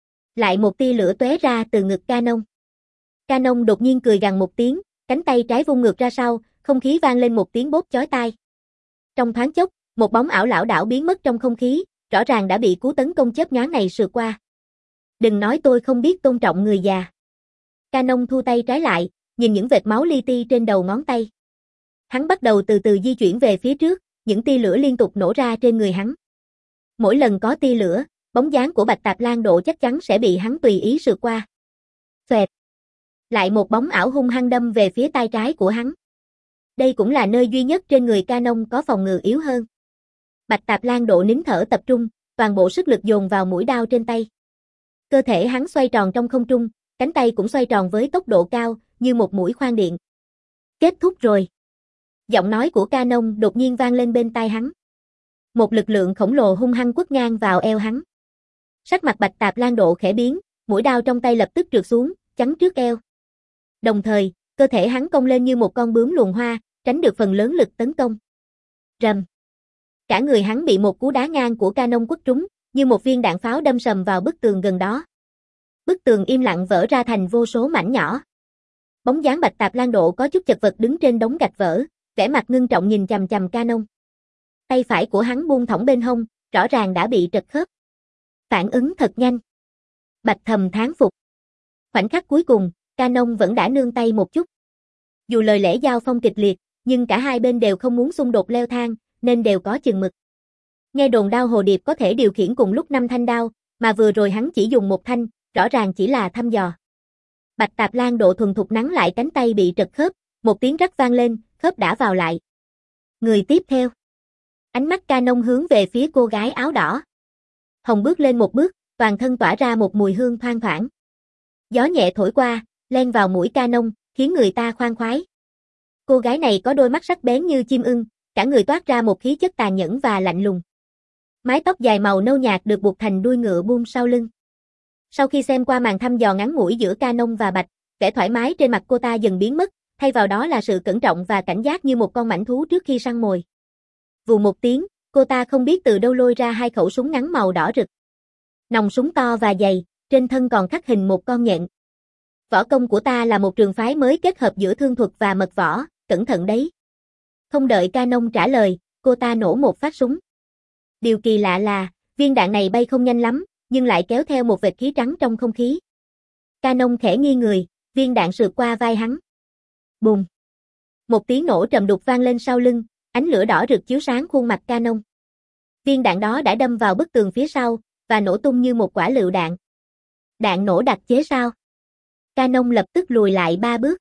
Lại một tia lửa tóe ra từ ngực Canon. Canon đột nhiên cười gằn một tiếng, cánh tay trái vung ngược ra sau, không khí vang lên một tiếng bốp chói tai. Trong thoáng chốc, một bóng ảo lảo đảo biến mất trong không khí, rõ ràng đã bị cú tấn công chớp nhoáng này sượt qua. Đừng nói tôi không biết tôn trọng người già. Canon thu tay trái lại, nhìn những vệt máu li ti trên đầu ngón tay. Hắn bắt đầu từ từ di chuyển về phía trước, những tia lửa liên tục nổ ra trên người hắn. Mỗi lần có tia lửa, bóng dáng của Bạch Tạp Lan độ chắc chắn sẽ bị hắn tùy ý sượt qua. Xoẹt. Lại một bóng ảo hung hăng đâm về phía tay trái của hắn. Đây cũng là nơi duy nhất trên người Canon có phòng ngự yếu hơn. Bạch Tạp Lan Độ nín thở tập trung, toàn bộ sức lực dồn vào mũi đao trên tay. Cơ thể hắn xoay tròn trong không trung, cánh tay cũng xoay tròn với tốc độ cao, như một mũi khoan điện. Kết thúc rồi. Giọng nói của Canon đột nhiên vang lên bên tai hắn. Một lực lượng khổng lồ hung hăng quất ngang vào eo hắn. Sắc mặt Bạch Tạp Lan Độ khẽ biến, mũi đao trong tay lập tức trượt xuống, chắn trước eo. Đồng thời, cơ thể hắn cong lên như một con bướm luồn hoa, tránh được phần lớn lực tấn công. Rầm. Cả người hắn bị một cú đá ngang của Canon quất trúng, như một viên đạn pháo đâm sầm vào bức tường gần đó. Bức tường im lặng vỡ ra thành vô số mảnh nhỏ. Bóng dáng Bạch Tạp Lan Độ có chút chật vật đứng trên đống gạch vỡ, vẻ mặt ngưng trọng nhìn chằm chằm Canon. Tay phải của hắn buông thõng bên hông, rõ ràng đã bị trật khớp. Phản ứng thật nhanh. Bạch thầm thán phục. Khoảnh khắc cuối cùng, Canon vẫn đã nương tay một chút. Dù lời lẽ giao phong kịch liệt, nhưng cả hai bên đều không muốn xung đột leo thang, nên đều có chừng mực. Nghe đồn đao hồ điệp có thể điều khiển cùng lúc năm thanh đao, mà vừa rồi hắn chỉ dùng một thanh, rõ ràng chỉ là thăm dò. Bạch Tạp Lan Độ thuần thục nắn lại cánh tay bị trật khớp, một tiếng rắc vang lên, khớp đã vào lại. Người tiếp theo. Ánh mắt Canon hướng về phía cô gái áo đỏ. Hồng bước lên một bước, toàn thân tỏa ra một mùi hương thoang thoảng. Gió nhẹ thổi qua, len vào mũi Canon, khiến người ta khoan khoái. Cô gái này có đôi mắt sắc bén như chim ưng, cả người toát ra một khí chất tàn nhẫn và lạnh lùng. Mái tóc dài màu nâu nhạt được buộc thành đuôi ngựa buông sau lưng. Sau khi xem qua màn thăm dò ngắn ngủi giữa Canon và Bạch, vẻ thoải mái trên mặt cô ta dần biến mất, thay vào đó là sự cẩn trọng và cảnh giác như một con mãnh thú trước khi săn mồi. Vù một tiếng, cô ta không biết từ đâu lôi ra hai khẩu súng ngắn màu đỏ rực. Nòng súng to và dày, trên thân còn khắc hình một con nhện. Võ công của ta là một trường phái mới kết hợp giữa thương thuật và mật võ, cẩn thận đấy. Không đợi Canon trả lời, cô ta nổ một phát súng. Điều kỳ lạ là, viên đạn này bay không nhanh lắm, nhưng lại kéo theo một vệt khí trắng trong không khí. Canon khẽ nghiêng người, viên đạn sượt qua vai hắn. Bùm. Một tiếng nổ trầm đục vang lên sau lưng, ánh lửa đỏ rực chiếu sáng khuôn mặt Canon. Viên đạn đó đã đâm vào bức tường phía sau, và nổ tung như một quả lựu đạn. Đạn nổ đặc chế sao? Canon lập tức lùi lại ba bước.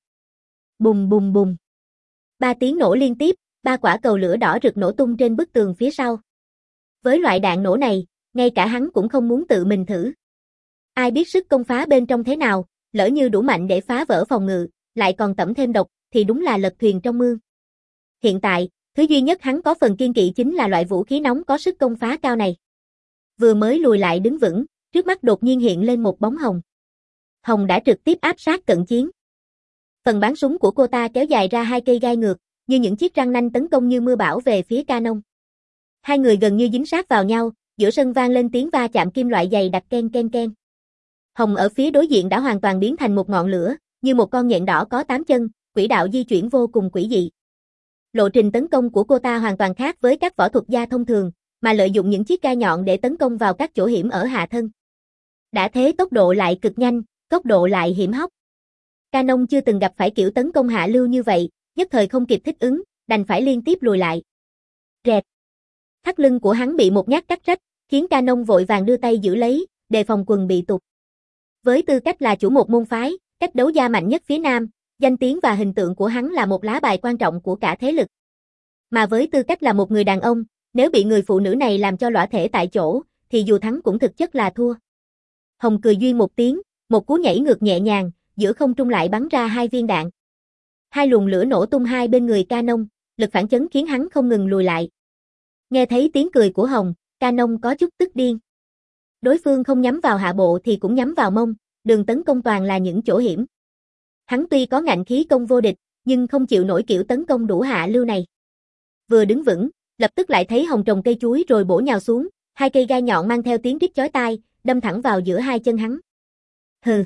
Bùm bùm bùm. Ba tiếng nổ liên tiếp, ba quả cầu lửa đỏ rực nổ tung trên bức tường phía sau. Với loại đạn nổ này, ngay cả hắn cũng không muốn tự mình thử. Ai biết sức công phá bên trong thế nào, lỡ như đủ mạnh để phá vỡ phòng ngự, lại còn tẩm thêm độc, thì đúng là lật thuyền trong mương. Hiện tại, thứ duy nhất hắn có phần kiên kỵ chính là loại vũ khí nóng có sức công phá cao này. Vừa mới lùi lại đứng vững, trước mắt đột nhiên hiện lên một bóng hồng. Hồng đã trực tiếp áp sát cận chiến. Phần bắn súng của cô ta kéo dài ra hai cây gai ngược, như những chiếc răng nanh tấn công như mưa bão về phía Canon. Hai người gần như dính sát vào nhau, giữa sân vang lên tiếng va chạm kim loại dày đặc ken ken ken. Hồng ở phía đối diện đã hoàn toàn biến thành một ngọn lửa, như một con nhện đỏ có tám chân, quỹ đạo di chuyển vô cùng quỷ dị. Lộ trình tấn công của cô ta hoàn toàn khác với các võ thuật gia thông thường, mà lợi dụng những chiếc gai nhọn để tấn công vào các chỗ hiểm ở hạ thân. Đã thế tốc độ lại cực nhanh, tốc độ lại hiểm hóc. Canon chưa từng gặp phải kiểu tấn công hạ lưu như vậy, nhất thời không kịp thích ứng, đành phải liên tiếp lùi lại. Rẹt. Thắt lưng của hắn bị một nhát cắt rách, khiến Canon vội vàng đưa tay giữ lấy, đề phòng quần bị tụt. Với tư cách là chủ một môn phái, cách đấu gia mạnh nhất phía Nam, danh tiếng và hình tượng của hắn là một lá bài quan trọng của cả thế lực. Mà với tư cách là một người đàn ông, nếu bị người phụ nữ này làm cho lõa thể tại chỗ, thì dù thắng cũng thực chất là thua. Hồng cười duyên một tiếng, một cú nhảy ngược nhẹ nhàng, giữa không trung lại bắn ra hai viên đạn. Hai luồng lửa nổ tung hai bên người Canon, lực phản chấn khiến hắn không ngừng lùi lại. Nghe thấy tiếng cười của Hồng, Canon có chút tức điên. Đối phương không nhắm vào hạ bộ thì cũng nhắm vào mông, đường tấn công toàn là những chỗ hiểm. Hắn tuy có ngạnh khí công vô địch, nhưng không chịu nổi kiểu tấn công đủ hạ lưu này. Vừa đứng vững, lập tức lại thấy Hồng trồng cây chuối rồi bổ nhào xuống, hai cây gai nhọn mang theo tiếng rít chói tai, đâm thẳng vào giữa hai chân hắn. Hừ.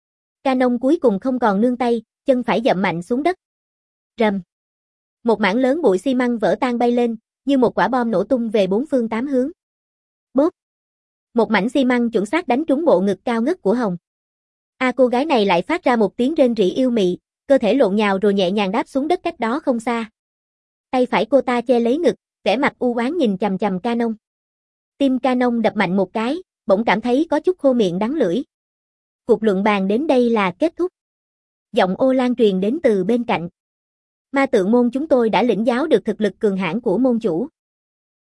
Canon cuối cùng không còn nương tay, chân phải dậm mạnh xuống đất. Rầm. Một mảng lớn bụi xi măng vỡ tan bay lên, như một quả bom nổ tung về bốn phương tám hướng. Bốp. Một mảnh xi măng chuẩn xác đánh trúng bộ ngực cao ngất của Hồng. A à, cô gái này lại phát ra một tiếng rên rỉ yêu mị, cơ thể lộn nhào rồi nhẹ nhàng đáp xuống đất cách đó không xa. Tay phải cô ta che lấy ngực, vẻ mặt u oán nhìn chằm chằm Canon. Tim Canon đập mạnh một cái, bỗng cảm thấy có chút khô miệng đắng lưỡi. Cuộc luận bàn đến đây là kết thúc. Giọng ô lan truyền đến từ bên cạnh. Ma tượng môn chúng tôi đã lĩnh giáo được thực lực cường hãn của môn chủ.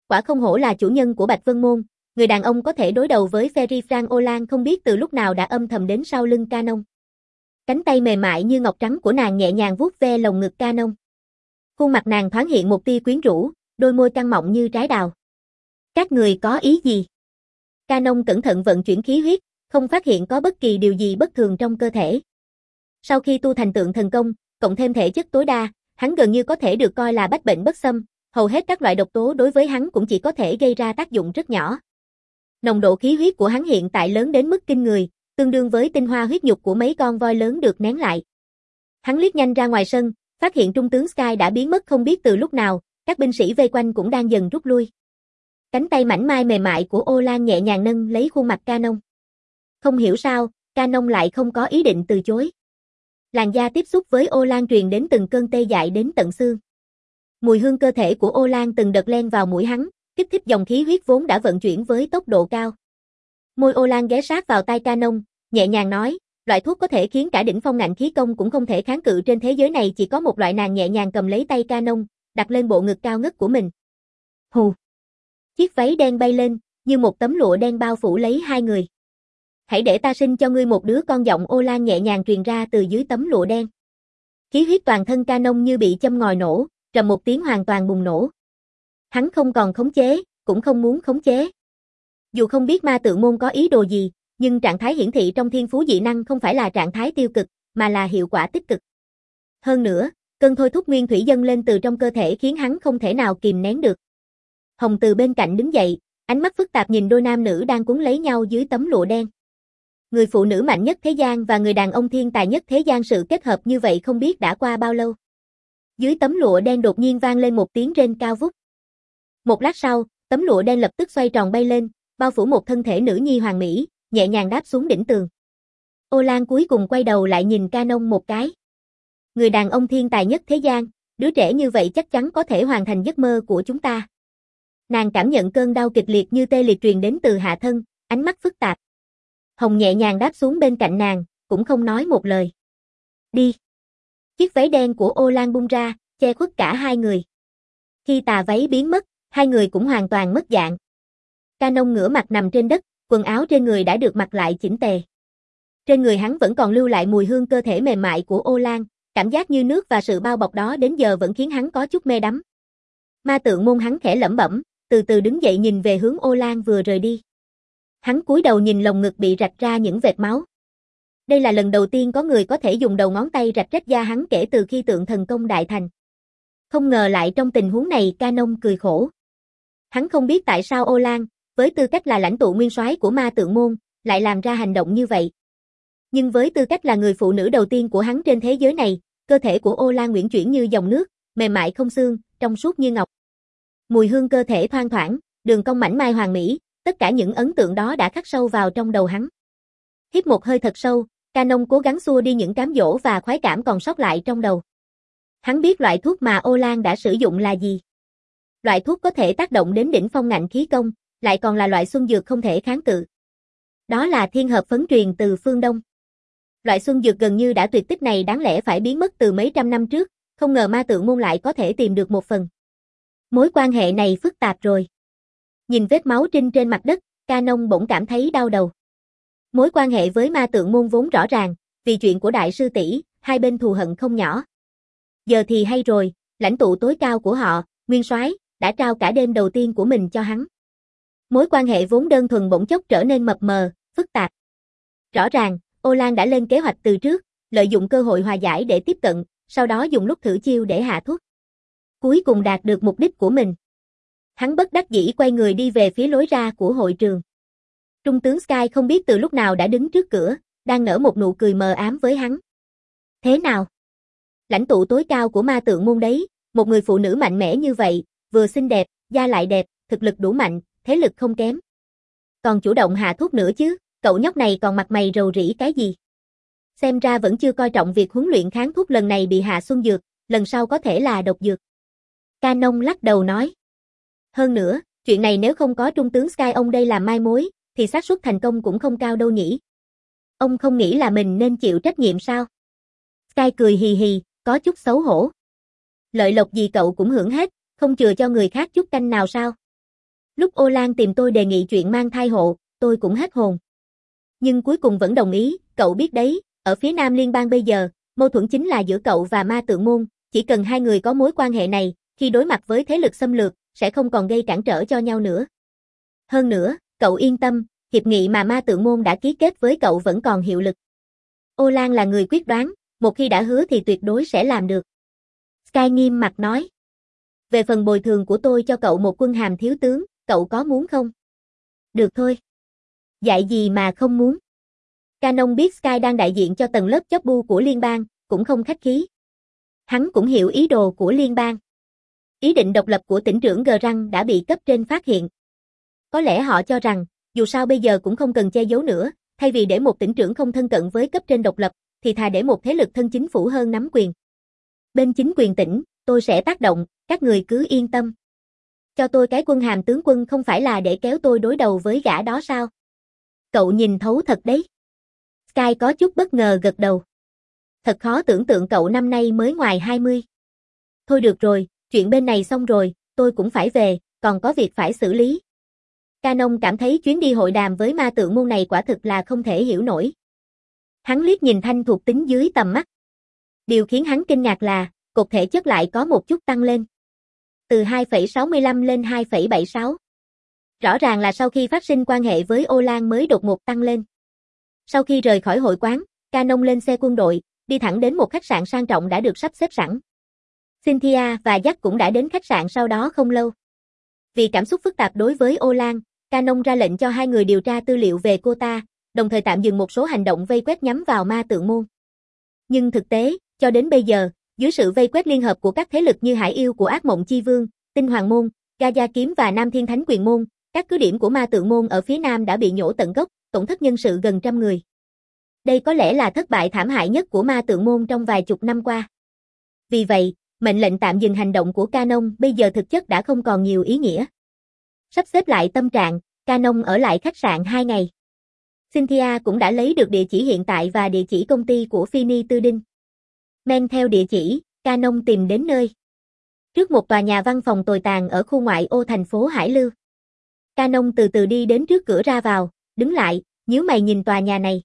Quả không hổ là chủ nhân của Bạch Vân Môn, người đàn ông có thể đối đầu với Ferry Frank Olan không biết từ lúc nào đã âm thầm đến sau lưng Canon. Cánh tay mềm mại như ngọc trắng của nàng nhẹ nhàng vuốt ve lồng ngực Canon. Khuôn mặt nàng thoáng hiện một tia quyến rũ, đôi môi căng mọng như trái đào. Các người có ý gì? Canon cẩn thận vận chuyển khí huyết, không phát hiện có bất kỳ điều gì bất thường trong cơ thể. Sau khi tu thành tượng thần công, cộng thêm thể chất tối đa, hắn gần như có thể được coi là bách bệnh bất xâm, hầu hết các loại độc tố đối với hắn cũng chỉ có thể gây ra tác dụng rất nhỏ. Nồng độ khí huyết của hắn hiện tại lớn đến mức kinh người, tương đương với tinh hoa huyết nhục của mấy con voi lớn được nén lại. Hắn liếc nhanh ra ngoài sân, phát hiện trung tướng Sky đã biến mất không biết từ lúc nào, các binh sĩ vây quanh cũng đang dần rút lui. Cánh tay mảnh mai mềm mại của Olan nhẹ nhàng nâng lấy khuôn mặt Canon. Không hiểu sao, Canon lại không có ý định từ chối. Làn da tiếp xúc với Olan truyền đến từng cơn tê dại đến tận xương. Mùi hương cơ thể của Olan từng đợt len vào mũi hắn, kích thích dòng khí huyết vốn đã vận chuyển với tốc độ cao. Môi Olan ghé sát vào tai Canon, nhẹ nhàng nói, loại thuốc có thể khiến cả đỉnh phong ngạnh khí công cũng không thể kháng cự trên thế giới này, chỉ có một loại. Nàng nhẹ nhàng cầm lấy tay Canon, đặt lên bộ ngực cao ngất của mình. Hù! Chiếc váy đen bay lên, như một tấm lụa đen bao phủ lấy hai người. Hãy để ta sinh cho ngươi một đứa con, giọng Olan nhẹ nhàng truyền ra từ dưới tấm lụa đen. Khí huyết toàn thân Canon như bị châm ngòi nổ, trầm một tiếng hoàn toàn bùng nổ. Hắn không còn khống chế, cũng không muốn khống chế. Dù không biết ma tượng môn có ý đồ gì, nhưng trạng thái hiển thị trong thiên phú dị năng không phải là trạng thái tiêu cực, mà là hiệu quả tích cực. Hơn nữa, cơn thôi thúc nguyên thủy dâng lên từ trong cơ thể khiến hắn không thể nào kìm nén được. Hồng từ bên cạnh đứng dậy, ánh mắt phức tạp nhìn đôi nam nữ đang cuốn lấy nhau dưới tấm lụa đen. Người phụ nữ mạnh nhất thế gian và người đàn ông thiên tài nhất thế gian, sự kết hợp như vậy không biết đã qua bao lâu. Dưới tấm lụa đen đột nhiên vang lên một tiếng rên cao vút. Một lát sau, tấm lụa đen lập tức xoay tròn bay lên, bao phủ một thân thể nữ nhi hoàn mỹ, nhẹ nhàng đáp xuống đỉnh tường. Olan cuối cùng quay đầu lại nhìn Canon một cái. Người đàn ông thiên tài nhất thế gian, đứa trẻ như vậy chắc chắn có thể hoàn thành giấc mơ của chúng ta. Nàng cảm nhận cơn đau kịch liệt như tê liệt truyền đến từ hạ thân, ánh mắt phức tạp. Hồng nhẹ nhàng đáp xuống bên cạnh nàng, cũng không nói một lời. Đi. Chiếc váy đen của Olan bung ra, che khuất cả hai người. Khi tà váy biến mất, hai người cũng hoàn toàn mất dạng. Canon ngửa mặt nằm trên đất, quần áo trên người đã được mặc lại chỉnh tề. Trên người hắn vẫn còn lưu lại mùi hương cơ thể mềm mại của Olan, cảm giác như nước và sự bao bọc đó đến giờ vẫn khiến hắn có chút mê đắm. Ma tượng môn, hắn khẽ lẩm bẩm, từ từ đứng dậy nhìn về hướng Olan vừa rời đi. Hắn cúi đầu nhìn lồng ngực bị rạch ra những vệt máu. Đây là lần đầu tiên có người có thể dùng đầu ngón tay rạch rách da hắn kể từ khi tượng thần công đại thành. Không ngờ lại trong tình huống này, Canon cười khổ. Hắn không biết tại sao Olan, với tư cách là lãnh tụ nguyên soái của ma tượng môn, lại làm ra hành động như vậy. Nhưng với tư cách là người phụ nữ đầu tiên của hắn trên thế giới này, cơ thể của Olan uyển chuyển như dòng nước, mềm mại không xương, trong suốt như ngọc. Mùi hương cơ thể thoang thoảng, đường cong mảnh mai hoàn mỹ, tất cả những ấn tượng đó đã khắc sâu vào trong đầu hắn. Hít một hơi thật sâu, Canon cố gắng xua đi những cám dỗ và khoái cảm còn sót lại trong đầu. Hắn biết loại thuốc mà Olan đã sử dụng là gì. Loại thuốc có thể tác động đến đỉnh phong ngạnh khí công, lại còn là loại xuân dược không thể kháng cự. Đó là thiên hợp phấn truyền từ phương Đông. Loại xuân dược gần như đã tuyệt tích này đáng lẽ phải biến mất từ mấy trăm năm trước, không ngờ ma tượng môn lại có thể tìm được một phần. Mối quan hệ này phức tạp rồi. Nhìn vết máu trinh trên mặt đất, Canon bỗng cảm thấy đau đầu. Mối quan hệ với ma tượng môn vốn rõ ràng, vì chuyện của đại sư tỷ, hai bên thù hận không nhỏ. Giờ thì hay rồi, lãnh tụ tối cao của họ, nguyên soái, đã trao cả đêm đầu tiên của mình cho hắn. Mối quan hệ vốn đơn thuần bỗng chốc trở nên mập mờ, phức tạp. Rõ ràng, Olan đã lên kế hoạch từ trước, lợi dụng cơ hội hòa giải để tiếp cận, sau đó dùng lúc thử chiêu để hạ thuốc. Cuối cùng đạt được mục đích của mình. Hắn bất đắc dĩ quay người đi về phía lối ra của hội trường. Trung tướng Sky không biết từ lúc nào đã đứng trước cửa, đang nở một nụ cười mờ ám với hắn. Thế nào? Lãnh tụ tối cao của ma tượng môn đấy, một người phụ nữ mạnh mẽ như vậy, vừa xinh đẹp, da lại đẹp, thực lực đủ mạnh, thế lực không kém. Còn chủ động hạ thuốc nữa chứ, cậu nhóc này còn mặt mày rầu rĩ cái gì? Xem ra vẫn chưa coi trọng việc huấn luyện kháng thuốc, lần này bị hạ xuân dược, lần sau có thể là độc dược. Canon lắc đầu nói. Hơn nữa, chuyện này nếu không có trung tướng Sky ông đây làm mai mối, thì xác suất thành công cũng không cao đâu nhỉ. Ông không nghĩ là mình nên chịu trách nhiệm sao? Sky cười hì hì, có chút xấu hổ. Lợi lộc gì cậu cũng hưởng hết, không chừa cho người khác chút canh nào sao? Lúc Ô Lan tìm tôi đề nghị chuyện mang thai hộ, tôi cũng hết hồn. Nhưng cuối cùng vẫn đồng ý, cậu biết đấy, ở phía Nam Liên bang bây giờ, mâu thuẫn chính là giữa cậu và Ma Tượng Môn, chỉ cần hai người có mối quan hệ này, khi đối mặt với thế lực xâm lược, sẽ không còn gây cản trở cho nhau nữa. Hơn nữa, cậu yên tâm, hiệp nghị mà Ma Tượng Môn đã ký kết với cậu vẫn còn hiệu lực. Ô Lan là người quyết đoán, một khi đã hứa thì tuyệt đối sẽ làm được. Sky nghiêm mặt nói. Về phần bồi thường của tôi cho cậu một quân hàm thiếu tướng, cậu có muốn không? Được thôi. Dạy gì mà không muốn. Canon biết Sky đang đại diện cho tầng lớp chóp bu của liên bang, cũng không khách khí. Hắn cũng hiểu ý đồ của liên bang. Ý định độc lập của tỉnh trưởng Grant đã bị cấp trên phát hiện. Có lẽ họ cho rằng, dù sao bây giờ cũng không cần che giấu nữa, thay vì để một tỉnh trưởng không thân cận với cấp trên độc lập, thì thà để một thế lực thân chính phủ hơn nắm quyền. Bên chính quyền tỉnh, tôi sẽ tác động, các người cứ yên tâm. Cho tôi cái quân hàm tướng quân không phải là để kéo tôi đối đầu với gã đó sao? Cậu nhìn thấu thật đấy. Sky có chút bất ngờ gật đầu. Thật khó tưởng tượng cậu năm nay mới ngoài hai mươi. Thôi được rồi, chuyện bên này xong rồi, tôi cũng phải về, còn có việc phải xử lý. Canon cảm thấy chuyến đi hội đàm với Ma Tượng Môn này quả thực là không thể hiểu nổi. Hắn liếc nhìn thanh thuộc tính dưới tầm mắt. Điều khiến hắn kinh ngạc là, cột thể chất lại có một chút tăng lên. Từ hai phẩy sáu mươi lăm lên hai phẩy bảy mươi sáu. Rõ ràng là sau khi phát sinh quan hệ với Ô Lan mới đột ngột tăng lên. Sau khi rời khỏi hội quán, Canon lên xe quân đội, đi thẳng đến một khách sạn sang trọng đã được sắp xếp sẵn. Cynthia và Jack cũng đã đến khách sạn sau đó không lâu. Vì cảm xúc phức tạp đối với Ô Lan, Canon ra lệnh cho hai người điều tra tư liệu về cô ta, đồng thời tạm dừng một số hành động vây quét nhắm vào Ma Tượng Môn. Nhưng thực tế, cho đến bây giờ, dưới sự vây quét liên hợp của các thế lực như Hải Yêu của Ác Mộng Chi Vương, Tinh Hoàng Môn, Gaia Kiếm và Nam Thiên Thánh Quyền Môn, các cứ điểm của Ma Tượng Môn ở phía Nam đã bị nhổ tận gốc, tổn thất nhân sự gần trăm người. Đây có lẽ là thất bại thảm hại nhất của Ma Tượng Môn trong vài chục năm qua. Vì vậy, mệnh lệnh tạm dừng hành động của Canon bây giờ thực chất đã không còn nhiều ý nghĩa. Sắp xếp lại tâm trạng, Canon ở lại khách sạn hai ngày. Cynthia cũng đã lấy được địa chỉ hiện tại và địa chỉ công ty của Phoenix Tư Đinh. Men theo địa chỉ, Canon tìm đến nơi. Trước một tòa nhà văn phòng tồi tàn ở khu ngoại ô thành phố Hải Lưu. Canon từ từ đi đến trước cửa ra vào, đứng lại, nhíu mày nhìn tòa nhà này.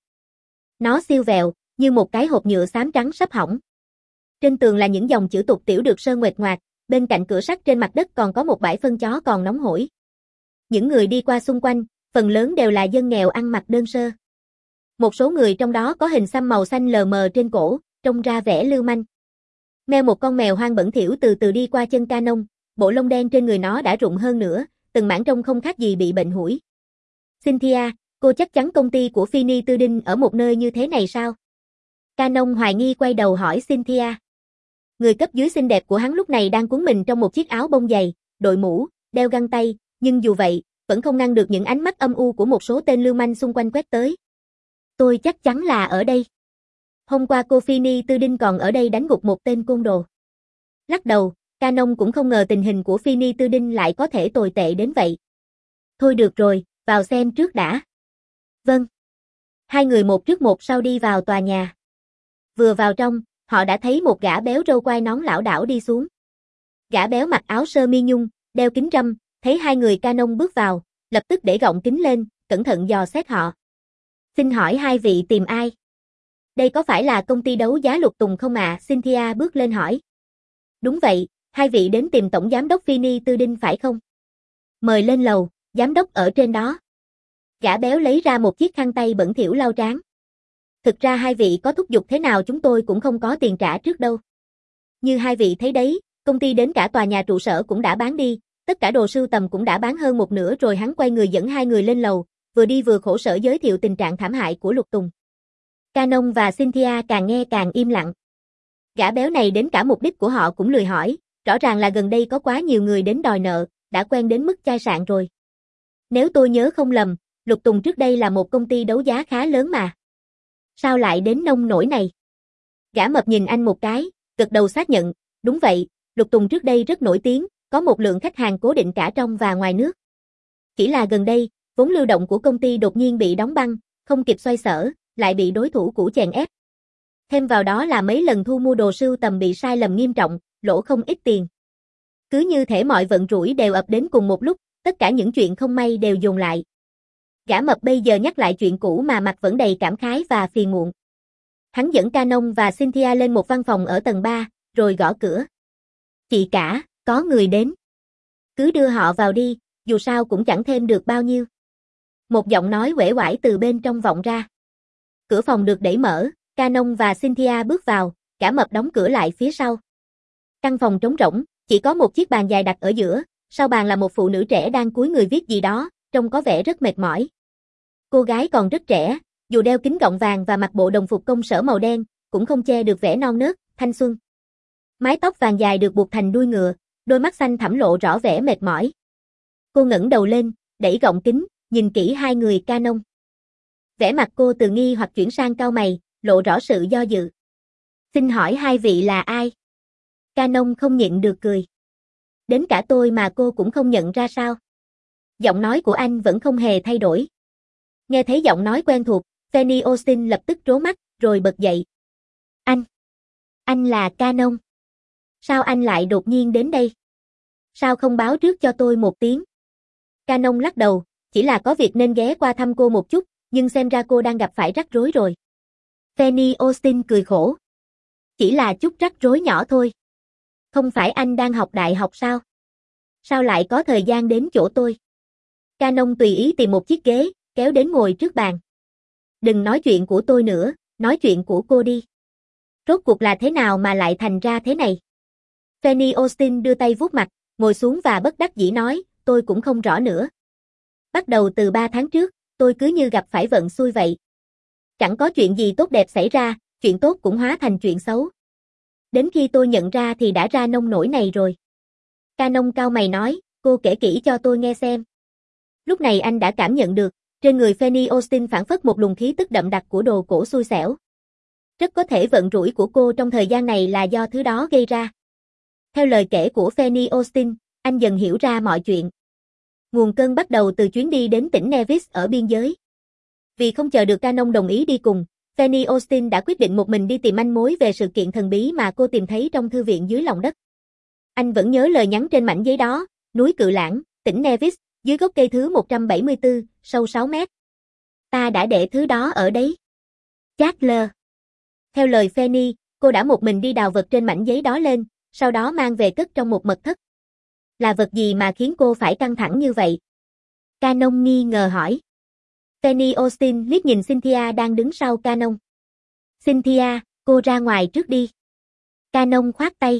Nó siêu vẹo, như một cái hộp nhựa xám trắng sắp hỏng. Trên tường là những dòng chữ tục tiểu được sơn nguệch ngoạc, bên cạnh cửa sắt trên mặt đất còn có một bãi phân chó còn nóng hổi. Những người đi qua xung quanh, phần lớn đều là dân nghèo ăn mặc đơn sơ. Một số người trong đó có hình xăm màu xanh lờ mờ trên cổ, trông ra vẻ lưu manh. Meo một con mèo hoang bẩn thỉu từ từ đi qua chân Canon, bộ lông đen trên người nó đã rụng hơn nữa, từng mảng trông không khác gì bị bệnh hủi. Cynthia, cô chắc chắn công ty của Phoenix Tư Đinh ở một nơi như thế này sao? Canon hoài nghi quay đầu hỏi Cynthia. Người cấp dưới xinh đẹp của hắn lúc này đang cuốn mình trong một chiếc áo bông dày, đội mũ, đeo găng tay, nhưng dù vậy, vẫn không ngăn được những ánh mắt âm u của một số tên lưu manh xung quanh quét tới. Tôi chắc chắn là ở đây. Hôm qua cô Phoenix Tư Đinh còn ở đây đánh gục một tên côn đồ. Lắc đầu, Canon cũng không ngờ tình hình của Phoenix Tư Đinh lại có thể tồi tệ đến vậy. Thôi được rồi, vào xem trước đã. Vâng. Hai người một trước một sau đi vào tòa nhà. Vừa vào trong, họ đã thấy một gã béo râu quai nón lảo đảo đi xuống. Gã béo mặc áo sơ mi nhung, đeo kính râm, thấy hai người Canon bước vào, lập tức để gọng kính lên, cẩn thận dò xét họ. Xin hỏi hai vị tìm ai? Đây có phải là công ty đấu giá Lục Tùng không ạ? À? Cynthia bước lên hỏi. Đúng vậy, hai vị đến tìm tổng giám đốc Phoenix Tư Đinh phải không? Mời lên lầu, giám đốc ở trên đó. Gã béo lấy ra một chiếc khăn tay bẩn thỉu lau trán. Thực ra hai vị có thúc giục thế nào chúng tôi cũng không có tiền trả trước đâu. Như hai vị thấy đấy, công ty đến cả tòa nhà trụ sở cũng đã bán đi, tất cả đồ sưu tầm cũng đã bán hơn một nửa rồi. Hắn quay người dẫn hai người lên lầu, vừa đi vừa khổ sở giới thiệu tình trạng thảm hại của Lục Tùng. Canon và Cynthia càng nghe càng im lặng. Gã béo này đến cả mục đích của họ cũng lười hỏi, rõ ràng là gần đây có quá nhiều người đến đòi nợ, đã quen đến mức chai sạn rồi. Nếu tôi nhớ không lầm, Lục Tùng trước đây là một công ty đấu giá khá lớn mà. Sao lại đến nông nổi này? Gã mập nhìn anh một cái, gật đầu xác nhận, đúng vậy, Lục Tùng trước đây rất nổi tiếng, có một lượng khách hàng cố định cả trong và ngoài nước. Chỉ là gần đây, vốn lưu động của công ty đột nhiên bị đóng băng, không kịp xoay sở, lại bị đối thủ cũ chèn ép. Thêm vào đó là mấy lần thu mua đồ sưu tầm bị sai lầm nghiêm trọng, lỗ không ít tiền. Cứ như thể mọi vận rủi đều ập đến cùng một lúc, tất cả những chuyện không may đều dồn lại. Gã mập bây giờ nhắc lại chuyện cũ mà mặt vẫn đầy cảm khái và phiền muộn. Hắn dẫn Canon và Cynthia lên một văn phòng ở tầng ba, rồi gõ cửa. Chị cả, có người đến. Cứ đưa họ vào đi, dù sao cũng chẳng thêm được bao nhiêu. Một giọng nói uể oải từ bên trong vọng ra. Cửa phòng được đẩy mở, Canon và Cynthia bước vào, gã mập đóng cửa lại phía sau. Căn phòng trống rỗng, chỉ có một chiếc bàn dài đặt ở giữa, sau bàn là một phụ nữ trẻ đang cúi người viết gì đó, trông có vẻ rất mệt mỏi. Cô gái còn rất trẻ, dù đeo kính gọng vàng và mặc bộ đồng phục công sở màu đen, cũng không che được vẻ non nớt, thanh xuân. Mái tóc vàng dài được buộc thành đuôi ngựa, đôi mắt xanh thẳm lộ rõ vẻ mệt mỏi. Cô ngẩng đầu lên, đẩy gọng kính, nhìn kỹ hai người Canon. Vẻ mặt cô từ nghi hoặc chuyển sang cau mày, lộ rõ sự do dự. Xin hỏi hai vị là ai? Canon không nhịn được cười. Đến cả tôi mà cô cũng không nhận ra sao? Giọng nói của anh vẫn không hề thay đổi. Nghe thấy giọng nói quen thuộc, Fanny Austin lập tức trố mắt, rồi bật dậy. Anh! Anh là Canon. Sao anh lại đột nhiên đến đây? Sao không báo trước cho tôi một tiếng? Canon lắc đầu, chỉ là có việc nên ghé qua thăm cô một chút, nhưng xem ra cô đang gặp phải rắc rối rồi. Fanny Austin cười khổ. Chỉ là chút rắc rối nhỏ thôi. Không phải anh đang học đại học sao? Sao lại có thời gian đến chỗ tôi? Canon tùy ý tìm một chiếc ghế, kéo đến ngồi trước bàn. Đừng nói chuyện của tôi nữa, nói chuyện của cô đi. Rốt cuộc là thế nào mà lại thành ra thế này? Fanny Austin đưa tay vuốt mặt, ngồi xuống và bất đắc dĩ nói, tôi cũng không rõ nữa. Bắt đầu từ ba tháng trước, tôi cứ như gặp phải vận xui vậy. Chẳng có chuyện gì tốt đẹp xảy ra, chuyện tốt cũng hóa thành chuyện xấu. Đến khi tôi nhận ra thì đã ra nông nổi này rồi. Canon cau mày nói, cô kể kỹ cho tôi nghe xem. Lúc này anh đã cảm nhận được, trên người Fanny Austin phảng phất một luồng khí tức đậm đặc của đồ cổ xui xẻo. Rất có thể vận rủi của cô trong thời gian này là do thứ đó gây ra. Theo lời kể của Fanny Austin, anh dần hiểu ra mọi chuyện. Nguồn cơn bắt đầu từ chuyến đi đến tỉnh Nevis ở biên giới. Vì không chờ được Canon đồng ý đi cùng, Fanny Austin đã quyết định một mình đi tìm manh mối về sự kiện thần bí mà cô tìm thấy trong thư viện dưới lòng đất. Anh vẫn nhớ lời nhắn trên mảnh giấy đó, núi Cự Lãng, tỉnh Nevis, dưới gốc cây thứ một trăm bảy mươi tư, sâu sáu mét. Ta đã để thứ đó ở đấy. Chandler. Theo lời Fanny, cô đã một mình đi đào vật trên mảnh giấy đó lên, sau đó mang về cất trong một mật thất. Là vật gì mà khiến cô phải căng thẳng như vậy? Canon nghi ngờ hỏi. Fanny Austin liếc nhìn Cynthia đang đứng sau Canon. Cynthia, cô ra ngoài trước đi. Canon khoát tay.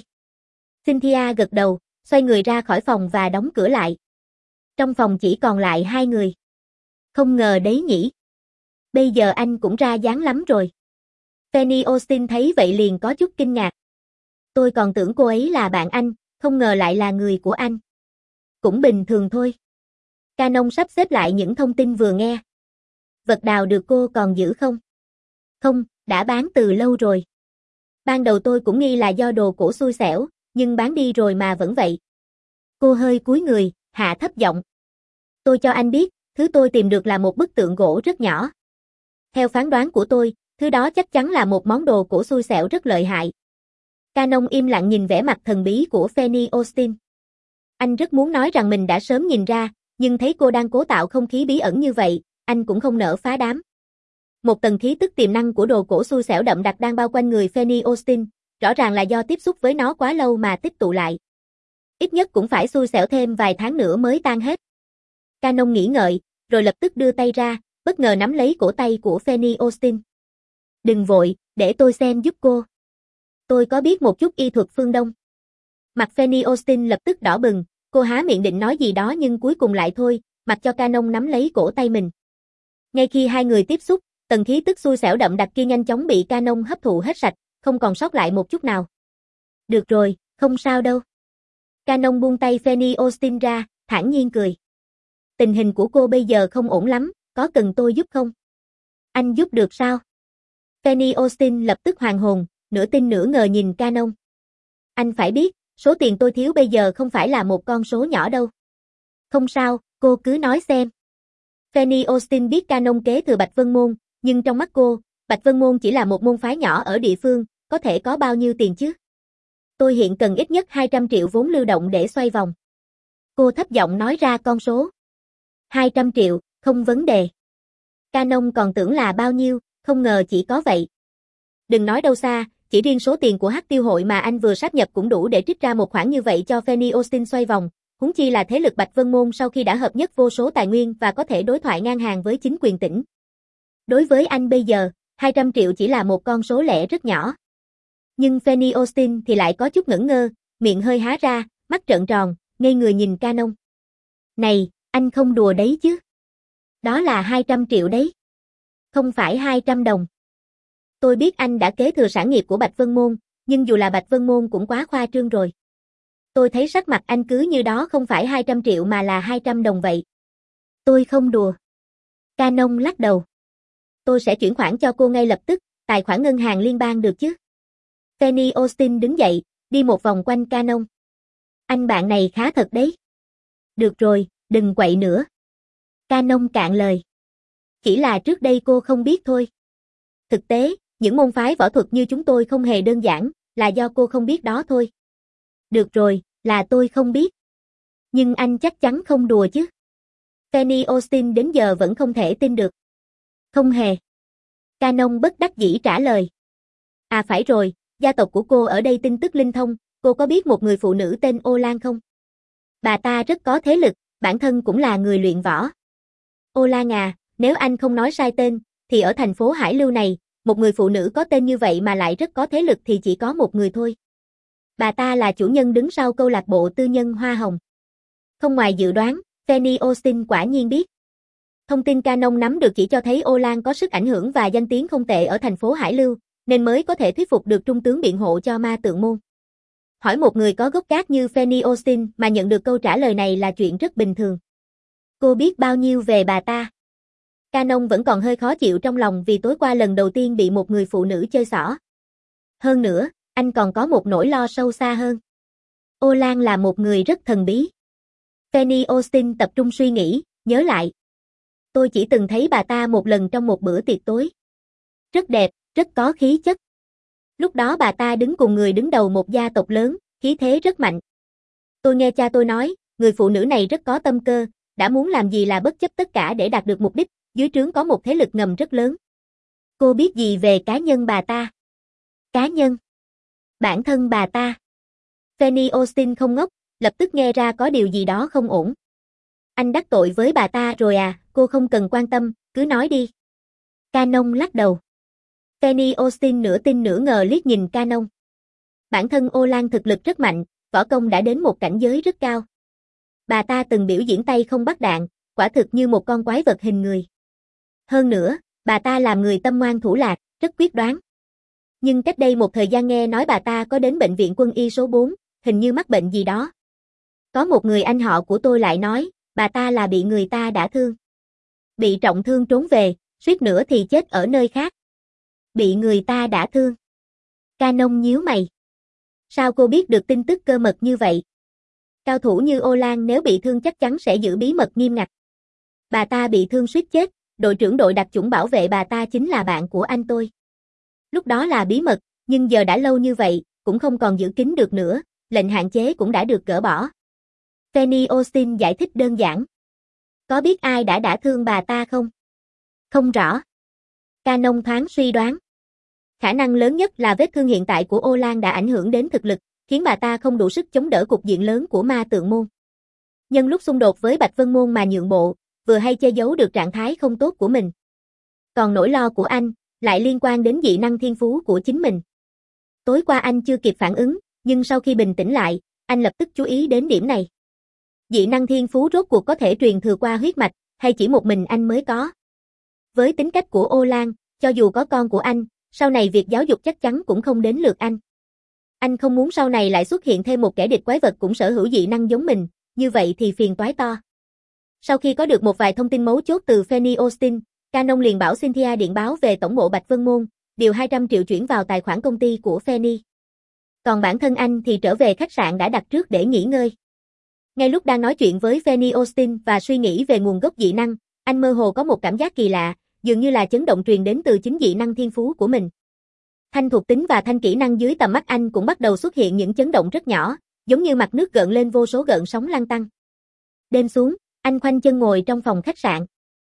Cynthia gật đầu, xoay người ra khỏi phòng và đóng cửa lại. Trong phòng chỉ còn lại hai người. Không ngờ đấy nhỉ. Bây giờ anh cũng ra dáng lắm rồi. Fanny Austin thấy vậy liền có chút kinh ngạc. Tôi còn tưởng cô ấy là bạn anh, không ngờ lại là người của anh. Cũng bình thường thôi. Canon sắp xếp lại những thông tin vừa nghe. Vật đào được cô còn giữ không? Không, đã bán từ lâu rồi. Ban đầu tôi cũng nghi là do đồ cổ xui xẻo, nhưng bán đi rồi mà vẫn vậy. Cô hơi cúi người, hạ thấp giọng. Tôi cho anh biết, thứ tôi tìm được là một bức tượng gỗ rất nhỏ. Theo phán đoán của tôi, thứ đó chắc chắn là một món đồ cổ xui xẻo rất lợi hại. Canon im lặng nhìn vẻ mặt thần bí của Fanny Austin. Anh rất muốn nói rằng mình đã sớm nhìn ra, nhưng thấy cô đang cố tạo không khí bí ẩn như vậy, anh cũng không nỡ phá đám. Một tầng khí tức tiềm năng của đồ cổ xui xẻo đậm đặc đang bao quanh người Fanny Austin, rõ ràng là do tiếp xúc với nó quá lâu mà tích tụ lại. Ít nhất cũng phải xui xẻo thêm vài tháng nữa mới tan hết. Canon nghĩ ngợi, rồi lập tức đưa tay ra, bất ngờ nắm lấy cổ tay của Fanny Austin. Đừng vội, để tôi xem giúp cô. Tôi có biết một chút y thuật phương Đông. Mặt Fanny Austin lập tức đỏ bừng, cô há miệng định nói gì đó nhưng cuối cùng lại thôi, mặc cho Canon nắm lấy cổ tay mình. Ngay khi hai người tiếp xúc, tầng khí tức xui xẻo đậm đặc kia nhanh chóng bị Canon hấp thụ hết sạch, không còn sót lại một chút nào. Được rồi, không sao đâu. Canon buông tay Fanny Austin ra, thản nhiên cười. Tình hình của cô bây giờ không ổn lắm, có cần tôi giúp không? Anh giúp được sao? Fanny Austin lập tức hoàn hồn, nửa tin nửa ngờ nhìn Canon. Anh phải biết, số tiền tôi thiếu bây giờ không phải là một con số nhỏ đâu. Không sao, cô cứ nói xem. Fanny Austin biết Canon kế thừa Bạch Vân Môn, nhưng trong mắt cô, Bạch Vân Môn chỉ là một môn phái nhỏ ở địa phương, có thể có bao nhiêu tiền chứ? Tôi hiện cần ít nhất hai trăm triệu vốn lưu động để xoay vòng. Cô thấp giọng nói ra con số. hai trăm triệu, không vấn đề. Canon còn tưởng là bao nhiêu, không ngờ chỉ có vậy. Đừng nói đâu xa, chỉ riêng số tiền của Hắc Tiêu hội mà anh vừa sáp nhập cũng đủ để trích ra một khoản như vậy cho Fanny Austin xoay vòng, huống chi là thế lực Bạch Vân Môn sau khi đã hợp nhất vô số tài nguyên và có thể đối thoại ngang hàng với chính quyền tỉnh. Đối với anh bây giờ, hai trăm triệu chỉ là một con số lẻ rất nhỏ. Nhưng Fanny Austin thì lại có chút ngẩn ngơ, miệng hơi há ra, mắt trợn tròn, ngây người nhìn Canon. Này, anh không đùa đấy chứ? Đó là hai trăm triệu đấy. Không phải hai trăm đồng. Tôi biết anh đã kế thừa sản nghiệp của Bạch Vân Môn, nhưng dù là Bạch Vân Môn cũng quá khoa trương rồi. Tôi thấy sắc mặt anh cứ như đó không phải hai trăm triệu mà là hai trăm đồng vậy. Tôi không đùa. Canon lắc đầu. Tôi sẽ chuyển khoản cho cô ngay lập tức, tài khoản ngân hàng liên bang được chứ? Fanny Austin đứng dậy, đi một vòng quanh Canon. Anh bạn này khá thật đấy. Được rồi, đừng quậy nữa. Canon cạn lời. Chỉ là trước đây cô không biết thôi. Thực tế, những môn phái võ thuật như chúng tôi không hề đơn giản, là do cô không biết đó thôi. Được rồi, là tôi không biết. Nhưng anh chắc chắn không đùa chứ. Fanny Austin đến giờ vẫn không thể tin được. Không hề. Canon bất đắc dĩ trả lời. À phải rồi, gia tộc của cô ở đây tin tức linh thông, cô có biết một người phụ nữ tên Ô Lan không? Bà ta rất có thế lực, bản thân cũng là người luyện võ. Ô Lan à, nếu anh không nói sai tên, thì ở thành phố Hải Lưu này, một người phụ nữ có tên như vậy mà lại rất có thế lực thì chỉ có một người thôi. Bà ta là chủ nhân đứng sau câu lạc bộ tư nhân Hoa Hồng. Không ngoài dự đoán, Fanny Austin quả nhiên biết. Thông tin Canon nắm được chỉ cho thấy Ô Lan có sức ảnh hưởng và danh tiếng không tệ ở thành phố Hải Lưu, nên mới có thể thuyết phục được trung tướng biện hộ cho Ma Tượng Môn. Hỏi một người có gốc gác như Fanny Austin mà nhận được câu trả lời này là chuyện rất bình thường. Cô biết bao nhiêu về bà ta? Canon vẫn còn hơi khó chịu trong lòng vì tối qua lần đầu tiên bị một người phụ nữ chơi xỏ. Hơn nữa, anh còn có một nỗi lo sâu xa hơn. Ô Lan là một người rất thần bí. Fanny Austin tập trung suy nghĩ, nhớ lại. Tôi chỉ từng thấy bà ta một lần trong một bữa tiệc tối. Rất đẹp, rất có khí chất. Lúc đó bà ta đứng cùng người đứng đầu một gia tộc lớn, khí thế rất mạnh. Tôi nghe cha tôi nói, người phụ nữ này rất có tâm cơ, đã muốn làm gì là bất chấp tất cả để đạt được mục đích, dưới trướng có một thế lực ngầm rất lớn. Cô biết gì về cá nhân bà ta? Cá nhân? Bản thân bà ta. Fanny Austin không ngốc, lập tức nghe ra có điều gì đó không ổn. Anh đắc tội với bà ta rồi à, cô không cần quan tâm, cứ nói đi. Canon lắc đầu. Fanny Austin nửa tin nửa ngờ liếc nhìn Canon. Bản thân Ô Lan thực lực rất mạnh, võ công đã đến một cảnh giới rất cao. Bà ta từng biểu diễn tay không bắt đạn, quả thực như một con quái vật hình người. Hơn nữa, bà ta làm người tâm ngoan thủ lạc, rất quyết đoán. Nhưng cách đây một thời gian nghe nói bà ta có đến bệnh viện quân y số bốn, hình như mắc bệnh gì đó. Có một người anh họ của tôi lại nói, bà ta là bị người ta đã thương. Bị trọng thương trốn về, suýt nữa thì chết ở nơi khác. Bị người ta đã thương. Canon nhíu mày. Sao cô biết được tin tức cơ mật như vậy? Cao thủ như Ô Lan nếu bị thương chắc chắn sẽ giữ bí mật nghiêm ngặt. Bà ta bị thương suýt chết, đội trưởng đội đặc chủng bảo vệ bà ta chính là bạn của anh tôi. Lúc đó là bí mật, nhưng giờ đã lâu như vậy, cũng không còn giữ kín được nữa, lệnh hạn chế cũng đã được gỡ bỏ. Fanny Austin giải thích đơn giản. Có biết ai đã đã thương bà ta không? Không rõ. Canon thoáng suy đoán. Khả năng lớn nhất là vết thương hiện tại của Ô Lan đã ảnh hưởng đến thực lực, khiến bà ta không đủ sức chống đỡ cục diện lớn của Ma Tượng Môn. Nhân lúc xung đột với Bạch Vân Môn mà nhượng bộ, vừa hay che giấu được trạng thái không tốt của mình. Còn nỗi lo của anh, lại liên quan đến dị năng thiên phú của chính mình. Tối qua anh chưa kịp phản ứng, nhưng sau khi bình tĩnh lại, anh lập tức chú ý đến điểm này. Dị năng thiên phú rốt cuộc có thể truyền thừa qua huyết mạch, hay chỉ một mình anh mới có? Với tính cách của Ô Lan, cho dù có con của anh, sau này việc giáo dục chắc chắn cũng không đến lượt anh. Anh không muốn sau này lại xuất hiện thêm một kẻ địch quái vật cũng sở hữu dị năng giống mình, như vậy thì phiền toái to. Sau khi có được một vài thông tin mấu chốt từ Fanny Austin, Canon liền bảo Cynthia điện báo về tổng bộ Bạch Vân Môn, điều hai trăm triệu chuyển vào tài khoản công ty của Fanny. Còn bản thân anh thì trở về khách sạn đã đặt trước để nghỉ ngơi. Ngay lúc đang nói chuyện với Fanny Austin và suy nghĩ về nguồn gốc dị năng, anh mơ hồ có một cảm giác kỳ lạ, dường như là chấn động truyền đến từ chính dị năng thiên phú của mình. Thanh thuộc tính và thanh kỹ năng dưới tầm mắt anh cũng bắt đầu xuất hiện những chấn động rất nhỏ, giống như mặt nước gợn lên vô số gợn sóng lăn tăn. Đêm xuống, anh khoanh chân ngồi trong phòng khách sạn.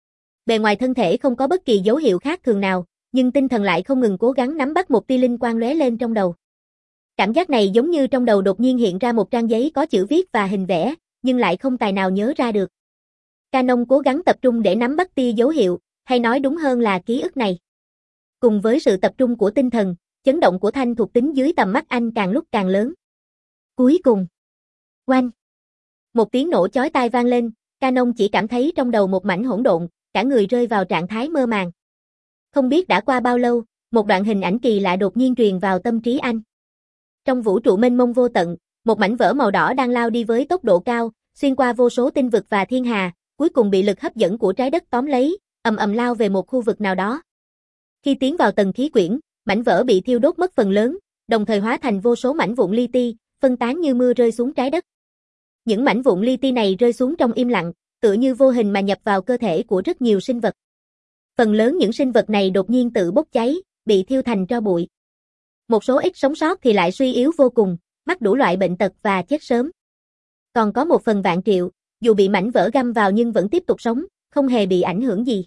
Bề ngoài thân thể không có bất kỳ dấu hiệu khác thường nào, nhưng tinh thần lại không ngừng cố gắng nắm bắt một tia linh quang lóe lên trong đầu. Cảm giác này giống như trong đầu đột nhiên hiện ra một trang giấy có chữ viết và hình vẽ, nhưng lại không tài nào nhớ ra được. Canon cố gắng tập trung để nắm bắt tia dấu hiệu, hay nói đúng hơn là ký ức này. Cùng với sự tập trung của tinh thần, chấn động của thanh thuộc tính dưới tầm mắt anh càng lúc càng lớn. Cuối cùng, oanh! Một tiếng nổ chói tai vang lên, Canon chỉ cảm thấy trong đầu một mảnh hỗn độn, cả người rơi vào trạng thái mơ màng. Không biết đã qua bao lâu, một đoạn hình ảnh kỳ lạ đột nhiên truyền vào tâm trí anh. Trong vũ trụ mênh mông vô tận, một mảnh vỡ màu đỏ đang lao đi với tốc độ cao, xuyên qua vô số tinh vực và thiên hà, cuối cùng bị lực hấp dẫn của trái đất tóm lấy, ầm ầm lao về một khu vực nào đó. Khi tiến vào tầng khí quyển, mảnh vỡ bị thiêu đốt mất phần lớn, đồng thời hóa thành vô số mảnh vụn li ti, phân tán như mưa rơi xuống trái đất. Những mảnh vụn li ti này rơi xuống trong im lặng, tựa như vô hình mà nhập vào cơ thể của rất nhiều sinh vật. Phần lớn những sinh vật này đột nhiên tự bốc cháy, bị thiêu thành tro bụi. Một số ít sống sót thì lại suy yếu vô cùng, mắc đủ loại bệnh tật và chết sớm. Còn có một phần vạn triệu, dù bị mảnh vỡ găm vào nhưng vẫn tiếp tục sống, không hề bị ảnh hưởng gì.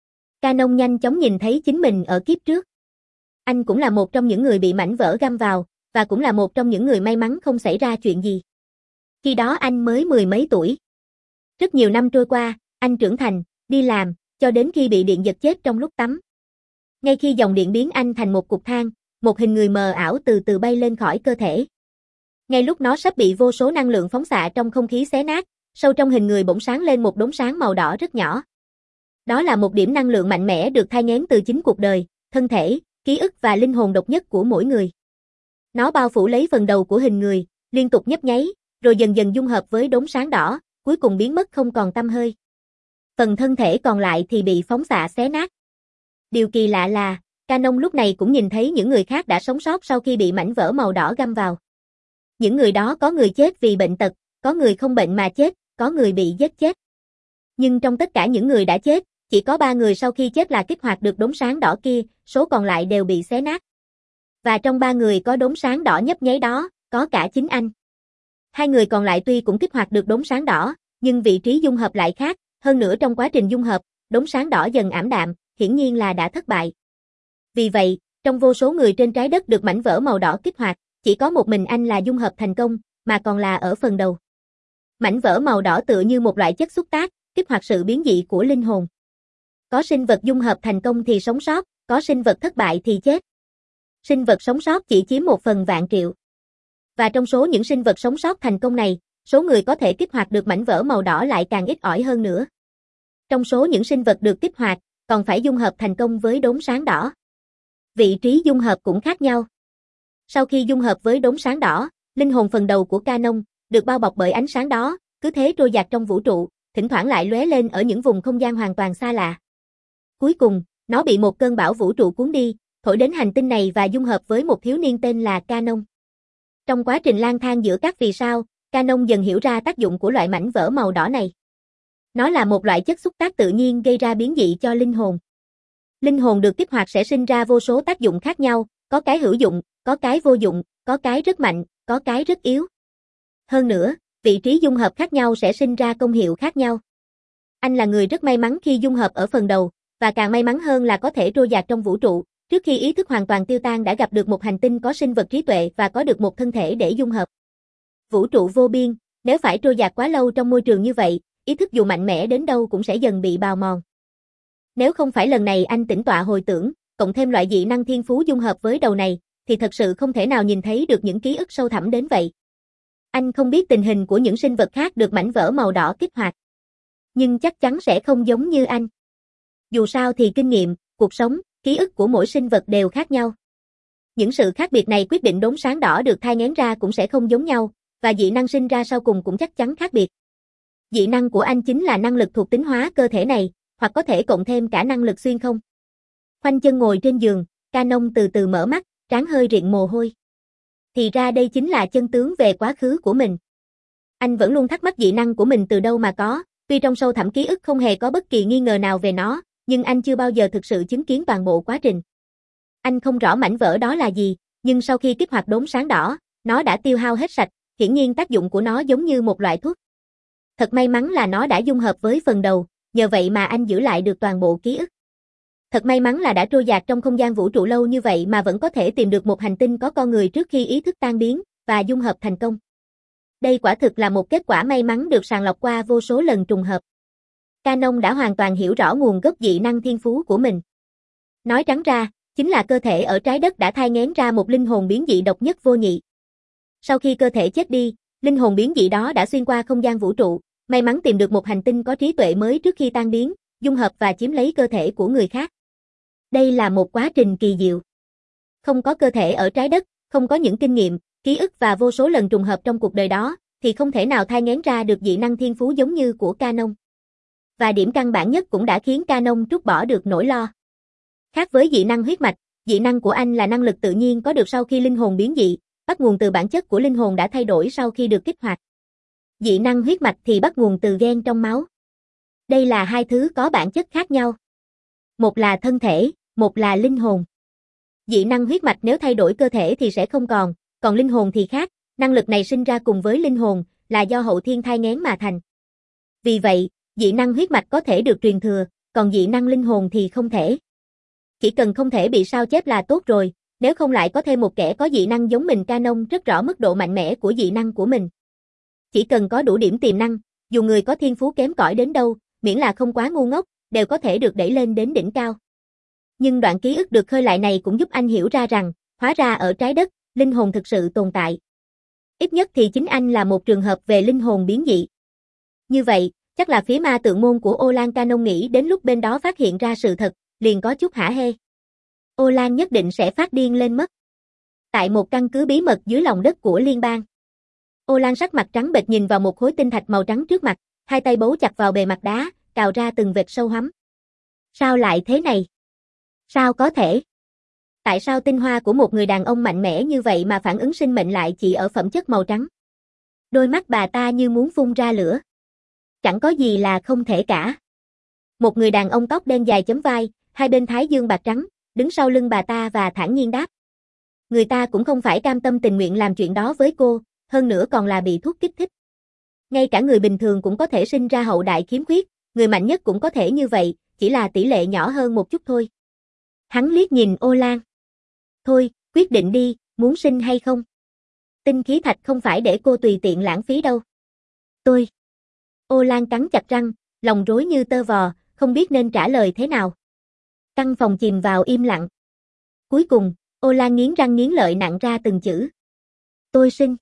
Canon nhanh chóng nhìn thấy chính mình ở kiếp trước. Anh cũng là một trong những người bị mảnh vỡ găm vào, và cũng là một trong những người may mắn không xảy ra chuyện gì. Khi đó anh mới mười mấy tuổi. Rất nhiều năm trôi qua, anh trưởng thành, đi làm, cho đến khi bị điện giật chết trong lúc tắm. Ngay khi dòng điện biến anh thành một cục than, một hình người mờ ảo từ từ bay lên khỏi cơ thể. Ngay lúc nó sắp bị vô số năng lượng phóng xạ trong không khí xé nát, sâu trong hình người bỗng sáng lên một đốm sáng màu đỏ rất nhỏ. Đó là một điểm năng lượng mạnh mẽ được thai nghén từ chính cuộc đời, thân thể, ký ức và linh hồn độc nhất của mỗi người. Nó bao phủ lấy phần đầu của hình người, liên tục nhấp nháy, rồi dần dần dung hợp với đốm sáng đỏ, cuối cùng biến mất không còn tăm hơi. Phần thân thể còn lại thì bị phóng xạ xé nát. Điều kỳ lạ là, Canon lúc này cũng nhìn thấy những người khác đã sống sót sau khi bị mảnh vỡ màu đỏ găm vào. Những người đó có người chết vì bệnh tật, có người không bệnh mà chết, có người bị giết chết. Nhưng trong tất cả những người đã chết, chỉ có ba người sau khi chết là kích hoạt được đốm sáng đỏ kia, số còn lại đều bị xé nát. Và trong ba người có đốm sáng đỏ nhấp nháy đó, có cả chính anh. Hai người còn lại tuy cũng kích hoạt được đốm sáng đỏ, nhưng vị trí dung hợp lại khác, hơn nữa trong quá trình dung hợp, đốm sáng đỏ dần ảm đạm, hiển nhiên là đã thất bại. Vì vậy, trong vô số người trên trái đất được mảnh vỡ màu đỏ kích hoạt, chỉ có một mình anh là dung hợp thành công, mà còn là ở phần đầu. Mảnh vỡ màu đỏ tựa như một loại chất xúc tác, kích hoạt sự biến dị của linh hồn. Có sinh vật dung hợp thành công thì sống sót, có sinh vật thất bại thì chết. Sinh vật sống sót chỉ chiếm một phần vạn triệu. Và trong số những sinh vật sống sót thành công này, số người có thể kích hoạt được mảnh vỡ màu đỏ lại càng ít ỏi hơn nữa. Trong số những sinh vật được kích hoạt, còn phải dung hợp thành công với đốm sáng đỏ. Vị trí dung hợp cũng khác nhau. Sau khi dung hợp với đốm sáng đỏ, linh hồn phần đầu của Canon được bao bọc bởi ánh sáng đó, cứ thế trôi dạt trong vũ trụ, thỉnh thoảng lại lóe lên ở những vùng không gian hoàn toàn xa lạ. Cuối cùng, nó bị một cơn bão vũ trụ cuốn đi, thổi đến hành tinh này và dung hợp với một thiếu niên tên là Canon. Trong quá trình lang thang giữa các vì sao, Canon dần hiểu ra tác dụng của loại mảnh vỡ màu đỏ này. Nó là một loại chất xúc tác tự nhiên gây ra biến dị cho linh hồn. Linh hồn được kích hoạt sẽ sinh ra vô số tác dụng khác nhau, có cái hữu dụng, có cái vô dụng, có cái rất mạnh, có cái rất yếu. Hơn nữa, vị trí dung hợp khác nhau sẽ sinh ra công hiệu khác nhau. Anh là người rất may mắn khi dung hợp ở phần đầu, và càng may mắn hơn là có thể trôi dạt trong vũ trụ, trước khi ý thức hoàn toàn tiêu tan đã gặp được một hành tinh có sinh vật trí tuệ và có được một thân thể để dung hợp. Vũ trụ vô biên, nếu phải trôi dạt quá lâu trong môi trường như vậy, ý thức dù mạnh mẽ đến đâu cũng sẽ dần bị bào mòn. Nếu không phải lần này anh tĩnh tọa hồi tưởng, cộng thêm loại dị năng thiên phú dung hợp với đầu này, thì thật sự không thể nào nhìn thấy được những ký ức sâu thẳm đến vậy. Anh không biết tình hình của những sinh vật khác được mảnh vỡ màu đỏ kích hoạt. Nhưng chắc chắn sẽ không giống như anh. Dù sao thì kinh nghiệm, cuộc sống, ký ức của mỗi sinh vật đều khác nhau. Những sự khác biệt này quyết định đốm sáng đỏ được thai nghén ra cũng sẽ không giống nhau, và dị năng sinh ra sau cùng cũng chắc chắn khác biệt. Dị năng của anh chính là năng lực thuộc tính hóa cơ thể này, hoặc có thể cộng thêm cả năng lực xuyên không. Khoanh chân ngồi trên giường, Canon từ từ mở mắt, trán hơi rịn mồ hôi. Thì ra đây chính là chân tướng về quá khứ của mình. Anh vẫn luôn thắc mắc dị năng của mình từ đâu mà có, tuy trong sâu thẳm ký ức không hề có bất kỳ nghi ngờ nào về nó, nhưng anh chưa bao giờ thực sự chứng kiến toàn bộ quá trình. Anh không rõ mảnh vỡ đó là gì, nhưng sau khi kích hoạt đốm sáng đỏ, nó đã tiêu hao hết sạch, hiển nhiên tác dụng của nó giống như một loại thuốc. Thật may mắn là nó đã dung hợp với phần đầu, nhờ vậy mà anh giữ lại được toàn bộ ký ức. Thật may mắn là đã trôi dạt trong không gian vũ trụ lâu như vậy mà vẫn có thể tìm được một hành tinh có con người trước khi ý thức tan biến, và dung hợp thành công. Đây quả thực là một kết quả may mắn được sàng lọc qua vô số lần trùng hợp. Canon đã hoàn toàn hiểu rõ nguồn gốc dị năng thiên phú của mình. Nói trắng ra, chính là cơ thể ở trái đất đã thai nghén ra một linh hồn biến dị độc nhất vô nhị. Sau khi cơ thể chết đi, linh hồn biến dị đó đã xuyên qua không gian vũ trụ, may mắn tìm được một hành tinh có trí tuệ mới trước khi tan biến, dung hợp và chiếm lấy cơ thể của người khác. Đây là một quá trình kỳ diệu. Không có cơ thể ở trái đất, không có những kinh nghiệm, ký ức và vô số lần trùng hợp trong cuộc đời đó, thì không thể nào thai nghén ra được dị năng thiên phú giống như của Canon. Và điểm căn bản nhất cũng đã khiến Canon trút bỏ được nỗi lo. Khác với dị năng huyết mạch, dị năng của anh là năng lực tự nhiên có được sau khi linh hồn biến dị, bắt nguồn từ bản chất của linh hồn đã thay đổi sau khi được kích hoạt. Dị năng huyết mạch thì bắt nguồn từ gen trong máu. Đây là hai thứ có bản chất khác nhau. Một là thân thể, một là linh hồn. Dị năng huyết mạch nếu thay đổi cơ thể thì sẽ không còn, còn linh hồn thì khác, năng lực này sinh ra cùng với linh hồn, là do hậu thiên thai nghén mà thành. Vì vậy, dị năng huyết mạch có thể được truyền thừa, còn dị năng linh hồn thì không thể. Chỉ cần không thể bị sao chép là tốt rồi, nếu không lại có thêm một kẻ có dị năng giống mình. Canon rất rõ mức độ mạnh mẽ của dị năng của mình. Chỉ cần có đủ điểm tiềm năng, dù người có thiên phú kém cỏi đến đâu, miễn là không quá ngu ngốc, đều có thể được đẩy lên đến đỉnh cao. Nhưng đoạn ký ức được khơi lại này cũng giúp anh hiểu ra rằng, hóa ra ở trái đất, linh hồn thực sự tồn tại. Ít nhất thì chính anh là một trường hợp về linh hồn biến dị. Như vậy, chắc là phía ma tượng môn của Ô Lan. Canon nghĩ đến lúc bên đó phát hiện ra sự thật, liền có chút hả hê. Ô Lan nhất định sẽ phát điên lên mất. Tại một căn cứ bí mật dưới lòng đất của liên bang. Ô Lan sắc mặt trắng bệch nhìn vào một khối tinh thạch màu trắng trước mặt, hai tay bấu chặt vào bề mặt đá, cào ra từng vệt sâu hoắm. Sao lại thế này? Sao có thể? Tại sao tinh hoa của một người đàn ông mạnh mẽ như vậy mà phản ứng sinh mệnh lại chỉ ở phẩm chất màu trắng? Đôi mắt bà ta như muốn phun ra lửa. Chẳng có gì là không thể cả. Một người đàn ông tóc đen dài chấm vai, hai bên thái dương bạc trắng, đứng sau lưng bà ta và thản nhiên đáp. Người ta cũng không phải cam tâm tình nguyện làm chuyện đó với cô, hơn nữa còn là bị thuốc kích thích. Ngay cả người bình thường cũng có thể sinh ra hậu đại khiếm khuyết, người mạnh nhất cũng có thể như vậy, chỉ là tỷ lệ nhỏ hơn một chút thôi. Hắn liếc nhìn Ô Lan. Thôi, quyết định đi, muốn sinh hay không? Tinh khí thạch không phải để cô tùy tiện lãng phí đâu. Tôi. Ô Lan cắn chặt răng, lòng rối như tơ vò, không biết nên trả lời thế nào. Căn phòng chìm vào im lặng. Cuối cùng, Ô Lan nghiến răng nghiến lợi nặn ra từng chữ. Tôi sinh.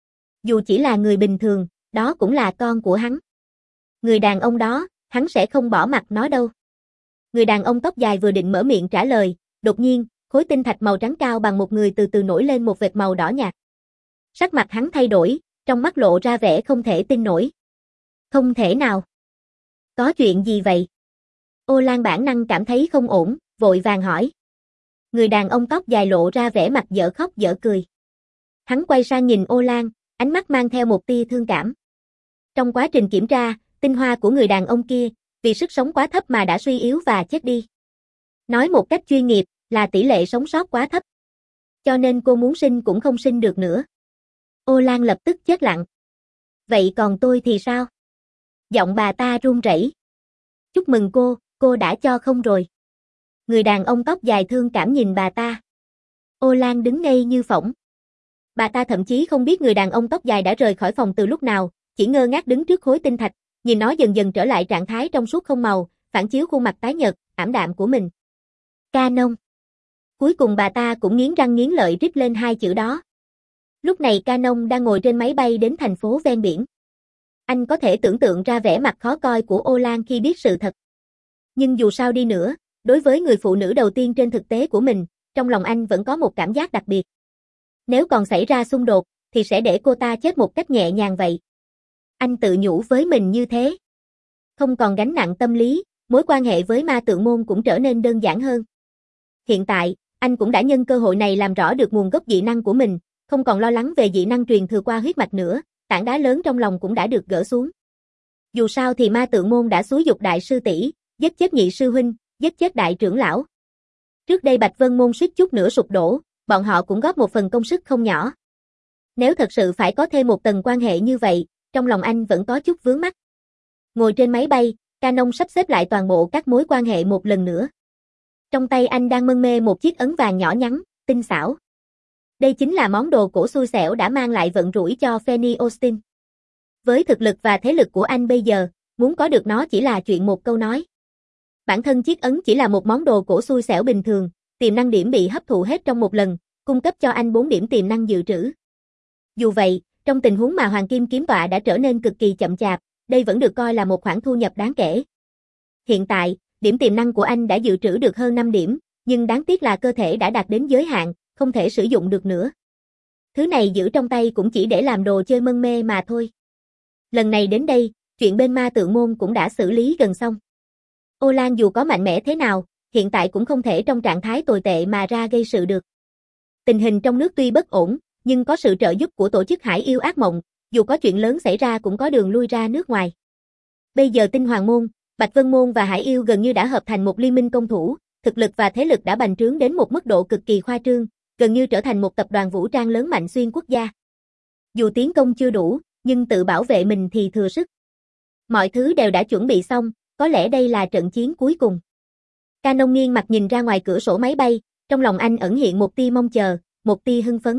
Dù chỉ là người bình thường, đó cũng là con của hắn. Người đàn ông đó, hắn sẽ không bỏ mặc nó đâu. Người đàn ông tóc dài vừa định mở miệng trả lời, đột nhiên, khối tinh thạch màu trắng cao bằng một người từ từ nổi lên một vệt màu đỏ nhạt. Sắc mặt hắn thay đổi, trong mắt lộ ra vẻ không thể tin nổi. Không thể nào. Có chuyện gì vậy? Ô Lan bản năng cảm thấy không ổn, vội vàng hỏi. Người đàn ông tóc dài lộ ra vẻ mặt dở khóc dở cười. Hắn quay sang nhìn Ô Lan, ánh mắt mang theo một tia thương cảm. Trong quá trình kiểm tra, tinh hoa của người đàn ông kia, vì sức sống quá thấp mà đã suy yếu và chết đi. Nói một cách chuyên nghiệp, là tỷ lệ sống sót quá thấp. Cho nên cô muốn sinh cũng không sinh được nữa. Ô Lan lập tức chết lặng. Vậy còn tôi thì sao? Giọng bà ta run rẩy. Chúc mừng cô, cô đã cho không rồi. Người đàn ông tóc dài thương cảm nhìn bà ta. Ô Lan đứng ngây như phỗng. Bà ta thậm chí không biết người đàn ông tóc dài đã rời khỏi phòng từ lúc nào, chỉ ngơ ngác đứng trước khối tinh thạch, nhìn nó dần dần trở lại trạng thái trong suốt không màu, phản chiếu khuôn mặt tái nhợt, ảm đạm của mình. Canon. Cuối cùng bà ta cũng nghiến răng nghiến lợi rít lên hai chữ đó. Lúc này Canon đang ngồi trên máy bay đến thành phố ven biển. Anh có thể tưởng tượng ra vẻ mặt khó coi của Ô Lan khi biết sự thật. Nhưng dù sao đi nữa, đối với người phụ nữ đầu tiên trên thực tế của mình, trong lòng anh vẫn có một cảm giác đặc biệt. Nếu còn xảy ra xung đột, thì sẽ để cô ta chết một cách nhẹ nhàng vậy. Anh tự nhủ với mình như thế. Không còn gánh nặng tâm lý, mối quan hệ với ma tượng môn cũng trở nên đơn giản hơn. Hiện tại, anh cũng đã nhân cơ hội này làm rõ được nguồn gốc dị năng của mình, không còn lo lắng về dị năng truyền thừa qua huyết mạch nữa, tảng đá lớn trong lòng cũng đã được gỡ xuống. Dù sao thì ma tượng môn đã xúi dục đại sư tỷ, giết chết nhị sư huynh, giết chết đại trưởng lão. Trước đây Bạch Vân môn suýt chút nữa sụp đổ, bọn họ cũng góp một phần công sức không nhỏ. Nếu thật sự phải có thêm một tầng quan hệ như vậy, trong lòng anh vẫn có chút vướng mắc. Ngồi trên máy bay, Canon sắp xếp lại toàn bộ các mối quan hệ một lần nữa. Trong tay anh đang mân mê một chiếc ấn vàng nhỏ nhắn, tinh xảo. Đây chính là món đồ cổ xui xẻo đã mang lại vận rủi cho Fanny Austin. Với thực lực và thế lực của anh bây giờ, muốn có được nó chỉ là chuyện một câu nói. Bản thân chiếc ấn chỉ là một món đồ cổ xui xẻo bình thường, tiềm năng điểm bị hấp thụ hết trong một lần, cung cấp cho anh bốn điểm tiềm năng dự trữ. Dù vậy, trong tình huống mà Hoàng Kim Kiếm Tọa đã trở nên cực kỳ chậm chạp, đây vẫn được coi là một khoản thu nhập đáng kể. Hiện tại, điểm tiềm năng của anh đã dự trữ được hơn năm điểm, nhưng đáng tiếc là cơ thể đã đạt đến giới hạn, không thể sử dụng được nữa. Thứ này giữ trong tay cũng chỉ để làm đồ chơi mân mê mà thôi. Lần này đến đây, chuyện bên ma tượng môn cũng đã xử lý gần xong. Ô Lan dù có mạnh mẽ thế nào, hiện tại cũng không thể trong trạng thái tồi tệ mà ra gây sự được. Tình hình trong nước tuy bất ổn, nhưng có sự trợ giúp của tổ chức Hải Yêu Ác Mộng, dù có chuyện lớn xảy ra cũng có đường lui ra nước ngoài. Bây giờ Tinh Hoàng Môn, Bạch Vân Môn và Hải Yêu gần như đã hợp thành một liên minh công thủ, thực lực và thế lực đã bành trướng đến một mức độ cực kỳ khoa trương, gần như trở thành một tập đoàn vũ trang lớn mạnh xuyên quốc gia. Dù tiến công chưa đủ, nhưng tự bảo vệ mình thì thừa sức. Mọi thứ đều đã chuẩn bị xong, có lẽ đây là trận chiến cuối cùng. Canon nghiêng mặt nhìn ra ngoài cửa sổ máy bay, trong lòng anh ẩn hiện một tia mong chờ, một tia hưng phấn.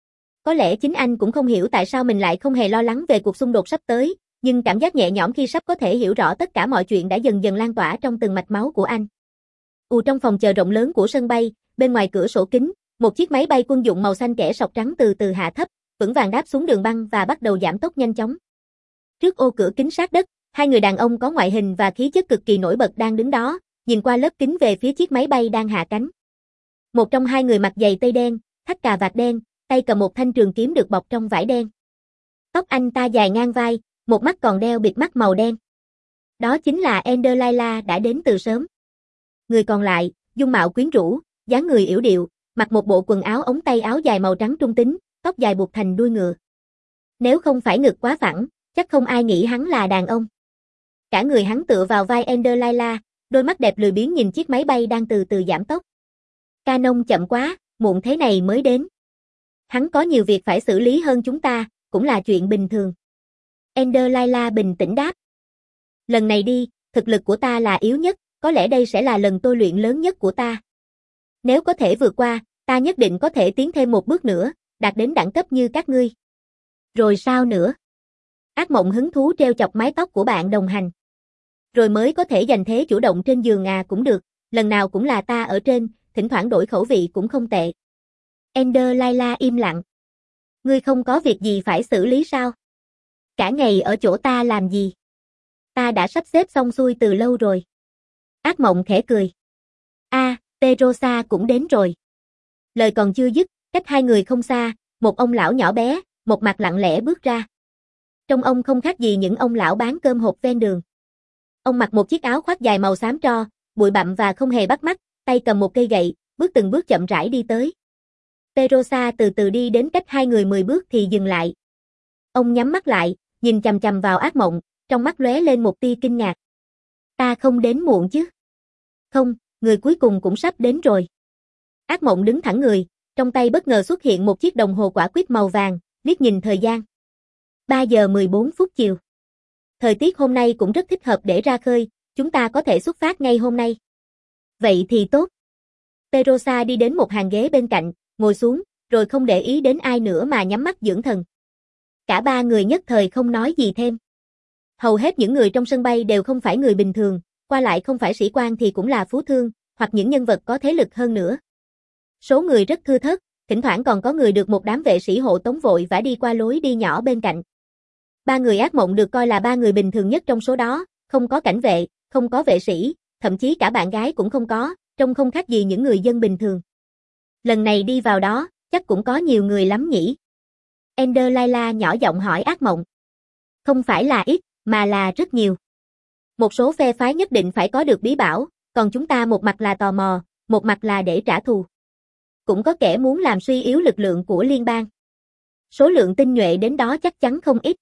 Có lẽ chính anh cũng không hiểu tại sao mình lại không hề lo lắng về cuộc xung đột sắp tới, nhưng cảm giác nhẹ nhõm khi sắp có thể hiểu rõ tất cả mọi chuyện đã dần dần lan tỏa trong từng mạch máu của anh. Ù trong phòng chờ rộng lớn của sân bay, bên ngoài cửa sổ kính, một chiếc máy bay quân dụng màu xanh kẻ sọc trắng từ từ hạ thấp, vững vàng đáp xuống đường băng và bắt đầu giảm tốc nhanh chóng. Trước ô cửa kính sát đất, hai người đàn ông có ngoại hình và khí chất cực kỳ nổi bật đang đứng đó, nhìn qua lớp kính về phía chiếc máy bay đang hạ cánh. Một trong hai người mặc giày tây đen, thắt cà vạt đen, tay cầm một thanh trường kiếm được bọc trong vải đen. Tóc anh ta dài ngang vai, một mắt còn đeo bịt mắt màu đen. Đó chính là Ender Layla đã đến từ sớm. Người còn lại, dung mạo quyến rũ, dáng người yểu điệu, mặc một bộ quần áo ống tay áo dài màu trắng trung tính, tóc dài buộc thành đuôi ngựa. Nếu không phải ngực quá phẳng, chắc không ai nghĩ hắn là đàn ông. Cả người hắn tựa vào vai Ender Layla, đôi mắt đẹp lười biếng nhìn chiếc máy bay đang từ từ giảm tốc. Canon chậm quá, muộn thế này mới đến. Hắn có nhiều việc phải xử lý hơn chúng ta, cũng là chuyện bình thường. Ender Layla bình tĩnh đáp. Lần này đi, thực lực của ta là yếu nhất, có lẽ đây sẽ là lần tôi luyện lớn nhất của ta. Nếu có thể vượt qua, ta nhất định có thể tiến thêm một bước nữa, đạt đến đẳng cấp như các ngươi. Rồi sao nữa? Ác mộng hứng thú treo chọc mái tóc của bạn đồng hành. Rồi mới có thể giành thế chủ động trên giường à cũng được, lần nào cũng là ta ở trên, thỉnh thoảng đổi khẩu vị cũng không tệ. Ender Layla im lặng. Ngươi không có việc gì phải xử lý sao? Cả ngày ở chỗ ta làm gì? Ta đã sắp xếp xong xuôi từ lâu rồi. Ác mộng khẽ cười. A, à, Terosa cũng đến rồi. Lời còn chưa dứt, cách hai người không xa, một ông lão nhỏ bé, một mặt lặng lẽ bước ra. Trông ông không khác gì những ông lão bán cơm hộp ven đường. Ông mặc một chiếc áo khoác dài màu xám tro, bụi bặm và không hề bắt mắt, tay cầm một cây gậy, bước từng bước chậm rãi đi tới. Terosa từ từ đi đến cách hai người mười bước thì dừng lại. Ông nhắm mắt lại, nhìn chằm chằm vào ác mộng, trong mắt lóe lên một tia kinh ngạc. Ta không đến muộn chứ? Không, người cuối cùng cũng sắp đến rồi. Ác mộng đứng thẳng người, trong tay bất ngờ xuất hiện một chiếc đồng hồ quả quýt màu vàng, liếc nhìn thời gian. ba giờ mười bốn phút chiều. Thời tiết hôm nay cũng rất thích hợp để ra khơi, chúng ta có thể xuất phát ngay hôm nay. Vậy thì tốt. Terosa đi đến một hàng ghế bên cạnh, ngồi xuống, rồi không để ý đến ai nữa mà nhắm mắt dưỡng thần. Cả ba người nhất thời không nói gì thêm. Hầu hết những người trong sân bay đều không phải người bình thường, qua lại không phải sĩ quan thì cũng là phú thương, hoặc những nhân vật có thế lực hơn nữa. Số người rất thưa thớt, thỉnh thoảng còn có người được một đám vệ sĩ hộ tống vội vã đi qua lối đi nhỏ bên cạnh. Ba người ác mộng được coi là ba người bình thường nhất trong số đó, không có cảnh vệ, không có vệ sĩ, thậm chí cả bạn gái cũng không có, trông không khác gì những người dân bình thường. Lần này đi vào đó, chắc cũng có nhiều người lắm nhỉ? Ender Layla nhỏ giọng hỏi ác mộng. Không phải là ít, mà là rất nhiều. Một số phe phái nhất định phải có được bí bảo, còn chúng ta một mặt là tò mò, một mặt là để trả thù. Cũng có kẻ muốn làm suy yếu lực lượng của liên bang. Số lượng tinh nhuệ đến đó chắc chắn không ít.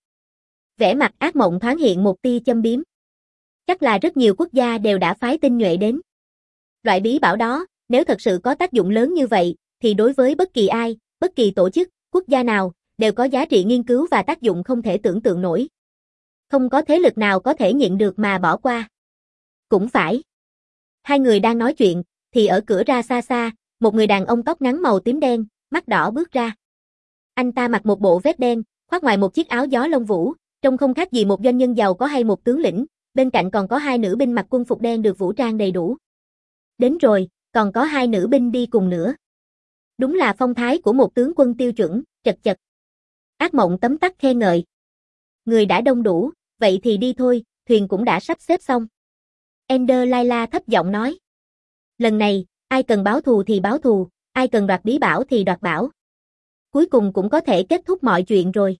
Vẻ mặt ác mộng thoáng hiện một tia châm biếm. Chắc là rất nhiều quốc gia đều đã phái tinh nhuệ đến. Loại bí bảo đó, nếu thật sự có tác dụng lớn như vậy, thì đối với bất kỳ ai, bất kỳ tổ chức, quốc gia nào, đều có giá trị nghiên cứu và tác dụng không thể tưởng tượng nổi. Không có thế lực nào có thể nhịn được mà bỏ qua. Cũng phải. Hai người đang nói chuyện, thì ở cửa ra xa xa, một người đàn ông tóc ngắn màu tím đen, mắt đỏ bước ra. Anh ta mặc một bộ vest đen, khoác ngoài một chiếc áo gió lông vũ, trông không khác gì một doanh nhân giàu có hay một tướng lĩnh, bên cạnh còn có hai nữ binh mặc quân phục đen được vũ trang đầy đủ. Đến rồi, còn có hai nữ binh đi cùng nữa. Đúng là phong thái của một tướng quân tiêu chuẩn, chật chật. Ác Mộng tấm tắc khen ngợi. Người đã đông đủ, vậy thì đi thôi, thuyền cũng đã sắp xếp xong. Ender Layla thấp giọng nói. Lần này, ai cần báo thù thì báo thù, ai cần đoạt bí bảo thì đoạt bảo. Cuối cùng cũng có thể kết thúc mọi chuyện rồi.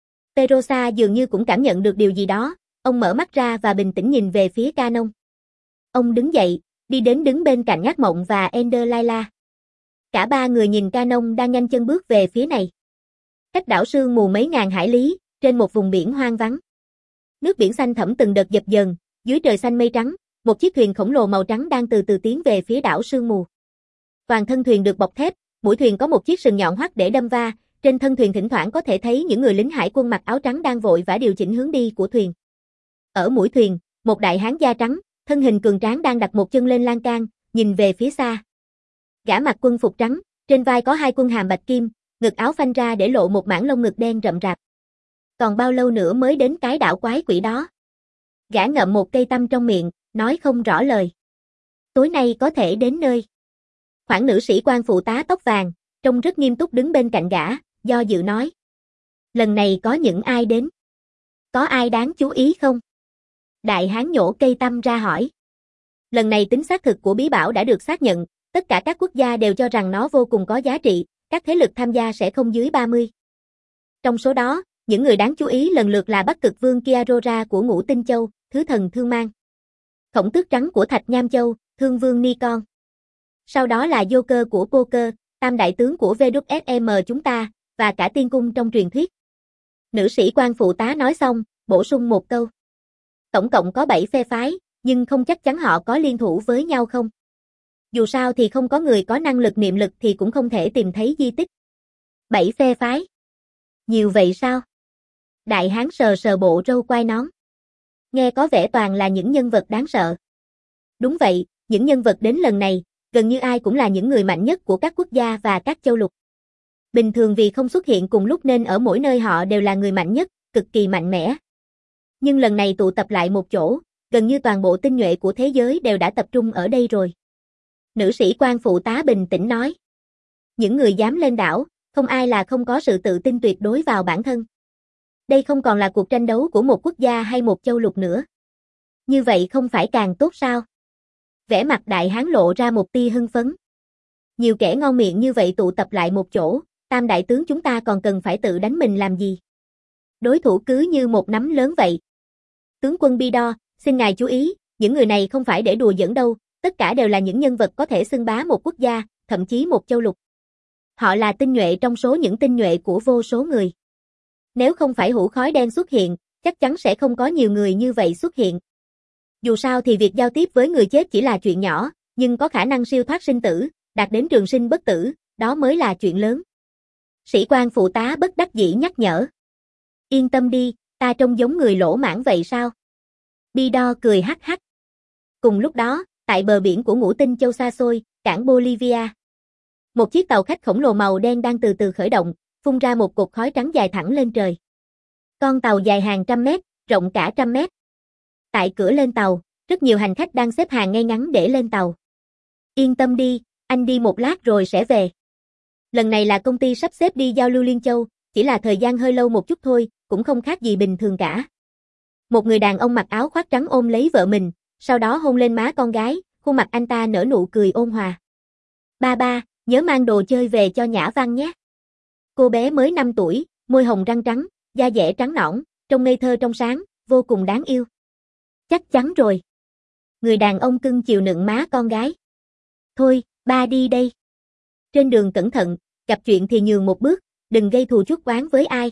Terosa dường như cũng cảm nhận được điều gì đó, ông mở mắt ra và bình tĩnh nhìn về phía Canon. Ông đứng dậy, đi đến đứng bên cạnh Ác Mộng và Ender Layla. Cả ba người nhìn Canon đang nhanh chân bước về phía này. Cách đảo sương mù mấy ngàn hải lý, trên một vùng biển hoang vắng. Nước biển xanh thẳm từng đợt dập dờn, dưới trời xanh mây trắng, một chiếc thuyền khổng lồ màu trắng đang từ từ tiến về phía đảo sương mù. Toàn thân thuyền được bọc thép, mũi thuyền có một chiếc sừng nhọn hoắt để đâm va, trên thân thuyền thỉnh thoảng có thể thấy những người lính hải quân mặc áo trắng đang vội vã điều chỉnh hướng đi của thuyền. Ở mũi thuyền, một đại hán da trắng, thân hình cường tráng đang đặt một chân lên lan can, nhìn về phía xa. Gã mặc quân phục trắng, trên vai có hai quân hàm bạch kim, ngực áo phanh ra để lộ một mảng lông ngực đen rậm rạp. Còn bao lâu nữa mới đến cái đảo quái quỷ đó? Gã ngậm một cây tăm trong miệng, nói không rõ lời. Tối nay có thể đến nơi. Khoảng nữ sĩ quan phụ tá tóc vàng, trông rất nghiêm túc đứng bên cạnh gã, do dự nói. Lần này có những ai đến? Có ai đáng chú ý không? Đại hán nhổ cây tăm ra hỏi. Lần này tính xác thực của bí bảo đã được xác nhận, tất cả các quốc gia đều cho rằng nó vô cùng có giá trị, các thế lực tham gia sẽ không dưới ba mươi. Trong số đó, những người đáng chú ý lần lượt là Bắc Cực Vương Kiarora của Ngũ Tinh Châu, Thứ Thần Thương Mang. Khổng Tước Trắng của Thạch Nham Châu, Thương Vương Nikon. Sau đó là Joker của Poker, Tam Đại Tướng của vê kép ét em chúng ta, và cả tiên cung trong truyền thuyết. Nữ sĩ quan phụ tá nói xong, bổ sung một câu. Tổng cộng có bảy phe phái, nhưng không chắc chắn họ có liên thủ với nhau không. Dù sao thì không có người có năng lực niệm lực thì cũng không thể tìm thấy di tích. Bảy phe phái. Nhiều vậy sao? Đại hán sờ sờ bộ râu quai nón. Nghe có vẻ toàn là những nhân vật đáng sợ. Đúng vậy, những nhân vật đến lần này, gần như ai cũng là những người mạnh nhất của các quốc gia và các châu lục. Bình thường vì không xuất hiện cùng lúc nên ở mỗi nơi họ đều là người mạnh nhất, cực kỳ mạnh mẽ. Nhưng lần này tụ tập lại một chỗ, gần như toàn bộ tinh nhuệ của thế giới đều đã tập trung ở đây rồi. Nữ sĩ quan phụ tá bình tĩnh nói. Những người dám lên đảo, không ai là không có sự tự tin tuyệt đối vào bản thân. Đây không còn là cuộc tranh đấu của một quốc gia hay một châu lục nữa. Như vậy không phải càng tốt sao? Vẻ mặt đại hán lộ ra một tia hưng phấn. Nhiều kẻ ngon miệng như vậy tụ tập lại một chỗ, Tam Đại Tướng chúng ta còn cần phải tự đánh mình làm gì? Đối thủ cứ như một nắm lớn vậy. Tướng quân Bido, xin ngài chú ý, những người này không phải để đùa giỡn đâu, tất cả đều là những nhân vật có thể xưng bá một quốc gia, thậm chí một châu lục. Họ là tinh nhuệ trong số những tinh nhuệ của vô số người. Nếu không phải hũ khói đen xuất hiện, chắc chắn sẽ không có nhiều người như vậy xuất hiện. Dù sao thì việc giao tiếp với người chết chỉ là chuyện nhỏ, nhưng có khả năng siêu thoát sinh tử, đạt đến trường sinh bất tử, đó mới là chuyện lớn. Sĩ quan phụ tá bất đắc dĩ nhắc nhở. Yên tâm đi, ta trông giống người lỗ mãng vậy sao? Bido cười hắc hắc. Cùng lúc đó, tại bờ biển của Ngũ Tinh Châu xa xôi, cảng Bolivia. Một chiếc tàu khách khổng lồ màu đen đang từ từ khởi động, phun ra một cột khói trắng dài thẳng lên trời. Con tàu dài hàng trăm mét, rộng cả trăm mét. Tại cửa lên tàu, rất nhiều hành khách đang xếp hàng ngay ngắn để lên tàu. Yên tâm đi, anh đi một lát rồi sẽ về. Lần này là công ty sắp xếp đi giao lưu Liên Châu, chỉ là thời gian hơi lâu một chút thôi, cũng không khác gì bình thường cả. Một người đàn ông mặc áo khoác trắng ôm lấy vợ mình, sau đó hôn lên má con gái, khuôn mặt anh ta nở nụ cười ôn hòa. Ba ba, nhớ mang đồ chơi về cho Nhã Văn nhé. Cô bé mới năm tuổi, môi hồng răng trắng, da dẻ trắng nõn, trông ngây thơ trong sáng, vô cùng đáng yêu. Chắc chắn rồi. Người đàn ông cưng chiều nựng má con gái. Thôi, ba đi đây. Trên đường cẩn thận, gặp chuyện thì nhường một bước, đừng gây thù chuốc oán với ai.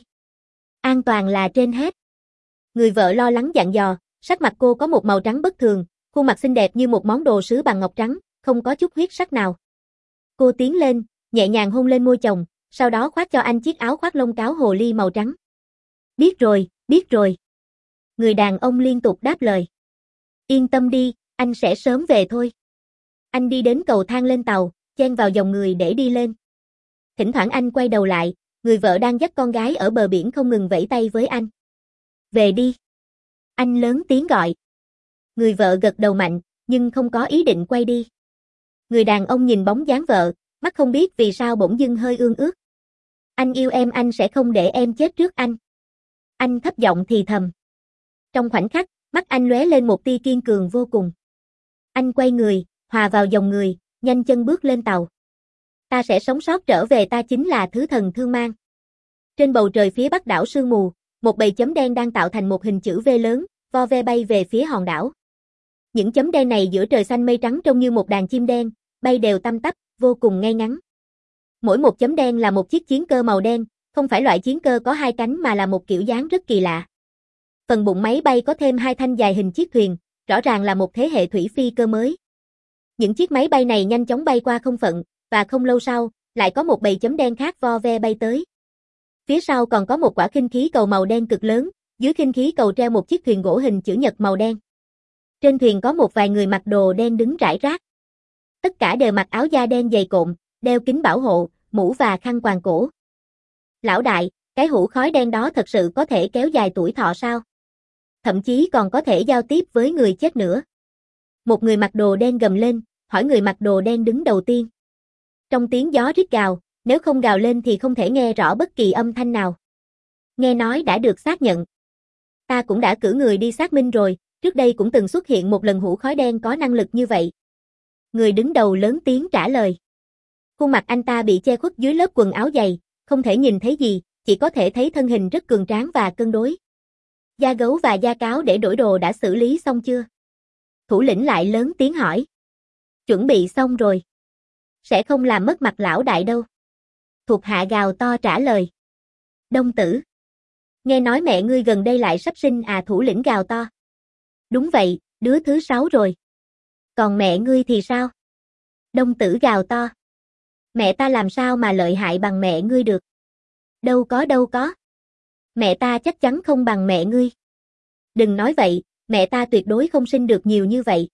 An toàn là trên hết. Người vợ lo lắng dặn dò, sắc mặt cô có một màu trắng bất thường, khuôn mặt xinh đẹp như một món đồ sứ bằng ngọc trắng, không có chút huyết sắc nào. Cô tiến lên, nhẹ nhàng hôn lên môi chồng, sau đó khoác cho anh chiếc áo khoác lông cáo hồ ly màu trắng. Biết rồi, biết rồi. Người đàn ông liên tục đáp lời. Yên tâm đi, anh sẽ sớm về thôi. Anh đi đến cầu thang lên tàu, chen vào dòng người để đi lên. Thỉnh thoảng anh quay đầu lại, người vợ đang dắt con gái ở bờ biển không ngừng vẫy tay với anh. Về đi. Anh lớn tiếng gọi. Người vợ gật đầu mạnh, nhưng không có ý định quay đi. Người đàn ông nhìn bóng dáng vợ, mắt không biết vì sao bỗng dưng hơi ương ướt. Anh yêu em, anh sẽ không để em chết trước anh. Anh thấp giọng thì thầm. Trong khoảnh khắc, mắt anh lóe lên một tia kiên cường vô cùng. Anh quay người, hòa vào dòng người, nhanh chân bước lên tàu. Ta sẽ sống sót trở về, ta chính là thứ thần thương mang. Trên bầu trời phía bắc đảo sương mù, một bầy chấm đen đang tạo thành một hình chữ V lớn, vo ve bay về phía hòn đảo. Những chấm đen này giữa trời xanh mây trắng trông như một đàn chim đen, bay đều tăm tắp, vô cùng ngay ngắn. Mỗi một chấm đen là một chiếc chiến cơ màu đen, không phải loại chiến cơ có hai cánh mà là một kiểu dáng rất kỳ lạ. Phần bụng máy bay có thêm hai thanh dài hình chiếc thuyền, rõ ràng là một thế hệ thủy phi cơ mới. Những chiếc máy bay này nhanh chóng bay qua không phận, và không lâu sau, lại có một bầy chấm đen khác vo ve bay tới. Phía sau còn có một quả khinh khí cầu màu đen cực lớn, dưới khinh khí cầu treo một chiếc thuyền gỗ hình chữ nhật màu đen. Trên thuyền có một vài người mặc đồ đen đứng rải rác. Tất cả đều mặc áo da đen dày cộm, đeo kính bảo hộ, mũ và khăn quàng cổ. Lão đại, cái hũ khói đen đó thật sự có thể kéo dài tuổi thọ sao? Thậm chí còn có thể giao tiếp với người chết nữa. Một người mặc đồ đen gầm lên, hỏi người mặc đồ đen đứng đầu tiên. Trong tiếng gió rít gào, nếu không gào lên thì không thể nghe rõ bất kỳ âm thanh nào. Nghe nói đã được xác nhận. Ta cũng đã cử người đi xác minh rồi, trước đây cũng từng xuất hiện một lần hũ khói đen có năng lực như vậy. Người đứng đầu lớn tiếng trả lời. Khuôn mặt anh ta bị che khuất dưới lớp quần áo dày, không thể nhìn thấy gì, chỉ có thể thấy thân hình rất cường tráng và cân đối. Da gấu và da cáo để đổi đồ đã xử lý xong chưa? Thủ lĩnh lại lớn tiếng hỏi. Chuẩn bị xong rồi. Sẽ không làm mất mặt lão đại đâu. Thuộc hạ gào to trả lời. Đông tử. Nghe nói mẹ ngươi gần đây lại sắp sinh à, thủ lĩnh gào to. Đúng vậy, đứa thứ sáu rồi. Còn mẹ ngươi thì sao? Đông tử gào to. Mẹ ta làm sao mà lợi hại bằng mẹ ngươi được? Đâu có đâu có. Mẹ ta chắc chắn không bằng mẹ ngươi. Đừng nói vậy, mẹ ta tuyệt đối không sinh được nhiều như vậy.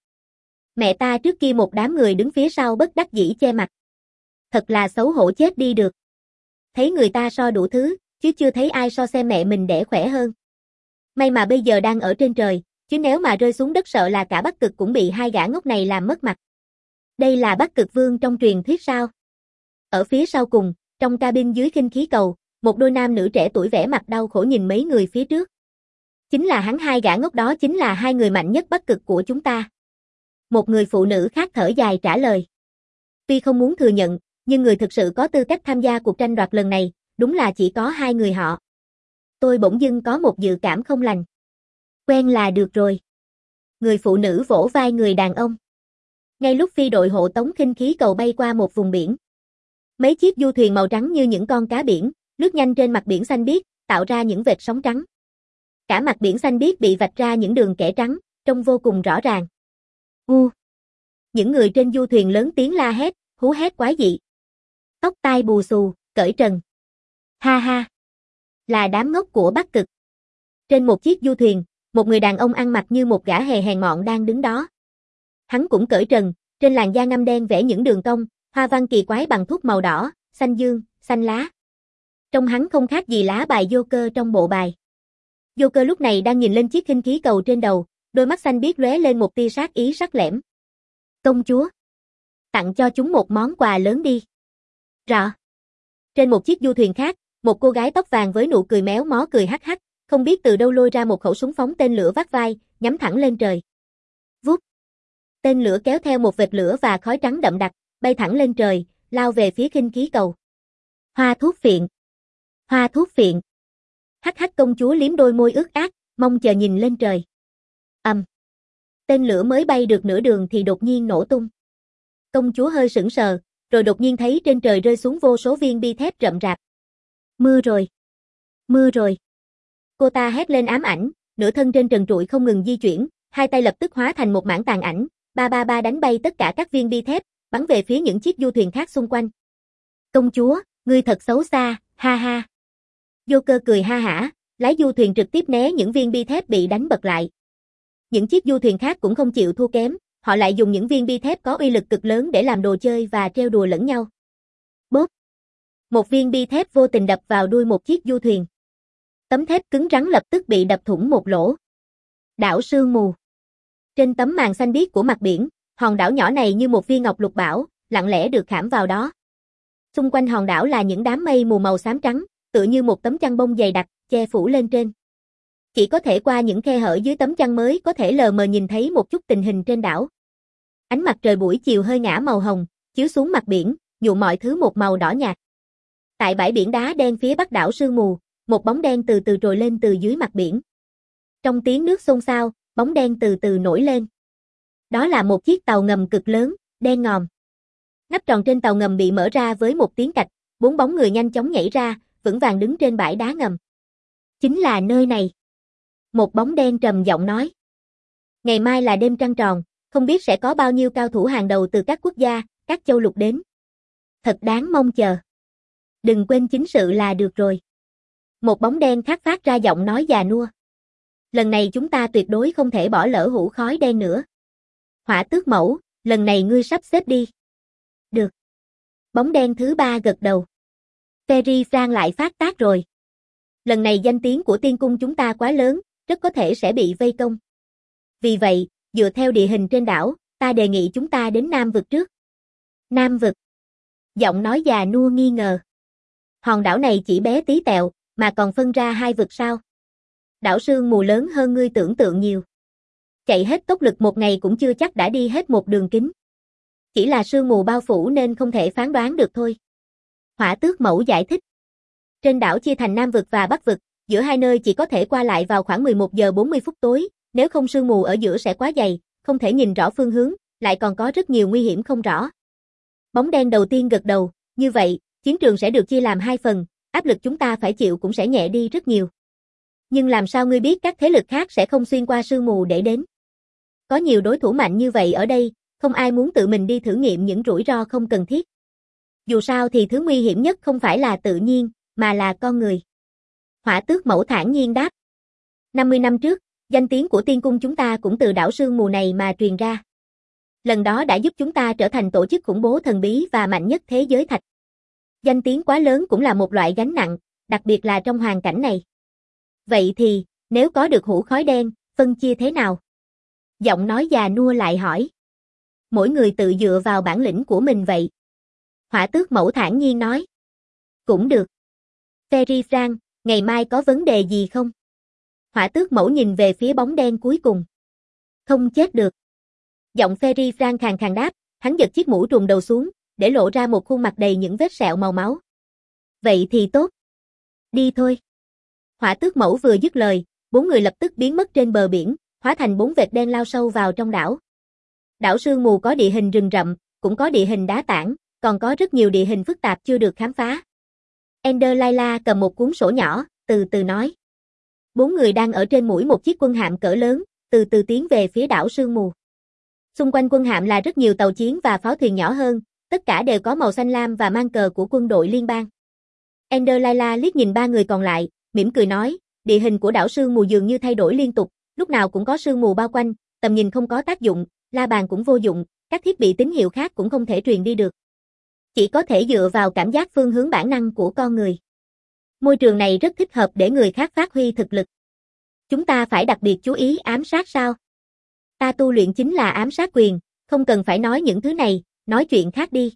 Mẹ ta trước kia một đám người đứng phía sau bất đắc dĩ che mặt. Thật là xấu hổ chết đi được. Thấy người ta so đủ thứ, chứ chưa thấy ai so xem mẹ mình đẻ khỏe hơn. May mà bây giờ đang ở trên trời, chứ nếu mà rơi xuống đất sợ là cả Bắc Cực cũng bị hai gã ngốc này làm mất mặt. Đây là Bắc Cực Vương trong truyền thuyết sao? Ở phía sau cùng, trong cabin dưới khinh khí cầu, một đôi nam nữ trẻ tuổi vẻ mặt đau khổ nhìn mấy người phía trước. Chính là hắn, hai gã ngốc đó chính là hai người mạnh nhất Bắc Cực của chúng ta. Một người phụ nữ khác thở dài trả lời. Tuy không muốn thừa nhận, nhưng người thực sự có tư cách tham gia cuộc tranh đoạt lần này, đúng là chỉ có hai người họ. Tôi bỗng dưng có một dự cảm không lành. Quen là được rồi. Người phụ nữ vỗ vai người đàn ông. Ngay lúc phi đội hộ tống khinh khí cầu bay qua một vùng biển. Mấy chiếc du thuyền màu trắng như những con cá biển, lướt nhanh trên mặt biển xanh biếc, tạo ra những vệt sóng trắng. Cả mặt biển xanh biếc bị vạch ra những đường kẻ trắng, trông vô cùng rõ ràng. U. Những người trên du thuyền lớn tiếng la hét, hú hét quái dị. Tóc tai bù xù, cởi trần. Ha ha. Là đám ngốc của Bắc Cực. Trên một chiếc du thuyền, một người đàn ông ăn mặc như một gã hề hèn mọn đang đứng đó. Hắn cũng cởi trần, trên làn da ngăm đen vẽ những đường cong, hoa văn kỳ quái bằng thuốc màu đỏ, xanh dương, xanh lá. Trông hắn không khác gì lá bài Joker trong bộ bài. Joker lúc này đang nhìn lên chiếc khinh khí cầu trên đầu, đôi mắt xanh biếc lóe lên một tia sát ý sắc lẻm. Công chúa, tặng cho chúng một món quà lớn đi. Rõ. Trên một chiếc du thuyền khác, một cô gái tóc vàng với nụ cười méo mó cười hắc hắc, không biết từ đâu lôi ra một khẩu súng phóng tên lửa vác vai, nhắm thẳng lên trời. Vút. Tên lửa kéo theo một vệt lửa và khói trắng đậm đặc, bay thẳng lên trời, lao về phía khinh khí cầu. Hoa thuốc phiện. Hoa thuốc phiện. Hắc hắc, công chúa liếm đôi môi ướt át, mong chờ nhìn lên trời. Ầm. Um. Tên lửa mới bay được nửa đường thì đột nhiên nổ tung. Công chúa hơi sững sờ, rồi đột nhiên thấy trên trời rơi xuống vô số viên bi thép rậm rạp. Mưa rồi. Mưa rồi. Cô ta hét lên ám ảnh, nửa thân trên trần trụi không ngừng di chuyển, hai tay lập tức hóa thành một mảng tàn ảnh, ba ba ba đánh bay tất cả các viên bi thép, bắn về phía những chiếc du thuyền khác xung quanh. Công chúa, ngươi thật xấu xa, ha ha. Joker cười ha hả, lái du thuyền trực tiếp né những viên bi thép bị đánh bật lại. Những chiếc du thuyền khác cũng không chịu thua kém, họ lại dùng những viên bi thép có uy lực cực lớn để làm đồ chơi và trêu đùa lẫn nhau. Bốp! Một viên bi thép vô tình đập vào đuôi một chiếc du thuyền. Tấm thép cứng rắn lập tức bị đập thủng một lỗ. Đảo sương mù. Trên tấm màn xanh biếc của mặt biển, hòn đảo nhỏ này như một viên ngọc lục bảo, lặng lẽ được khảm vào đó. Xung quanh hòn đảo là những đám mây mù màu xám trắng, tựa như một tấm chăn bông dày đặc, che phủ lên trên. Chỉ có thể qua những khe hở dưới tấm chăn mới có thể lờ mờ nhìn thấy một chút tình hình trên đảo. Ánh mặt trời buổi chiều hơi ngả màu hồng, chiếu xuống mặt biển, nhuộm mọi thứ một màu đỏ nhạt. Tại bãi biển đá đen phía bắc đảo sương mù, một bóng đen từ từ trồi lên từ dưới mặt biển. Trong tiếng nước xôn xao, bóng đen từ từ nổi lên. Đó là một chiếc tàu ngầm cực lớn, đen ngòm. Nắp tròn trên tàu ngầm bị mở ra với một tiếng cạch, bốn bóng người nhanh chóng nhảy ra, vững vàng đứng trên bãi đá ngầm. Chính là nơi này. Một bóng đen trầm giọng nói. Ngày mai là đêm trăng tròn, không biết sẽ có bao nhiêu cao thủ hàng đầu từ các quốc gia, các châu lục đến. Thật đáng mong chờ. Đừng quên chính sự là được rồi. Một bóng đen khác phát ra giọng nói già nua. Lần này chúng ta tuyệt đối không thể bỏ lỡ hũ khói đen nữa. Hỏa tước mẫu, lần này ngươi sắp xếp đi. Được. Bóng đen thứ ba gật đầu. Ferry Frank lại phát tác rồi. Lần này danh tiếng của tiên cung chúng ta quá lớn, rất có thể sẽ bị vây công. Vì vậy, dựa theo địa hình trên đảo, ta đề nghị chúng ta đến Nam vực trước. Nam vực. Giọng nói già nua nghi ngờ. Hòn đảo này chỉ bé tí tẹo, mà còn phân ra hai vực sao? Đảo sương mù lớn hơn ngươi tưởng tượng nhiều. Chạy hết tốc lực một ngày cũng chưa chắc đã đi hết một đường kính. Chỉ là sương mù bao phủ nên không thể phán đoán được thôi. Hỏa tước mẫu giải thích. Trên đảo chia thành Nam vực và Bắc vực, giữa hai nơi chỉ có thể qua lại vào khoảng mười một giờ bốn mươi phút tối, nếu không sương mù ở giữa sẽ quá dày, không thể nhìn rõ phương hướng, lại còn có rất nhiều nguy hiểm không rõ. Bóng đen đầu tiên gật đầu, như vậy, chiến trường sẽ được chia làm hai phần, áp lực chúng ta phải chịu cũng sẽ nhẹ đi rất nhiều. Nhưng làm sao ngươi biết các thế lực khác sẽ không xuyên qua sương mù để đến? Có nhiều đối thủ mạnh như vậy ở đây, không ai muốn tự mình đi thử nghiệm những rủi ro không cần thiết. Dù sao thì thứ nguy hiểm nhất không phải là tự nhiên, mà là con người. Hỏa tước mẫu thản nhiên đáp. năm mươi năm trước, danh tiếng của tiên cung chúng ta cũng từ đảo sương mù này mà truyền ra. Lần đó đã giúp chúng ta trở thành tổ chức khủng bố thần bí và mạnh nhất thế giới thạch. Danh tiếng quá lớn cũng là một loại gánh nặng, đặc biệt là trong hoàn cảnh này. Vậy thì, nếu có được hũ khói đen, phân chia thế nào? Giọng nói già nua lại hỏi. Mỗi người tự dựa vào bản lĩnh của mình vậy. Hỏa tước mẫu thản nhiên nói. Cũng được. Ferry Frank, ngày mai có vấn đề gì không? Hỏa tước mẫu nhìn về phía bóng đen cuối cùng. Không chết được. Giọng Ferry Frank khàn khàn đáp, hắn giật chiếc mũ trùm đầu xuống, để lộ ra một khuôn mặt đầy những vết sẹo màu máu. Vậy thì tốt. Đi thôi. Hỏa tước mẫu vừa dứt lời, bốn người lập tức biến mất trên bờ biển, hóa thành bốn vệt đen lao sâu vào trong đảo. Đảo sương mù có địa hình rừng rậm, cũng có địa hình đá tảng, còn có rất nhiều địa hình phức tạp chưa được khám phá. Ender Layla cầm một cuốn sổ nhỏ, từ từ nói. Bốn người đang ở trên mũi một chiếc quân hạm cỡ lớn, từ từ tiến về phía đảo sương mù. Xung quanh quân hạm là rất nhiều tàu chiến và pháo thuyền nhỏ hơn, tất cả đều có màu xanh lam và mang cờ của quân đội liên bang. Ender Layla liếc nhìn ba người còn lại, mỉm cười nói, địa hình của đảo sương mù dường như thay đổi liên tục, lúc nào cũng có sương mù bao quanh, tầm nhìn không có tác dụng, la bàn cũng vô dụng, các thiết bị tín hiệu khác cũng không thể truyền đi được. Chỉ có thể dựa vào cảm giác phương hướng bản năng của con người. Môi trường này rất thích hợp để người khác phát huy thực lực. Chúng ta phải đặc biệt chú ý ám sát sao? Ta tu luyện chính là ám sát quyền, không cần phải nói những thứ này, nói chuyện khác đi.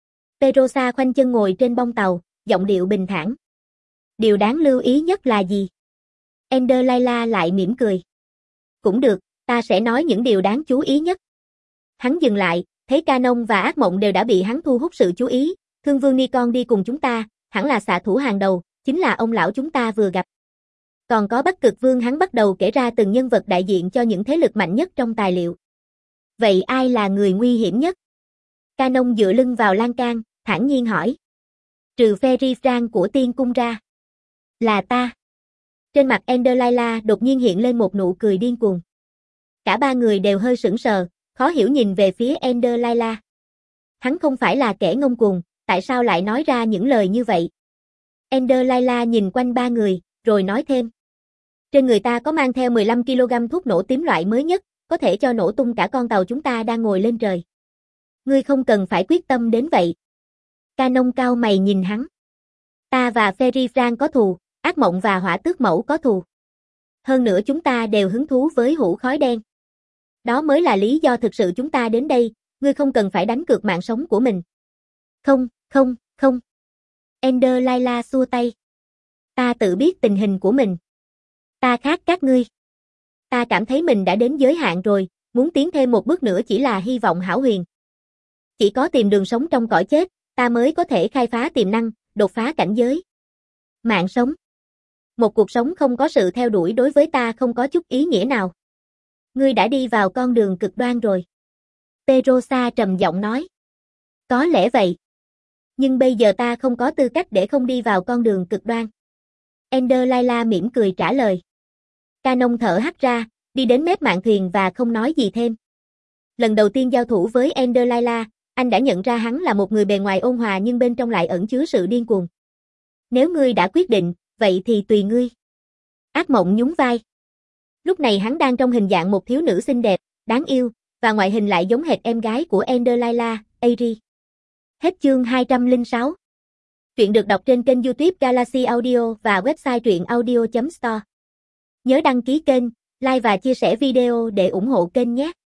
Perosa khoanh chân ngồi trên bông tàu, giọng điệu bình thản. Điều đáng lưu ý nhất là gì? Ender Layla lại mỉm cười. Cũng được, ta sẽ nói những điều đáng chú ý nhất. Hắn dừng lại, thấy Canon và ác mộng đều đã bị hắn thu hút sự chú ý, Thương Vương Nikon đi cùng chúng ta, hẳn là xạ thủ hàng đầu, chính là ông lão chúng ta vừa gặp. Còn có Bắc Cực Vương, hắn bắt đầu kể ra từng nhân vật đại diện cho những thế lực mạnh nhất trong tài liệu. Vậy ai là người nguy hiểm nhất? Canon dựa lưng vào lan can, thản nhiên hỏi. Trừ Ferry Frank của tiên cung ra. Là ta. Trên mặt Ender Layla đột nhiên hiện lên một nụ cười điên cuồng. Cả ba người đều hơi sững sờ, khó hiểu nhìn về phía Ender Layla. Hắn không phải là kẻ ngông cuồng, tại sao lại nói ra những lời như vậy? Ender Layla nhìn quanh ba người, rồi nói thêm. Trên người ta có mang theo mười lăm ki lô gam thuốc nổ tím loại mới nhất, có thể cho nổ tung cả con tàu chúng ta đang ngồi lên trời. Ngươi không cần phải quyết tâm đến vậy. Canon cao mày nhìn hắn. Ta và Ferry Frank có thù, ác mộng và hỏa tước mẫu có thù. Hơn nữa chúng ta đều hứng thú với hũ khói đen. Đó mới là lý do thực sự chúng ta đến đây, ngươi không cần phải đánh cược mạng sống của mình. Không, không, không. Ender Layla xua tay. Ta tự biết tình hình của mình. Ta khác các ngươi. Ta cảm thấy mình đã đến giới hạn rồi, muốn tiến thêm một bước nữa chỉ là hy vọng hão huyền. Chỉ có tìm đường sống trong cõi chết, ta mới có thể khai phá tiềm năng, đột phá cảnh giới. Mạng sống. Một cuộc sống không có sự theo đuổi đối với ta không có chút ý nghĩa nào. Ngươi đã đi vào con đường cực đoan rồi. Perosa trầm giọng nói. Có lẽ vậy. Nhưng bây giờ ta không có tư cách để không đi vào con đường cực đoan. Ender Layla mỉm cười trả lời. Canon thở hắt ra, đi đến mép mạn thuyền và không nói gì thêm. Lần đầu tiên giao thủ với Ender Layla, anh đã nhận ra hắn là một người bề ngoài ôn hòa nhưng bên trong lại ẩn chứa sự điên cuồng. Nếu ngươi đã quyết định, vậy thì tùy ngươi. Ác mộng nhún vai. Lúc này hắn đang trong hình dạng một thiếu nữ xinh đẹp, đáng yêu, và ngoại hình lại giống hệt em gái của Ender Layla, Aerie. Hết chương hai trăm lẻ sáu. Truyện được đọc trên kênh YouTube Galaxy Audio và website truyện audio chấm store. Nhớ đăng ký kênh, like và chia sẻ video để ủng hộ kênh nhé.